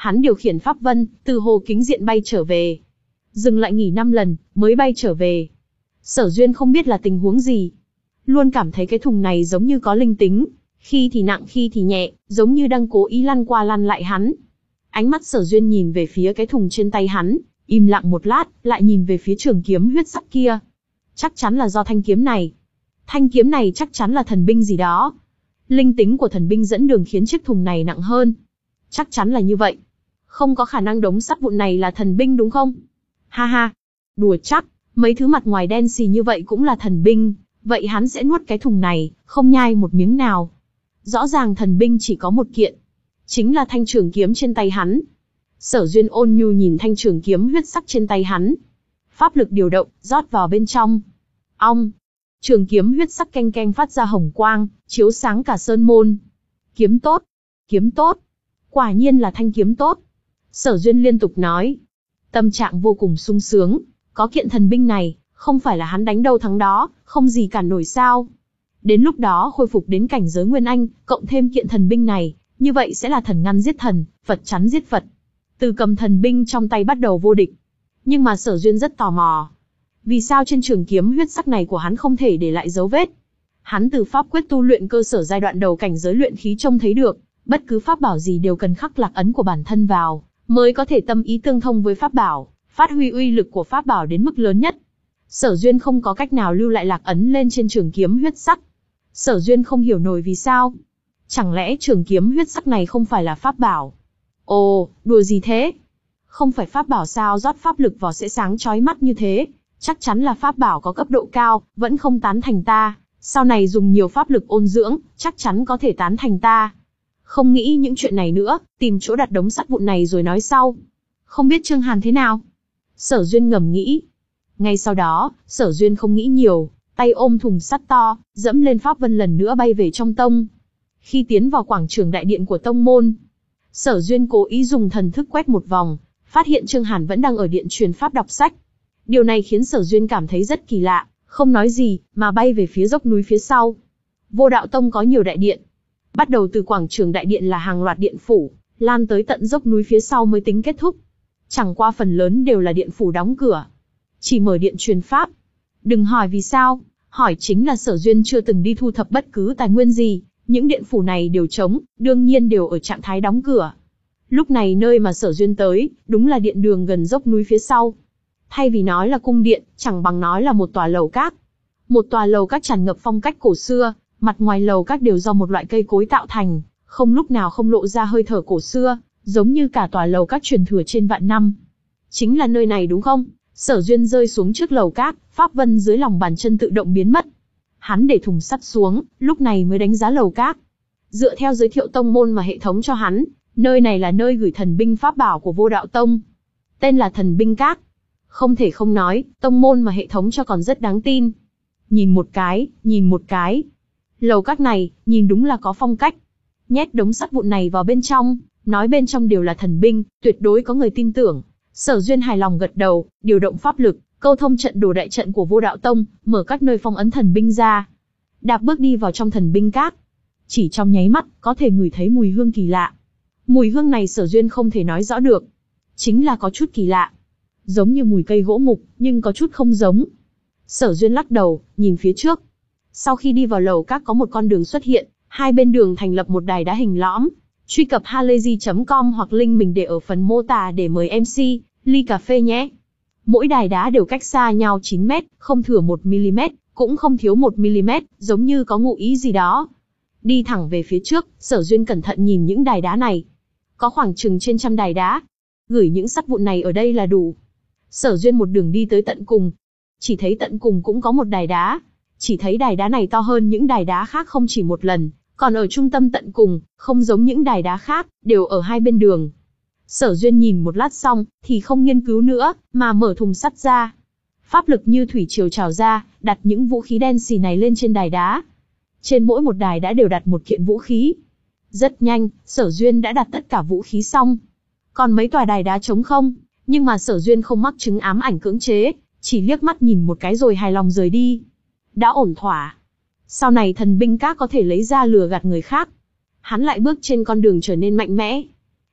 [SPEAKER 1] Hắn điều khiển pháp vân, từ hồ kính diện bay trở về. Dừng lại nghỉ năm lần, mới bay trở về. Sở Duyên không biết là tình huống gì. Luôn cảm thấy cái thùng này giống như có linh tính. Khi thì nặng khi thì nhẹ, giống như đang cố ý lăn qua lăn lại hắn. Ánh mắt Sở Duyên nhìn về phía cái thùng trên tay hắn, im lặng một lát, lại nhìn về phía trường kiếm huyết sắc kia. Chắc chắn là do thanh kiếm này. Thanh kiếm này chắc chắn là thần binh gì đó. Linh tính của thần binh dẫn đường khiến chiếc thùng này nặng hơn. Chắc chắn là như vậy. Không có khả năng đống sắt vụn này là thần binh đúng không? Ha ha, đùa chắc, mấy thứ mặt ngoài đen xì như vậy cũng là thần binh, vậy hắn sẽ nuốt cái thùng này, không nhai một miếng nào. Rõ ràng thần binh chỉ có một kiện, chính là thanh trường kiếm trên tay hắn. Sở Duyên ôn nhu nhìn thanh trường kiếm huyết sắc trên tay hắn. Pháp lực điều động, rót vào bên trong. Ong! Trường kiếm huyết sắc keng keng phát ra hồng quang, chiếu sáng cả sơn môn. Kiếm tốt! Kiếm tốt! Quả nhiên là thanh kiếm tốt! Sở Duyên liên tục nói. Tâm trạng vô cùng sung sướng, có kiện thần binh này, không phải là hắn đánh đâu thắng đó, không gì cản nổi sao. Đến lúc đó khôi phục đến cảnh giới Nguyên Anh, cộng thêm kiện thần binh này, như vậy sẽ là thần ngăn giết thần, Phật chắn giết Phật. Từ cầm thần binh trong tay bắt đầu vô địch. Nhưng mà Sở Duyên rất tò mò. Vì sao trên trường kiếm huyết sắc này của hắn không thể để lại dấu vết? Hắn từ pháp quyết tu luyện cơ sở giai đoạn đầu cảnh giới luyện khí trông thấy được, bất cứ pháp bảo gì đều cần khắc lạc ấn của bản thân vào, mới có thể tâm ý tương thông với pháp bảo, phát huy uy lực của pháp bảo đến mức lớn nhất. Sở Duyên không có cách nào lưu lại lạc ấn lên trên trường kiếm huyết sắc. Sở Duyên không hiểu nổi vì sao. Chẳng lẽ trường kiếm huyết sắc này không phải là pháp bảo? Ồ, đùa gì thế? Không phải pháp bảo sao rót pháp lực vào sẽ sáng chói mắt như thế? Chắc chắn là pháp bảo có cấp độ cao, vẫn không tán thành ta. Sau này dùng nhiều pháp lực ôn dưỡng, chắc chắn có thể tán thành ta. Không nghĩ những chuyện này nữa, tìm chỗ đặt đống sắt vụn này rồi nói sau. Không biết Trương Hàn thế nào? Sở Duyên ngầm nghĩ. Ngay sau đó, Sở Duyên không nghĩ nhiều, tay ôm thùng sắt to, dẫm lên pháp vân lần nữa bay về trong tông. Khi tiến vào quảng trường đại điện của tông môn, Sở Duyên cố ý dùng thần thức quét một vòng, phát hiện Trương Hàn vẫn đang ở điện truyền pháp đọc sách. Điều này khiến Sở Duyên cảm thấy rất kỳ lạ, không nói gì, mà bay về phía dốc núi phía sau. Vô Đạo Tông có nhiều đại điện. Bắt đầu từ quảng trường đại điện là hàng loạt điện phủ, lan tới tận dốc núi phía sau mới tính kết thúc. Chẳng qua phần lớn đều là điện phủ đóng cửa, chỉ mở điện truyền pháp. Đừng hỏi vì sao, hỏi chính là Sở Duyên chưa từng đi thu thập bất cứ tài nguyên gì, những điện phủ này đều trống, đương nhiên đều ở trạng thái đóng cửa. Lúc này nơi mà Sở Duyên tới, đúng là điện đường gần dốc núi phía sau. Thay vì nói là cung điện, chẳng bằng nói là một tòa lầu các. Một tòa lầu các tràn ngập phong cách cổ xưa, mặt ngoài lầu các đều do một loại cây cối tạo thành, không lúc nào không lộ ra hơi thở cổ xưa, giống như cả tòa lầu các truyền thừa trên vạn năm. Chính là nơi này đúng không? Sở Duyên rơi xuống trước lầu các, pháp vân dưới lòng bàn chân tự động biến mất. Hắn để thùng sắt xuống, lúc này mới đánh giá lầu các. Dựa theo giới thiệu tông môn mà hệ thống cho hắn, nơi này là nơi gửi thần binh pháp bảo của Vô Đạo Tông. Tên là Thần Binh Các. Không thể không nói, tông môn mà hệ thống cho còn rất đáng tin. Nhìn một cái, nhìn một cái. Lầu các này, nhìn đúng là có phong cách. Nhét đống sắt vụn này vào bên trong, nói bên trong đều là thần binh, tuyệt đối có người tin tưởng. Sở Duyên hài lòng gật đầu, điều động pháp lực, câu thông trận đồ đại trận của Vô Đạo Tông, mở các nơi phong ấn thần binh ra. Đạp bước đi vào trong Thần Binh Các. Chỉ trong nháy mắt, có thể ngửi thấy mùi hương kỳ lạ. Mùi hương này Sở Duyên không thể nói rõ được. Chính là có chút kỳ lạ. Giống như mùi cây gỗ mục, nhưng có chút không giống. Sở Duyên lắc đầu, nhìn phía trước. Sau khi đi vào lầu các có một con đường xuất hiện, hai bên đường thành lập một đài đá hình lõm. Truy cập halayzi chấm com hoặc link mình để ở phần mô tả để mời em xê, ly cà phê nhé. Mỗi đài đá đều cách xa nhau chín mét, không thừa một mi-li-mét, cũng không thiếu một mi-li-mét, giống như có ngụ ý gì đó. Đi thẳng về phía trước, Sở Duyên cẩn thận nhìn những đài đá này. Có khoảng chừng trên trăm đài đá. Gửi những sắt vụn này ở đây là đủ. Sở Duyên một đường đi tới tận cùng. Chỉ thấy tận cùng cũng có một đài đá. Chỉ thấy đài đá này to hơn những đài đá khác không chỉ một lần. Còn ở trung tâm tận cùng, không giống những đài đá khác, đều ở hai bên đường. Sở Duyên nhìn một lát xong, thì không nghiên cứu nữa, mà mở thùng sắt ra. Pháp lực như thủy triều trào ra, đặt những vũ khí đen xì này lên trên đài đá. Trên mỗi một đài đã đều đặt một kiện vũ khí. Rất nhanh, Sở Duyên đã đặt tất cả vũ khí xong. Còn mấy tòa đài đá trống không, nhưng mà Sở Duyên không mắc chứng ám ảnh cưỡng chế, chỉ liếc mắt nhìn một cái rồi hài lòng rời đi. Đã ổn thỏa. Sau này Thần Binh Các có thể lấy ra lừa gạt người khác. Hắn lại bước trên con đường trở nên mạnh mẽ.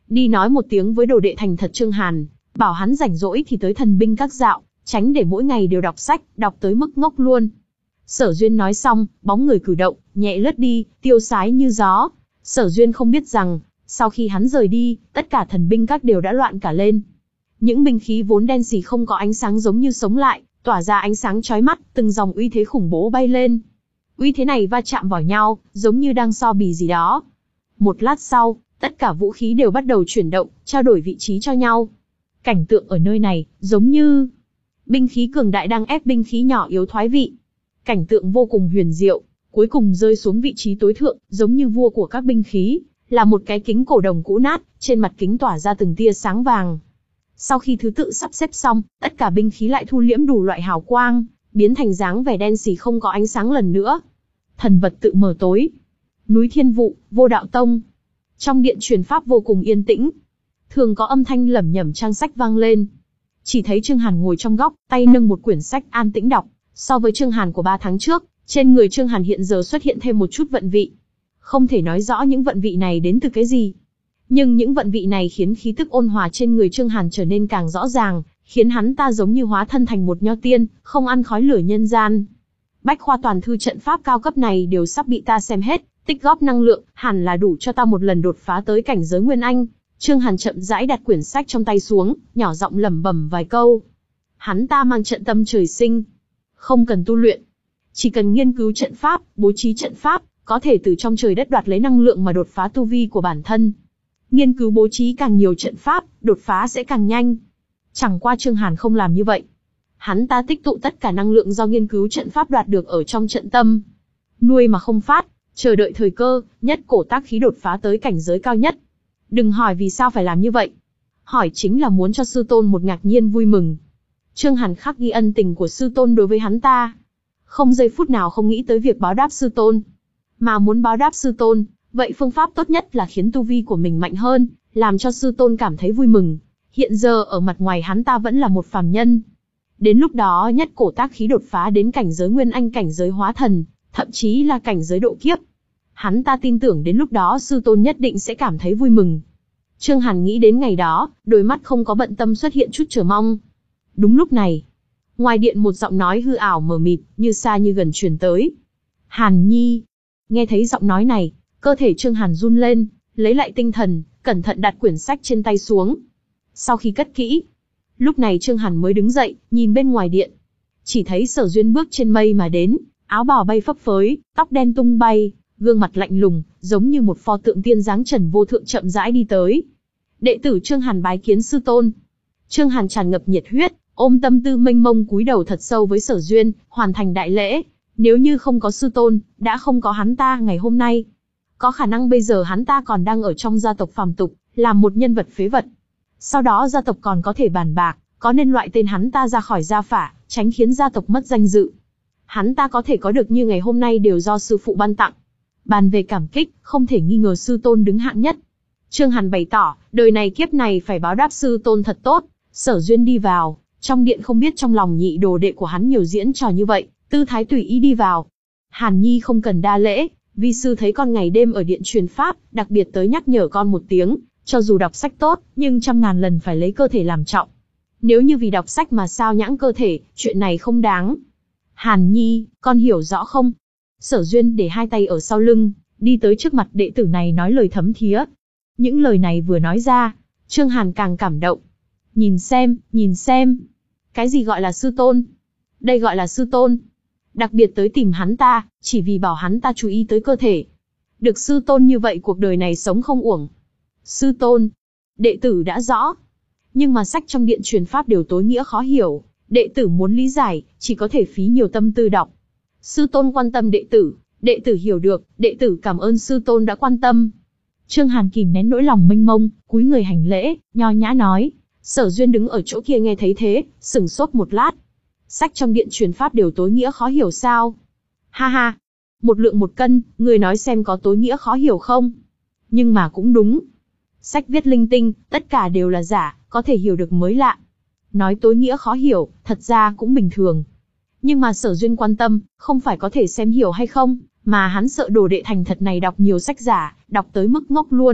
[SPEAKER 1] đi nói một tiếng với đồ đệ thành thật Trương Hàn, bảo hắn rảnh rỗi thì tới thần binh các dạo, tránh để mỗi ngày đều đọc sách, đọc tới mức ngốc luôn. Sở Duyên nói xong, bóng người cử động, nhẹ lướt đi, tiêu sái như gió. Sở Duyên không biết rằng, sau khi hắn rời đi, tất cả thần binh các đều đã loạn cả lên. Những binh khí vốn đen sì không có ánh sáng giống như sống lại, tỏa ra ánh sáng chói mắt, từng dòng uy thế khủng bố bay lên. Uy thế này va chạm vào nhau, giống như đang so bì gì đó. Một lát sau, tất cả vũ khí đều bắt đầu chuyển động, trao đổi vị trí cho nhau. Cảnh tượng ở nơi này, giống như binh khí cường đại đang ép binh khí nhỏ yếu thoái vị. Cảnh tượng vô cùng huyền diệu, cuối cùng rơi xuống vị trí tối thượng, giống như vua của các binh khí, là một cái kính cổ đồng cũ nát, trên mặt kính tỏa ra từng tia sáng vàng. Sau khi thứ tự sắp xếp xong, tất cả binh khí lại thu liễm đủ loại hào quang, biến thành dáng vẻ đen sì không có ánh sáng lần nữa. Thần vật tự mở tối. Núi Thiên Vụ, Vô Đạo Tông. Trong điện truyền pháp vô cùng yên tĩnh. Thường có âm thanh lẩm nhẩm trang sách vang lên. Chỉ thấy Trương Hàn ngồi trong góc, tay nâng một quyển sách an tĩnh đọc. So với Trương Hàn của ba tháng trước, trên người Trương Hàn hiện giờ xuất hiện thêm một chút vận vị. Không thể nói rõ những vận vị này đến từ cái gì. Nhưng những vận vị này khiến khí tức ôn hòa trên người Trương Hàn trở nên càng rõ ràng, khiến hắn ta giống như hóa thân thành một nho tiên, không ăn khói lửa nhân gian. Bách khoa toàn thư trận pháp cao cấp này đều sắp bị ta xem hết, tích góp năng lượng, hẳn là đủ cho ta một lần đột phá tới cảnh giới Nguyên Anh. Trương Hàn chậm rãi đặt quyển sách trong tay xuống, nhỏ giọng lẩm bẩm vài câu. Hắn ta mang trận tâm trời sinh, không cần tu luyện, chỉ cần nghiên cứu trận pháp, bố trí trận pháp, có thể từ trong trời đất đoạt lấy năng lượng mà đột phá tu vi của bản thân. Nghiên cứu bố trí càng nhiều trận pháp, đột phá sẽ càng nhanh. Chẳng qua Trương Hàn không làm như vậy. Hắn ta tích tụ tất cả năng lượng do nghiên cứu trận pháp đoạt được ở trong trận tâm. Nuôi mà không phát, chờ đợi thời cơ, nhất cổ tác khí đột phá tới cảnh giới cao nhất. Đừng hỏi vì sao phải làm như vậy. Hỏi chính là muốn cho sư tôn một ngạc nhiên vui mừng. Trương Hàn khắc ghi ân tình của sư tôn đối với hắn ta. Không giây phút nào không nghĩ tới việc báo đáp sư tôn. Mà muốn báo đáp sư tôn, vậy phương pháp tốt nhất là khiến tu vi của mình mạnh hơn, làm cho sư tôn cảm thấy vui mừng. Hiện giờ ở mặt ngoài hắn ta vẫn là một phàm nhân. Đến lúc đó nhất cổ tác khí đột phá đến cảnh giới Nguyên Anh, cảnh giới hóa thần, thậm chí là cảnh giới độ kiếp. Hắn ta tin tưởng đến lúc đó sư tôn nhất định sẽ cảm thấy vui mừng. Trương Hàn nghĩ đến ngày đó, đôi mắt không có bận tâm xuất hiện chút chờ mong. Đúng lúc này, ngoài điện một giọng nói hư ảo mờ mịt, như xa như gần truyền tới. Hàn Nhi. Nghe thấy giọng nói này, cơ thể Trương Hàn run lên, lấy lại tinh thần, cẩn thận đặt quyển sách trên tay xuống. Sau khi cất kỹ, lúc này Trương Hàn mới đứng dậy, nhìn bên ngoài điện. Chỉ thấy Sở Duyên bước trên mây mà đến, áo bào bay phấp phới, tóc đen tung bay, gương mặt lạnh lùng, giống như một pho tượng tiên dáng trần vô thượng chậm rãi đi tới. Đệ tử Trương Hàn bái kiến sư tôn. Trương Hàn tràn ngập nhiệt huyết, ôm tâm tư mênh mông cúi đầu thật sâu với Sở Duyên, hoàn thành đại lễ. Nếu như không có sư tôn, đã không có hắn ta ngày hôm nay. Có khả năng bây giờ hắn ta còn đang ở trong gia tộc phàm tục, làm một nhân vật phế vật. Sau đó gia tộc còn có thể bàn bạc, có nên loại tên hắn ta ra khỏi gia phả, tránh khiến gia tộc mất danh dự. Hắn ta có thể có được như ngày hôm nay đều do sư phụ ban tặng. Bàn về cảm kích, không thể nghi ngờ sư tôn đứng hạng nhất. Trương Hàn bày tỏ, đời này kiếp này phải báo đáp sư tôn thật tốt. Sở Duyên đi vào, trong điện không biết trong lòng nhị đồ đệ của hắn nhiều diễn trò như vậy, tư thái tùy ý đi vào. Hàn Nhi không cần đa lễ, vi sư thấy con ngày đêm ở điện truyền pháp, đặc biệt tới nhắc nhở con một tiếng, cho dù đọc sách tốt, nhưng trăm ngàn lần phải lấy cơ thể làm trọng. Nếu như vì đọc sách mà sao nhãng cơ thể, chuyện này không đáng. Hàn Nhi, con hiểu rõ không? Sở Duyên để hai tay ở sau lưng, đi tới trước mặt đệ tử này nói lời thấm thía. Những lời này vừa nói ra, Trương Hàn càng cảm động. Nhìn xem, nhìn xem. Cái gì gọi là sư tôn? Đây gọi là sư tôn. Đặc biệt tới tìm hắn ta, chỉ vì bảo hắn ta chú ý tới cơ thể. Được sư tôn như vậy cuộc đời này sống không uổng. Sư tôn. Đệ tử đã rõ. Nhưng mà sách trong điện truyền pháp đều tối nghĩa khó hiểu. Đệ tử muốn lý giải, chỉ có thể phí nhiều tâm tư đọc. Sư tôn quan tâm đệ tử, đệ tử hiểu được, đệ tử cảm ơn sư tôn đã quan tâm. Trương Hàn kìm nén nỗi lòng mênh mông, cúi người hành lễ, nho nhã nói. Sở Duyên đứng ở chỗ kia nghe thấy thế, sững sốt một lát. Sách trong điện truyền pháp đều tối nghĩa khó hiểu sao? Ha ha, một lượng một cân, người nói xem có tối nghĩa khó hiểu không? Nhưng mà cũng đúng. Sách viết linh tinh, tất cả đều là giả, có thể hiểu được mới lạ. Nói tối nghĩa khó hiểu, thật ra cũng bình thường. Nhưng mà Sở Duyên quan tâm, không phải có thể xem hiểu hay không, mà hắn sợ đồ đệ thành thật này đọc nhiều sách giả, đọc tới mức ngốc luôn.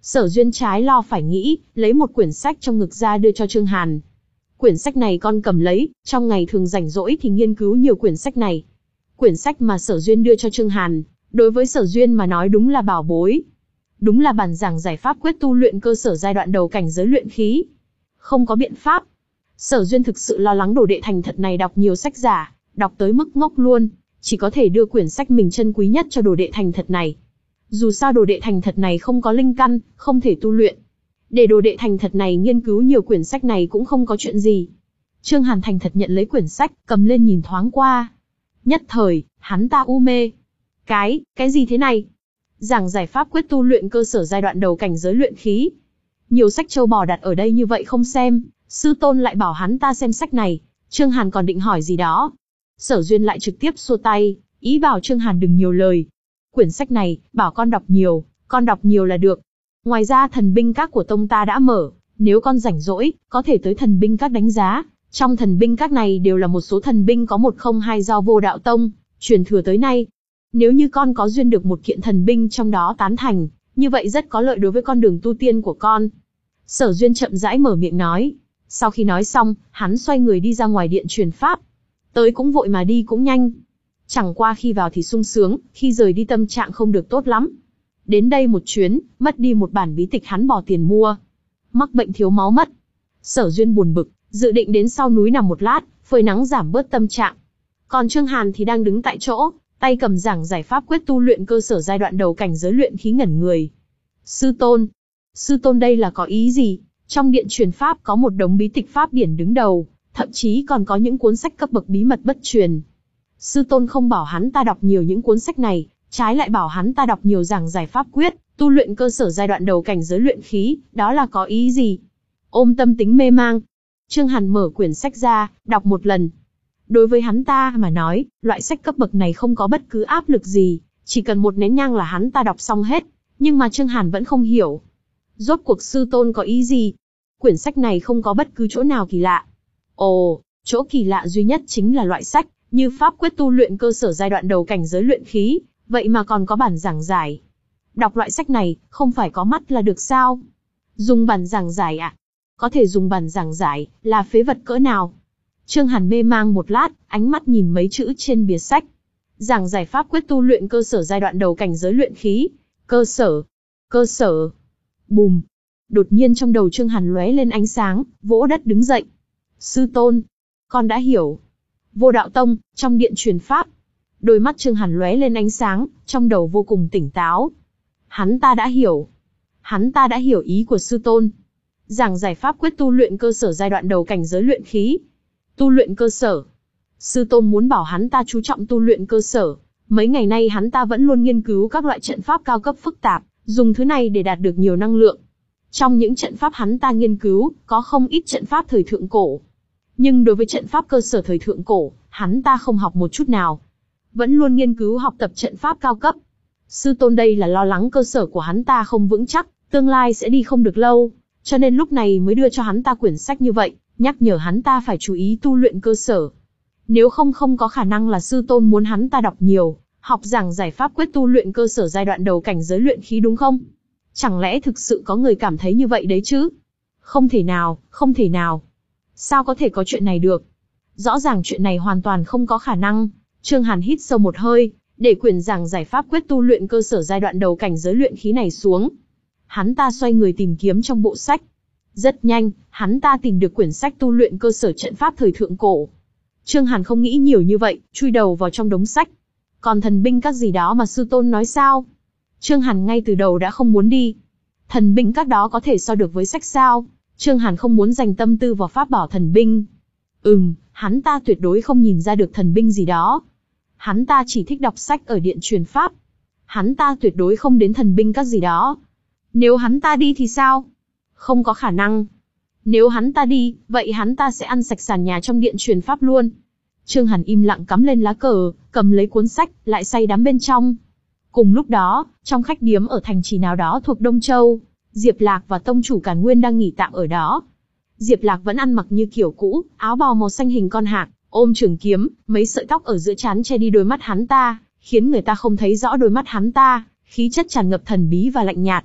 [SPEAKER 1] Sở Duyên trái lo phải nghĩ, lấy một quyển sách trong ngực ra đưa cho Trương Hàn. Quyển sách này con cầm lấy, trong ngày thường rảnh rỗi thì nghiên cứu nhiều quyển sách này. Quyển sách mà Sở Duyên đưa cho Trương Hàn, đối với Sở Duyên mà nói đúng là bảo bối. Đúng là bản giảng giải pháp quyết tu luyện cơ sở giai đoạn đầu cảnh giới luyện khí. Không có biện pháp. Sở Duyên thực sự lo lắng đồ đệ thành thật này đọc nhiều sách giả, đọc tới mức ngốc luôn, chỉ có thể đưa quyển sách mình chân quý nhất cho đồ đệ thành thật này. Dù sao đồ đệ thành thật này không có linh căn, không thể tu luyện. Để đồ đệ thành thật này nghiên cứu nhiều quyển sách này cũng không có chuyện gì. Trương Hàn thành thật nhận lấy quyển sách, cầm lên nhìn thoáng qua. Nhất thời, hắn ta u mê. Cái, cái gì thế này? Giảng giải pháp quyết tu luyện cơ sở giai đoạn đầu cảnh giới luyện khí. Nhiều sách châu bò đặt ở đây như vậy không xem, sư tôn lại bảo hắn ta xem sách này. Trương Hàn còn định hỏi gì đó. Sở Duyên lại trực tiếp xua tay, ý bảo Trương Hàn đừng nhiều lời. Quyển sách này, bảo con đọc nhiều, con đọc nhiều là được. Ngoài ra thần binh các của tông ta đã mở, nếu con rảnh rỗi, có thể tới thần binh các đánh giá. Trong thần binh các này đều là một số thần binh có một không hai do Vô Đạo Tông truyền thừa tới nay. Nếu như con có duyên được một kiện thần binh trong đó tán thành, như vậy rất có lợi đối với con đường tu tiên của con. Sở Duyên chậm rãi mở miệng nói. Sau khi nói xong, hắn xoay người đi ra ngoài điện truyền pháp. Tới cũng vội mà đi cũng nhanh. Chẳng qua khi vào thì sung sướng, khi rời đi tâm trạng không được tốt lắm. Đến đây một chuyến, mất đi một bản bí tịch hắn bỏ tiền mua. Mắc bệnh thiếu máu mất. Sở Duyên buồn bực, dự định đến sau núi nằm một lát, phơi nắng giảm bớt tâm trạng. Còn Trương Hàn thì đang đứng tại chỗ, tay cầm giảng giải pháp quyết tu luyện cơ sở giai đoạn đầu cảnh giới luyện khí ngẩn người. Sư tôn, sư tôn đây là có ý gì? Trong điện truyền pháp có một đống bí tịch pháp điển đứng đầu, thậm chí còn có những cuốn sách cấp bậc bí mật bất truyền. Sư tôn không bảo hắn ta đọc nhiều những cuốn sách này, trái lại bảo hắn ta đọc nhiều giảng giải pháp quyết, tu luyện cơ sở giai đoạn đầu cảnh giới luyện khí, đó là có ý gì? Ôm tâm tính mê mang, Trương Hàn mở quyển sách ra, đọc một lần. Đối với hắn ta mà nói, loại sách cấp bậc này không có bất cứ áp lực gì, chỉ cần một nén nhang là hắn ta đọc xong hết. Nhưng mà Trương Hàn vẫn không hiểu. Rốt cuộc sư tôn có ý gì? Quyển sách này không có bất cứ chỗ nào kỳ lạ. Ồ, chỗ kỳ lạ duy nhất chính là loại sách, như pháp quyết tu luyện cơ sở giai đoạn đầu cảnh giới luyện khí, vậy mà còn có bản giảng giải. Đọc loại sách này, không phải có mắt là được sao? Dùng bản giảng giải ạ? À? Có thể dùng bản giảng giải, là phế vật cỡ nào? Trương Hàn mê mang một lát, ánh mắt nhìn mấy chữ trên bìa sách. Giảng giải pháp quyết tu luyện cơ sở giai đoạn đầu cảnh giới luyện khí. Cơ sở. Cơ sở. Bùm. Đột nhiên trong đầu Trương Hàn lóe lên ánh sáng, vỗ đất đứng dậy. Sư tôn. Con đã hiểu. Vô Đạo Tông, trong điện truyền pháp. Đôi mắt Trương Hàn lóe lên ánh sáng, trong đầu vô cùng tỉnh táo. Hắn ta đã hiểu. Hắn ta đã hiểu ý của sư tôn. Giảng giải pháp quyết tu luyện cơ sở giai đoạn đầu cảnh giới luyện khí. Tu luyện cơ sở. Sư tôn muốn bảo hắn ta chú trọng tu luyện cơ sở. Mấy ngày nay hắn ta vẫn luôn nghiên cứu các loại trận pháp cao cấp phức tạp, dùng thứ này để đạt được nhiều năng lượng. Trong những trận pháp hắn ta nghiên cứu, có không ít trận pháp thời thượng cổ. Nhưng đối với trận pháp cơ sở thời thượng cổ, hắn ta không học một chút nào. Vẫn luôn nghiên cứu học tập trận pháp cao cấp. Sư tôn đây là lo lắng cơ sở của hắn ta không vững chắc, tương lai sẽ đi không được lâu. Cho nên lúc này mới đưa cho hắn ta quyển sách như vậy, nhắc nhở hắn ta phải chú ý tu luyện cơ sở. Nếu không không có khả năng là sư tôn muốn hắn ta đọc nhiều, học giảng giải pháp quyết tu luyện cơ sở giai đoạn đầu cảnh giới luyện khí đúng không? Chẳng lẽ thực sự có người cảm thấy như vậy đấy chứ? Không thể nào, không thể nào. Sao có thể có chuyện này được? Rõ ràng chuyện này hoàn toàn không có khả năng. Trương Hàn hít sâu một hơi, để quyển giảng giải pháp quyết tu luyện cơ sở giai đoạn đầu cảnh giới luyện khí này xuống. Hắn ta xoay người tìm kiếm trong bộ sách. Rất nhanh, hắn ta tìm được quyển sách tu luyện cơ sở trận pháp thời thượng cổ. Trương Hàn không nghĩ nhiều như vậy, chui đầu vào trong đống sách. Còn thần binh các gì đó mà sư tôn nói sao? Trương Hàn ngay từ đầu đã không muốn đi. Thần binh các đó có thể so được với sách sao? Trương Hàn không muốn dành tâm tư vào pháp bảo thần binh. Ừm, hắn ta tuyệt đối không nhìn ra được thần binh gì đó. Hắn ta chỉ thích đọc sách ở điện truyền pháp. Hắn ta tuyệt đối không đến thần binh các gì đó. Nếu hắn ta đi thì sao? Không có khả năng. Nếu hắn ta đi, vậy hắn ta sẽ ăn sạch sàn nhà trong điện truyền pháp luôn. Trương Hàn im lặng cắm lên lá cờ, cầm lấy cuốn sách, lại say đắm bên trong. Cùng lúc đó, trong khách điếm ở thành trì nào đó thuộc Đông Châu, Diệp Lạc và tông chủ Càn Nguyên đang nghỉ tạm ở đó. Diệp Lạc vẫn ăn mặc như kiểu cũ, áo bào màu xanh hình con hạc, ôm trường kiếm, mấy sợi tóc ở giữa trán che đi đôi mắt hắn ta, khiến người ta không thấy rõ đôi mắt hắn ta, khí chất tràn ngập thần bí và lạnh nhạt.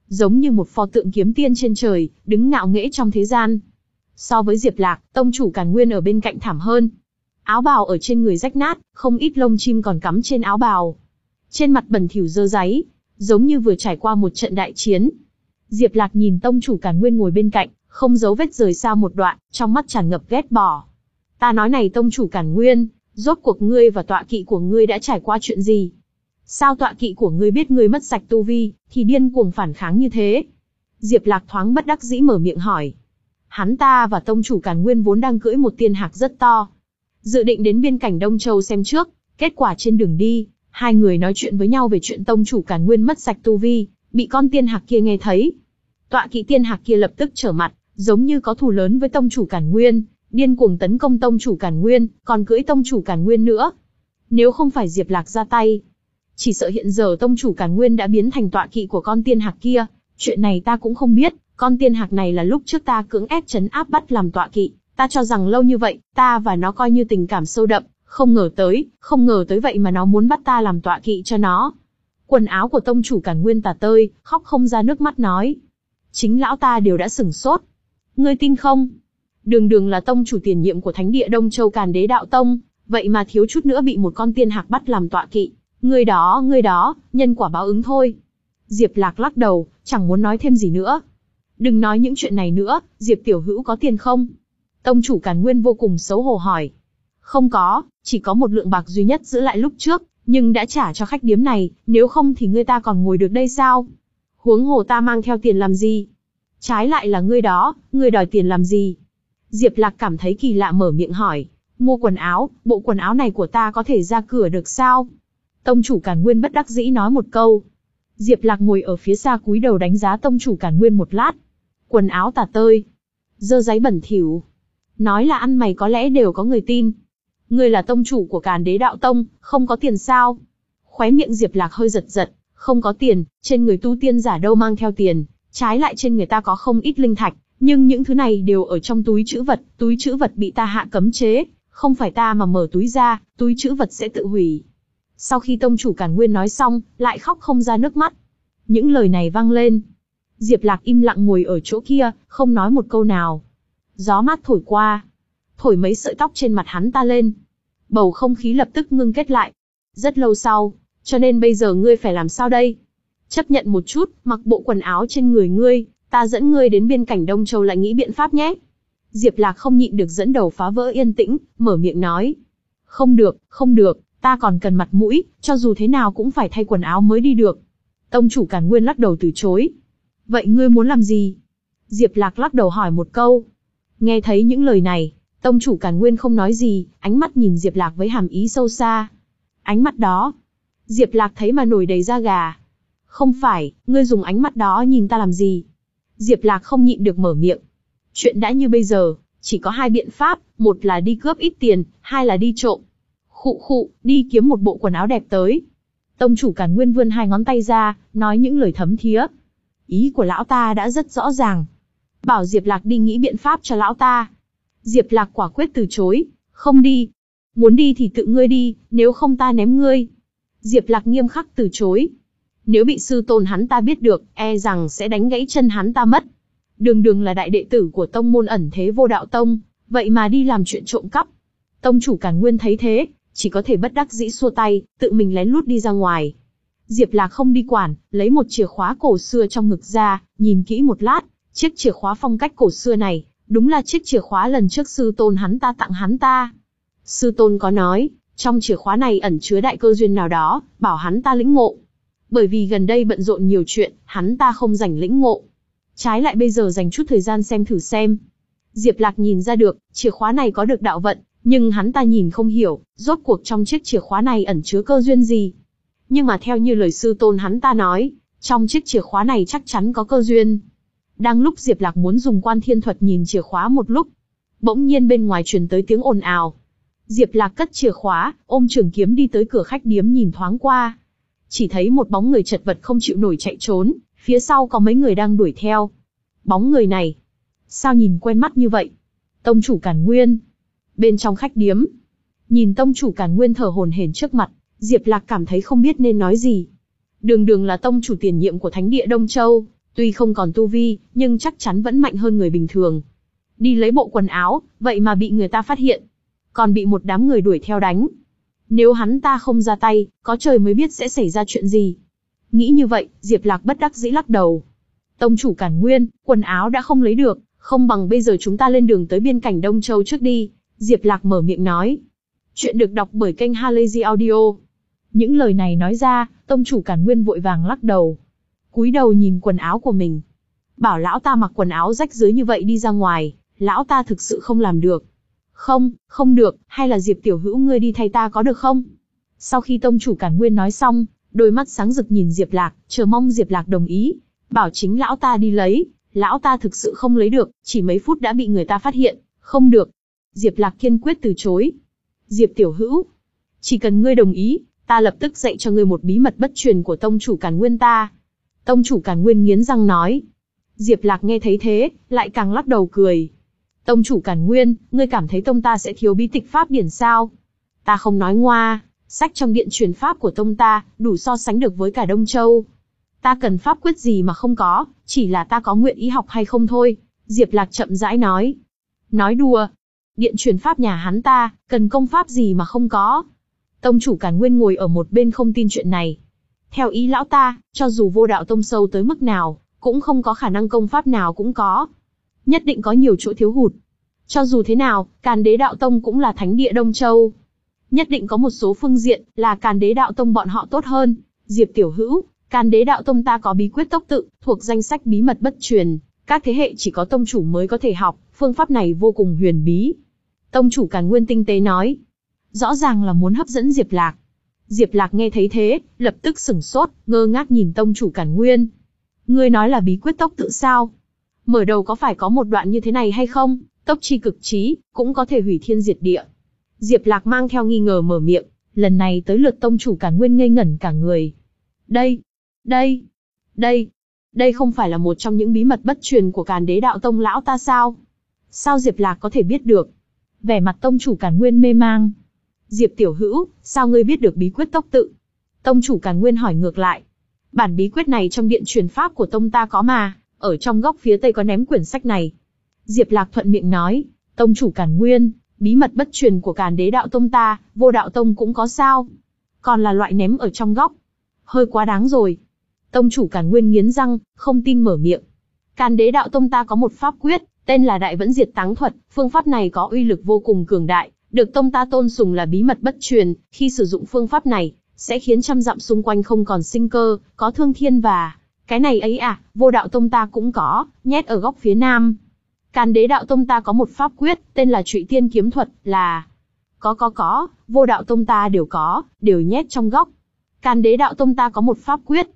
[SPEAKER 1] giống như một pho tượng kiếm tiên trên trời, đứng ngạo nghễ trong thế gian. So với Diệp Lạc, tông chủ Càn Nguyên ở bên cạnh thảm hơn. Áo bào ở trên người rách nát, không ít lông chim còn cắm trên áo bào. Trên mặt bẩn thỉu dơ dáy, giống như vừa trải qua một trận đại chiến. Diệp Lạc nhìn tông chủ Càn Nguyên ngồi bên cạnh, không giấu vết rời xa một đoạn, trong mắt tràn ngập ghét bỏ. Ta nói này tông chủ Càn Nguyên, rốt cuộc ngươi và tọa kỵ của ngươi đã trải qua chuyện gì? Sao tọa kỵ của ngươi biết ngươi mất sạch tu vi, thì điên cuồng phản kháng như thế? Diệp Lạc thoáng bất đắc dĩ mở miệng hỏi. Hắn ta và tông chủ Càn Nguyên vốn đang cưỡi một tiên hạc rất to, dự định đến biên cảnh Đông Châu xem trước, kết quả trên đường đi, hai người nói chuyện với nhau về chuyện tông chủ Càn Nguyên mất sạch tu vi, bị con tiên hạc kia nghe thấy. Tọa kỵ tiên hạc kia lập tức trở mặt, giống như có thù lớn với tông chủ Càn Nguyên, điên cuồng tấn công tông chủ Càn Nguyên, còn cưỡi tông chủ Càn Nguyên nữa. Nếu không phải Diệp Lạc ra tay, chỉ sợ hiện giờ tông chủ Càn Nguyên đã biến thành tọa kỵ của con tiên hạc kia. Chuyện này ta cũng không biết, con tiên hạc này là lúc trước ta cưỡng ép trấn áp bắt làm tọa kỵ, ta cho rằng lâu như vậy, ta và nó coi như tình cảm sâu đậm, không ngờ tới, không ngờ tới vậy mà nó muốn bắt ta làm tọa kỵ cho nó. Quần áo của tông chủ Càn Nguyên tả tơi, khóc không ra nước mắt nói. Chính lão ta đều đã sửng sốt. Ngươi tin không? Đường đường là tông chủ tiền nhiệm của thánh địa Đông Châu Càn Đế Đạo Tông, vậy mà thiếu chút nữa bị một con tiên hạc bắt làm tọa kỵ. Ngươi đó, ngươi đó, nhân quả báo ứng thôi. Diệp Lạc lắc đầu, chẳng muốn nói thêm gì nữa. Đừng nói những chuyện này nữa, Diệp tiểu hữu có tiền không? Tông chủ Càn Nguyên vô cùng xấu hổ hỏi. Không có, chỉ có một lượng bạc duy nhất giữ lại lúc trước, nhưng đã trả cho khách điếm này, nếu không thì ngươi ta còn ngồi được đây sao? Huống hồ ta mang theo tiền làm gì? Trái lại là ngươi đó, ngươi đòi tiền làm gì? Diệp Lạc cảm thấy kỳ lạ mở miệng hỏi. Mua quần áo, bộ quần áo này của ta có thể ra cửa được sao? Tông chủ Càn Nguyên bất đắc dĩ nói một câu. Diệp Lạc ngồi ở phía xa cúi đầu đánh giá tông chủ Càn Nguyên một lát. Quần áo tả tơi, dơ dáy bẩn thỉu. Nói là ăn mày có lẽ đều có người tin. Ngươi là tông chủ của Càn Đế Đạo Tông, không có tiền sao? Khóe miệng Diệp Lạc hơi giật giật, không có tiền, trên người tu tiên giả đâu mang theo tiền, trái lại trên người ta có không ít linh thạch, nhưng những thứ này đều ở trong túi trữ vật, túi trữ vật bị ta hạ cấm chế, không phải ta mà mở túi ra, túi trữ vật sẽ tự hủy. Sau khi tông chủ Càn Nguyên nói xong, lại khóc không ra nước mắt. Những lời này vang lên. Diệp Lạc im lặng ngồi ở chỗ kia, không nói một câu nào. Gió mát thổi qua, thổi mấy sợi tóc trên mặt hắn ta lên. Bầu không khí lập tức ngưng kết lại. Rất lâu sau, cho nên bây giờ ngươi phải làm sao đây? Chấp nhận một chút, mặc bộ quần áo trên người ngươi, ta dẫn ngươi đến biên cảnh Đông Châu lại nghĩ biện pháp nhé. Diệp Lạc không nhịn được dẫn đầu phá vỡ yên tĩnh, mở miệng nói. Không được, không được, ta còn cần mặt mũi, cho dù thế nào cũng phải thay quần áo mới đi được. Tông chủ Càn Nguyên lắc đầu từ chối. Vậy ngươi muốn làm gì? Diệp Lạc lắc đầu hỏi một câu. Nghe thấy những lời này, tông chủ Càn Nguyên không nói gì, ánh mắt nhìn Diệp Lạc với hàm ý sâu xa. Ánh mắt đó, Diệp Lạc thấy mà nổi đầy da gà. Không phải, ngươi dùng ánh mắt đó nhìn ta làm gì? Diệp Lạc không nhịn được mở miệng. Chuyện đã như bây giờ, chỉ có hai biện pháp, một là đi cướp ít tiền, hai là đi trộm. Khụ khụ, đi kiếm một bộ quần áo đẹp tới. Tông chủ Càn Nguyên vươn hai ngón tay ra, nói những lời thấm thía. Ý của lão ta đã rất rõ ràng. Bảo Diệp Lạc đi nghĩ biện pháp cho lão ta. Diệp Lạc quả quyết từ chối, không đi. Muốn đi thì tự ngươi đi, nếu không ta ném ngươi. Diệp Lạc nghiêm khắc từ chối. Nếu bị sư tôn hắn ta biết được, e rằng sẽ đánh gãy chân hắn ta mất. Đường đường là đại đệ tử của tông môn ẩn thế Vô Đạo Tông, vậy mà đi làm chuyện trộm cắp. Tông chủ Càn Nguyên thấy thế, chỉ có thể bất đắc dĩ xua tay, tự mình lén lút đi ra ngoài. Diệp Lạc không đi quản, lấy một chìa khóa cổ xưa trong ngực ra, nhìn kỹ một lát, chiếc chìa khóa phong cách cổ xưa này, đúng là chiếc chìa khóa lần trước sư tôn hắn ta tặng hắn ta. Sư tôn có nói, trong chìa khóa này ẩn chứa đại cơ duyên nào đó, bảo hắn ta lĩnh ngộ. Bởi vì gần đây bận rộn nhiều chuyện, hắn ta không rảnh lĩnh ngộ. Trái lại bây giờ dành chút thời gian xem thử xem. Diệp Lạc nhìn ra được, chìa khóa này có được đạo vận, nhưng hắn ta nhìn không hiểu, rốt cuộc trong chiếc chìa khóa này ẩn chứa cơ duyên gì. Nhưng mà theo như lời sư tôn hắn ta nói, trong chiếc chìa khóa này chắc chắn có cơ duyên. Đang lúc Diệp Lạc muốn dùng quan thiên thuật nhìn chìa khóa một lúc, bỗng nhiên bên ngoài truyền tới tiếng ồn ào. Diệp Lạc cất chìa khóa, ôm trường kiếm đi tới cửa khách điếm nhìn thoáng qua. Chỉ thấy một bóng người chật vật không chịu nổi chạy trốn, phía sau có mấy người đang đuổi theo. Bóng người này, sao nhìn quen mắt như vậy? Tông chủ Càn Nguyên. Bên trong khách điếm, nhìn tông chủ Càn Nguyên thở hổn hển trước mặt, Diệp Lạc cảm thấy không biết nên nói gì. Đường đường là tông chủ tiền nhiệm của thánh địa Đông Châu, Tuy không còn tu vi, nhưng chắc chắn vẫn mạnh hơn người bình thường. Đi lấy bộ quần áo, vậy mà bị người ta phát hiện. Còn bị một đám người đuổi theo đánh. Nếu hắn ta không ra tay, có trời mới biết sẽ xảy ra chuyện gì. Nghĩ như vậy, Diệp Lạc bất đắc dĩ lắc đầu. Tông chủ Càn Nguyên, quần áo đã không lấy được, không bằng bây giờ chúng ta lên đường tới biên cảnh Đông Châu trước đi. Diệp Lạc mở miệng nói. Chuyện được đọc bởi kênh Halazy Audio. Những lời này nói ra, tông chủ Càn Nguyên vội vàng lắc đầu. Cúi đầu nhìn quần áo của mình. Bảo lão ta mặc quần áo rách rưới như vậy đi ra ngoài, lão ta thực sự không làm được. Không, không được, hay là Diệp tiểu hữu ngươi đi thay ta có được không? Sau khi tông chủ Càn Nguyên nói xong, đôi mắt sáng rực nhìn Diệp Lạc, chờ mong Diệp Lạc đồng ý. Bảo chính lão ta đi lấy, lão ta thực sự không lấy được, chỉ mấy phút đã bị người ta phát hiện, không được. Diệp Lạc kiên quyết từ chối. Diệp tiểu hữu, chỉ cần ngươi đồng ý, ta lập tức dạy cho ngươi một bí mật bất truyền của tông chủ Càn Nguyên ta. Tông chủ Càn Nguyên nghiến răng nói. Diệp Lạc nghe thấy thế, lại càng lắc đầu cười. Tông chủ Càn Nguyên, ngươi cảm thấy tông ta sẽ thiếu bí tịch pháp điển sao? Ta không nói ngoa, sách trong điện truyền pháp của tông ta, đủ so sánh được với cả Đông Châu. Ta cần pháp quyết gì mà không có, chỉ là ta có nguyện ý học hay không thôi. Diệp Lạc chậm rãi nói. Nói đùa. Điện truyền pháp nhà hắn ta, cần công pháp gì mà không có. Tông chủ Càn Nguyên ngồi ở một bên không tin chuyện này. Theo ý lão ta, cho dù vô đạo tông sâu tới mức nào, cũng không có khả năng công pháp nào cũng có. Nhất định có nhiều chỗ thiếu hụt. Cho dù thế nào, Càn Đế Đạo Tông cũng là thánh địa Đông Châu. Nhất định có một số phương diện là Càn Đế Đạo Tông bọn họ tốt hơn. Diệp tiểu hữu, Càn Đế Đạo Tông ta có bí quyết tốc tự, thuộc danh sách bí mật bất truyền. Các thế hệ chỉ có tông chủ mới có thể học, phương pháp này vô cùng huyền bí. Tông chủ Càn Nguyên tinh tế nói. Rõ ràng là muốn hấp dẫn Diệp Lạc. Diệp Lạc nghe thấy thế, lập tức sửng sốt, ngơ ngác nhìn tông chủ Càn Nguyên. Ngươi nói là bí quyết tốc tự sao? Mở đầu có phải có một đoạn như thế này hay không? Tốc chi cực trí, cũng có thể hủy thiên diệt địa. Diệp Lạc mang theo nghi ngờ mở miệng, lần này tới lượt tông chủ Càn Nguyên ngây ngẩn cả người. Đây, đây, đây, đây không phải là một trong những bí mật bất truyền của Càn Đế Đạo Tông lão ta sao? Sao Diệp Lạc có thể biết được? Vẻ mặt tông chủ Càn Nguyên mê mang. Diệp tiểu hữu, sao ngươi biết được bí quyết tốc tự? Tông chủ Càn Nguyên hỏi ngược lại. Bản bí quyết này trong điện truyền pháp của tông ta có mà, ở trong góc phía tây có ném quyển sách này. Diệp Lạc thuận miệng nói, tông chủ Càn Nguyên, bí mật bất truyền của Càn Đế Đạo Tông ta, vô đạo tông cũng có sao? Còn là loại ném ở trong góc. Hơi quá đáng rồi. Tông chủ Càn Nguyên nghiến răng, không tin mở miệng. Càn Đế Đạo Tông ta có một pháp quyết, tên là Đại Vẫn Diệt Táng Thuật, phương pháp này có uy lực vô cùng cường đại, được tông ta tôn sùng là bí mật bất truyền, khi sử dụng phương pháp này, sẽ khiến trăm dặm xung quanh không còn sinh cơ, có thương thiên và... Cái này ấy à, vô đạo tông ta cũng có, nhét ở góc phía nam. Càn Đế Đạo Tông ta có một pháp quyết, tên là Trụy Tiên Kiếm Thuật, là... Có có có, vô đạo tông ta đều có, đều nhét trong góc. Càn Đế Đạo Tông ta có một pháp quyết.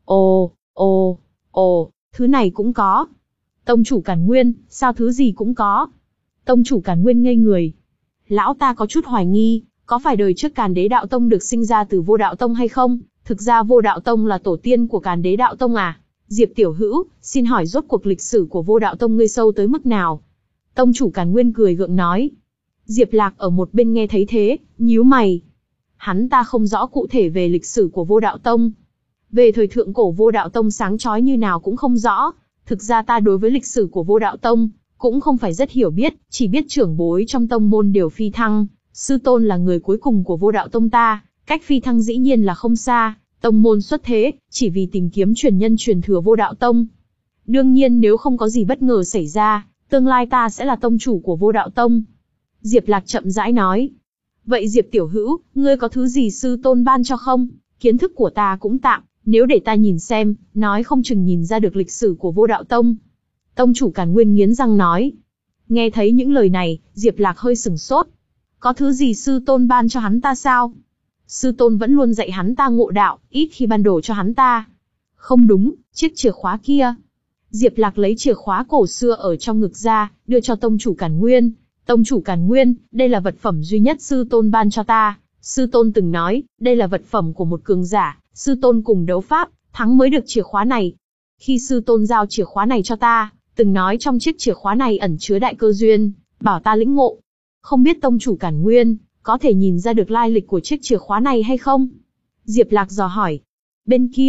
[SPEAKER 1] Ồ, ồ, ồ, thứ này cũng có. Tông chủ Càn Nguyên, sao thứ gì cũng có? Tông chủ Càn Nguyên ngây người. Lão ta có chút hoài nghi, có phải đời trước Càn Đế Đạo Tông được sinh ra từ vô đạo tông hay không? Thực ra vô đạo tông là tổ tiên của Càn Đế Đạo Tông à? Diệp tiểu hữu, xin hỏi rốt cuộc lịch sử của vô đạo tông ngươi sâu tới mức nào? Tông chủ Càn Nguyên cười gượng nói. Diệp Lạc ở một bên nghe thấy thế, nhíu mày. Hắn ta không rõ cụ thể về lịch sử của vô đạo tông. Về thời thượng cổ vô đạo tông sáng chói như nào cũng không rõ. Thực ra ta đối với lịch sử của vô đạo tông, cũng không phải rất hiểu biết, chỉ biết trưởng bối trong tông môn đều phi thăng. Sư tôn là người cuối cùng của vô đạo tông ta, cách phi thăng dĩ nhiên là không xa. Tông môn xuất thế, chỉ vì tìm kiếm truyền nhân truyền thừa vô đạo tông. Đương nhiên nếu không có gì bất ngờ xảy ra, tương lai ta sẽ là tông chủ của vô đạo tông. Diệp Lạc chậm rãi nói. Vậy Diệp tiểu hữu, ngươi có thứ gì sư tôn ban cho không? Kiến thức của ta cũng tạm, nếu để ta nhìn xem, nói không chừng nhìn ra được lịch sử của vô đạo tông. Tông chủ Càn Nguyên nghiến răng nói. Nghe thấy những lời này, Diệp Lạc hơi sửng sốt. Có thứ gì sư tôn ban cho hắn ta sao? Sư tôn vẫn luôn dạy hắn ta ngộ đạo, ít khi ban đồ cho hắn ta. Không đúng, chiếc chìa khóa kia. Diệp Lạc lấy chìa khóa cổ xưa ở trong ngực ra, đưa cho tông chủ Càn Nguyên. Tông chủ Càn Nguyên, đây là vật phẩm duy nhất sư tôn ban cho ta. Sư tôn từng nói, đây là vật phẩm của một cường giả, sư tôn cùng đấu pháp, thắng mới được chìa khóa này. Khi sư tôn giao chìa khóa này cho ta, từng nói trong chiếc chìa khóa này ẩn chứa đại cơ duyên, bảo ta lĩnh ngộ. Không biết tông chủ Càn Nguyên, có thể nhìn ra được lai lịch của chiếc chìa khóa này hay không? Diệp Lạc dò hỏi. Bên kia,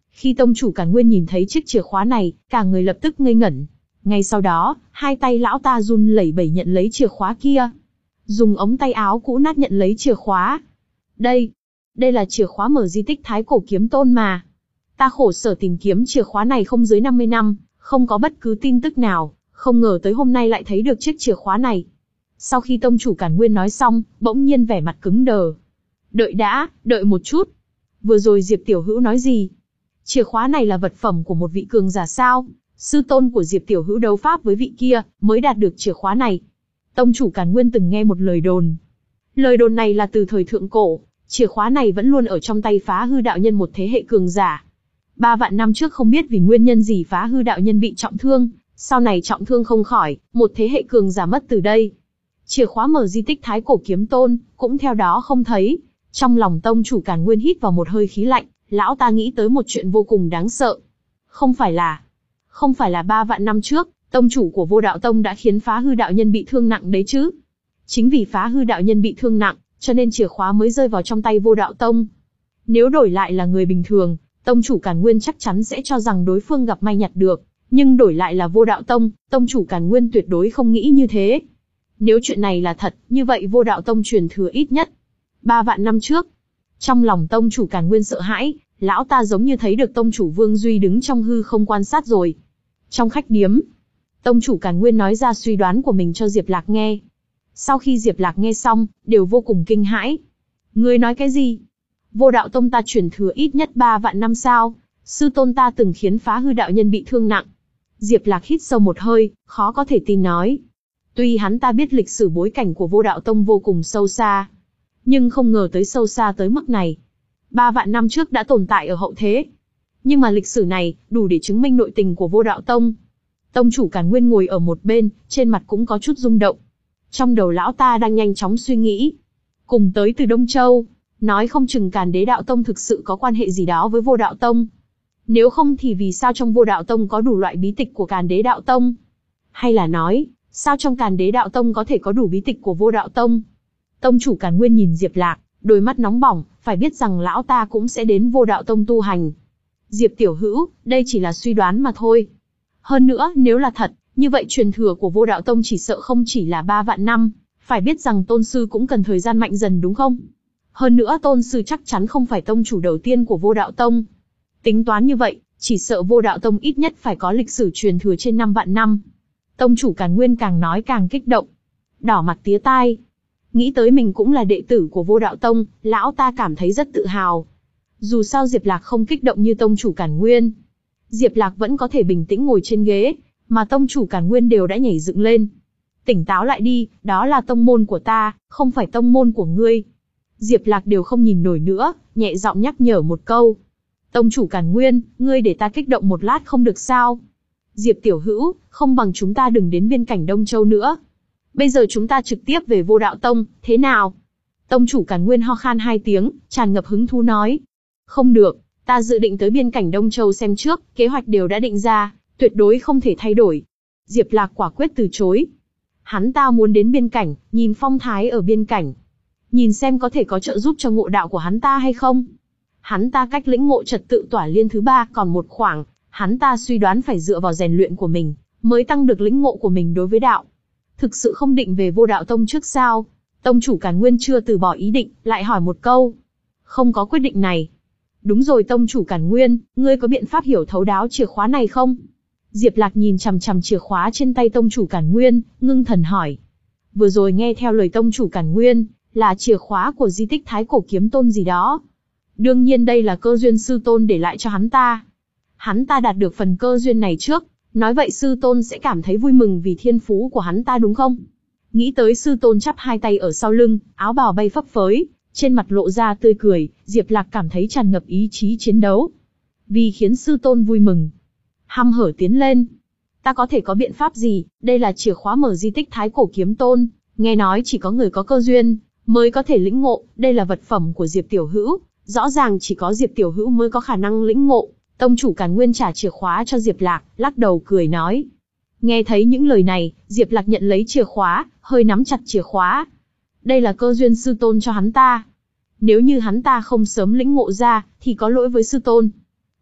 [SPEAKER 1] Khi tông chủ Càn Nguyên nhìn thấy chiếc chìa khóa này, cả người lập tức ngây ngẩn. Ngay sau đó, hai tay lão ta run lẩy bẩy nhận lấy chìa khóa kia. Dùng ống tay áo cũ nát nhận lấy chìa khóa. Đây, đây là chìa khóa mở di tích Thái Cổ Kiếm Tôn mà. Ta khổ sở tìm kiếm chìa khóa này không dưới năm mươi năm, không có bất cứ tin tức nào, không ngờ tới hôm nay lại thấy được chiếc chìa khóa này. Sau khi tông chủ Càn Nguyên nói xong, bỗng nhiên vẻ mặt cứng đờ. Đợi đã, đợi một chút. Vừa rồi Diệp Tiểu Hữu nói gì? Chìa khóa này là vật phẩm của một vị cường giả sao? Sư tôn của Diệp Tiểu Hữu đấu pháp với vị kia, mới đạt được chìa khóa này. Tông chủ Càn Nguyên từng nghe một lời đồn. Lời đồn này là từ thời thượng cổ, chìa khóa này vẫn luôn ở trong tay Phá Hư đạo nhân một thế hệ cường giả. Ba vạn năm trước không biết vì nguyên nhân gì Phá Hư đạo nhân bị trọng thương, sau này trọng thương không khỏi, một thế hệ cường giả mất từ đây. Chìa khóa mở di tích Thái Cổ Kiếm Tôn, cũng theo đó không thấy. Trong lòng tông chủ Càn Nguyên hít vào một hơi khí lạnh, lão ta nghĩ tới một chuyện vô cùng đáng sợ. Không phải là, không phải là ba vạn năm trước, tông chủ của Vô Đạo Tông đã khiến Phá Hư đạo nhân bị thương nặng đấy chứ? Chính vì Phá Hư đạo nhân bị thương nặng, cho nên chìa khóa mới rơi vào trong tay Vô Đạo Tông. Nếu đổi lại là người bình thường, tông chủ Càn Nguyên chắc chắn sẽ cho rằng đối phương gặp may nhặt được, nhưng đổi lại là Vô Đạo Tông, tông chủ Càn Nguyên tuyệt đối không nghĩ như thế. Nếu chuyện này là thật, như vậy Vô Đạo Tông truyền thừa ít nhất ba vạn năm trước. Trong lòng tông chủ Càn Nguyên sợ hãi, lão ta giống như thấy được tông chủ Vương Duy đứng trong hư không quan sát rồi. Trong khách điếm, tông chủ Càn Nguyên nói ra suy đoán của mình cho Diệp Lạc nghe. Sau khi Diệp Lạc nghe xong, đều vô cùng kinh hãi. Ngươi nói cái gì? Vô Đạo Tông ta truyền thừa ít nhất ba vạn năm sao? Sư tôn ta từng khiến Phá Hư đạo nhân bị thương nặng. Diệp Lạc hít sâu một hơi, khó có thể tin nói. Tuy hắn ta biết lịch sử bối cảnh của Vô Đạo Tông vô cùng sâu xa, nhưng không ngờ tới sâu xa tới mức này. Ba vạn năm trước đã tồn tại ở hậu thế. Nhưng mà lịch sử này, đủ để chứng minh nội tình của Vô Đạo Tông. Tông chủ Càn Nguyên ngồi ở một bên, trên mặt cũng có chút rung động. Trong đầu lão ta đang nhanh chóng suy nghĩ. Cùng tới từ Đông Châu, nói không chừng Càn Đế Đạo Tông thực sự có quan hệ gì đó với Vô Đạo Tông. Nếu không thì vì sao trong Vô Đạo Tông có đủ loại bí tịch của Càn Đế Đạo Tông? Hay là nói, sao trong Càn Đế Đạo Tông có thể có đủ bí tịch của Vô Đạo Tông? Tông chủ Càn Nguyên nhìn Diệp Lạc, đôi mắt nóng bỏng, phải biết rằng lão ta cũng sẽ đến Vô Đạo Tông tu hành. Diệp Tiểu Hữu, đây chỉ là suy đoán mà thôi. Hơn nữa, nếu là thật, như vậy truyền thừa của Vô Đạo Tông chỉ sợ không chỉ là ba vạn năm, phải biết rằng tôn sư cũng cần thời gian mạnh dần đúng không? Hơn nữa tôn sư chắc chắn không phải tông chủ đầu tiên của Vô Đạo Tông. Tính toán như vậy, chỉ sợ Vô Đạo Tông ít nhất phải có lịch sử truyền thừa trên năm vạn năm. Tông chủ Càn Nguyên càng nói càng kích động, đỏ mặt tía tai. Nghĩ tới mình cũng là đệ tử của Vô Đạo Tông, lão ta cảm thấy rất tự hào. Dù sao Diệp Lạc không kích động như tông chủ Càn Nguyên. Diệp Lạc vẫn có thể bình tĩnh ngồi trên ghế, mà tông chủ Càn Nguyên đều đã nhảy dựng lên. Tỉnh táo lại đi, đó là tông môn của ta, không phải tông môn của ngươi. Diệp Lạc đều không nhìn nổi nữa, nhẹ giọng nhắc nhở một câu. Tông chủ Càn Nguyên, ngươi để ta kích động một lát không được sao? Diệp Tiểu Hữu, không bằng chúng ta đừng đến biên cảnh Đông Châu nữa. Bây giờ chúng ta trực tiếp về Vô Đạo Tông, thế nào? Tông chủ Càn Nguyên ho khan hai tiếng, tràn ngập hứng thú nói. Không được, ta dự định tới biên cảnh Đông Châu xem trước, kế hoạch đều đã định ra, tuyệt đối không thể thay đổi. Diệp Lạc quả quyết từ chối. Hắn ta muốn đến biên cảnh, nhìn phong thái ở biên cảnh. Nhìn xem có thể có trợ giúp cho ngộ đạo của hắn ta hay không. Hắn ta cách lĩnh ngộ trật tự tỏa liên thứ ba còn một khoảng, hắn ta suy đoán phải dựa vào rèn luyện của mình, mới tăng được lĩnh ngộ của mình đối với đạo. Thực sự không định về Vô Đạo Tông trước sao? Tông chủ Càn Nguyên chưa từ bỏ ý định, lại hỏi một câu. Không có quyết định này. Đúng rồi tông chủ Càn Nguyên, ngươi có biện pháp hiểu thấu đáo chìa khóa này không? Diệp Lạc nhìn chằm chằm chìa khóa trên tay tông chủ Càn Nguyên, ngưng thần hỏi. Vừa rồi nghe theo lời tông chủ Càn Nguyên, là chìa khóa của di tích Thái Cổ Kiếm Tôn gì đó. Đương nhiên đây là cơ duyên sư tôn để lại cho hắn ta. Hắn ta đạt được phần cơ duyên này trước, nói vậy sư tôn sẽ cảm thấy vui mừng vì thiên phú của hắn ta đúng không? Nghĩ tới sư tôn chắp hai tay ở sau lưng, áo bào bay phấp phới, trên mặt lộ ra tươi cười, Diệp Lạc cảm thấy tràn ngập ý chí chiến đấu. Vì khiến sư tôn vui mừng, hăm hở tiến lên. Ta có thể có biện pháp gì? Đây là chìa khóa mở di tích Thái Cổ Kiếm Tôn, nghe nói chỉ có người có cơ duyên mới có thể lĩnh ngộ, đây là vật phẩm của Diệp Tiểu Hữu, rõ ràng chỉ có Diệp Tiểu Hữu mới có khả năng lĩnh ngộ. Tông chủ Càn Nguyên trả chìa khóa cho Diệp Lạc, lắc đầu cười nói. Nghe thấy những lời này, Diệp Lạc nhận lấy chìa khóa, hơi nắm chặt chìa khóa. Đây là cơ duyên sư tôn cho hắn ta. Nếu như hắn ta không sớm lĩnh ngộ ra, thì có lỗi với sư tôn.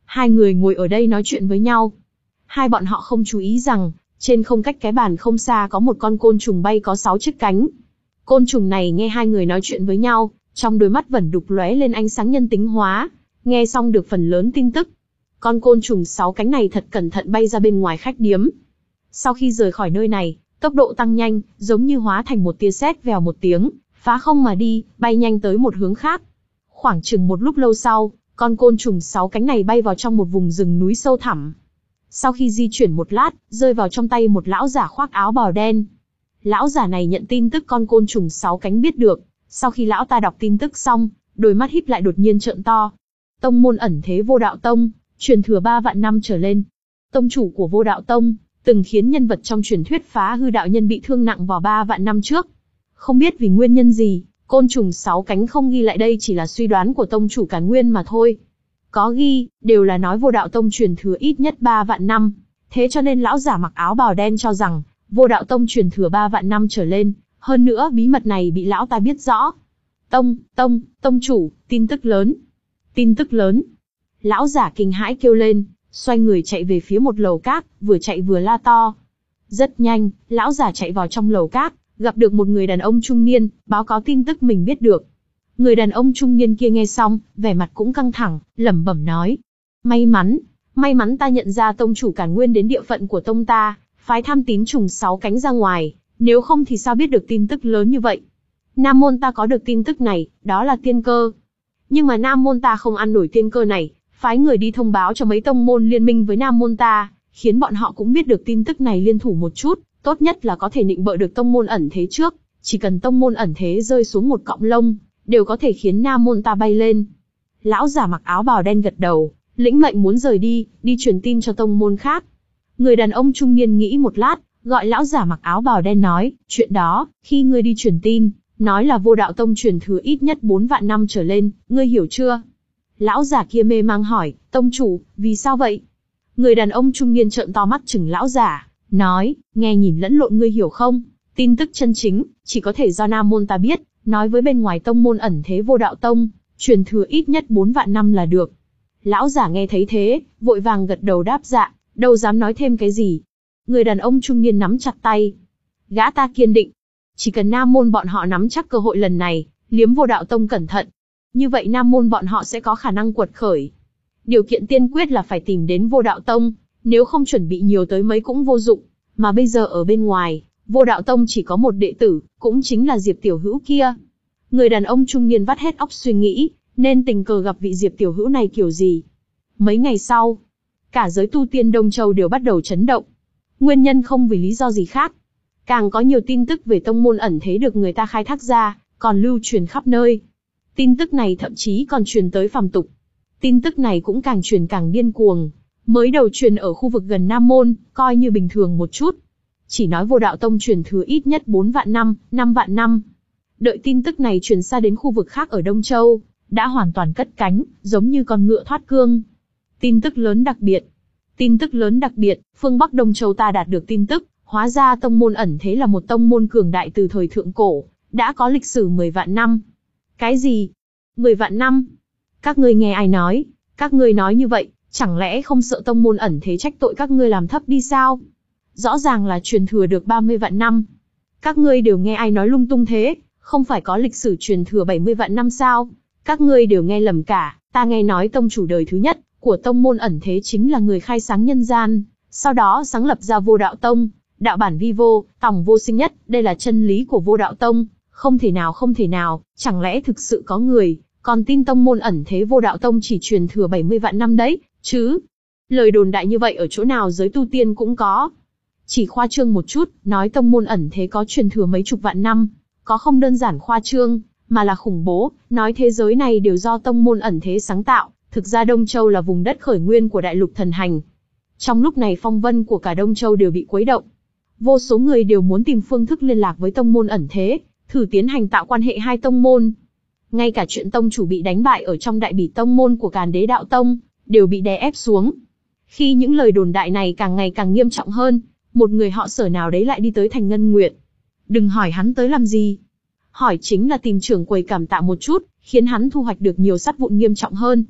[SPEAKER 1] Hai người ngồi ở đây nói chuyện với nhau. Hai bọn họ không chú ý rằng, trên không cách cái bàn không xa có một con côn trùng bay có sáu chiếc cánh. Côn trùng này nghe hai người nói chuyện với nhau, trong đôi mắt vẩn đục lóe lên ánh sáng nhân tính hóa, nghe xong được phần lớn tin tức. Con côn trùng sáu cánh này thật cẩn thận bay ra bên ngoài khách điếm. Sau khi rời khỏi nơi này, tốc độ tăng nhanh, giống như hóa thành một tia sét vèo một tiếng, phá không mà đi, bay nhanh tới một hướng khác. Khoảng chừng một lúc lâu sau, con côn trùng sáu cánh này bay vào trong một vùng rừng núi sâu thẳm. Sau khi di chuyển một lát, rơi vào trong tay một lão giả khoác áo bào đen. Lão giả này nhận tin tức con côn trùng sáu cánh biết được, sau khi lão ta đọc tin tức xong, đôi mắt híp lại đột nhiên trợn to. Tông môn ẩn thế Vô Đạo Tông, truyền thừa ba vạn năm trở lên. Tông chủ của Vô Đạo Tông, từng khiến nhân vật trong truyền thuyết phá hư đạo nhân bị thương nặng vào ba vạn năm trước. Không biết vì nguyên nhân gì, côn trùng sáu cánh không ghi lại đây chỉ là suy đoán của tông chủ Càn Nguyên mà thôi. Có ghi, đều là nói Vô Đạo Tông truyền thừa ít nhất ba vạn năm. Thế cho nên lão giả mặc áo bào đen cho rằng, Vô Đạo Tông truyền thừa ba vạn năm trở lên, hơn nữa bí mật này bị lão ta biết rõ. Tông, tông, tông chủ, tin tức lớn. Tin tức lớn. Lão giả kinh hãi kêu lên, xoay người chạy về phía một lầu cát, vừa chạy vừa la to. Rất nhanh, lão giả chạy vào trong lầu cát, gặp được một người đàn ông trung niên, báo cáo tin tức mình biết được. Người đàn ông trung niên kia nghe xong, vẻ mặt cũng căng thẳng, lẩm bẩm nói. May mắn, may mắn ta nhận ra tông chủ Càn Nguyên đến địa phận của tông ta, phái tham tín trùng sáu cánh ra ngoài, nếu không thì sao biết được tin tức lớn như vậy. Nam môn ta có được tin tức này, đó là tiên cơ. Nhưng mà Nam môn ta không ăn nổi tiên cơ này, phái người đi thông báo cho mấy tông môn liên minh với Nam môn ta, khiến bọn họ cũng biết được tin tức này liên thủ một chút, tốt nhất là có thể nịnh bợ được tông môn ẩn thế trước, chỉ cần tông môn ẩn thế rơi xuống một cọng lông, đều có thể khiến Nam môn ta bay lên. Lão giả mặc áo bào đen gật đầu, lĩnh mệnh muốn rời đi, đi truyền tin cho tông môn khác. Người đàn ông trung niên nghĩ một lát, gọi lão giả mặc áo bào đen nói, chuyện đó, khi ngươi đi truyền tin, nói là Vô Đạo Tông truyền thừa ít nhất bốn vạn năm trở lên, ngươi hiểu chưa? Lão giả kia mê mang hỏi, tông chủ, vì sao vậy? Người đàn ông trung niên trợn to mắt chừng lão giả, nói, nghe nhìn lẫn lộn ngươi hiểu không? Tin tức chân chính, chỉ có thể do Nam môn ta biết, nói với bên ngoài tông môn ẩn thế Vô Đạo Tông, truyền thừa ít nhất bốn vạn năm là được. Lão giả nghe thấy thế, vội vàng gật đầu đáp dạ, đâu dám nói thêm cái gì. Người đàn ông trung niên nắm chặt tay. Gã ta kiên định. Chỉ cần Nam môn bọn họ nắm chắc cơ hội lần này, liếm Vô Đạo Tông cẩn thận. Như vậy Nam môn bọn họ sẽ có khả năng quật khởi. Điều kiện tiên quyết là phải tìm đến Vô Đạo Tông, nếu không chuẩn bị nhiều tới mấy cũng vô dụng. Mà bây giờ ở bên ngoài, Vô Đạo Tông chỉ có một đệ tử, cũng chính là Diệp Tiểu Hữu kia. Người đàn ông trung niên vắt hết óc suy nghĩ, nên tình cờ gặp vị Diệp Tiểu Hữu này kiểu gì. Mấy ngày sau, cả giới tu tiên Đông Châu đều bắt đầu chấn động. Nguyên nhân không vì lý do gì khác. Càng có nhiều tin tức về tông môn ẩn thế được người ta khai thác ra, còn lưu truyền khắp nơi. Tin tức này thậm chí còn truyền tới phàm tục. Tin tức này cũng càng truyền càng điên cuồng. Mới đầu truyền ở khu vực gần Nam Môn, coi như bình thường một chút. Chỉ nói Vô Đạo Tông truyền thừa ít nhất bốn vạn năm, năm vạn năm. Đợi tin tức này truyền xa đến khu vực khác ở Đông Châu, đã hoàn toàn cất cánh, giống như con ngựa thoát cương. Tin tức lớn đặc biệt. Tin tức lớn đặc biệt, phương Bắc Đông Châu ta đạt được tin tức, hóa ra tông môn ẩn thế là một tông môn cường đại từ thời thượng cổ, đã có lịch sử mười vạn năm. Cái gì? mười vạn năm? Các ngươi nghe ai nói? Các ngươi nói như vậy, chẳng lẽ không sợ tông môn ẩn thế trách tội các ngươi làm thấp đi sao? Rõ ràng là truyền thừa được ba mươi vạn năm. Các ngươi đều nghe ai nói lung tung thế, không phải có lịch sử truyền thừa bảy mươi vạn năm sao? Các ngươi đều nghe lầm cả, ta nghe nói tông chủ đời thứ nhất của tông môn ẩn thế chính là người khai sáng nhân gian, sau đó sáng lập ra Vô Đạo Tông, đạo bản vi vô, tòng vô sinh nhất, đây là chân lý của Vô Đạo Tông, không thể nào không thể nào, chẳng lẽ thực sự có người còn tin tông môn ẩn thế Vô Đạo Tông chỉ truyền thừa bảy mươi vạn năm đấy, chứ? Lời đồn đại như vậy ở chỗ nào giới tu tiên cũng có. Chỉ khoa trương một chút, nói tông môn ẩn thế có truyền thừa mấy chục vạn năm, có không đơn giản khoa trương, mà là khủng bố, nói thế giới này đều do tông môn ẩn thế sáng tạo, thực ra Đông Châu là vùng đất khởi nguyên của đại lục thần hành. Trong lúc này phong vân của cả Đông Châu đều bị quấy động. Vô số người đều muốn tìm phương thức liên lạc với tông môn ẩn thế, thử tiến hành tạo quan hệ hai tông môn. Ngay cả chuyện tông chủ bị đánh bại ở trong đại bỉ tông môn của Càn Đế Đạo Tông, đều bị đè ép xuống. Khi những lời đồn đại này càng ngày càng nghiêm trọng hơn, một người họ Sở nào đấy lại đi tới thành Ngân Nguyệt. Đừng hỏi hắn tới làm gì. Hỏi chính là tìm trưởng quầy cảm tạ một chút, khiến hắn thu hoạch được nhiều sắt vụn nghiêm trọng hơn.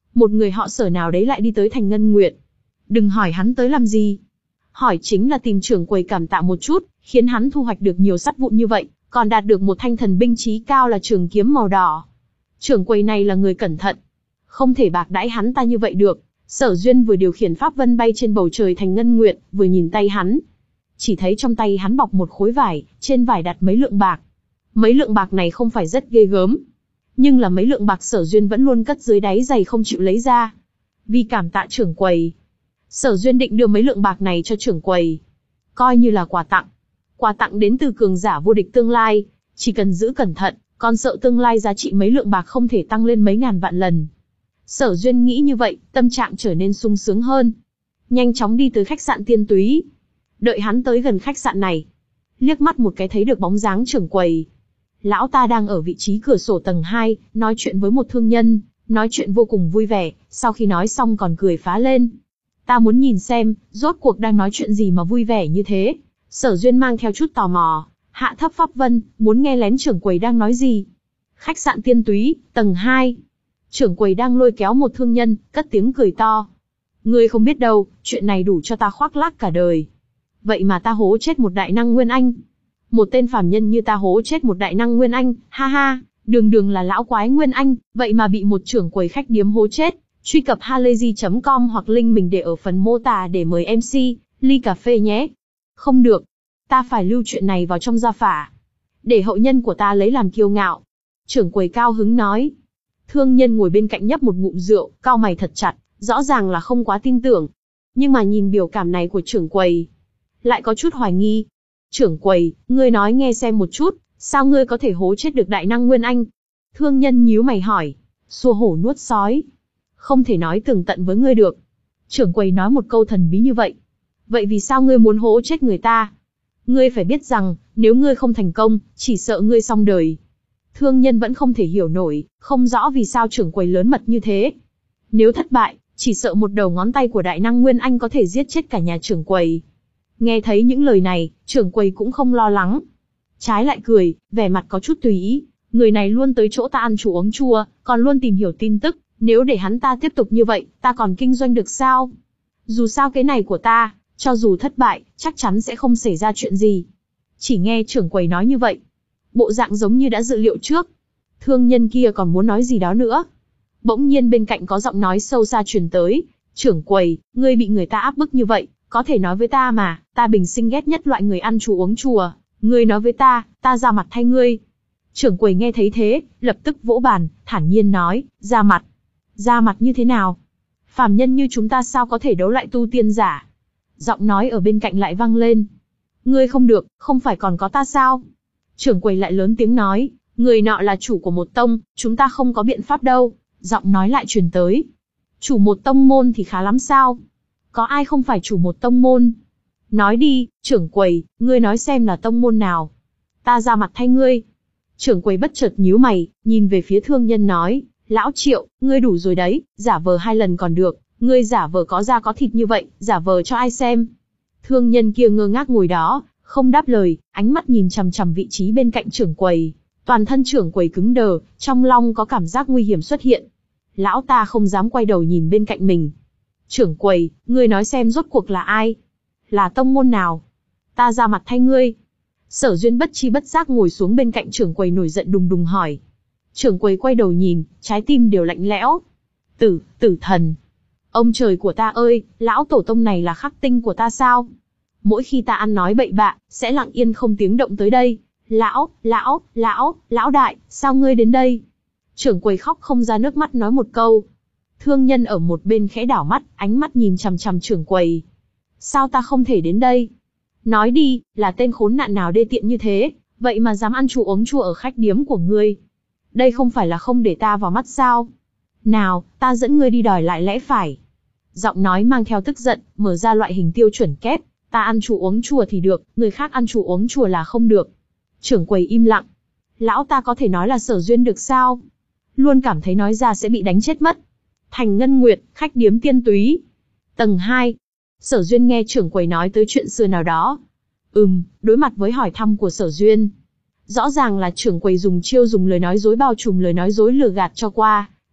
[SPEAKER 1] Một người họ Sở nào đấy lại đi tới thành Ngân Nguyệt. Đừng hỏi hắn tới làm gì. Hỏi chính là tìm trưởng quầy cảm tạ một chút, khiến hắn thu hoạch được nhiều sắt vụn như vậy, còn đạt được một thanh thần binh chí cao là trường kiếm màu đỏ. Trưởng quầy này là người cẩn thận, không thể bạc đãi hắn ta như vậy được. Sở Duyên vừa điều khiển pháp vân bay trên bầu trời thành Ngân Nguyệt, vừa nhìn tay hắn. Chỉ thấy trong tay hắn bọc một khối vải, trên vải đặt mấy lượng bạc. Mấy lượng bạc này không phải rất ghê gớm, nhưng là mấy lượng bạc Sở Duyên vẫn luôn cất dưới đáy giày không chịu lấy ra. Vì cảm tạ trưởng quầy, Sở Duyên định đưa mấy lượng bạc này cho trưởng quầy, coi như là quà tặng. Quà tặng đến từ cường giả vô địch tương lai, chỉ cần giữ cẩn thận, còn sợ tương lai giá trị mấy lượng bạc không thể tăng lên mấy ngàn vạn lần. Sở Duyên nghĩ như vậy, tâm trạng trở nên sung sướng hơn. Nhanh chóng đi tới khách sạn Tiên Túy. Đợi hắn tới gần khách sạn này, liếc mắt một cái thấy được bóng dáng trưởng quầy. Lão ta đang ở vị trí cửa sổ tầng hai, nói chuyện với một thương nhân, nói chuyện vô cùng vui vẻ, sau khi nói xong còn cười phá lên. Ta muốn nhìn xem, rốt cuộc đang nói chuyện gì mà vui vẻ như thế. Sở Duyên mang theo chút tò mò, hạ thấp pháp vân, muốn nghe lén trưởng quầy đang nói gì. Khách sạn Tiên Túy, tầng hai. Trưởng quầy đang lôi kéo một thương nhân, cất tiếng cười to. Ngươi không biết đâu, chuyện này đủ cho ta khoác lác cả đời. Vậy mà ta hố chết một đại năng Nguyên Anh. Một tên phàm nhân như ta hố chết một đại năng Nguyên Anh, ha ha, đường đường là lão quái Nguyên Anh, vậy mà bị một trưởng quầy khách điếm hố chết. Truy cập halayzi chấm com hoặc link mình để ở phần mô tả để mời em xê, ly cà phê nhé. Không được, ta phải lưu chuyện này vào trong gia phả, để hậu nhân của ta lấy làm kiêu ngạo. Trưởng quầy cao hứng nói. Thương nhân ngồi bên cạnh nhấp một ngụm rượu, cau mày thật chặt, rõ ràng là không quá tin tưởng. Nhưng mà nhìn biểu cảm này của trưởng quầy, lại có chút hoài nghi. Trưởng quầy, ngươi nói nghe xem một chút, sao ngươi có thể hố chết được đại năng Nguyên Anh? Thương nhân nhíu mày hỏi. Xua hổ nuốt sói. Không thể nói tường tận với ngươi được. Trưởng quầy nói một câu thần bí như vậy. Vậy vì sao ngươi muốn hố chết người ta? Ngươi phải biết rằng, nếu ngươi không thành công, chỉ sợ ngươi xong đời. Thương nhân vẫn không thể hiểu nổi, không rõ vì sao trưởng quầy lớn mật như thế. Nếu thất bại, chỉ sợ một đầu ngón tay của đại năng Nguyên Anh có thể giết chết cả nhà trưởng quầy. Nghe thấy những lời này, trưởng quầy cũng không lo lắng. Trái lại cười, vẻ mặt có chút tùy ý. Người này luôn tới chỗ ta ăn chủ uống chua, còn luôn tìm hiểu tin tức. Nếu để hắn ta tiếp tục như vậy, ta còn kinh doanh được sao? Dù sao cái này của ta, cho dù thất bại, chắc chắn sẽ không xảy ra chuyện gì. Chỉ nghe trưởng quầy nói như vậy, bộ dạng giống như đã dự liệu trước. Thương nhân kia còn muốn nói gì đó nữa. Bỗng nhiên bên cạnh có giọng nói sâu xa truyền tới. Trưởng quầy, ngươi bị người ta áp bức như vậy, có thể nói với ta mà, ta bình sinh ghét nhất loại người ăn chùa uống chùa. Ngươi nói với ta, ta ra mặt thay ngươi. Trưởng quầy nghe thấy thế, lập tức vỗ bàn, thản nhiên nói, ra mặt. Ra mặt như thế nào? Phàm nhân như chúng ta sao có thể đấu lại tu tiên giả? Giọng nói ở bên cạnh lại vang lên. Ngươi không được, không phải còn có ta sao? Trưởng quầy lại lớn tiếng nói, người nọ là chủ của một tông, chúng ta không có biện pháp đâu. Giọng nói lại truyền tới. Chủ một tông môn thì khá lắm sao? Có ai không phải chủ một tông môn? Nói đi, trưởng quầy, ngươi nói xem là tông môn nào? Ta ra mặt thay ngươi. Trưởng quầy bất chợt nhíu mày, nhìn về phía thương nhân nói, lão Triệu, ngươi đủ rồi đấy, giả vờ hai lần còn được, ngươi giả vờ có da có thịt như vậy, giả vờ cho ai xem? Thương nhân kia ngơ ngác ngồi đó, không đáp lời, ánh mắt nhìn chằm chằm vị trí bên cạnh trưởng quầy. Toàn thân trưởng quầy cứng đờ, trong lòng có cảm giác nguy hiểm xuất hiện. Lão ta không dám quay đầu nhìn bên cạnh mình. Trưởng quầy, ngươi nói xem rốt cuộc là ai? Là tông môn nào? Ta ra mặt thay ngươi. Sở Duyên bất chi bất giác ngồi xuống bên cạnh trưởng quầy nổi giận đùng đùng hỏi. Trưởng quầy quay đầu nhìn, trái tim đều lạnh lẽo. Tử, tử thần. Ông trời của ta ơi, lão tổ tông này là khắc tinh của ta sao? Mỗi khi ta ăn nói bậy bạ, sẽ lặng yên không tiếng động tới đây. Lão, lão, lão, lão đại, sao ngươi đến đây? Trưởng quầy khóc không ra nước mắt nói một câu. Thương nhân ở một bên khẽ đảo mắt, ánh mắt nhìn chằm chằm trưởng quầy. Sao ta không thể đến đây? Nói đi, là tên khốn nạn nào đê tiện như thế, vậy mà dám ăn chùa uống chùa ở khách điếm của ngươi? Đây không phải là không để ta vào mắt sao? Nào, ta dẫn ngươi đi đòi lại lẽ phải. Giọng nói mang theo tức giận, mở ra loại hình tiêu chuẩn kép. Ta ăn chùa uống chùa thì được, người khác ăn chùa uống chùa là không được. Trưởng quầy im lặng. Lão ta có thể nói là Sở Duyên được sao? Luôn cảm thấy nói ra sẽ bị đánh chết mất. Thành Ngân Nguyệt, khách điếm Tiên Túy. Tầng hai. Sở Duyên nghe trưởng quầy nói tới chuyện xưa nào đó. Ừm, đối mặt với hỏi thăm của Sở Duyên. Rõ ràng là trưởng quầy dùng chiêu dùng lời nói dối bao trùm lời nói dối lừa gạt cho qua.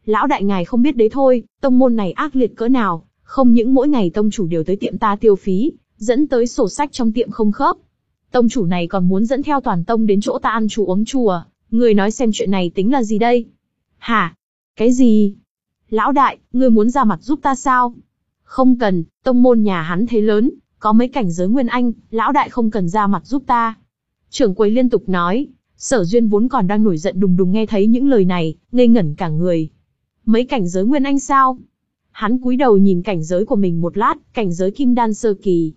[SPEAKER 1] Lão đại ngài không biết đấy thôi, tông môn này ác liệt cỡ nào, không những mỗi ngày tông chủ đều tới tiệm ta tiêu phí, dẫn tới sổ sách trong tiệm không khớp. Tông chủ này còn muốn dẫn theo toàn tông đến chỗ ta ăn chùa uống chùa, người nói xem chuyện này tính là gì đây? Hả? Cái gì? Lão đại, ngươi muốn ra mặt giúp ta sao? Không cần, tông môn nhà hắn thế lớn, có mấy cảnh giới nguyên anh, lão đại không cần ra mặt giúp ta. Trưởng quầy liên tục nói. Sở Duyên vốn còn đang nổi giận đùng đùng nghe thấy những lời này, ngây ngẩn cả người. Mấy cảnh giới nguyên anh sao? Hắn cúi đầu nhìn cảnh giới của mình một lát, cảnh giới kim đan sơ kỳ.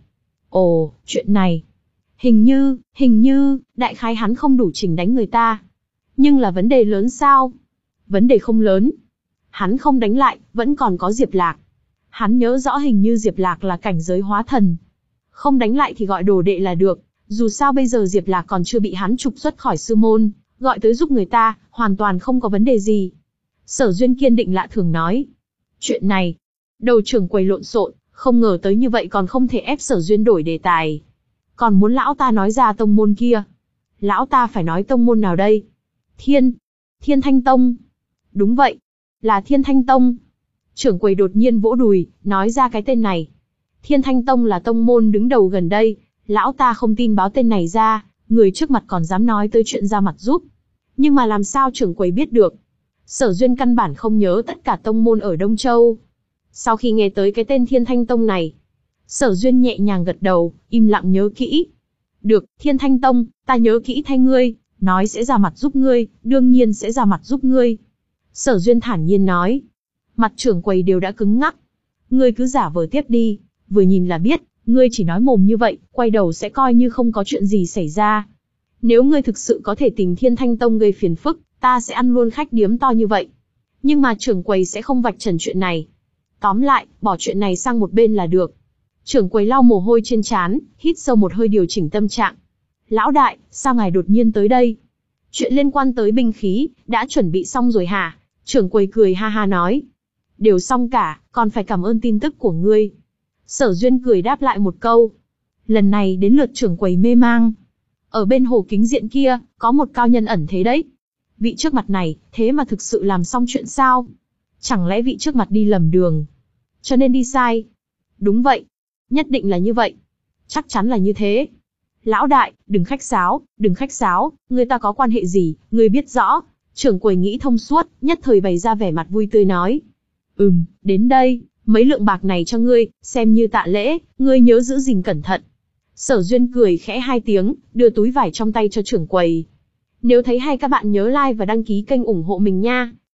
[SPEAKER 1] Ồ, chuyện này. Hình như, hình như, đại khái hắn không đủ trình đánh người ta. Nhưng là vấn đề lớn sao? Vấn đề không lớn. Hắn không đánh lại, vẫn còn có Diệp Lạc. Hắn nhớ rõ hình như Diệp Lạc là cảnh giới hóa thần. Không đánh lại thì gọi đồ đệ là được. Dù sao bây giờ Diệp Lạc còn chưa bị hắn trục xuất khỏi sư môn, gọi tới giúp người ta, hoàn toàn không có vấn đề gì. Sở Duyên kiên định lạ thường nói. Chuyện này, đầu trưởng quầy lộn xộn, không ngờ tới như vậy còn không thể ép Sở Duyên đổi đề tài. Còn muốn lão ta nói ra tông môn kia. Lão ta phải nói tông môn nào đây? Thiên, Thiên Thanh Tông. Đúng vậy, là Thiên Thanh Tông. Trưởng quầy đột nhiên vỗ đùi, nói ra cái tên này. Thiên Thanh Tông là tông môn đứng đầu gần đây. Lão ta không tin báo tên này ra, người trước mặt còn dám nói tới chuyện ra mặt giúp. Nhưng mà làm sao trưởng quầy biết được? Sở Duyên căn bản không nhớ tất cả tông môn ở Đông Châu. Sau khi nghe tới cái tên Thiên Thanh Tông này, Sở Duyên nhẹ nhàng gật đầu, im lặng nhớ kỹ. Được, Thiên Thanh Tông, ta nhớ kỹ thay ngươi, nói sẽ ra mặt giúp ngươi, đương nhiên sẽ ra mặt giúp ngươi. Sở Duyên thản nhiên nói. Mặt trưởng quầy đều đã cứng ngắc. Ngươi cứ giả vờ tiếp đi, vừa nhìn là biết. Ngươi chỉ nói mồm như vậy, quay đầu sẽ coi như không có chuyện gì xảy ra. Nếu ngươi thực sự có thể tìm Thiên Thanh Tông gây phiền phức, ta sẽ ăn luôn khách điếm to như vậy. Nhưng mà trưởng quầy sẽ không vạch trần chuyện này. Tóm lại, bỏ chuyện này sang một bên là được. Trưởng quầy lau mồ hôi trên trán, hít sâu một hơi điều chỉnh tâm trạng. Lão đại, sao ngài đột nhiên tới đây? Chuyện liên quan tới binh khí, đã chuẩn bị xong rồi hả? Trưởng quầy cười ha ha nói. Đều xong cả, còn phải cảm ơn tin tức của ngươi. Sở Duyên cười đáp lại một câu. Lần này đến lượt trưởng quầy mê mang. Ở bên hồ kính diện kia, có một cao nhân ẩn thế đấy. Vị trước mặt này, thế mà thực sự làm xong chuyện sao? Chẳng lẽ vị trước mặt đi lầm đường, cho nên đi sai? Đúng vậy. Nhất định là như vậy. Chắc chắn là như thế. Lão đại, đừng khách sáo, đừng khách sáo, người ta có quan hệ gì, người biết rõ. Trưởng quầy nghĩ thông suốt, nhất thời bày ra vẻ mặt vui tươi nói. Ừm, đến đây. Mấy lượng bạc này cho ngươi, xem như tạ lễ, ngươi nhớ giữ gìn cẩn thận. Sở Duyên cười khẽ hai tiếng, đưa túi vải trong tay cho trưởng quầy. Nếu thấy hay các bạn nhớ like và đăng ký kênh ủng hộ mình nha.